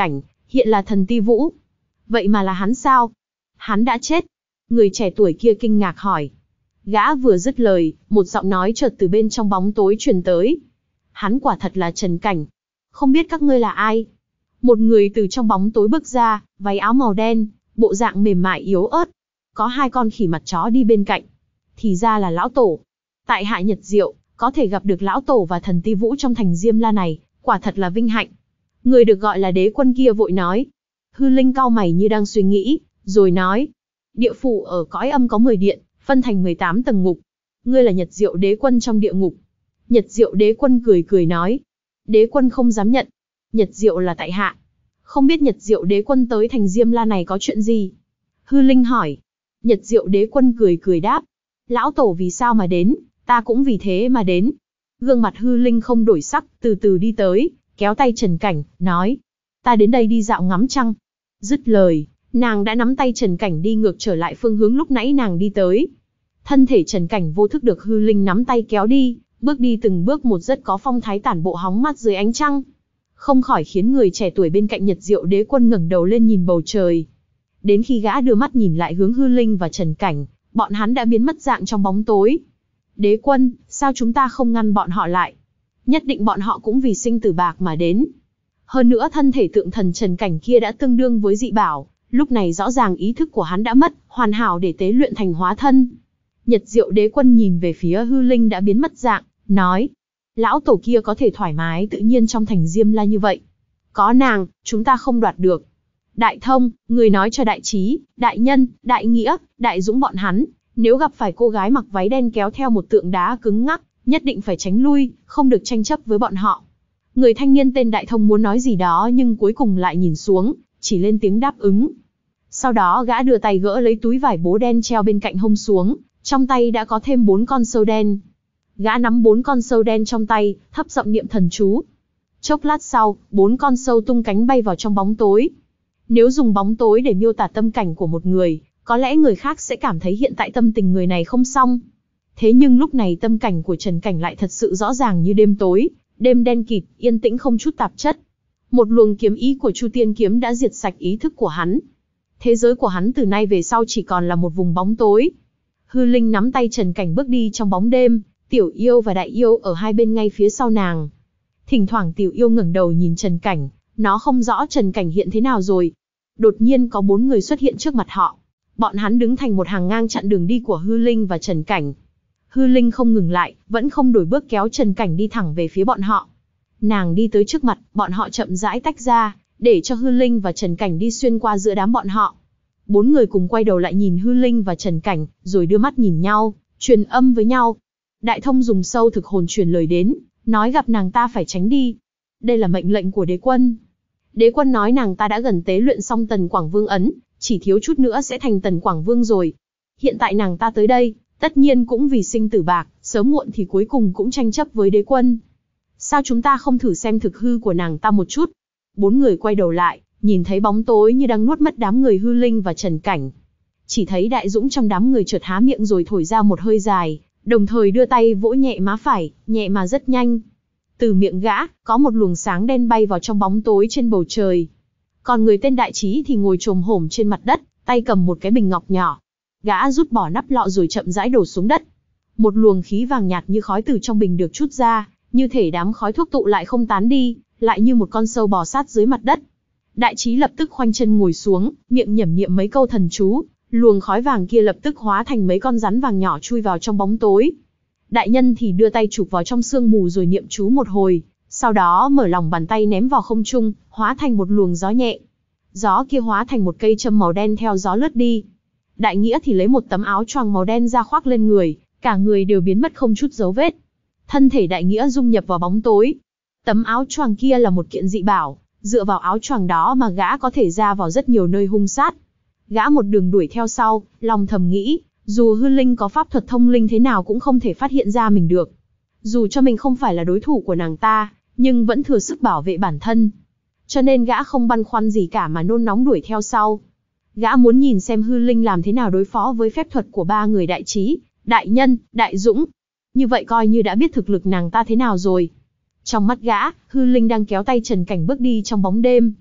hiện là thần ti vũ. Vậy mà là hắn sao? Hắn đã chết. Người trẻ tuổi kia kinh ngạc hỏi. Gã vừa dứt lời, một giọng nói chợt từ bên trong bóng tối truyền tới. Hắn quả thật là Trần Cảnh. Không biết các ngươi là ai? Một người từ trong bóng tối bước ra, váy áo màu đen, bộ dạng mềm mại yếu ớt. Có hai con khỉ mặt chó đi bên cạnh. Thì ra là lão tổ. Tại hạ Nhật Diệu, có thể gặp được lão tổ và thần ti vũ trong thành Diêm La này, quả thật là vinh hạnh. Người được gọi là Đế Quân kia vội nói. Hư Linh cau mày như đang suy nghĩ, rồi nói. Địa phủ ở cõi âm có mười điện, phân thành mười tám tầng ngục. Ngươi là Nhật Diệu Đế Quân trong địa ngục. Nhật Diệu Đế Quân cười cười nói. Đế Quân không dám nhận. Nhật Diệu là tại hạ. Không biết Nhật Diệu Đế Quân tới thành Diêm La này có chuyện gì? Hư Linh hỏi. Nhật Diệu Đế Quân cười cười đáp. Lão tổ vì sao mà đến, ta cũng vì thế mà đến. Gương mặt Hư Linh không đổi sắc, từ từ đi tới, kéo tay Trần Cảnh, nói. Ta đến đây đi dạo ngắm trăng. Dứt lời, nàng đã nắm tay Trần Cảnh đi ngược trở lại phương hướng lúc nãy nàng đi tới. Thân thể Trần Cảnh vô thức được Hư Linh nắm tay kéo đi, bước đi từng bước một rất có phong thái tản bộ hóng mát dưới ánh trăng. Không khỏi khiến người trẻ tuổi bên cạnh Nhật Diệu Đế Quân ngẩng đầu lên nhìn bầu trời. Đến khi gã đưa mắt nhìn lại hướng Hư Linh và Trần Cảnh, bọn hắn đã biến mất dạng trong bóng tối. Đế Quân, sao chúng ta không ngăn bọn họ lại? Nhất định bọn họ cũng vì sinh tử bạc mà đến. Hơn nữa thân thể tượng thần Trần Cảnh kia đã tương đương với dị bảo, lúc này rõ ràng ý thức của hắn đã mất, hoàn hảo để tế luyện thành hóa thân. Nhật Diệu Đế Quân nhìn về phía Hư Linh đã biến mất dạng, nói. Lão tổ kia có thể thoải mái tự nhiên trong thành Diêm La như vậy. Có nàng, chúng ta không đoạt được. Đại Thông, người nói cho Đại Trí, Đại Nhân, Đại Nghĩa, Đại Dũng bọn hắn, nếu gặp phải cô gái mặc váy đen kéo theo một tượng đá cứng ngắc, nhất định phải tránh lui, không được tranh chấp với bọn họ. Người thanh niên tên Đại Thông muốn nói gì đó nhưng cuối cùng lại nhìn xuống, chỉ lên tiếng đáp ứng. Sau đó gã đưa tay gỡ lấy túi vải bố đen treo bên cạnh hông xuống, trong tay đã có thêm bốn con sâu đen. Gã nắm bốn con sâu đen trong tay, thấp giọng niệm thần chú. Chốc lát sau, bốn con sâu tung cánh bay vào trong bóng tối. Nếu dùng bóng tối để miêu tả tâm cảnh của một người, có lẽ người khác sẽ cảm thấy hiện tại tâm tình người này không xong. Thế nhưng lúc này tâm cảnh của Trần Cảnh lại thật sự rõ ràng như đêm tối, đêm đen kịt, yên tĩnh không chút tạp chất. Một luồng kiếm ý của Chu Tiên kiếm đã diệt sạch ý thức của hắn. Thế giới của hắn từ nay về sau chỉ còn là một vùng bóng tối. Hư Linh nắm tay Trần Cảnh bước đi trong bóng đêm, Tiểu Yêu và Đại Yêu ở hai bên ngay phía sau nàng. Thỉnh thoảng Tiểu Yêu ngẩng đầu nhìn Trần Cảnh, nó không rõ Trần Cảnh hiện thế nào rồi. Đột nhiên có bốn người xuất hiện trước mặt họ. Bọn hắn đứng thành một hàng ngang chặn đường đi của Hư Linh và Trần Cảnh. Hư Linh không ngừng lại, vẫn không đổi bước kéo Trần Cảnh đi thẳng về phía bọn họ. Nàng đi tới trước mặt, bọn họ chậm rãi tách ra, để cho Hư Linh và Trần Cảnh đi xuyên qua giữa đám bọn họ. Bốn người cùng quay đầu lại nhìn Hư Linh và Trần Cảnh, rồi đưa mắt nhìn nhau, truyền âm với nhau. Đại Thông dùng sâu thực hồn truyền lời đến, nói gặp nàng ta phải tránh đi. Đây là mệnh lệnh của Đế Quân. Đế Quân nói nàng ta đã gần tế luyện xong Tần Quảng Vương ấn, chỉ thiếu chút nữa sẽ thành Tần Quảng Vương rồi. Hiện tại nàng ta tới đây, tất nhiên cũng vì sinh tử bạc, sớm muộn thì cuối cùng cũng tranh chấp với Đế Quân. Sao chúng ta không thử xem thực hư của nàng ta một chút? Bốn người quay đầu lại, nhìn thấy bóng tối như đang nuốt mất đám người Hư Linh và Trần Cảnh. Chỉ thấy Đại Dũng trong đám người chợt há miệng rồi thổi ra một hơi dài, đồng thời đưa tay vỗ nhẹ má phải, nhẹ mà rất nhanh. Từ miệng gã, có một luồng sáng đen bay vào trong bóng tối trên bầu trời. Còn người tên Đại Trí thì ngồi chồm hổm trên mặt đất, tay cầm một cái bình ngọc nhỏ. Gã rút bỏ nắp lọ rồi chậm rãi đổ xuống đất. Một luồng khí vàng nhạt như khói từ trong bình được trút ra, như thể đám khói thuốc tụ lại không tán đi, lại như một con sâu bò sát dưới mặt đất. Đại Trí lập tức khoanh chân ngồi xuống, miệng nhẩm niệm mấy câu thần chú, luồng khói vàng kia lập tức hóa thành mấy con rắn vàng nhỏ chui vào trong bóng tối. Đại Nhân thì đưa tay chụp vào trong sương mù rồi niệm chú một hồi, sau đó mở lòng bàn tay ném vào không trung, hóa thành một luồng gió nhẹ. Gió kia hóa thành một cây châm màu đen theo gió lướt đi. Đại Nghĩa thì lấy một tấm áo choàng màu đen ra khoác lên người, cả người đều biến mất không chút dấu vết. Thân thể Đại Nghĩa dung nhập vào bóng tối. Tấm áo choàng kia là một kiện dị bảo, dựa vào áo choàng đó mà gã có thể ra vào rất nhiều nơi hung sát. Gã một đường đuổi theo sau, lòng thầm nghĩ, dù Hư Linh có pháp thuật thông linh thế nào cũng không thể phát hiện ra mình được. Dù cho mình không phải là đối thủ của nàng ta, nhưng vẫn thừa sức bảo vệ bản thân. Cho nên gã không băn khoăn gì cả mà nôn nóng đuổi theo sau. Gã muốn nhìn xem Hư Linh làm thế nào đối phó với phép thuật của ba người Đại Trí, Đại Nhân, Đại Dũng. Như vậy coi như đã biết thực lực nàng ta thế nào rồi. Trong mắt gã, Hư Linh đang kéo tay Trần Cảnh bước đi trong bóng đêm.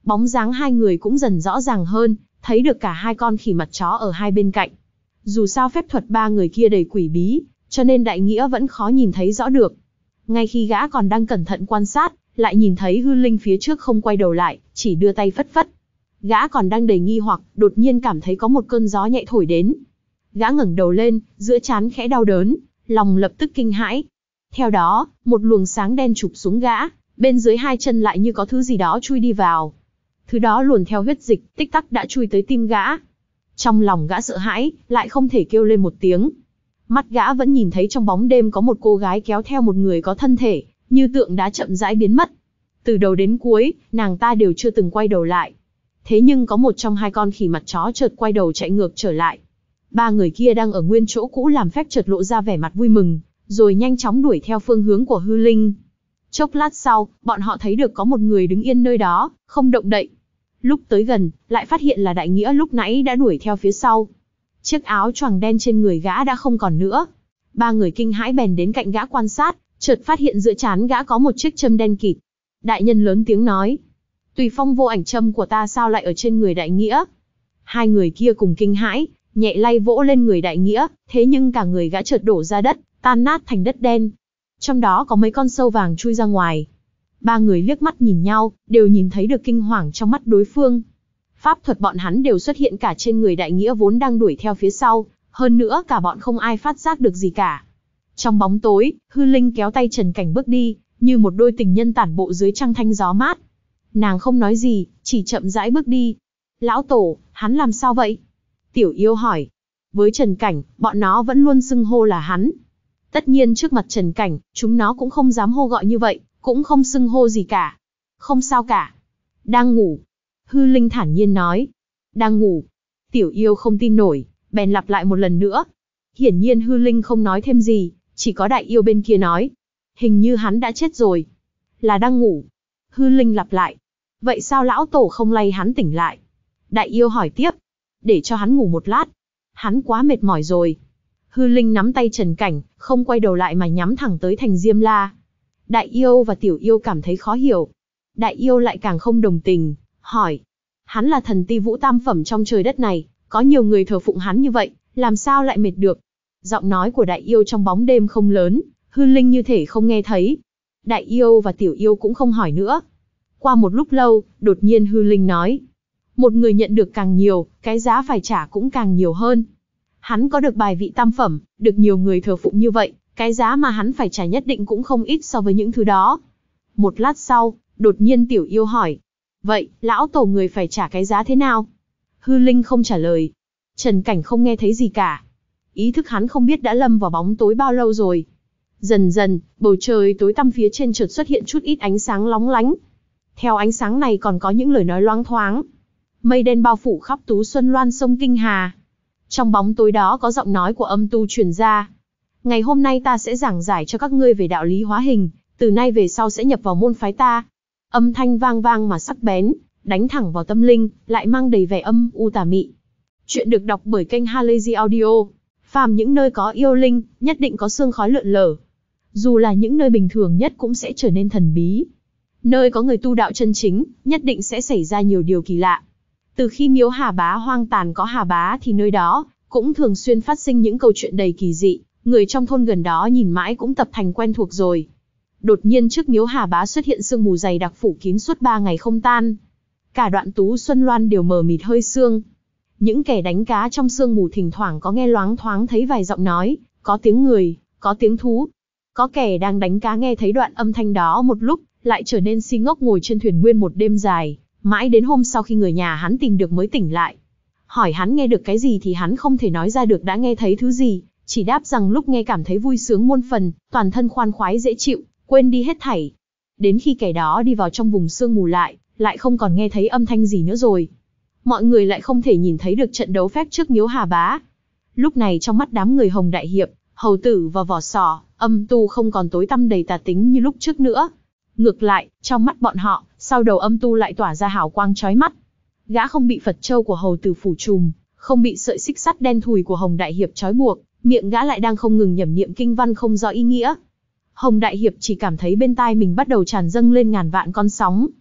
Bóng dáng hai người cũng dần rõ ràng hơn, thấy được cả hai con khỉ mặt chó ở hai bên cạnh. Dù sao phép thuật ba người kia đầy quỷ bí, cho nên Đại Nghĩa vẫn khó nhìn thấy rõ được. Ngay khi gã còn đang cẩn thận quan sát, lại nhìn thấy hư linh phía trước không quay đầu lại, chỉ đưa tay phất phất. Gã còn đang đầy nghi hoặc, đột nhiên cảm thấy có một cơn gió nhẹ thổi đến. Gã ngẩng đầu lên, giữa trán khẽ đau đớn, lòng lập tức kinh hãi. Theo đó, một luồng sáng đen chụp xuống gã, bên dưới hai chân lại như có thứ gì đó chui đi vào. Thứ đó luồn theo huyết dịch, tích tắc đã chui tới tim gã. Trong lòng gã sợ hãi, lại không thể kêu lên một tiếng. Mắt gã vẫn nhìn thấy trong bóng đêm có một cô gái kéo theo một người có thân thể, như tượng đá chậm rãi biến mất. Từ đầu đến cuối, nàng ta đều chưa từng quay đầu lại. Thế nhưng có một trong hai con khỉ mặt chó chợt quay đầu chạy ngược trở lại. Ba người kia đang ở nguyên chỗ cũ làm phép chợt lộ ra vẻ mặt vui mừng, rồi nhanh chóng đuổi theo phương hướng của hư linh. Chốc lát sau, bọn họ thấy được có một người đứng yên nơi đó, không động đậy. Lúc tới gần, lại phát hiện là Đại Nghĩa lúc nãy đã đuổi theo phía sau. Chiếc áo choàng đen trên người gã đã không còn nữa. Ba người kinh hãi bèn đến cạnh gã quan sát, chợt phát hiện giữa trán gã có một chiếc châm đen kịt. Đại nhân lớn tiếng nói: "Tùy phong vô ảnh châm của ta sao lại ở trên người Đại Nghĩa?" Hai người kia cùng kinh hãi, nhẹ lay vỗ lên người Đại Nghĩa, thế nhưng cả người gã chợt đổ ra đất, tan nát thành đất đen. Trong đó có mấy con sâu vàng chui ra ngoài. Ba người liếc mắt nhìn nhau, đều nhìn thấy được kinh hoàng trong mắt đối phương. Pháp thuật bọn hắn đều xuất hiện cả trên người Đại Nghĩa vốn đang đuổi theo phía sau, hơn nữa cả bọn không ai phát giác được gì cả. Trong bóng tối, hư linh kéo tay Trần Cảnh bước đi, như một đôi tình nhân tản bộ dưới trăng thanh gió mát. Nàng không nói gì, chỉ chậm rãi bước đi. "Lão tổ, hắn làm sao vậy?" Tiểu Yêu hỏi. Với Trần Cảnh, bọn nó vẫn luôn xưng hô là hắn. Tất nhiên trước mặt Trần Cảnh, chúng nó cũng không dám hô gọi như vậy, cũng không xưng hô gì cả. "Không sao cả." "Đang ngủ." Hư linh thản nhiên nói. "Đang ngủ." Tiểu Yêu không tin nổi, bèn lặp lại một lần nữa. Hiển nhiên hư linh không nói thêm gì, chỉ có Đại Yêu bên kia nói: "Hình như hắn đã chết rồi." "Là đang ngủ." Hư linh lặp lại. "Vậy sao lão tổ không lay hắn tỉnh lại?" Đại Yêu hỏi tiếp. "Để cho hắn ngủ một lát. Hắn quá mệt mỏi rồi." Hư linh nắm tay Trần Cảnh, không quay đầu lại mà nhắm thẳng tới thành Diêm La. Đại Yêu và Tiểu Yêu cảm thấy khó hiểu. Đại Yêu lại càng không đồng tình, hỏi: "Hắn là thần ti vũ tam phẩm trong trời đất này, có nhiều người thờ phụng hắn như vậy, làm sao lại mệt được?" Giọng nói của Đại Yêu trong bóng đêm không lớn, hư linh như thể không nghe thấy. Đại Yêu và Tiểu Yêu cũng không hỏi nữa. Qua một lúc lâu, đột nhiên hư linh nói: "Một người nhận được càng nhiều, cái giá phải trả cũng càng nhiều hơn. Hắn có được bài vị tam phẩm, được nhiều người thờ phụng như vậy, cái giá mà hắn phải trả nhất định cũng không ít so với những thứ đó." Một lát sau, đột nhiên Tiểu Yêu hỏi: "Vậy, lão tổ người phải trả cái giá thế nào?" Hư linh không trả lời. Trần Cảnh không nghe thấy gì cả. Ý thức hắn không biết đã lâm vào bóng tối bao lâu rồi. Dần dần, bầu trời tối tăm phía trên chợt xuất hiện chút ít ánh sáng lóng lánh. Theo ánh sáng này còn có những lời nói loáng thoáng. Mây đen bao phủ khắp Tú Xuân Loan sông Kinh Hà. Trong bóng tối đó có giọng nói của âm tu truyền ra: "Ngày hôm nay ta sẽ giảng giải cho các ngươi về đạo lý hóa hình, từ nay về sau sẽ nhập vào môn phái ta." Âm thanh vang vang mà sắc bén, đánh thẳng vào tâm linh, lại mang đầy vẻ âm u tà mị. Chuyện được đọc bởi kênh Halazy Audio. Phàm những nơi có yêu linh, nhất định có sương khói lượn lờ. Dù là những nơi bình thường nhất cũng sẽ trở nên thần bí. Nơi có người tu đạo chân chính, nhất định sẽ xảy ra nhiều điều kỳ lạ. Từ khi miếu Hà Bá hoang tàn có Hà Bá thì nơi đó cũng thường xuyên phát sinh những câu chuyện đầy kỳ dị, người trong thôn gần đó nhìn mãi cũng tập thành quen thuộc rồi. Đột nhiên trước miếu Hà Bá xuất hiện sương mù dày đặc phủ kín suốt ba ngày không tan. Cả đoạn Tú Xuân Loan đều mờ mịt hơi sương. Những kẻ đánh cá trong sương mù thỉnh thoảng có nghe loáng thoáng thấy vài giọng nói, có tiếng người, có tiếng thú. Có kẻ đang đánh cá nghe thấy đoạn âm thanh đó một lúc, lại trở nên si ngốc ngồi trên thuyền nguyên một đêm dài, mãi đến hôm sau khi người nhà hắn tìm được mới tỉnh lại. Hỏi hắn nghe được cái gì thì hắn không thể nói ra được đã nghe thấy thứ gì, chỉ đáp rằng lúc nghe cảm thấy vui sướng muôn phần, toàn thân khoan khoái dễ chịu, quên đi hết thảy. Đến khi kẻ đó đi vào trong vùng sương mù lại, lại không còn nghe thấy âm thanh gì nữa rồi. Mọi người lại không thể nhìn thấy được trận đấu phép trước miếu Hà Bá. Lúc này trong mắt đám người Hồng Đại Hiệp, Hầu Tử và Vỏ Sò, âm tu không còn tối tăm đầy tà tính như lúc trước nữa. Ngược lại, trong mắt bọn họ, sau đầu âm tu lại tỏa ra hào quang chói mắt. Gã không bị Phật châu của Hầu Tử phủ trùm, không bị sợi xích sắt đen thùi của Hồng Đại Hiệp trói buộc, miệng gã lại đang không ngừng nhẩm niệm kinh văn không rõ ý nghĩa. Hồng Đại Hiệp chỉ cảm thấy bên tai mình bắt đầu tràn dâng lên ngàn vạn con sóng.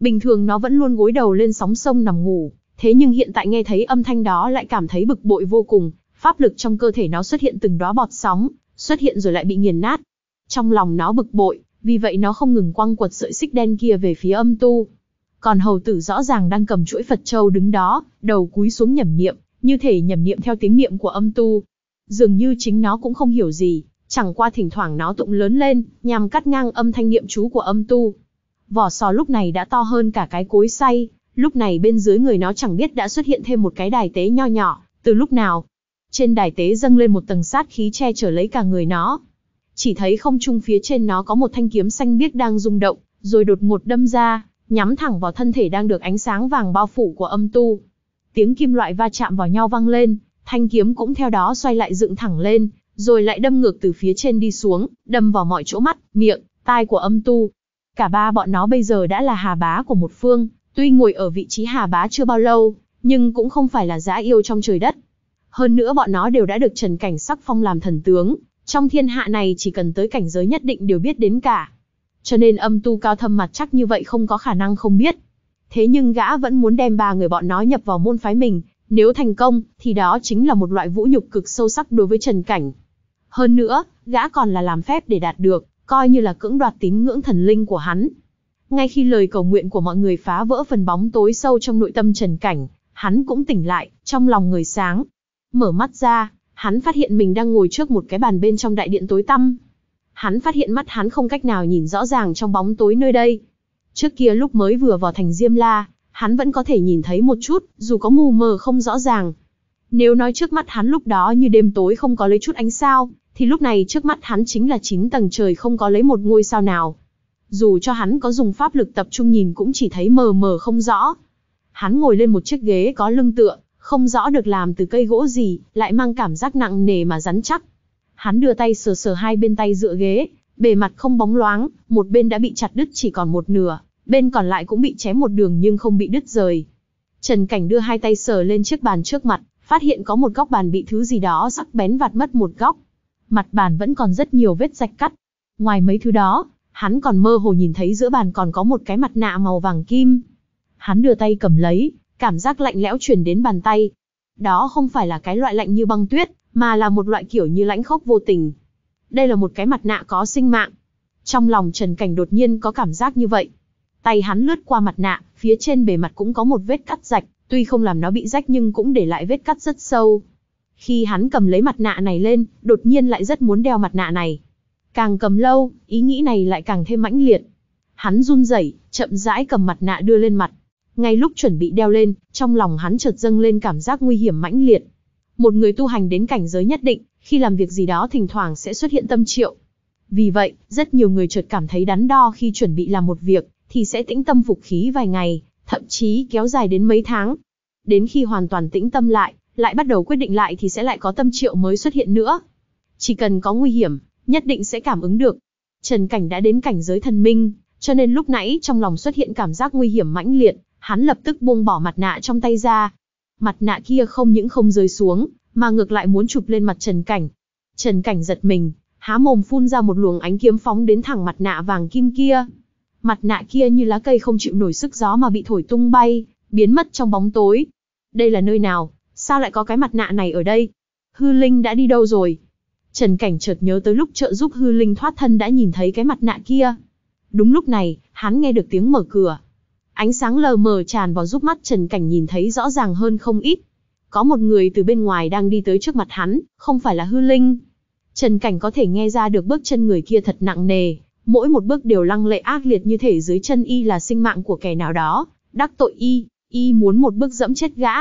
Bình thường nó vẫn luôn gối đầu lên sóng sông nằm ngủ, thế nhưng hiện tại nghe thấy âm thanh đó lại cảm thấy bực bội vô cùng, pháp lực trong cơ thể nó xuất hiện từng đóa bọt sóng, xuất hiện rồi lại bị nghiền nát. Trong lòng nó bực bội, vì vậy nó không ngừng quăng quật sợi xích đen kia về phía âm tu. Còn hầu tử rõ ràng đang cầm chuỗi Phật châu đứng đó, đầu cúi xuống nhẩm niệm, như thể nhẩm niệm theo tiếng niệm của âm tu. Dường như chính nó cũng không hiểu gì, chẳng qua thỉnh thoảng nó tụng lớn lên, nhằm cắt ngang âm thanh niệm chú của âm tu. Vỏ sò lúc này đã to hơn cả cái cối xay, lúc này bên dưới người nó chẳng biết đã xuất hiện thêm một cái đài tế nho nhỏ, từ lúc nào. Trên đài tế dâng lên một tầng sát khí che chở lấy cả người nó. Chỉ thấy không trung phía trên nó có một thanh kiếm xanh biếc đang rung động, rồi đột ngột đâm ra, nhắm thẳng vào thân thể đang được ánh sáng vàng bao phủ của âm tu. Tiếng kim loại va chạm vào nhau vang lên, thanh kiếm cũng theo đó xoay lại dựng thẳng lên, rồi lại đâm ngược từ phía trên đi xuống, đâm vào mọi chỗ mắt, miệng, tai của âm tu. Cả ba bọn nó bây giờ đã là hà bá của một phương, tuy ngồi ở vị trí hà bá chưa bao lâu, nhưng cũng không phải là dã yêu trong trời đất. Hơn nữa bọn nó đều đã được Trần Cảnh sắc phong làm thần tướng, trong thiên hạ này chỉ cần tới cảnh giới nhất định đều biết đến cả. Cho nên âm tu cao thâm mặt chắc như vậy không có khả năng không biết. Thế nhưng gã vẫn muốn đem ba người bọn nó nhập vào môn phái mình, nếu thành công, thì đó chính là một loại vũ nhục cực sâu sắc đối với Trần Cảnh. Hơn nữa, gã còn là làm phép để đạt được, coi như là cưỡng đoạt tín ngưỡng thần linh của hắn. Ngay khi lời cầu nguyện của mọi người phá vỡ phần bóng tối sâu trong nội tâm Trần Cảnh, hắn cũng tỉnh lại, trong lòng người sáng. Mở mắt ra, hắn phát hiện mình đang ngồi trước một cái bàn bên trong đại điện tối tăm. Hắn phát hiện mắt hắn không cách nào nhìn rõ ràng trong bóng tối nơi đây. Trước kia lúc mới vừa vào thành Diêm La, hắn vẫn có thể nhìn thấy một chút, dù có mù mờ không rõ ràng. Nếu nói trước mắt hắn lúc đó như đêm tối không có lấy chút ánh sao, thì lúc này trước mắt hắn chính là chín tầng trời không có lấy một ngôi sao nào. Dù cho hắn có dùng pháp lực tập trung nhìn cũng chỉ thấy mờ mờ không rõ. Hắn ngồi lên một chiếc ghế có lưng tựa, không rõ được làm từ cây gỗ gì, lại mang cảm giác nặng nề mà rắn chắc. Hắn đưa tay sờ sờ hai bên tay dựa ghế, bề mặt không bóng loáng, một bên đã bị chặt đứt chỉ còn một nửa, bên còn lại cũng bị chém một đường nhưng không bị đứt rời. Trần Cảnh đưa hai tay sờ lên chiếc bàn trước mặt, phát hiện có một góc bàn bị thứ gì đó sắc bén vặt mất một góc. Mặt bàn vẫn còn rất nhiều vết rạch cắt. Ngoài mấy thứ đó, hắn còn mơ hồ nhìn thấy giữa bàn còn có một cái mặt nạ màu vàng kim. Hắn đưa tay cầm lấy, cảm giác lạnh lẽo truyền đến bàn tay. Đó không phải là cái loại lạnh như băng tuyết, mà là một loại kiểu như lãnh khốc vô tình. Đây là một cái mặt nạ có sinh mạng. Trong lòng Trần Cảnh đột nhiên có cảm giác như vậy. Tay hắn lướt qua mặt nạ, phía trên bề mặt cũng có một vết cắt rạch, tuy không làm nó bị rách nhưng cũng để lại vết cắt rất sâu. Khi hắn cầm lấy mặt nạ này lên, đột nhiên lại rất muốn đeo mặt nạ này. Càng cầm lâu, ý nghĩ này lại càng thêm mãnh liệt. Hắn run rẩy, chậm rãi cầm mặt nạ đưa lên mặt. Ngay lúc chuẩn bị đeo lên, trong lòng hắn chợt dâng lên cảm giác nguy hiểm mãnh liệt. Một người tu hành đến cảnh giới nhất định, khi làm việc gì đó thỉnh thoảng sẽ xuất hiện tâm triệu. Vì vậy, rất nhiều người chợt cảm thấy đắn đo khi chuẩn bị làm một việc, thì sẽ tĩnh tâm phục khí vài ngày, thậm chí kéo dài đến mấy tháng. Đến khi hoàn toàn tĩnh tâm lại, lại bắt đầu quyết định lại thì sẽ lại có tâm triệu mới xuất hiện nữa. Chỉ cần có nguy hiểm, nhất định sẽ cảm ứng được. Trần Cảnh đã đến cảnh giới thần minh, cho nên lúc nãy trong lòng xuất hiện cảm giác nguy hiểm mãnh liệt, hắn lập tức buông bỏ mặt nạ trong tay ra. Mặt nạ kia không những không rơi xuống, mà ngược lại muốn chụp lên mặt Trần Cảnh. Trần Cảnh giật mình, há mồm phun ra một luồng ánh kiếm phóng đến thẳng mặt nạ vàng kim kia. Mặt nạ kia như lá cây không chịu nổi sức gió mà bị thổi tung bay, biến mất trong bóng tối. Đây là nơi nào? Sao lại có cái mặt nạ này ở đây? Hư Linh đã đi đâu rồi? Trần Cảnh chợt nhớ tới lúc trợ giúp Hư Linh thoát thân đã nhìn thấy cái mặt nạ kia. Đúng lúc này, hắn nghe được tiếng mở cửa. Ánh sáng lờ mờ tràn vào giúp mắt Trần Cảnh nhìn thấy rõ ràng hơn không ít. Có một người từ bên ngoài đang đi tới trước mặt hắn, không phải là Hư Linh. Trần Cảnh có thể nghe ra được bước chân người kia thật nặng nề, mỗi một bước đều lăng lệ ác liệt như thể dưới chân y là sinh mạng của kẻ nào đó, đắc tội y, y muốn một bước dẫm chết gã.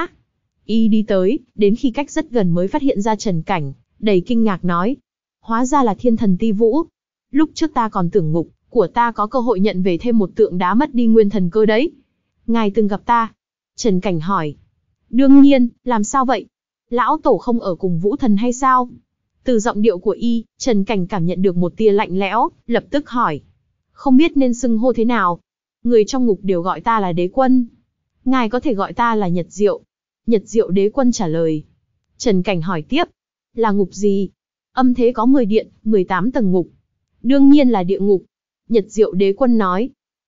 Y đi tới, đến khi cách rất gần mới phát hiện ra Trần Cảnh, đầy kinh ngạc nói. Hóa ra là thiên thần Ti Vũ. Lúc trước ta còn tưởng ngục của ta có cơ hội nhận về thêm một tượng đá mất đi nguyên thần cơ đấy. Ngài từng gặp ta? Trần Cảnh hỏi. Đương nhiên, làm sao vậy? Lão Tổ không ở cùng Vũ Thần hay sao? Từ giọng điệu của y, Trần Cảnh cảm nhận được một tia lạnh lẽo, lập tức hỏi. Không biết nên xưng hô thế nào? Người trong ngục đều gọi ta là Đế Quân. Ngài có thể gọi ta là Nhật Diệu. Nhật Diệu Đế Quân trả lời. Trần Cảnh hỏi tiếp. Là ngục gì? Âm thế có mười điện, mười tám tầng ngục. Đương nhiên là địa ngục. Nhật Diệu Đế Quân nói.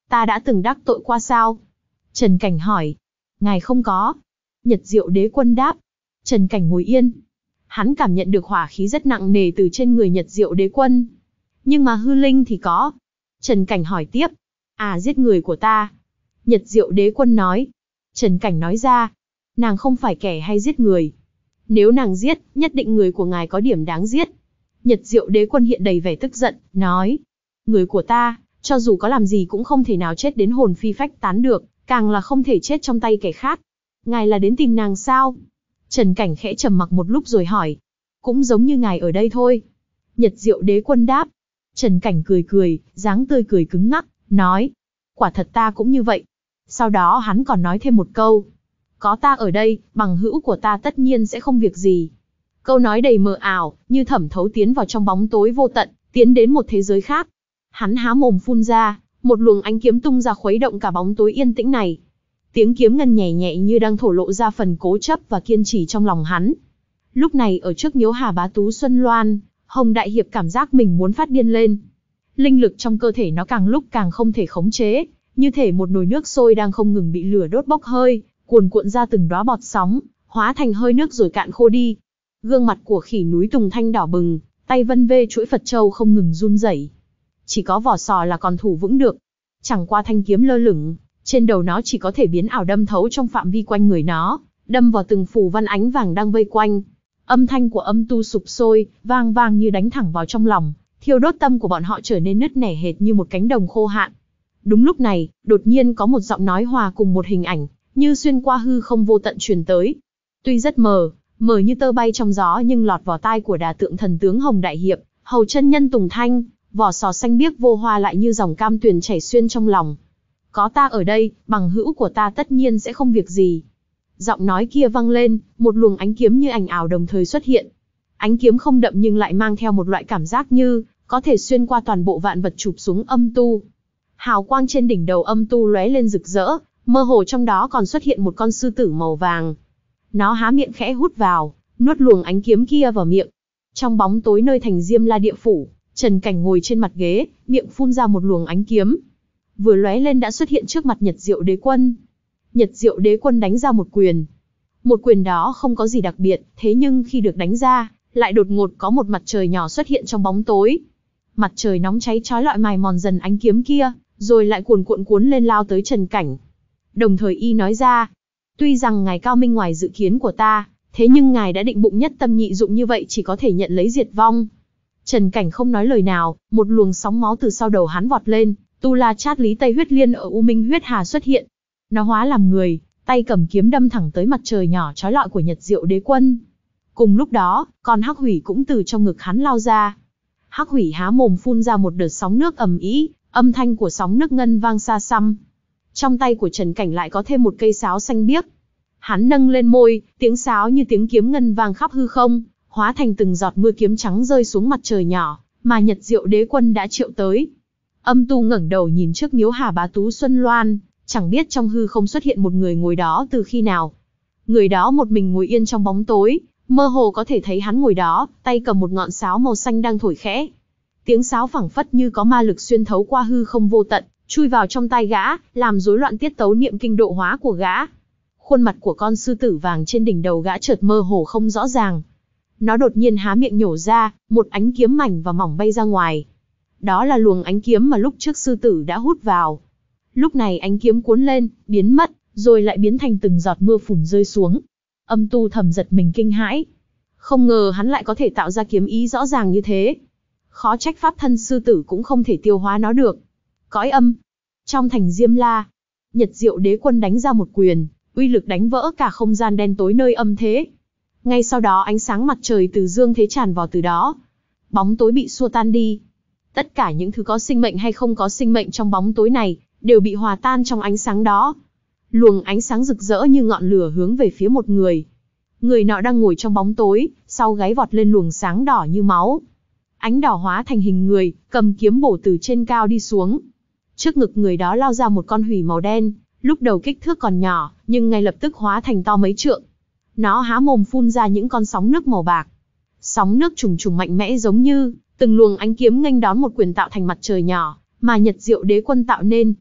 Ta đã từng đắc tội qua sao? Trần Cảnh hỏi. Ngài không có. Nhật Diệu Đế Quân đáp. Trần Cảnh ngồi yên. Hắn cảm nhận được hỏa khí rất nặng nề từ trên người Nhật Diệu Đế Quân. Nhưng mà hư linh thì có. Trần Cảnh hỏi tiếp. À, giết người của ta. Nhật Diệu Đế Quân nói. Trần Cảnh nói ra. Nàng không phải kẻ hay giết người. Nếu nàng giết, nhất định người của ngài có điểm đáng giết. Nhật Diệu Đế Quân hiện đầy vẻ tức giận, nói. Người của ta, cho dù có làm gì cũng không thể nào chết đến hồn phi phách tán được, càng là không thể chết trong tay kẻ khác. Ngài là đến tìm nàng sao? Trần Cảnh khẽ trầm mặc một lúc rồi hỏi. Cũng giống như ngài ở đây thôi. Nhật Diệu Đế Quân đáp. Trần Cảnh cười cười, dáng tươi cười cứng ngắc, nói. Quả thật ta cũng như vậy. Sau đó hắn còn nói thêm một câu. Có ta ở đây, bằng hữu của ta tất nhiên sẽ không việc gì. Câu nói đầy mờ ảo, như thẩm thấu tiến vào trong bóng tối vô tận, tiến đến một thế giới khác. Hắn há mồm phun ra, một luồng ánh kiếm tung ra khuấy động cả bóng tối yên tĩnh này. Tiếng kiếm ngân nhẹ nhẹ như đang thổ lộ ra phần cố chấp và kiên trì trong lòng hắn. Lúc này ở trước Miếu Hà Bá Tú Xuân Loan, Hồng Đại Hiệp cảm giác mình muốn phát điên lên. Linh lực trong cơ thể nó càng lúc càng không thể khống chế, như thể một nồi nước sôi đang không ngừng bị lửa đốt bốc hơi, cuồn cuộn ra từng đóa bọt sóng, hóa thành hơi nước rồi cạn khô đi. Gương mặt của khỉ núi Tùng Thanh đỏ bừng, tay vân vê chuỗi Phật châu không ngừng run rẩy. Chỉ có vỏ sò là còn thủ vững được. Chẳng qua thanh kiếm lơ lửng, trên đầu nó chỉ có thể biến ảo đâm thấu trong phạm vi quanh người nó, đâm vào từng phù văn ánh vàng đang vây quanh. Âm thanh của âm tu sụp sôi, vang vang như đánh thẳng vào trong lòng, thiêu đốt tâm của bọn họ trở nên nứt nẻ hệt như một cánh đồng khô hạn. Đúng lúc này, đột nhiên có một giọng nói hòa cùng một hình ảnh, như xuyên qua hư không vô tận truyền tới. Tuy rất mờ, mờ như tơ bay trong gió nhưng lọt vào tai của Đà Tượng Thần tướng Hồng Đại Hiệp, Hầu chân nhân Tùng Thanh, vỏ sò xanh biếc vô hoa lại như dòng cam tuyền chảy xuyên trong lòng. Có ta ở đây, bằng hữu của ta tất nhiên sẽ không việc gì. Giọng nói kia vang lên, một luồng ánh kiếm như ảnh ảo đồng thời xuất hiện. Ánh kiếm không đậm nhưng lại mang theo một loại cảm giác như có thể xuyên qua toàn bộ vạn vật chụp xuống âm tu. Hào quang trên đỉnh đầu âm tu lóe lên rực rỡ, mơ hồ trong đó còn xuất hiện một con sư tử màu vàng. Nó há miệng khẽ hút vào, nuốt luồng ánh kiếm kia vào miệng. Trong bóng tối nơi thành Diêm La Địa Phủ, Trần Cảnh ngồi trên mặt ghế, miệng phun ra một luồng ánh kiếm. Vừa lóe lên đã xuất hiện trước mặt Nhật Diệu Đế Quân. Nhật Diệu Đế Quân đánh ra một quyền. Một quyền đó không có gì đặc biệt, thế nhưng khi được đánh ra, lại đột ngột có một mặt trời nhỏ xuất hiện trong bóng tối. Mặt trời nóng cháy chói lọi mài mòn dần ánh kiếm kia, rồi lại cuồn cuộn cuốn lên lao tới Trần Cảnh. Đồng thời y nói ra, tuy rằng ngài cao minh ngoài dự kiến của ta, thế nhưng ngài đã định bụng nhất tâm nhị dụng như vậy chỉ có thể nhận lấy diệt vong. Trần Cảnh không nói lời nào, một luồng sóng máu từ sau đầu hắn vọt lên, Tu La Chát Lý Tây huyết liên ở U Minh huyết hà xuất hiện. Nó hóa làm người, tay cầm kiếm đâm thẳng tới mặt trời nhỏ chói lọi của Nhật Diệu Đế Quân. Cùng lúc đó, con Hắc Hủy cũng từ trong ngực hắn lao ra. Hắc Hủy há mồm phun ra một đợt sóng nước ầm ĩ, âm thanh của sóng nước ngân vang xa xăm. Trong tay của Trần Cảnh lại có thêm một cây sáo xanh biếc. Hắn nâng lên môi, tiếng sáo như tiếng kiếm ngân vang khắp hư không, hóa thành từng giọt mưa kiếm trắng rơi xuống mặt trời nhỏ, mà Nhật Diệu Đế Quân đã triệu tới. Âm tu ngẩng đầu nhìn trước Miếu Hà Bá Tú Xuân Loan, chẳng biết trong hư không xuất hiện một người ngồi đó từ khi nào. Người đó một mình ngồi yên trong bóng tối, mơ hồ có thể thấy hắn ngồi đó, tay cầm một ngọn sáo màu xanh đang thổi khẽ. Tiếng sáo phảng phất như có ma lực xuyên thấu qua hư không vô tận, chui vào trong tai gã, làm rối loạn tiết tấu niệm kinh độ hóa của gã. Khuôn mặt của con sư tử vàng trên đỉnh đầu gã chợt mơ hồ không rõ ràng. Nó đột nhiên há miệng nhổ ra, một ánh kiếm mảnh và mỏng bay ra ngoài. Đó là luồng ánh kiếm mà lúc trước sư tử đã hút vào. Lúc này ánh kiếm cuốn lên, biến mất, rồi lại biến thành từng giọt mưa phùn rơi xuống. Âm tu thầm giật mình kinh hãi. Không ngờ hắn lại có thể tạo ra kiếm ý rõ ràng như thế. Khó trách pháp thân sư tử cũng không thể tiêu hóa nó được. Cõi âm. Trong thành Diêm La, Nhật Diệu Đế Quân đánh ra một quyền, uy lực đánh vỡ cả không gian đen tối nơi âm thế. Ngay sau đó ánh sáng mặt trời từ dương thế tràn vào từ đó. Bóng tối bị xua tan đi. Tất cả những thứ có sinh mệnh hay không có sinh mệnh trong bóng tối này, đều bị hòa tan trong ánh sáng đó. Luồng ánh sáng rực rỡ như ngọn lửa hướng về phía một người. Người nọ đang ngồi trong bóng tối, sau gáy vọt lên luồng sáng đỏ như máu. Ánh đỏ hóa thành hình người, cầm kiếm bổ từ trên cao đi xuống. Trước ngực người đó lao ra một con hủy màu đen, lúc đầu kích thước còn nhỏ, nhưng ngay lập tức hóa thành to mấy trượng. Nó há mồm phun ra những con sóng nước màu bạc. Sóng nước trùng trùng mạnh mẽ giống như từng luồng ánh kiếm nghênh đón một quyền tạo thành mặt trời nhỏ, mà Nhật Diệu Đế Quân tạo nên.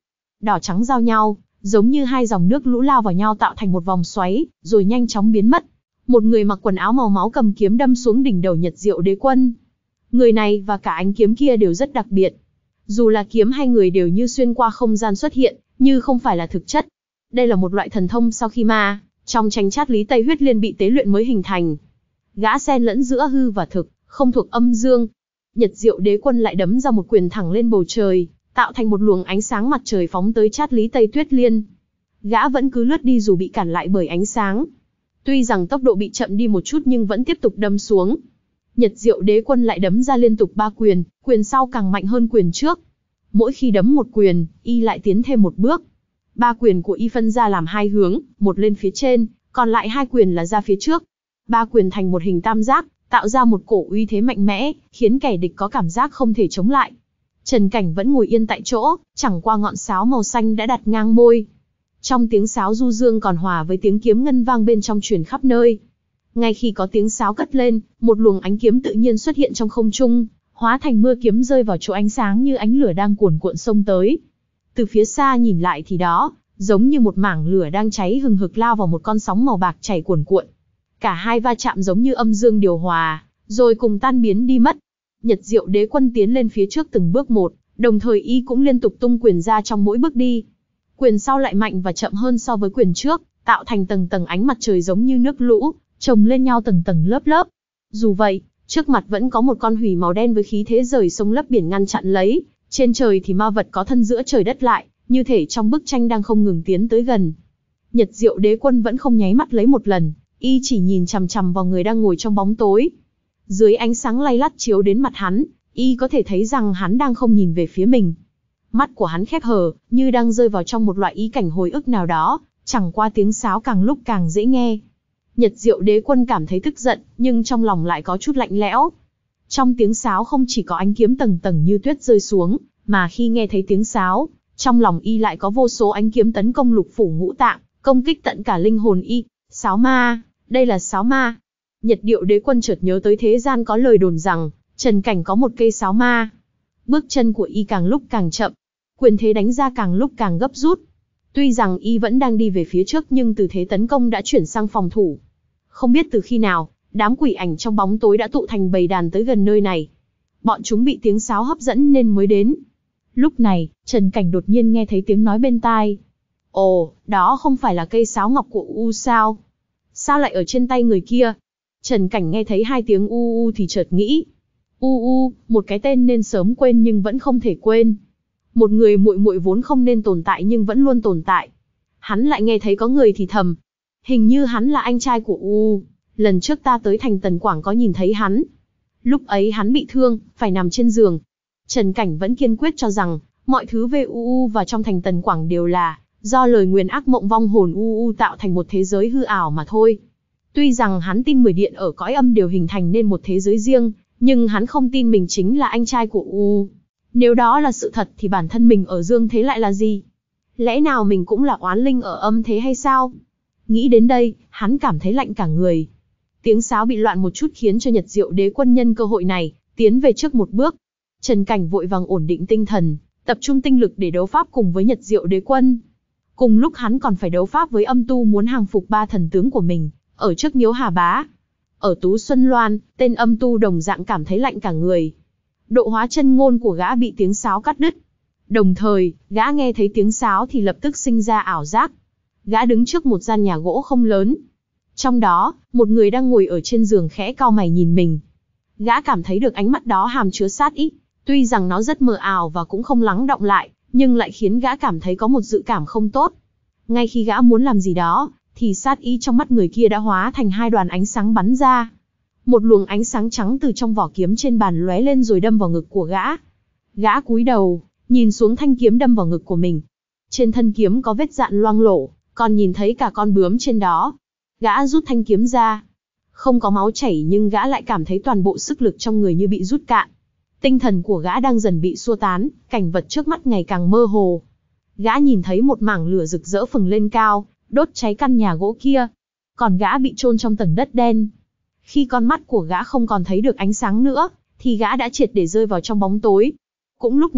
đỏ trắng giao nhau, giống như hai dòng nước lũ lao vào nhau tạo thành một vòng xoáy, rồi nhanh chóng biến mất. Một người mặc quần áo màu máu cầm kiếm đâm xuống đỉnh đầu Nhật Diệu Đế Quân. Người này và cả ánh kiếm kia đều rất đặc biệt. Dù là kiếm hay người đều như xuyên qua không gian xuất hiện, như không phải là thực chất. Đây là một loại thần thông sau khi ma, trong tranh chát lý Tây huyết liên bị tế luyện mới hình thành. Gã xen lẫn giữa hư và thực, không thuộc âm dương. Nhật Diệu Đế Quân lại đấm ra một quyền thẳng lên bầu trời, tạo thành một luồng ánh sáng mặt trời phóng tới chát lý Tây Tuyết Liên. Gã vẫn cứ lướt đi dù bị cản lại bởi ánh sáng. Tuy rằng tốc độ bị chậm đi một chút nhưng vẫn tiếp tục đâm xuống. Nhật Diệu Đế Quân lại đấm ra liên tục ba quyền, quyền sau càng mạnh hơn quyền trước. Mỗi khi đấm một quyền, y lại tiến thêm một bước. Ba quyền của y phân ra làm hai hướng, một lên phía trên, còn lại hai quyền là ra phía trước. Ba quyền thành một hình tam giác, tạo ra một cổ uy thế mạnh mẽ, khiến kẻ địch có cảm giác không thể chống lại. Trần Cảnh vẫn ngồi yên tại chỗ, chẳng qua ngọn sáo màu xanh đã đặt ngang môi. Trong tiếng sáo du dương còn hòa với tiếng kiếm ngân vang bên trong truyền khắp nơi. Ngay khi có tiếng sáo cất lên, một luồng ánh kiếm tự nhiên xuất hiện trong không trung, hóa thành mưa kiếm rơi vào chỗ ánh sáng như ánh lửa đang cuồn cuộn xông tới. Từ phía xa nhìn lại thì đó, giống như một mảng lửa đang cháy hừng hực lao vào một con sóng màu bạc chảy cuồn cuộn. Cả hai va chạm giống như âm dương điều hòa, rồi cùng tan biến đi mất. Nhật Diệu Đế Quân tiến lên phía trước từng bước một, đồng thời y cũng liên tục tung quyền ra trong mỗi bước đi. Quyền sau lại mạnh và chậm hơn so với quyền trước, tạo thành tầng tầng ánh mặt trời giống như nước lũ, chồng lên nhau tầng tầng lớp lớp. Dù vậy, trước mặt vẫn có một con hủy màu đen với khí thế rời sông lấp biển ngăn chặn lấy, trên trời thì ma vật có thân giữa trời đất lại, như thể trong bức tranh đang không ngừng tiến tới gần. Nhật Diệu Đế Quân vẫn không nháy mắt lấy một lần, y chỉ nhìn chằm chằm vào người đang ngồi trong bóng tối. Dưới ánh sáng lay lắt chiếu đến mặt hắn, y có thể thấy rằng hắn đang không nhìn về phía mình. Mắt của hắn khép hờ, như đang rơi vào trong một loại ý cảnh hồi ức nào đó, chẳng qua tiếng sáo càng lúc càng dễ nghe. Nhật Diệu Đế Quân cảm thấy tức giận, nhưng trong lòng lại có chút lạnh lẽo. Trong tiếng sáo không chỉ có ánh kiếm tầng tầng như tuyết rơi xuống, mà khi nghe thấy tiếng sáo, trong lòng y lại có vô số ánh kiếm tấn công lục phủ ngũ tạng, công kích tận cả linh hồn y. Sáo ma, đây là sáo ma. Nhật Diệu Đế Quân chợt nhớ tới thế gian có lời đồn rằng, Trần Cảnh có một cây sáo ma. Bước chân của y càng lúc càng chậm, quyền thế đánh ra càng lúc càng gấp rút. Tuy rằng y vẫn đang đi về phía trước nhưng từ thế tấn công đã chuyển sang phòng thủ. Không biết từ khi nào, đám quỷ ảnh trong bóng tối đã tụ thành bầy đàn tới gần nơi này. Bọn chúng bị tiếng sáo hấp dẫn nên mới đến. Lúc này, Trần Cảnh đột nhiên nghe thấy tiếng nói bên tai. Ồ, đó không phải là cây sáo ngọc của U sao? Sao lại ở trên tay người kia? Trần Cảnh nghe thấy hai tiếng u u thì chợt nghĩ. U u, một cái tên nên sớm quên nhưng vẫn không thể quên. Một người muội muội vốn không nên tồn tại nhưng vẫn luôn tồn tại. Hắn lại nghe thấy có người thì thầm. Hình như hắn là anh trai của U. Lần trước ta tới thành Tần Quảng có nhìn thấy hắn. Lúc ấy hắn bị thương, phải nằm trên giường. Trần Cảnh vẫn kiên quyết cho rằng, mọi thứ về U U và trong thành Tần Quảng đều là do lời nguyền ác mộng vong hồn U U tạo thành một thế giới hư ảo mà thôi. Tuy rằng hắn tin mười điện ở cõi âm đều hình thành nên một thế giới riêng, nhưng hắn không tin mình chính là anh trai của U U. Nếu đó là sự thật thì bản thân mình ở dương thế lại là gì? Lẽ nào mình cũng là oán linh ở âm thế hay sao? Nghĩ đến đây, hắn cảm thấy lạnh cả người. Tiếng sáo bị loạn một chút khiến cho Nhật Diệu Đế Quân nhân cơ hội này, tiến về trước một bước. Trần Cảnh vội vàng ổn định tinh thần, tập trung tinh lực để đấu pháp cùng với Nhật Diệu Đế Quân. Cùng lúc hắn còn phải đấu pháp với âm tu muốn hàng phục ba thần tướng của mình, ở trước Miếu Hà Bá. Ở Tú Xuân Loan, tên âm tu đồng dạng cảm thấy lạnh cả người. Độ hóa chân ngôn của gã bị tiếng sáo cắt đứt. Đồng thời, gã nghe thấy tiếng sáo thì lập tức sinh ra ảo giác. Gã đứng trước một gian nhà gỗ không lớn. Trong đó, một người đang ngồi ở trên giường khẽ cau mày nhìn mình. Gã cảm thấy được ánh mắt đó hàm chứa sát ý. Tuy rằng nó rất mờ ảo và cũng không lắng đọng lại, nhưng lại khiến gã cảm thấy có một dự cảm không tốt. Ngay khi gã muốn làm gì đó, thì sát ý trong mắt người kia đã hóa thành hai đoàn ánh sáng bắn ra. Một luồng ánh sáng trắng từ trong vỏ kiếm trên bàn lóe lên rồi đâm vào ngực của gã. Gã cúi đầu, nhìn xuống thanh kiếm đâm vào ngực của mình. Trên thân kiếm có vết dạn loang lổ, còn nhìn thấy cả con bướm trên đó. Gã rút thanh kiếm ra. Không có máu chảy nhưng gã lại cảm thấy toàn bộ sức lực trong người như bị rút cạn. Tinh thần của gã đang dần bị xua tán, cảnh vật trước mắt ngày càng mơ hồ. Gã nhìn thấy một mảng lửa rực rỡ phừng lên cao, đốt cháy căn nhà gỗ kia. Còn gã bị chôn trong tầng đất đen. Khi con mắt của gã không còn thấy được ánh sáng nữa, thì gã đã triệt để rơi vào trong bóng tối. Cũng lúc này,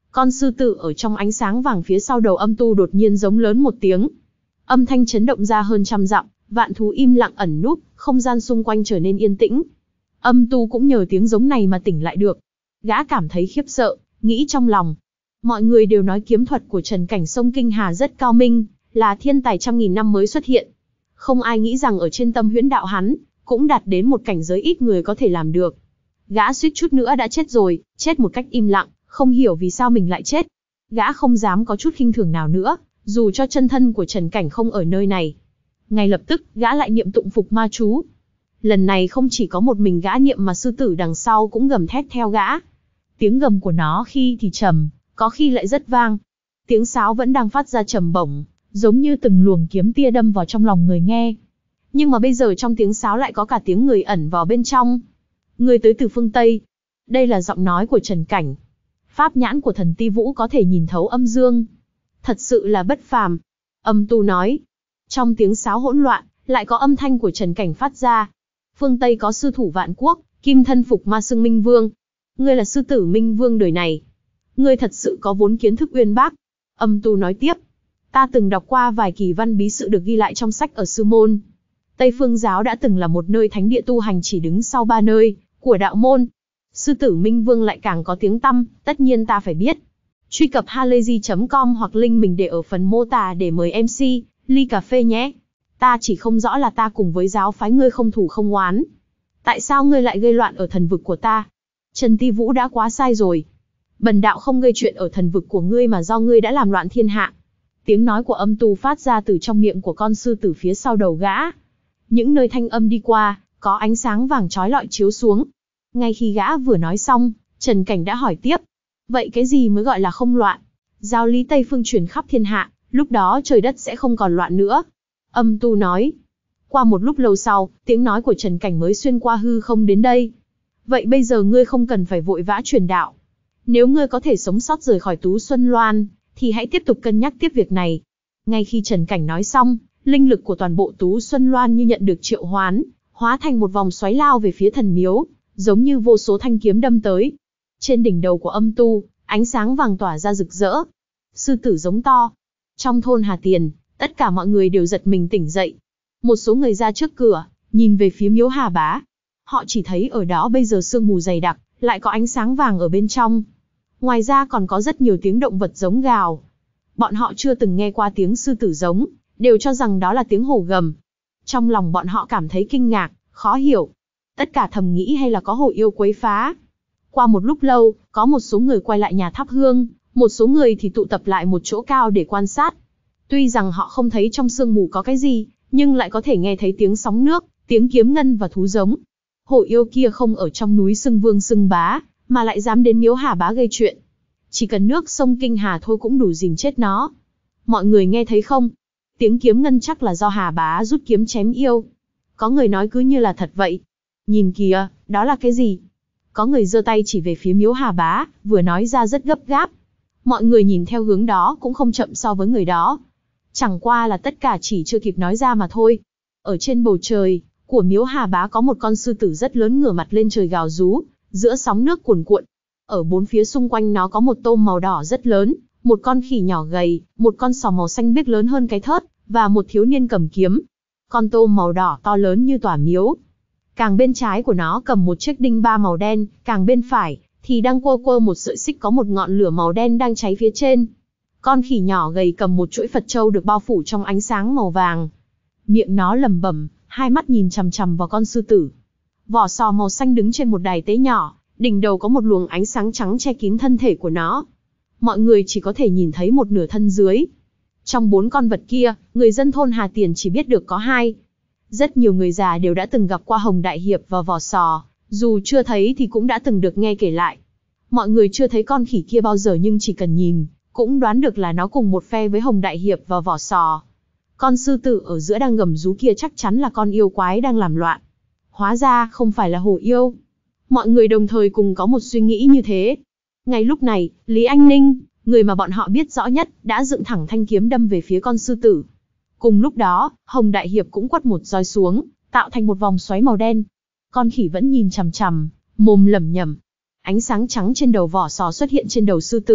Con sư tử ở trong ánh sáng vàng phía sau đầu âm tu đột nhiên giống lớn một tiếng. Âm thanh chấn động ra hơn trăm dặm, vạn thú im lặng ẩn núp, không gian xung quanh trở nên yên tĩnh. Âm tu cũng nhờ tiếng giống này mà tỉnh lại được. Gã cảm thấy khiếp sợ, nghĩ trong lòng. Mọi người đều nói kiếm thuật của Trần Cảnh Sông Kinh Hà rất cao minh, là thiên tài trăm nghìn năm mới xuất hiện. Không ai nghĩ rằng ở trên Tâm Huyễn Đạo hắn, cũng đạt đến một cảnh giới ít người có thể làm được. Gã suýt chút nữa đã chết rồi, chết một cách im lặng, không hiểu vì sao mình lại chết. Gã không dám có chút khinh thường nào nữa, dù cho chân thân của Trần Cảnh không ở nơi này. Ngay lập tức, gã lại niệm tụng phục ma chú. Lần này không chỉ có một mình gã niệm mà sư tử đằng sau cũng gầm thét theo gã. Tiếng gầm của nó khi thì trầm, có khi lại rất vang. Tiếng sáo vẫn đang phát ra trầm bổng, giống như từng luồng kiếm tia đâm vào trong lòng người nghe. Nhưng mà bây giờ trong tiếng sáo lại có cả tiếng người ẩn vào bên trong. Người tới từ phương Tây. Đây là giọng nói của Trần Cảnh. Pháp nhãn của thần Ti Vũ có thể nhìn thấu âm dương. Thật sự là bất phàm. Âm tu nói. Trong tiếng sáo hỗn loạn, lại có âm thanh của Trần Cảnh phát ra. Phương Tây có sư thủ vạn quốc, kim thân phục ma xưng Minh Vương. Ngươi là sư tử Minh Vương đời này. Ngươi thật sự có vốn kiến thức uyên bác. Âm tu nói tiếp. Ta từng đọc qua vài kỳ văn bí sự được ghi lại trong sách ở Sư Môn. Tây Phương Giáo đã từng là một nơi thánh địa tu hành chỉ đứng sau ba nơi của đạo môn. Sư tử Minh Vương lại càng có tiếng tăm, tất nhiên ta phải biết. Truy cập halayzi chấm com hoặc link mình để ở phần mô tả để mời em xê, ly cà phê nhé. Ta chỉ không rõ là ta cùng với giáo phái ngươi không thù không oán. Tại sao ngươi lại gây loạn ở thần vực của ta? Trần Ti Vũ đã quá sai rồi. Bần đạo không gây chuyện ở thần vực của ngươi mà do ngươi đã làm loạn thiên hạ. Tiếng nói của âm tu phát ra từ trong miệng của con sư tử phía sau đầu gã. Những nơi thanh âm đi qua, có ánh sáng vàng chói lọi chiếu xuống. Ngay khi gã vừa nói xong, Trần Cảnh đã hỏi tiếp. Vậy cái gì mới gọi là không loạn? Giáo lý Tây Phương truyền khắp thiên hạ, lúc đó trời đất sẽ không còn loạn nữa. Âm tu nói. Qua một lúc lâu sau, tiếng nói của Trần Cảnh mới xuyên qua hư không đến đây. Vậy bây giờ ngươi không cần phải vội vã truyền đạo. Nếu ngươi có thể sống sót rời khỏi Tú Xuân Loan, thì hãy tiếp tục cân nhắc tiếp việc này. Ngay khi Trần Cảnh nói xong, linh lực của toàn bộ Tú Xuân Loan như nhận được triệu hoán, hóa thành một vòng xoáy lao về phía thần miếu, giống như vô số thanh kiếm đâm tới. Trên đỉnh đầu của âm tu, ánh sáng vàng tỏa ra rực rỡ. Sư tử giống to. Trong thôn Hà Tiền, tất cả mọi người đều giật mình tỉnh dậy. Một số người ra trước cửa, nhìn về phía miếu Hà Bá. Họ chỉ thấy ở đó bây giờ sương mù dày đặc, lại có ánh sáng vàng ở bên trong. Ngoài ra còn có rất nhiều tiếng động vật giống gào. Bọn họ chưa từng nghe qua tiếng sư tử giống, đều cho rằng đó là tiếng hổ gầm. Trong lòng bọn họ cảm thấy kinh ngạc, khó hiểu. Tất cả thầm nghĩ hay là có hổ yêu quấy phá. Qua một lúc lâu, có một số người quay lại nhà thắp hương, một số người thì tụ tập lại một chỗ cao để quan sát. Tuy rằng họ không thấy trong sương mù có cái gì, nhưng lại có thể nghe thấy tiếng sóng nước, tiếng kiếm ngân và thú giống. Hổ yêu kia không ở trong núi Sưng Vương Sưng Bá, mà lại dám đến miếu Hà Bá gây chuyện. Chỉ cần nước sông Kinh Hà thôi cũng đủ dìm chết nó. Mọi người nghe thấy không? Tiếng kiếm ngân chắc là do Hà Bá rút kiếm chém yêu. Có người nói cứ như là thật vậy. Nhìn kìa, đó là cái gì? Có người giơ tay chỉ về phía miếu Hà Bá, vừa nói ra rất gấp gáp. Mọi người nhìn theo hướng đó cũng không chậm so với người đó. Chẳng qua là tất cả chỉ chưa kịp nói ra mà thôi. Ở trên bầu trời của miếu Hà Bá có một con sư tử rất lớn ngửa mặt lên trời gào rú, giữa sóng nước cuồn cuộn. Ở bốn phía xung quanh nó có một tôm màu đỏ rất lớn, một con khỉ nhỏ gầy, một con sò màu xanh biếc lớn hơn cái thớt, và một thiếu niên cầm kiếm. Con tôm màu đỏ to lớn như tòa miếu. Càng bên trái của nó cầm một chiếc đinh ba màu đen, càng bên phải thì đang quơ quơ một sợi xích có một ngọn lửa màu đen đang cháy phía trên. Con khỉ nhỏ gầy cầm một chuỗi Phật châu được bao phủ trong ánh sáng màu vàng. Miệng nó lẩm bẩm, hai mắt nhìn chằm chằm vào con sư tử. Vỏ sò màu xanh đứng trên một đài tế nhỏ, đỉnh đầu có một luồng ánh sáng trắng che kín thân thể của nó. Mọi người chỉ có thể nhìn thấy một nửa thân dưới. Trong bốn con vật kia, người dân thôn Hà Tiền chỉ biết được có hai. Rất nhiều người già đều đã từng gặp qua Hồng Đại Hiệp và vỏ sò, dù chưa thấy thì cũng đã từng được nghe kể lại. Mọi người chưa thấy con khỉ kia bao giờ nhưng chỉ cần nhìn, cũng đoán được là nó cùng một phe với Hồng Đại Hiệp và vỏ sò. Con sư tử ở giữa đang gầm rú kia chắc chắn là con yêu quái đang làm loạn. Hóa ra không phải là hổ yêu. Mọi người đồng thời cùng có một suy nghĩ như thế. Ngay lúc này, Lý Anh Ninh, người mà bọn họ biết rõ nhất, đã dựng thẳng thanh kiếm đâm về phía con sư tử. Cùng lúc đó, Hồng Đại Hiệp cũng quất một roi xuống, tạo thành một vòng xoáy màu đen. Con khỉ vẫn nhìn chằm chằm, mồm lẩm nhẩm. Ánh sáng trắng trên đầu vỏ sò xuất hiện trên đầu sư tử,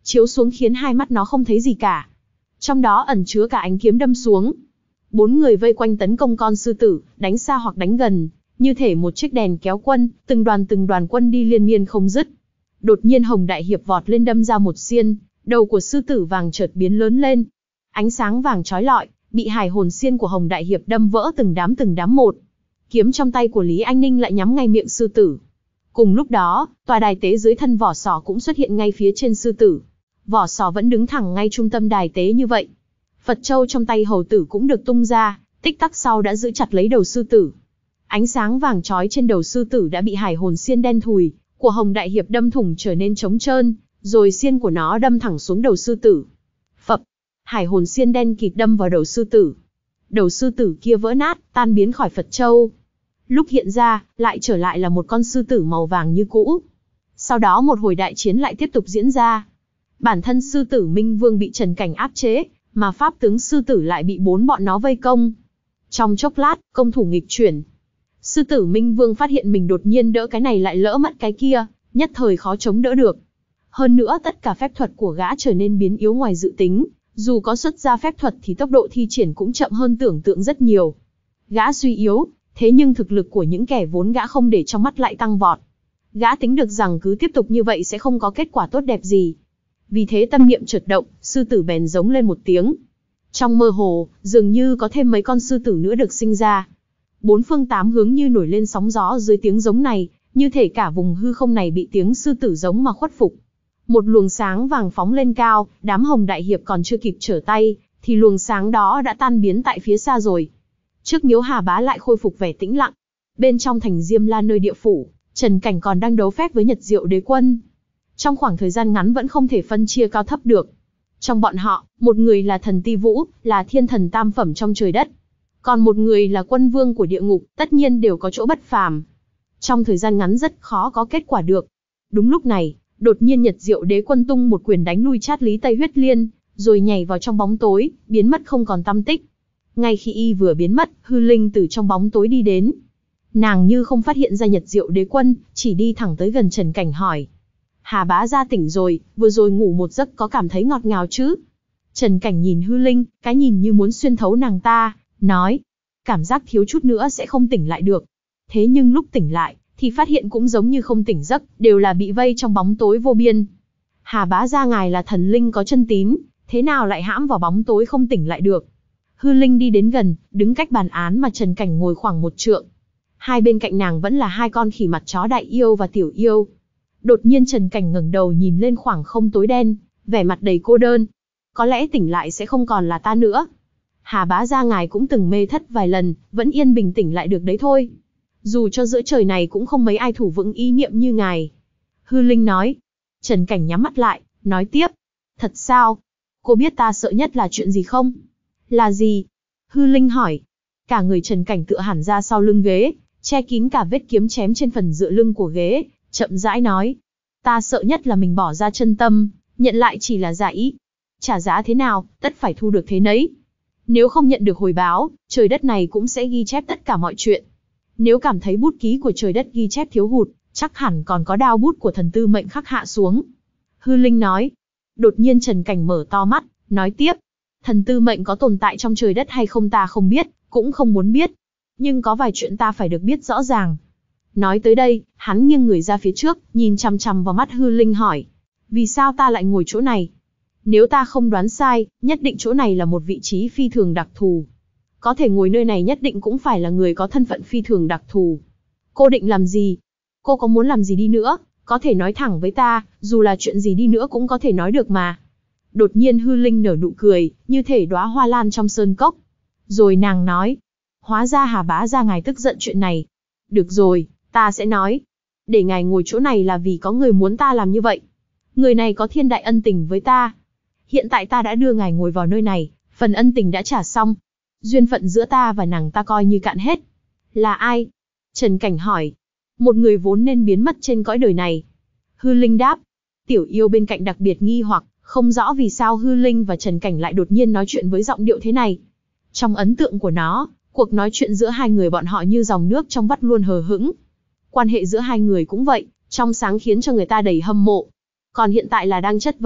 chiếu xuống khiến hai mắt nó không thấy gì cả. Trong đó ẩn chứa cả ánh kiếm đâm xuống. Bốn người vây quanh tấn công con sư tử, đánh xa hoặc đánh gần, như thể một chiếc đèn kéo quân, từng đoàn từng đoàn quân đi liên miên không dứt. Đột nhiên Hồng Đại Hiệp vọt lên đâm ra một xiên, đầu của sư tử vàng chợt biến lớn lên. Ánh sáng vàng chói lọi, bị hải hồn xiên của Hồng Đại Hiệp đâm vỡ từng đám từng đám một. Kiếm trong tay của Lý Anh Ninh lại nhắm ngay miệng sư tử. Cùng lúc đó, tòa đài tế dưới thân vỏ sò cũng xuất hiện ngay phía trên sư tử. Vỏ sò vẫn đứng thẳng ngay trung tâm đài tế như vậy. Phật châu trong tay hầu tử cũng được tung ra, tích tắc sau đã giữ chặt lấy đầu sư tử. Ánh sáng vàng chói trên đầu sư tử đã bị hải hồn xiên đen thùi của Hồng Đại Hiệp đâm thủng trở nên trống trơn, rồi xiên của nó đâm thẳng xuống đầu sư tử. Phập, hải hồn xiên đen kịt đâm vào đầu sư tử. Đầu sư tử kia vỡ nát, tan biến khỏi Phật châu. Lúc hiện ra, lại trở lại là một con sư tử màu vàng như cũ. Sau đó một hồi đại chiến lại tiếp tục diễn ra. Bản thân sư tử Minh Vương bị Trần Cảnh áp chế, mà pháp tướng sư tử lại bị bốn bọn nó vây công. Trong chốc lát, công thủ nghịch chuyển. Sư tử Minh Vương phát hiện mình đột nhiên đỡ cái này lại lỡ mất cái kia, nhất thời khó chống đỡ được. Hơn nữa tất cả phép thuật của gã trở nên biến yếu ngoài dự tính, dù có xuất ra phép thuật thì tốc độ thi triển cũng chậm hơn tưởng tượng rất nhiều. Gã suy yếu, thế nhưng thực lực của những kẻ vốn gã không để trong mắt lại tăng vọt. Gã tính được rằng cứ tiếp tục như vậy sẽ không có kết quả tốt đẹp gì. Vì thế tâm niệm chợt động, sư tử bèn giống lên một tiếng. Trong mơ hồ, dường như có thêm mấy con sư tử nữa được sinh ra. Bốn phương tám hướng như nổi lên sóng gió dưới tiếng giống này, như thể cả vùng hư không này bị tiếng sư tử giống mà khuất phục. Một luồng sáng vàng phóng lên cao, đám Hồng Đại Hiệp còn chưa kịp trở tay, thì luồng sáng đó đã tan biến tại phía xa rồi. Trước miếu Hà Bá lại khôi phục vẻ tĩnh lặng. Bên trong thành Diêm La nơi địa phủ, Trần Cảnh còn đang đấu phép với Nhật Diệu Đế Quân. Trong khoảng thời gian ngắn vẫn không thể phân chia cao thấp được. Trong bọn họ, một người là thần Ti Vũ, là thiên thần tam phẩm trong trời đất. Còn một người là quân vương của địa ngục, tất nhiên đều có chỗ bất phàm. Trong thời gian ngắn rất khó có kết quả được. Đúng lúc này, đột nhiên Nhật Diệu Đế Quân tung một quyền đánh lui Chát Lý Tây Huyết Liên, rồi nhảy vào trong bóng tối, biến mất không còn tăm tích. Ngay khi y vừa biến mất, Hư Linh từ trong bóng tối đi đến. Nàng như không phát hiện ra Nhật Diệu Đế Quân, chỉ đi thẳng tới gần Trần Cảnh hỏi. Hà Bá gia tỉnh rồi, vừa rồi ngủ một giấc có cảm thấy ngọt ngào chứ? Trần Cảnh nhìn Hư Linh, cái nhìn như muốn xuyên thấu nàng ta, nói. Cảm giác thiếu chút nữa sẽ không tỉnh lại được. Thế nhưng lúc tỉnh lại, thì phát hiện cũng giống như không tỉnh giấc, đều là bị vây trong bóng tối vô biên. Hà Bá gia ngài là thần linh có chân tín, thế nào lại hãm vào bóng tối không tỉnh lại được? Hư Linh đi đến gần, đứng cách bàn án mà Trần Cảnh ngồi khoảng một trượng. Hai bên cạnh nàng vẫn là hai con khỉ mặt chó đại yêu và tiểu yêu. Đột nhiên Trần Cảnh ngẩng đầu nhìn lên khoảng không tối đen, vẻ mặt đầy cô đơn. Có lẽ tỉnh lại sẽ không còn là ta nữa. Hà Bá gia ngài cũng từng mê thất vài lần, vẫn yên bình tỉnh lại được đấy thôi. Dù cho giữa trời này cũng không mấy ai thủ vững ý niệm như ngài. Hư Linh nói. Trần Cảnh nhắm mắt lại, nói tiếp. Thật sao? Cô biết ta sợ nhất là chuyện gì không? Là gì? Hư Linh hỏi. Cả người Trần Cảnh tựa hẳn ra sau lưng ghế, che kín cả vết kiếm chém trên phần dựa lưng của ghế, chậm rãi nói. Ta sợ nhất là mình bỏ ra chân tâm, nhận lại chỉ là giả ý. Trả giá thế nào, tất phải thu được thế nấy. Nếu không nhận được hồi báo, trời đất này cũng sẽ ghi chép tất cả mọi chuyện. Nếu cảm thấy bút ký của trời đất ghi chép thiếu hụt, chắc hẳn còn có đao bút của thần tư mệnh khắc hạ xuống. Hư Linh nói. Đột nhiên Trần Cảnh mở to mắt, nói tiếp. Thần tư mệnh có tồn tại trong trời đất hay không ta không biết, cũng không muốn biết. Nhưng có vài chuyện ta phải được biết rõ ràng. Nói tới đây, hắn nghiêng người ra phía trước, nhìn chằm chằm vào mắt Hư Linh hỏi. Vì sao ta lại ngồi chỗ này? Nếu ta không đoán sai, nhất định chỗ này là một vị trí phi thường đặc thù. Có thể ngồi nơi này nhất định cũng phải là người có thân phận phi thường đặc thù. Cô định làm gì? Cô có muốn làm gì đi nữa? Có thể nói thẳng với ta, dù là chuyện gì đi nữa cũng có thể nói được mà. Đột nhiên Hư Linh nở nụ cười, như thể đóa hoa lan trong sơn cốc. Rồi nàng nói. Hóa ra Hà Bá gia ngài tức giận chuyện này. Được rồi, ta sẽ nói. Để ngài ngồi chỗ này là vì có người muốn ta làm như vậy. Người này có thiên đại ân tình với ta. Hiện tại ta đã đưa ngài ngồi vào nơi này, phần ân tình đã trả xong. Duyên phận giữa ta và nàng ta coi như cạn hết. Là ai? Trần Cảnh hỏi. Một người vốn nên biến mất trên cõi đời này. Hư Linh đáp. Tiểu yêu bên cạnh đặc biệt nghi hoặc, không rõ vì sao Hư Linh và Trần Cảnh lại đột nhiên nói chuyện với giọng điệu thế này. Trong ấn tượng của nó, cuộc nói chuyện giữa hai người bọn họ như dòng nước trong vắt luôn hờ hững. Quan hệ giữa hai người cũng vậy, trong sáng khiến cho người ta đầy hâm mộ. Còn hiện tại là đang chất vấn,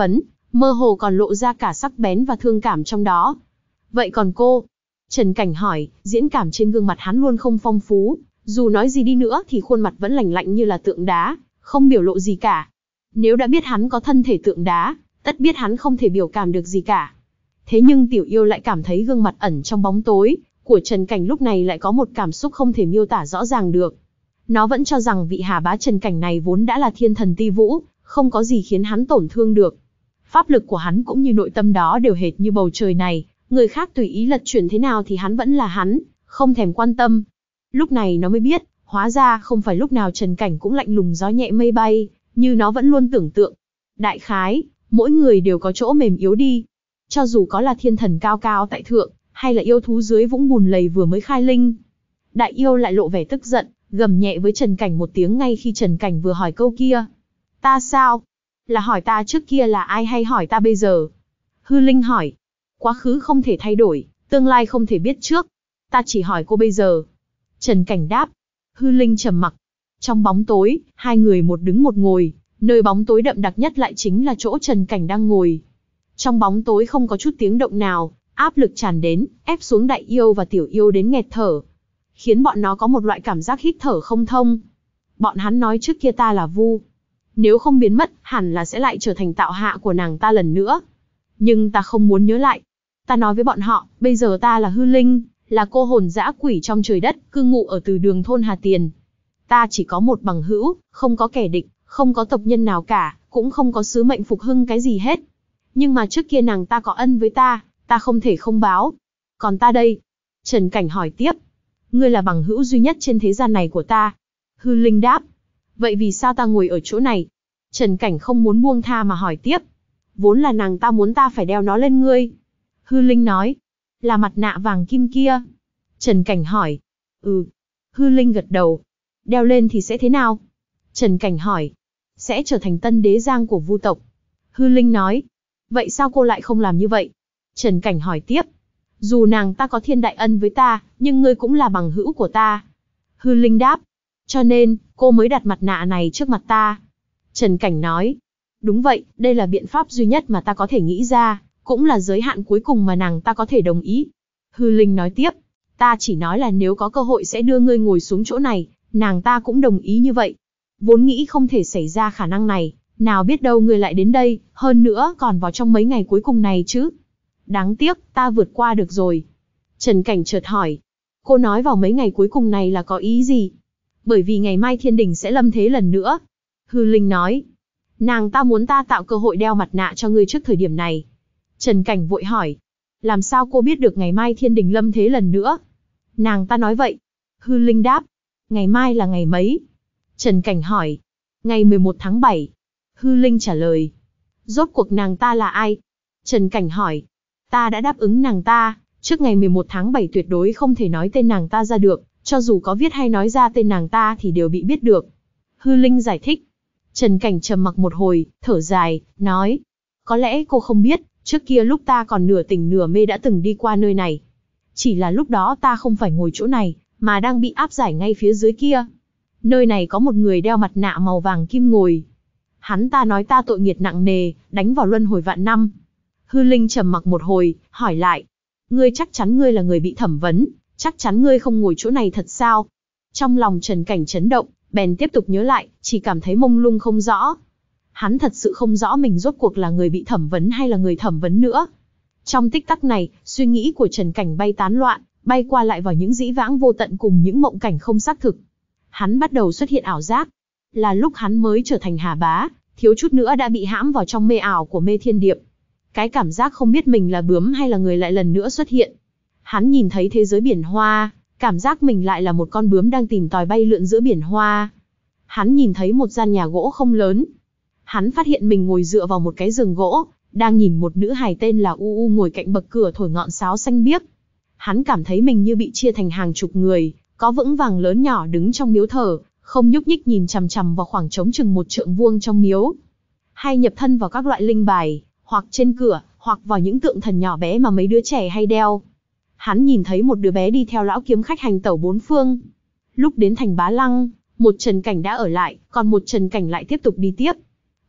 mơ hồ còn lộ ra cả sắc bén và thương cảm trong đó. Vậy còn cô? Trần Cảnh hỏi, diễn cảm trên gương mặt hắn luôn không phong phú, dù nói gì đi nữa thì khuôn mặt vẫn lạnh lạnh như là tượng đá, không biểu lộ gì cả. Nếu đã biết hắn có thân thể tượng đá, tất biết hắn không thể biểu cảm được gì cả. Thế nhưng Tiểu Yêu lại cảm thấy gương mặt ẩn trong bóng tối của Trần Cảnh lúc này lại có một cảm xúc không thể miêu tả rõ ràng được. Nó vẫn cho rằng vị Hà Bá Trần Cảnh này vốn đã là thiên thần ti vũ, không có gì khiến hắn tổn thương được. Pháp lực của hắn cũng như nội tâm đó đều hệt như bầu trời này, người khác tùy ý lật chuyển thế nào thì hắn vẫn là hắn, không thèm quan tâm. Lúc này nó mới biết, hóa ra không phải lúc nào Trần Cảnh cũng lạnh lùng gió nhẹ mây bay, như nó vẫn luôn tưởng tượng. Đại khái, mỗi người đều có chỗ mềm yếu đi. Cho dù có là thiên thần cao cao tại thượng, hay là yêu thú dưới vũng bùn lầy vừa mới khai linh. Đại yêu lại lộ vẻ tức giận, gầm nhẹ với Trần Cảnh một tiếng ngay khi Trần Cảnh vừa hỏi câu kia. Ta sao? Là hỏi ta trước kia là ai hay hỏi ta bây giờ? Hư Linh hỏi. Quá khứ không thể thay đổi, tương lai không thể biết trước. Ta chỉ hỏi cô bây giờ. Trần Cảnh đáp. Hư Linh trầm mặc. Trong bóng tối, hai người một đứng một ngồi, nơi bóng tối đậm đặc nhất lại chính là chỗ Trần Cảnh đang ngồi. Trong bóng tối không có chút tiếng động nào, áp lực tràn đến, ép xuống Đại Yêu và Tiểu Yêu đến nghẹt thở, khiến bọn nó có một loại cảm giác hít thở không thông. Bọn hắn nói trước kia ta là Vu, nếu không biến mất, hẳn là sẽ lại trở thành tạo hạ của nàng ta lần nữa. Nhưng ta không muốn nhớ lại. Ta nói với bọn họ, bây giờ ta là Hư Linh, là cô hồn dã quỷ trong trời đất, cư ngụ ở từ đường thôn Hà Tiền. Ta chỉ có một bằng hữu, không có kẻ địch, không có tộc nhân nào cả, cũng không có sứ mệnh phục hưng cái gì hết. Nhưng mà trước kia nàng ta có ân với ta, ta không thể không báo. Còn ta đây? Trần Cảnh hỏi tiếp. Ngươi là bằng hữu duy nhất trên thế gian này của ta. Hư Linh đáp. Vậy vì sao ta ngồi ở chỗ này? Trần Cảnh không muốn buông tha mà hỏi tiếp. Vốn là nàng ta muốn ta phải đeo nó lên ngươi. Hư Linh nói. Là mặt nạ vàng kim kia. Trần Cảnh hỏi. Ừ. Hư Linh gật đầu. Đeo lên thì sẽ thế nào? Trần Cảnh hỏi. Sẽ trở thành tân đế giang của Vu tộc. Hư Linh nói. Vậy sao cô lại không làm như vậy? Trần Cảnh hỏi tiếp. Dù nàng ta có thiên đại ân với ta, nhưng ngươi cũng là bằng hữu của ta. Hư Linh đáp. Cho nên, cô mới đặt mặt nạ này trước mặt ta. Trần Cảnh nói. Đúng vậy, đây là biện pháp duy nhất mà ta có thể nghĩ ra, cũng là giới hạn cuối cùng mà nàng ta có thể đồng ý. Hư Linh nói tiếp. Ta chỉ nói là nếu có cơ hội sẽ đưa ngươi ngồi xuống chỗ này, nàng ta cũng đồng ý như vậy. Vốn nghĩ không thể xảy ra khả năng này, nào biết đâu ngươi lại đến đây, hơn nữa còn vào trong mấy ngày cuối cùng này chứ. Đáng tiếc, ta vượt qua được rồi. Trần Cảnh chợt hỏi. Cô nói vào mấy ngày cuối cùng này là có ý gì? Bởi vì ngày mai thiên đình sẽ lâm thế lần nữa. Hư Linh nói. Nàng ta muốn ta tạo cơ hội đeo mặt nạ cho ngươi trước thời điểm này. Trần Cảnh vội hỏi. Làm sao cô biết được ngày mai thiên đình lâm thế lần nữa? Nàng ta nói vậy. Hư Linh đáp. Ngày mai là ngày mấy? Trần Cảnh hỏi. Ngày mười một tháng bảy. Hư Linh trả lời. Rốt cuộc nàng ta là ai? Trần Cảnh hỏi. Ta đã đáp ứng nàng ta, trước ngày mười một tháng bảy tuyệt đối không thể nói tên nàng ta ra được, cho dù có viết hay nói ra tên nàng ta thì đều bị biết được. Hư Linh giải thích. Trần Cảnh trầm mặc một hồi, thở dài, nói. Có lẽ cô không biết, trước kia lúc ta còn nửa tỉnh nửa mê đã từng đi qua nơi này. Chỉ là lúc đó ta không phải ngồi chỗ này, mà đang bị áp giải ngay phía dưới kia. Nơi này có một người đeo mặt nạ màu vàng kim ngồi. Hắn ta nói ta tội nghiệt nặng nề, đánh vào luân hồi vạn năm. Hư Linh trầm mặc một hồi, hỏi lại. Ngươi chắc chắn ngươi là người bị thẩm vấn, chắc chắn ngươi không ngồi chỗ này thật sao? Trong lòng Trần Cảnh chấn động, bèn tiếp tục nhớ lại, chỉ cảm thấy mông lung không rõ. Hắn thật sự không rõ mình rốt cuộc là người bị thẩm vấn hay là người thẩm vấn nữa. Trong tích tắc này, suy nghĩ của Trần Cảnh bay tán loạn, bay qua lại vào những dĩ vãng vô tận cùng những mộng cảnh không xác thực. Hắn bắt đầu xuất hiện ảo giác. Là lúc hắn mới trở thành Hà Bá, thiếu chút nữa đã bị hãm vào trong mê ảo của Mê Thiên Điệp. Cái cảm giác không biết mình là bướm hay là người lại lần nữa xuất hiện. Hắn nhìn thấy thế giới biển hoa, cảm giác mình lại là một con bướm đang tìm tòi bay lượn giữa biển hoa. Hắn nhìn thấy một gian nhà gỗ không lớn. Hắn phát hiện mình ngồi dựa vào một cái giường gỗ, đang nhìn một nữ hài tên là U U ngồi cạnh bậc cửa thổi ngọn sáo xanh biếc. Hắn cảm thấy mình như bị chia thành hàng chục người, có vững vàng lớn nhỏ đứng trong miếu thờ, không nhúc nhích nhìn chằm chằm vào khoảng trống chừng một trượng vuông trong miếu. Hay nhập thân vào các loại linh bài, hoặc trên cửa, hoặc vào những tượng thần nhỏ bé mà mấy đứa trẻ hay đeo. Hắn nhìn thấy một đứa bé đi theo lão kiếm khách hành tẩu bốn phương. Lúc đến thành Bá Lăng, một Trần Cảnh đã ở lại, còn một Trần Cảnh lại tiếp tục đi tiếp.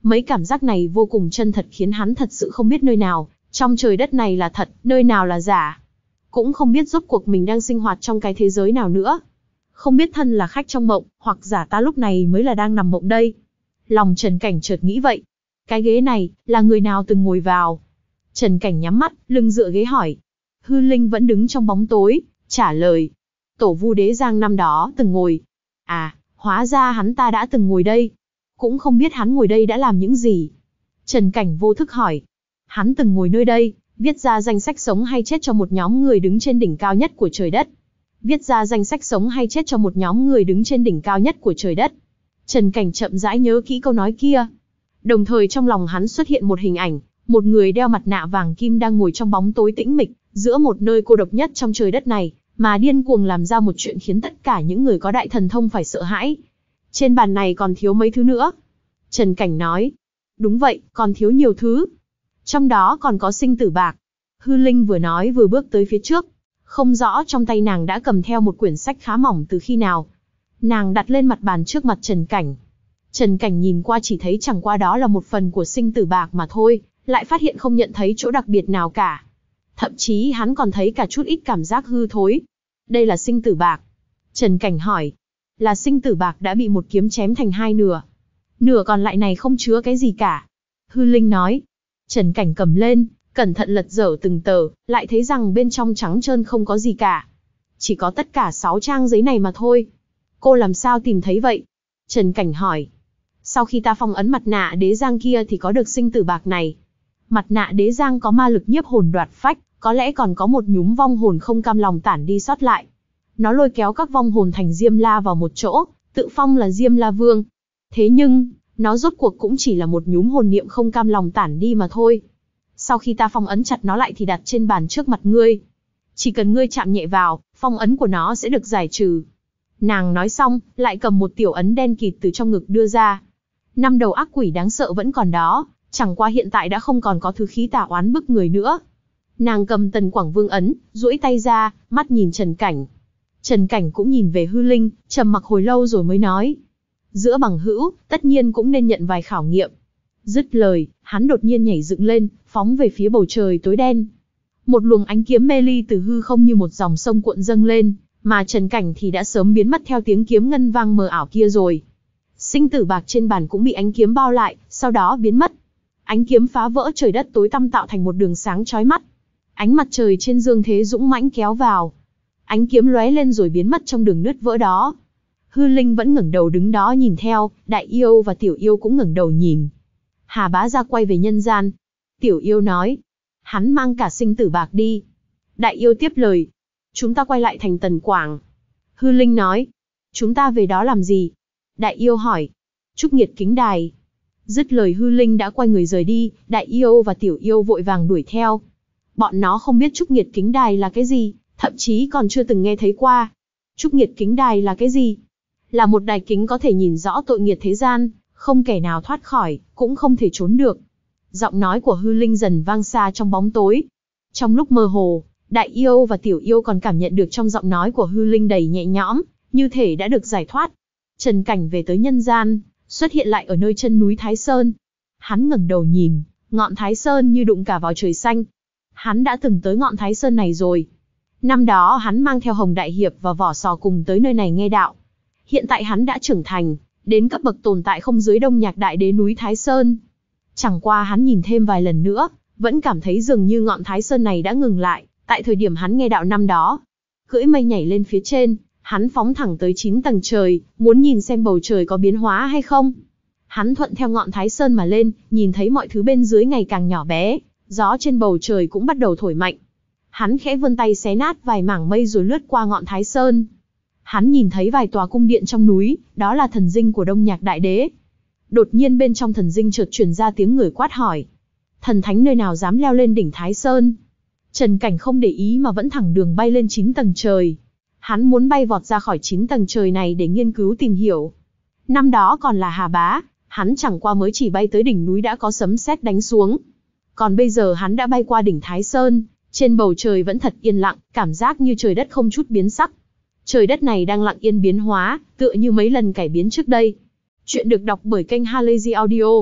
Mấy cảm giác này vô cùng chân thật khiến hắn thật sự không biết nơi nào trong trời đất này là thật, nơi nào là giả. Cũng không biết rốt cuộc mình đang sinh hoạt trong cái thế giới nào nữa. Không biết thân là khách trong mộng, hoặc giả ta lúc này mới là đang nằm mộng đây. Lòng Trần Cảnh chợt nghĩ vậy. Cái ghế này, là người nào từng ngồi vào? Trần Cảnh nhắm mắt, lưng dựa ghế hỏi. Hư Linh vẫn đứng trong bóng tối, trả lời. Tổ Vu Đế Giang năm đó từng ngồi. À, hóa ra hắn ta đã từng ngồi đây. Cũng không biết hắn ngồi đây đã làm những gì. Trần Cảnh vô thức hỏi. Hắn từng ngồi nơi đây, viết ra danh sách sống hay chết cho một nhóm người đứng trên đỉnh cao nhất của trời đất. Viết ra danh sách sống hay chết cho một nhóm người đứng trên đỉnh cao nhất của trời đất. Trần Cảnh chậm rãi nhớ kỹ câu nói kia. Đồng thời trong lòng hắn xuất hiện một hình ảnh, một người đeo mặt nạ vàng kim đang ngồi trong bóng tối tĩnh mịch, giữa một nơi cô độc nhất trong trời đất này, mà điên cuồng làm ra một chuyện khiến tất cả những người có đại thần thông phải sợ hãi. Trên bàn này còn thiếu mấy thứ nữa. Trần Cảnh nói. Đúng vậy, còn thiếu nhiều thứ. Trong đó còn có sinh tử bạc. Hư Linh vừa nói vừa bước tới phía trước. Không rõ trong tay nàng đã cầm theo một quyển sách khá mỏng từ khi nào. Nàng đặt lên mặt bàn trước mặt Trần Cảnh. Trần Cảnh nhìn qua chỉ thấy chẳng qua đó là một phần của sinh tử bạc mà thôi, lại phát hiện không nhận thấy chỗ đặc biệt nào cả. Thậm chí hắn còn thấy cả chút ít cảm giác hư thối. Đây là sinh tử bạc. Trần Cảnh hỏi. Là sinh tử bạc đã bị một kiếm chém thành hai nửa. Nửa còn lại này không chứa cái gì cả. Hư Linh nói. Trần Cảnh cầm lên, cẩn thận lật dở từng tờ, lại thấy rằng bên trong trắng trơn không có gì cả. Chỉ có tất cả sáu trang giấy này mà thôi. Cô làm sao tìm thấy vậy? Trần Cảnh hỏi. Sau khi ta phong ấn mặt nạ đế giang kia thì có được sinh tử bạc này. Mặt nạ đế giang có ma lực nhiếp hồn đoạt phách, có lẽ còn có một nhúm vong hồn không cam lòng tản đi sót lại. Nó lôi kéo các vong hồn thành Diêm La vào một chỗ, tự phong là Diêm La Vương. Thế nhưng, nó rốt cuộc cũng chỉ là một nhúm hồn niệm không cam lòng tản đi mà thôi. Sau khi ta phong ấn chặt nó lại thì đặt trên bàn trước mặt ngươi. Chỉ cần ngươi chạm nhẹ vào, phong ấn của nó sẽ được giải trừ. Nàng nói xong, lại cầm một tiểu ấn đen kịt từ trong ngực đưa ra. Năm đầu ác quỷ đáng sợ vẫn còn đó, chẳng qua hiện tại đã không còn có thứ khí tà oán bức người nữa. Nàng cầm Tần Quảng Vương ấn, duỗi tay ra, mắt nhìn Trần Cảnh. Trần Cảnh cũng nhìn về Hư Linh, trầm mặc hồi lâu rồi mới nói. Giữa bằng hữu, tất nhiên cũng nên nhận vài khảo nghiệm. Dứt lời, hắn đột nhiên nhảy dựng lên, phóng về phía bầu trời tối đen. Một luồng ánh kiếm mê ly từ hư không như một dòng sông cuộn dâng lên, mà Trần Cảnh thì đã sớm biến mất theo tiếng kiếm ngân vang mờ ảo kia rồi. Sinh tử bạc trên bàn cũng bị ánh kiếm bao lại, sau đó biến mất. Ánh kiếm phá vỡ trời đất tối tăm tạo thành một đường sáng chói mắt. Ánh mặt trời trên dương thế dũng mãnh kéo vào. Ánh kiếm lóe lên rồi biến mất trong đường nứt vỡ đó. Hư Linh vẫn ngẩng đầu đứng đó nhìn theo, Đại Yêu và Tiểu Yêu cũng ngẩng đầu nhìn. Hà Bá Gia quay về nhân gian. Tiểu Yêu nói, hắn mang cả sinh tử bạc đi. Đại Yêu tiếp lời, chúng ta quay lại thành Tần Quảng. Hư Linh nói, chúng ta về đó làm gì? Đại Yêu hỏi, Trúc Nghiệt Kính Đài. Dứt lời Hư Linh đã quay người rời đi, Đại Yêu và Tiểu Yêu vội vàng đuổi theo. Bọn nó không biết Trúc Nghiệt Kính Đài là cái gì, thậm chí còn chưa từng nghe thấy qua. Trúc Nghiệt Kính Đài là cái gì? Là một đài kính có thể nhìn rõ tội nghiệt thế gian, không kẻ nào thoát khỏi, cũng không thể trốn được. Giọng nói của Hư Linh dần vang xa trong bóng tối. Trong lúc mơ hồ, Đại Yêu và Tiểu Yêu còn cảm nhận được trong giọng nói của Hư Linh đầy nhẹ nhõm, như thể đã được giải thoát. Trần Cảnh về tới nhân gian, xuất hiện lại ở nơi chân núi Thái Sơn. Hắn ngẩng đầu nhìn, ngọn Thái Sơn như đụng cả vào trời xanh. Hắn đã từng tới ngọn Thái Sơn này rồi. Năm đó hắn mang theo Hồng Đại Hiệp và Vỏ Sò cùng tới nơi này nghe đạo. Hiện tại hắn đã trưởng thành, đến cấp bậc tồn tại không dưới Đông Nhạc Đại Đế núi Thái Sơn. Chẳng qua hắn nhìn thêm vài lần nữa, vẫn cảm thấy dường như ngọn Thái Sơn này đã ngừng lại, tại thời điểm hắn nghe đạo năm đó. Cưỡi mây nhảy lên phía trên, hắn phóng thẳng tới chín tầng trời, muốn nhìn xem bầu trời có biến hóa hay không. Hắn thuận theo ngọn Thái Sơn mà lên, nhìn thấy mọi thứ bên dưới ngày càng nhỏ bé, gió trên bầu trời cũng bắt đầu thổi mạnh. Hắn khẽ vươn tay xé nát vài mảng mây rồi lướt qua ngọn Thái Sơn. Hắn nhìn thấy vài tòa cung điện trong núi, đó là thần dinh của Đông Nhạc Đại Đế. Đột nhiên bên trong thần dinh chợt truyền ra tiếng người quát hỏi. Thần thánh nơi nào dám leo lên đỉnh Thái Sơn? Trần Cảnh không để ý mà vẫn thẳng đường bay lên chín tầng trời. Hắn muốn bay vọt ra khỏi chín tầng trời này để nghiên cứu tìm hiểu. Năm đó còn là Hà Bá, hắn chẳng qua mới chỉ bay tới đỉnh núi đã có sấm sét đánh xuống. Còn bây giờ hắn đã bay qua đỉnh Thái Sơn, trên bầu trời vẫn thật yên lặng, cảm giác như trời đất không chút biến sắc. Trời đất này đang lặng yên biến hóa, tựa như mấy lần cải biến trước đây. Chuyện được đọc bởi kênh Halazy Audio.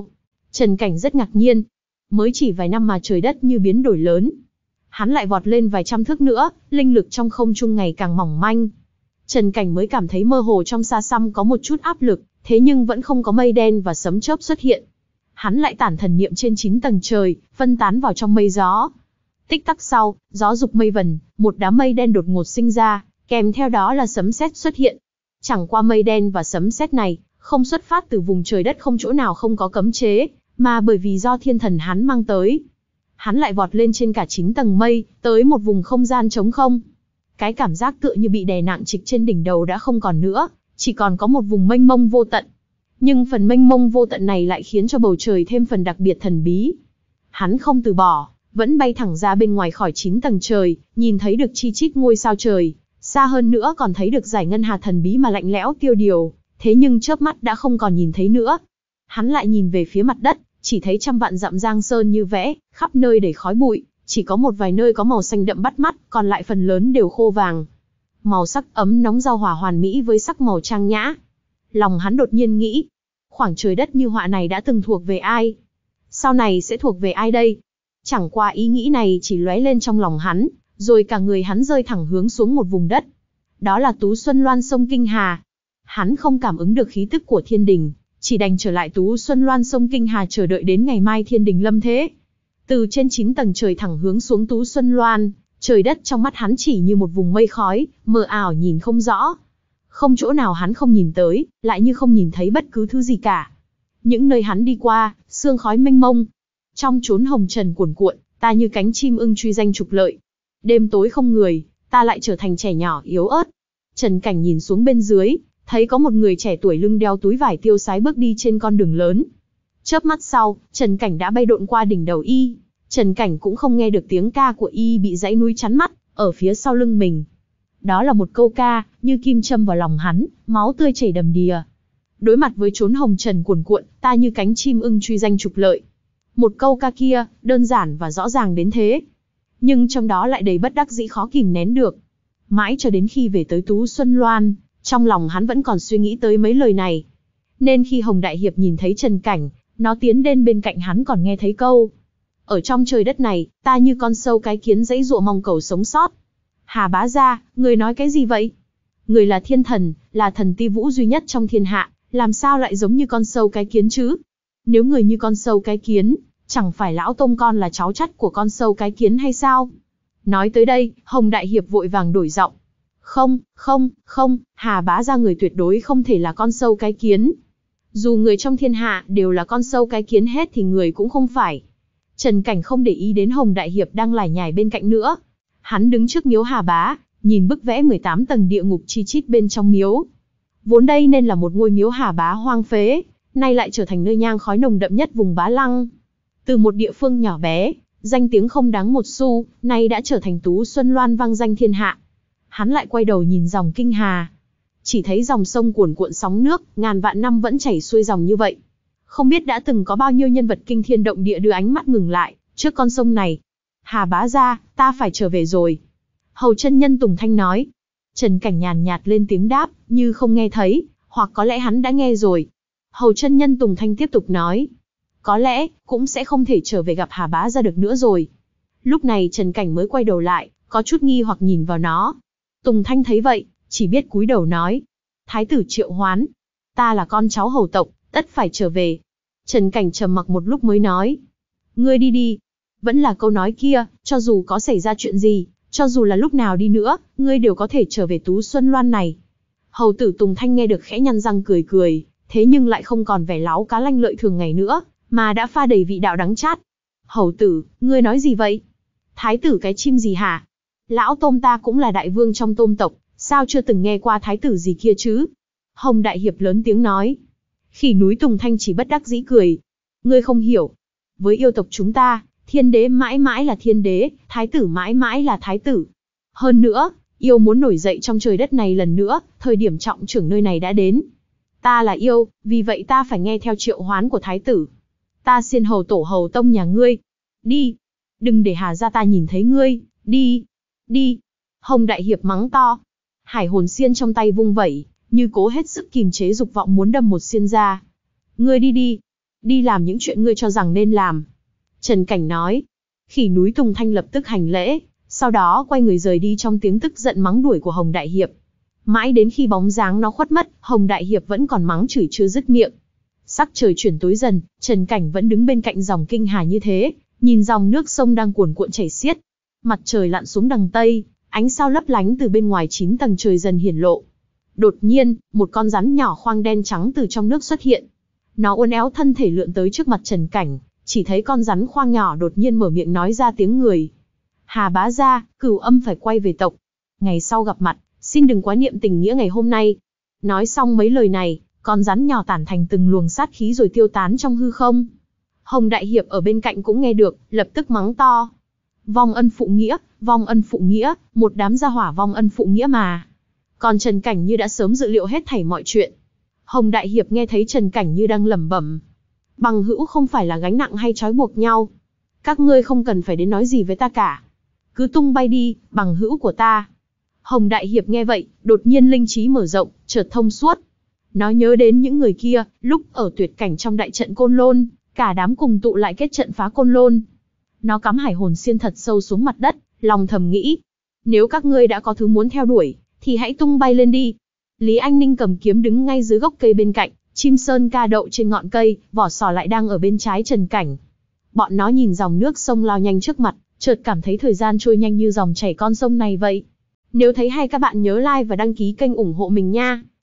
Trần Cảnh rất ngạc nhiên. Mới chỉ vài năm mà trời đất như biến đổi lớn. Hắn lại vọt lên vài trăm thước nữa, linh lực trong không trung ngày càng mỏng manh. Trần Cảnh mới cảm thấy mơ hồ trong xa xăm có một chút áp lực, thế nhưng vẫn không có mây đen và sấm chớp xuất hiện. Hắn lại tản thần niệm trên chín tầng trời, phân tán vào trong mây gió. Tích tắc sau, gió dục mây vần, một đám mây đen đột ngột sinh ra, kèm theo đó là sấm sét xuất hiện. Chẳng qua mây đen và sấm sét này, không xuất phát từ vùng trời đất không chỗ nào không có cấm chế, mà bởi vì do thiên thần hắn mang tới. Hắn lại vọt lên trên cả chín tầng mây, tới một vùng không gian trống không. Cái cảm giác tựa như bị đè nặng trịch trên đỉnh đầu đã không còn nữa, chỉ còn có một vùng mênh mông vô tận. Nhưng phần mênh mông vô tận này lại khiến cho bầu trời thêm phần đặc biệt thần bí. Hắn không từ bỏ, vẫn bay thẳng ra bên ngoài khỏi chín tầng trời, nhìn thấy được chi chít ngôi sao trời, xa hơn nữa còn thấy được dải ngân hà thần bí mà lạnh lẽo tiêu điều, thế nhưng chớp mắt đã không còn nhìn thấy nữa. Hắn lại nhìn về phía mặt đất, chỉ thấy trăm vạn dặm giang sơn như vẽ, khắp nơi đầy khói bụi, chỉ có một vài nơi có màu xanh đậm bắt mắt, còn lại phần lớn đều khô vàng. Màu sắc ấm nóng giao hòa hoàn mỹ với sắc màu trang nhã. Lòng hắn đột nhiên nghĩ, khoảng trời đất như họa này đã từng thuộc về ai? Sau này sẽ thuộc về ai đây? Chẳng qua ý nghĩ này chỉ lóe lên trong lòng hắn, rồi cả người hắn rơi thẳng hướng xuống một vùng đất. Đó là Tú Xuân Loan sông Kinh Hà. Hắn không cảm ứng được khí tức của thiên đình, chỉ đành trở lại Tú Xuân Loan sông Kinh Hà chờ đợi đến ngày mai thiên đình lâm thế. Từ trên chín tầng trời thẳng hướng xuống Tú Xuân Loan, trời đất trong mắt hắn chỉ như một vùng mây khói, mờ ảo nhìn không rõ. Không chỗ nào hắn không nhìn tới, lại như không nhìn thấy bất cứ thứ gì cả. Những nơi hắn đi qua, sương khói mênh mông. Trong chốn hồng trần cuồn cuộn, ta như cánh chim ưng truy danh trục lợi. Đêm tối không người, ta lại trở thành trẻ nhỏ yếu ớt. Trần Cảnh nhìn xuống bên dưới, thấy có một người trẻ tuổi lưng đeo túi vải tiêu sái bước đi trên con đường lớn. Chớp mắt sau, Trần Cảnh đã bay độn qua đỉnh đầu y. Trần Cảnh cũng không nghe được tiếng ca của y bị dãy núi chắn mắt, ở phía sau lưng mình. Đó là một câu ca, như kim châm vào lòng hắn, máu tươi chảy đầm đìa. Đối mặt với chốn hồng trần cuồn cuộn, ta như cánh chim ưng truy danh trục lợi. Một câu ca kia, đơn giản và rõ ràng đến thế. Nhưng trong đó lại đầy bất đắc dĩ khó kìm nén được. Mãi cho đến khi về tới Tú Xuân Loan, trong lòng hắn vẫn còn suy nghĩ tới mấy lời này. Nên khi Hồng Đại Hiệp nhìn thấy Trần Cảnh, nó tiến đến bên cạnh hắn còn nghe thấy câu. Ở trong trời đất này, ta như con sâu cái kiến giãy giụa mong cầu sống sót. Hà bá gia, người nói cái gì vậy? Người là thiên thần, là thần ti vũ duy nhất trong thiên hạ, làm sao lại giống như con sâu cái kiến chứ? Nếu người như con sâu cái kiến, chẳng phải lão tông con là cháu chắt của con sâu cái kiến hay sao? Nói tới đây, Hồng Đại Hiệp vội vàng đổi giọng. Không, không, không, Hà bá gia người tuyệt đối không thể là con sâu cái kiến. Dù người trong thiên hạ đều là con sâu cái kiến hết thì người cũng không phải. Trần Cảnh không để ý đến Hồng Đại Hiệp đang lải nhải bên cạnh nữa. Hắn đứng trước miếu Hà Bá, nhìn bức vẽ mười tám tầng địa ngục chi chít bên trong miếu. Vốn đây nên là một ngôi miếu Hà Bá hoang phế, nay lại trở thành nơi nhang khói nồng đậm nhất vùng Bá Lăng. Từ một địa phương nhỏ bé, danh tiếng không đáng một xu, nay đã trở thành Tú Xuân Loan vang danh thiên hạ. Hắn lại quay đầu nhìn dòng Kinh Hà. Chỉ thấy dòng sông cuồn cuộn sóng nước, ngàn vạn năm vẫn chảy xuôi dòng như vậy. Không biết đã từng có bao nhiêu nhân vật kinh thiên động địa đưa ánh mắt ngừng lại trước con sông này. Hà bá gia, ta phải trở về rồi. Hầu chân nhân Tùng Thanh nói. Trần Cảnh nhàn nhạt lên tiếng đáp, như không nghe thấy, hoặc có lẽ hắn đã nghe rồi. Hầu chân nhân Tùng Thanh tiếp tục nói. Có lẽ, cũng sẽ không thể trở về gặp Hà bá gia được nữa rồi. Lúc này Trần Cảnh mới quay đầu lại, có chút nghi hoặc nhìn vào nó. Tùng Thanh thấy vậy, chỉ biết cúi đầu nói. Thái tử Triệu Hoán. Ta là con cháu hầu tộc, tất phải trở về. Trần Cảnh trầm mặc một lúc mới nói. Ngươi đi đi. Vẫn là câu nói kia, cho dù có xảy ra chuyện gì, cho dù là lúc nào đi nữa, ngươi đều có thể trở về Tú Xuân Loan này. Hầu tử Tùng Thanh nghe được khẽ nhăn răng cười cười, thế nhưng lại không còn vẻ láo cá lanh lợi thường ngày nữa, mà đã pha đầy vị đạo đắng chát. Hầu tử, ngươi nói gì vậy? Thái tử cái chim gì hả? Lão Tôm ta cũng là đại vương trong Tôm tộc, sao chưa từng nghe qua thái tử gì kia chứ? Hồng Đại Hiệp lớn tiếng nói. Khỉ núi Tùng Thanh chỉ bất đắc dĩ cười. Ngươi không hiểu. Với yêu tộc chúng ta, thiên đế mãi mãi là thiên đế, thái tử mãi mãi là thái tử. Hơn nữa, yêu muốn nổi dậy trong trời đất này lần nữa, thời điểm trọng trưởng nơi này đã đến. Ta là yêu, vì vậy ta phải nghe theo triệu hoán của thái tử. Ta xiên hầu tổ hầu tông nhà ngươi. Đi. Đừng để Hà gia ta nhìn thấy ngươi. Đi. Đi. Hồng Đại Hiệp mắng to. Hải hồn xiên trong tay vung vẩy, như cố hết sức kìm chế dục vọng muốn đâm một xiên ra. Ngươi đi đi. đi làm những chuyện ngươi cho rằng nên làm. Trần Cảnh nói. Khỉ núi Tùng Thanh lập tức hành lễ, sau đó quay người rời đi trong tiếng tức giận mắng đuổi của Hồng Đại Hiệp. Mãi đến khi bóng dáng nó khuất mất, Hồng Đại Hiệp vẫn còn mắng chửi chưa dứt miệng. Sắc trời chuyển tối dần, Trần Cảnh vẫn đứng bên cạnh dòng Kinh Hà như thế, nhìn dòng nước sông đang cuồn cuộn chảy xiết. Mặt trời lặn xuống đằng tây, ánh sao lấp lánh từ bên ngoài chín tầng trời dần hiển lộ. Đột nhiên, một con rắn nhỏ khoang đen trắng từ trong nước xuất hiện. Nó uốn éo thân thể lượn tới trước mặt Trần Cảnh, chỉ thấy con rắn khoang nhỏ đột nhiên mở miệng nói ra tiếng người. Hà bá gia, Cửu Âm phải quay về tộc. Ngày sau gặp mặt, xin đừng quá niệm tình nghĩa ngày hôm nay. Nói xong mấy lời này, con rắn nhỏ tản thành từng luồng sát khí rồi tiêu tán trong hư không. Hồng Đại Hiệp ở bên cạnh cũng nghe được, lập tức mắng to. Vong ân phụ nghĩa, vong ân phụ nghĩa, một đám gia hỏa vong ân phụ nghĩa mà. Còn Trần Cảnh như đã sớm dự liệu hết thảy mọi chuyện. Hồng Đại Hiệp nghe thấy Trần Cảnh như đang lẩm bẩm. Bằng hữu không phải là gánh nặng hay trói buộc nhau. Các ngươi không cần phải đến nói gì với ta cả. Cứ tung bay đi, bằng hữu của ta. Hồng Đại Hiệp nghe vậy, đột nhiên linh trí mở rộng, chợt thông suốt. Nó nhớ đến những người kia, lúc ở tuyệt cảnh trong đại trận Côn Lôn, cả đám cùng tụ lại kết trận phá Côn Lôn. Nó cắm hải hồn xiên thật sâu xuống mặt đất, lòng thầm nghĩ. Nếu các ngươi đã có thứ muốn theo đuổi, thì hãy tung bay lên đi. Lý Anh Ninh cầm kiếm đứng ngay dưới gốc cây bên cạnh, chim sơn ca đậu trên ngọn cây, vỏ sò lại đang ở bên trái Trần Cảnh. Bọn nó nhìn dòng nước sông lao nhanh trước mặt, chợt cảm thấy thời gian trôi nhanh như dòng chảy con sông này vậy. Nếu thấy hay các bạn nhớ like và đăng ký kênh ủng hộ mình nha.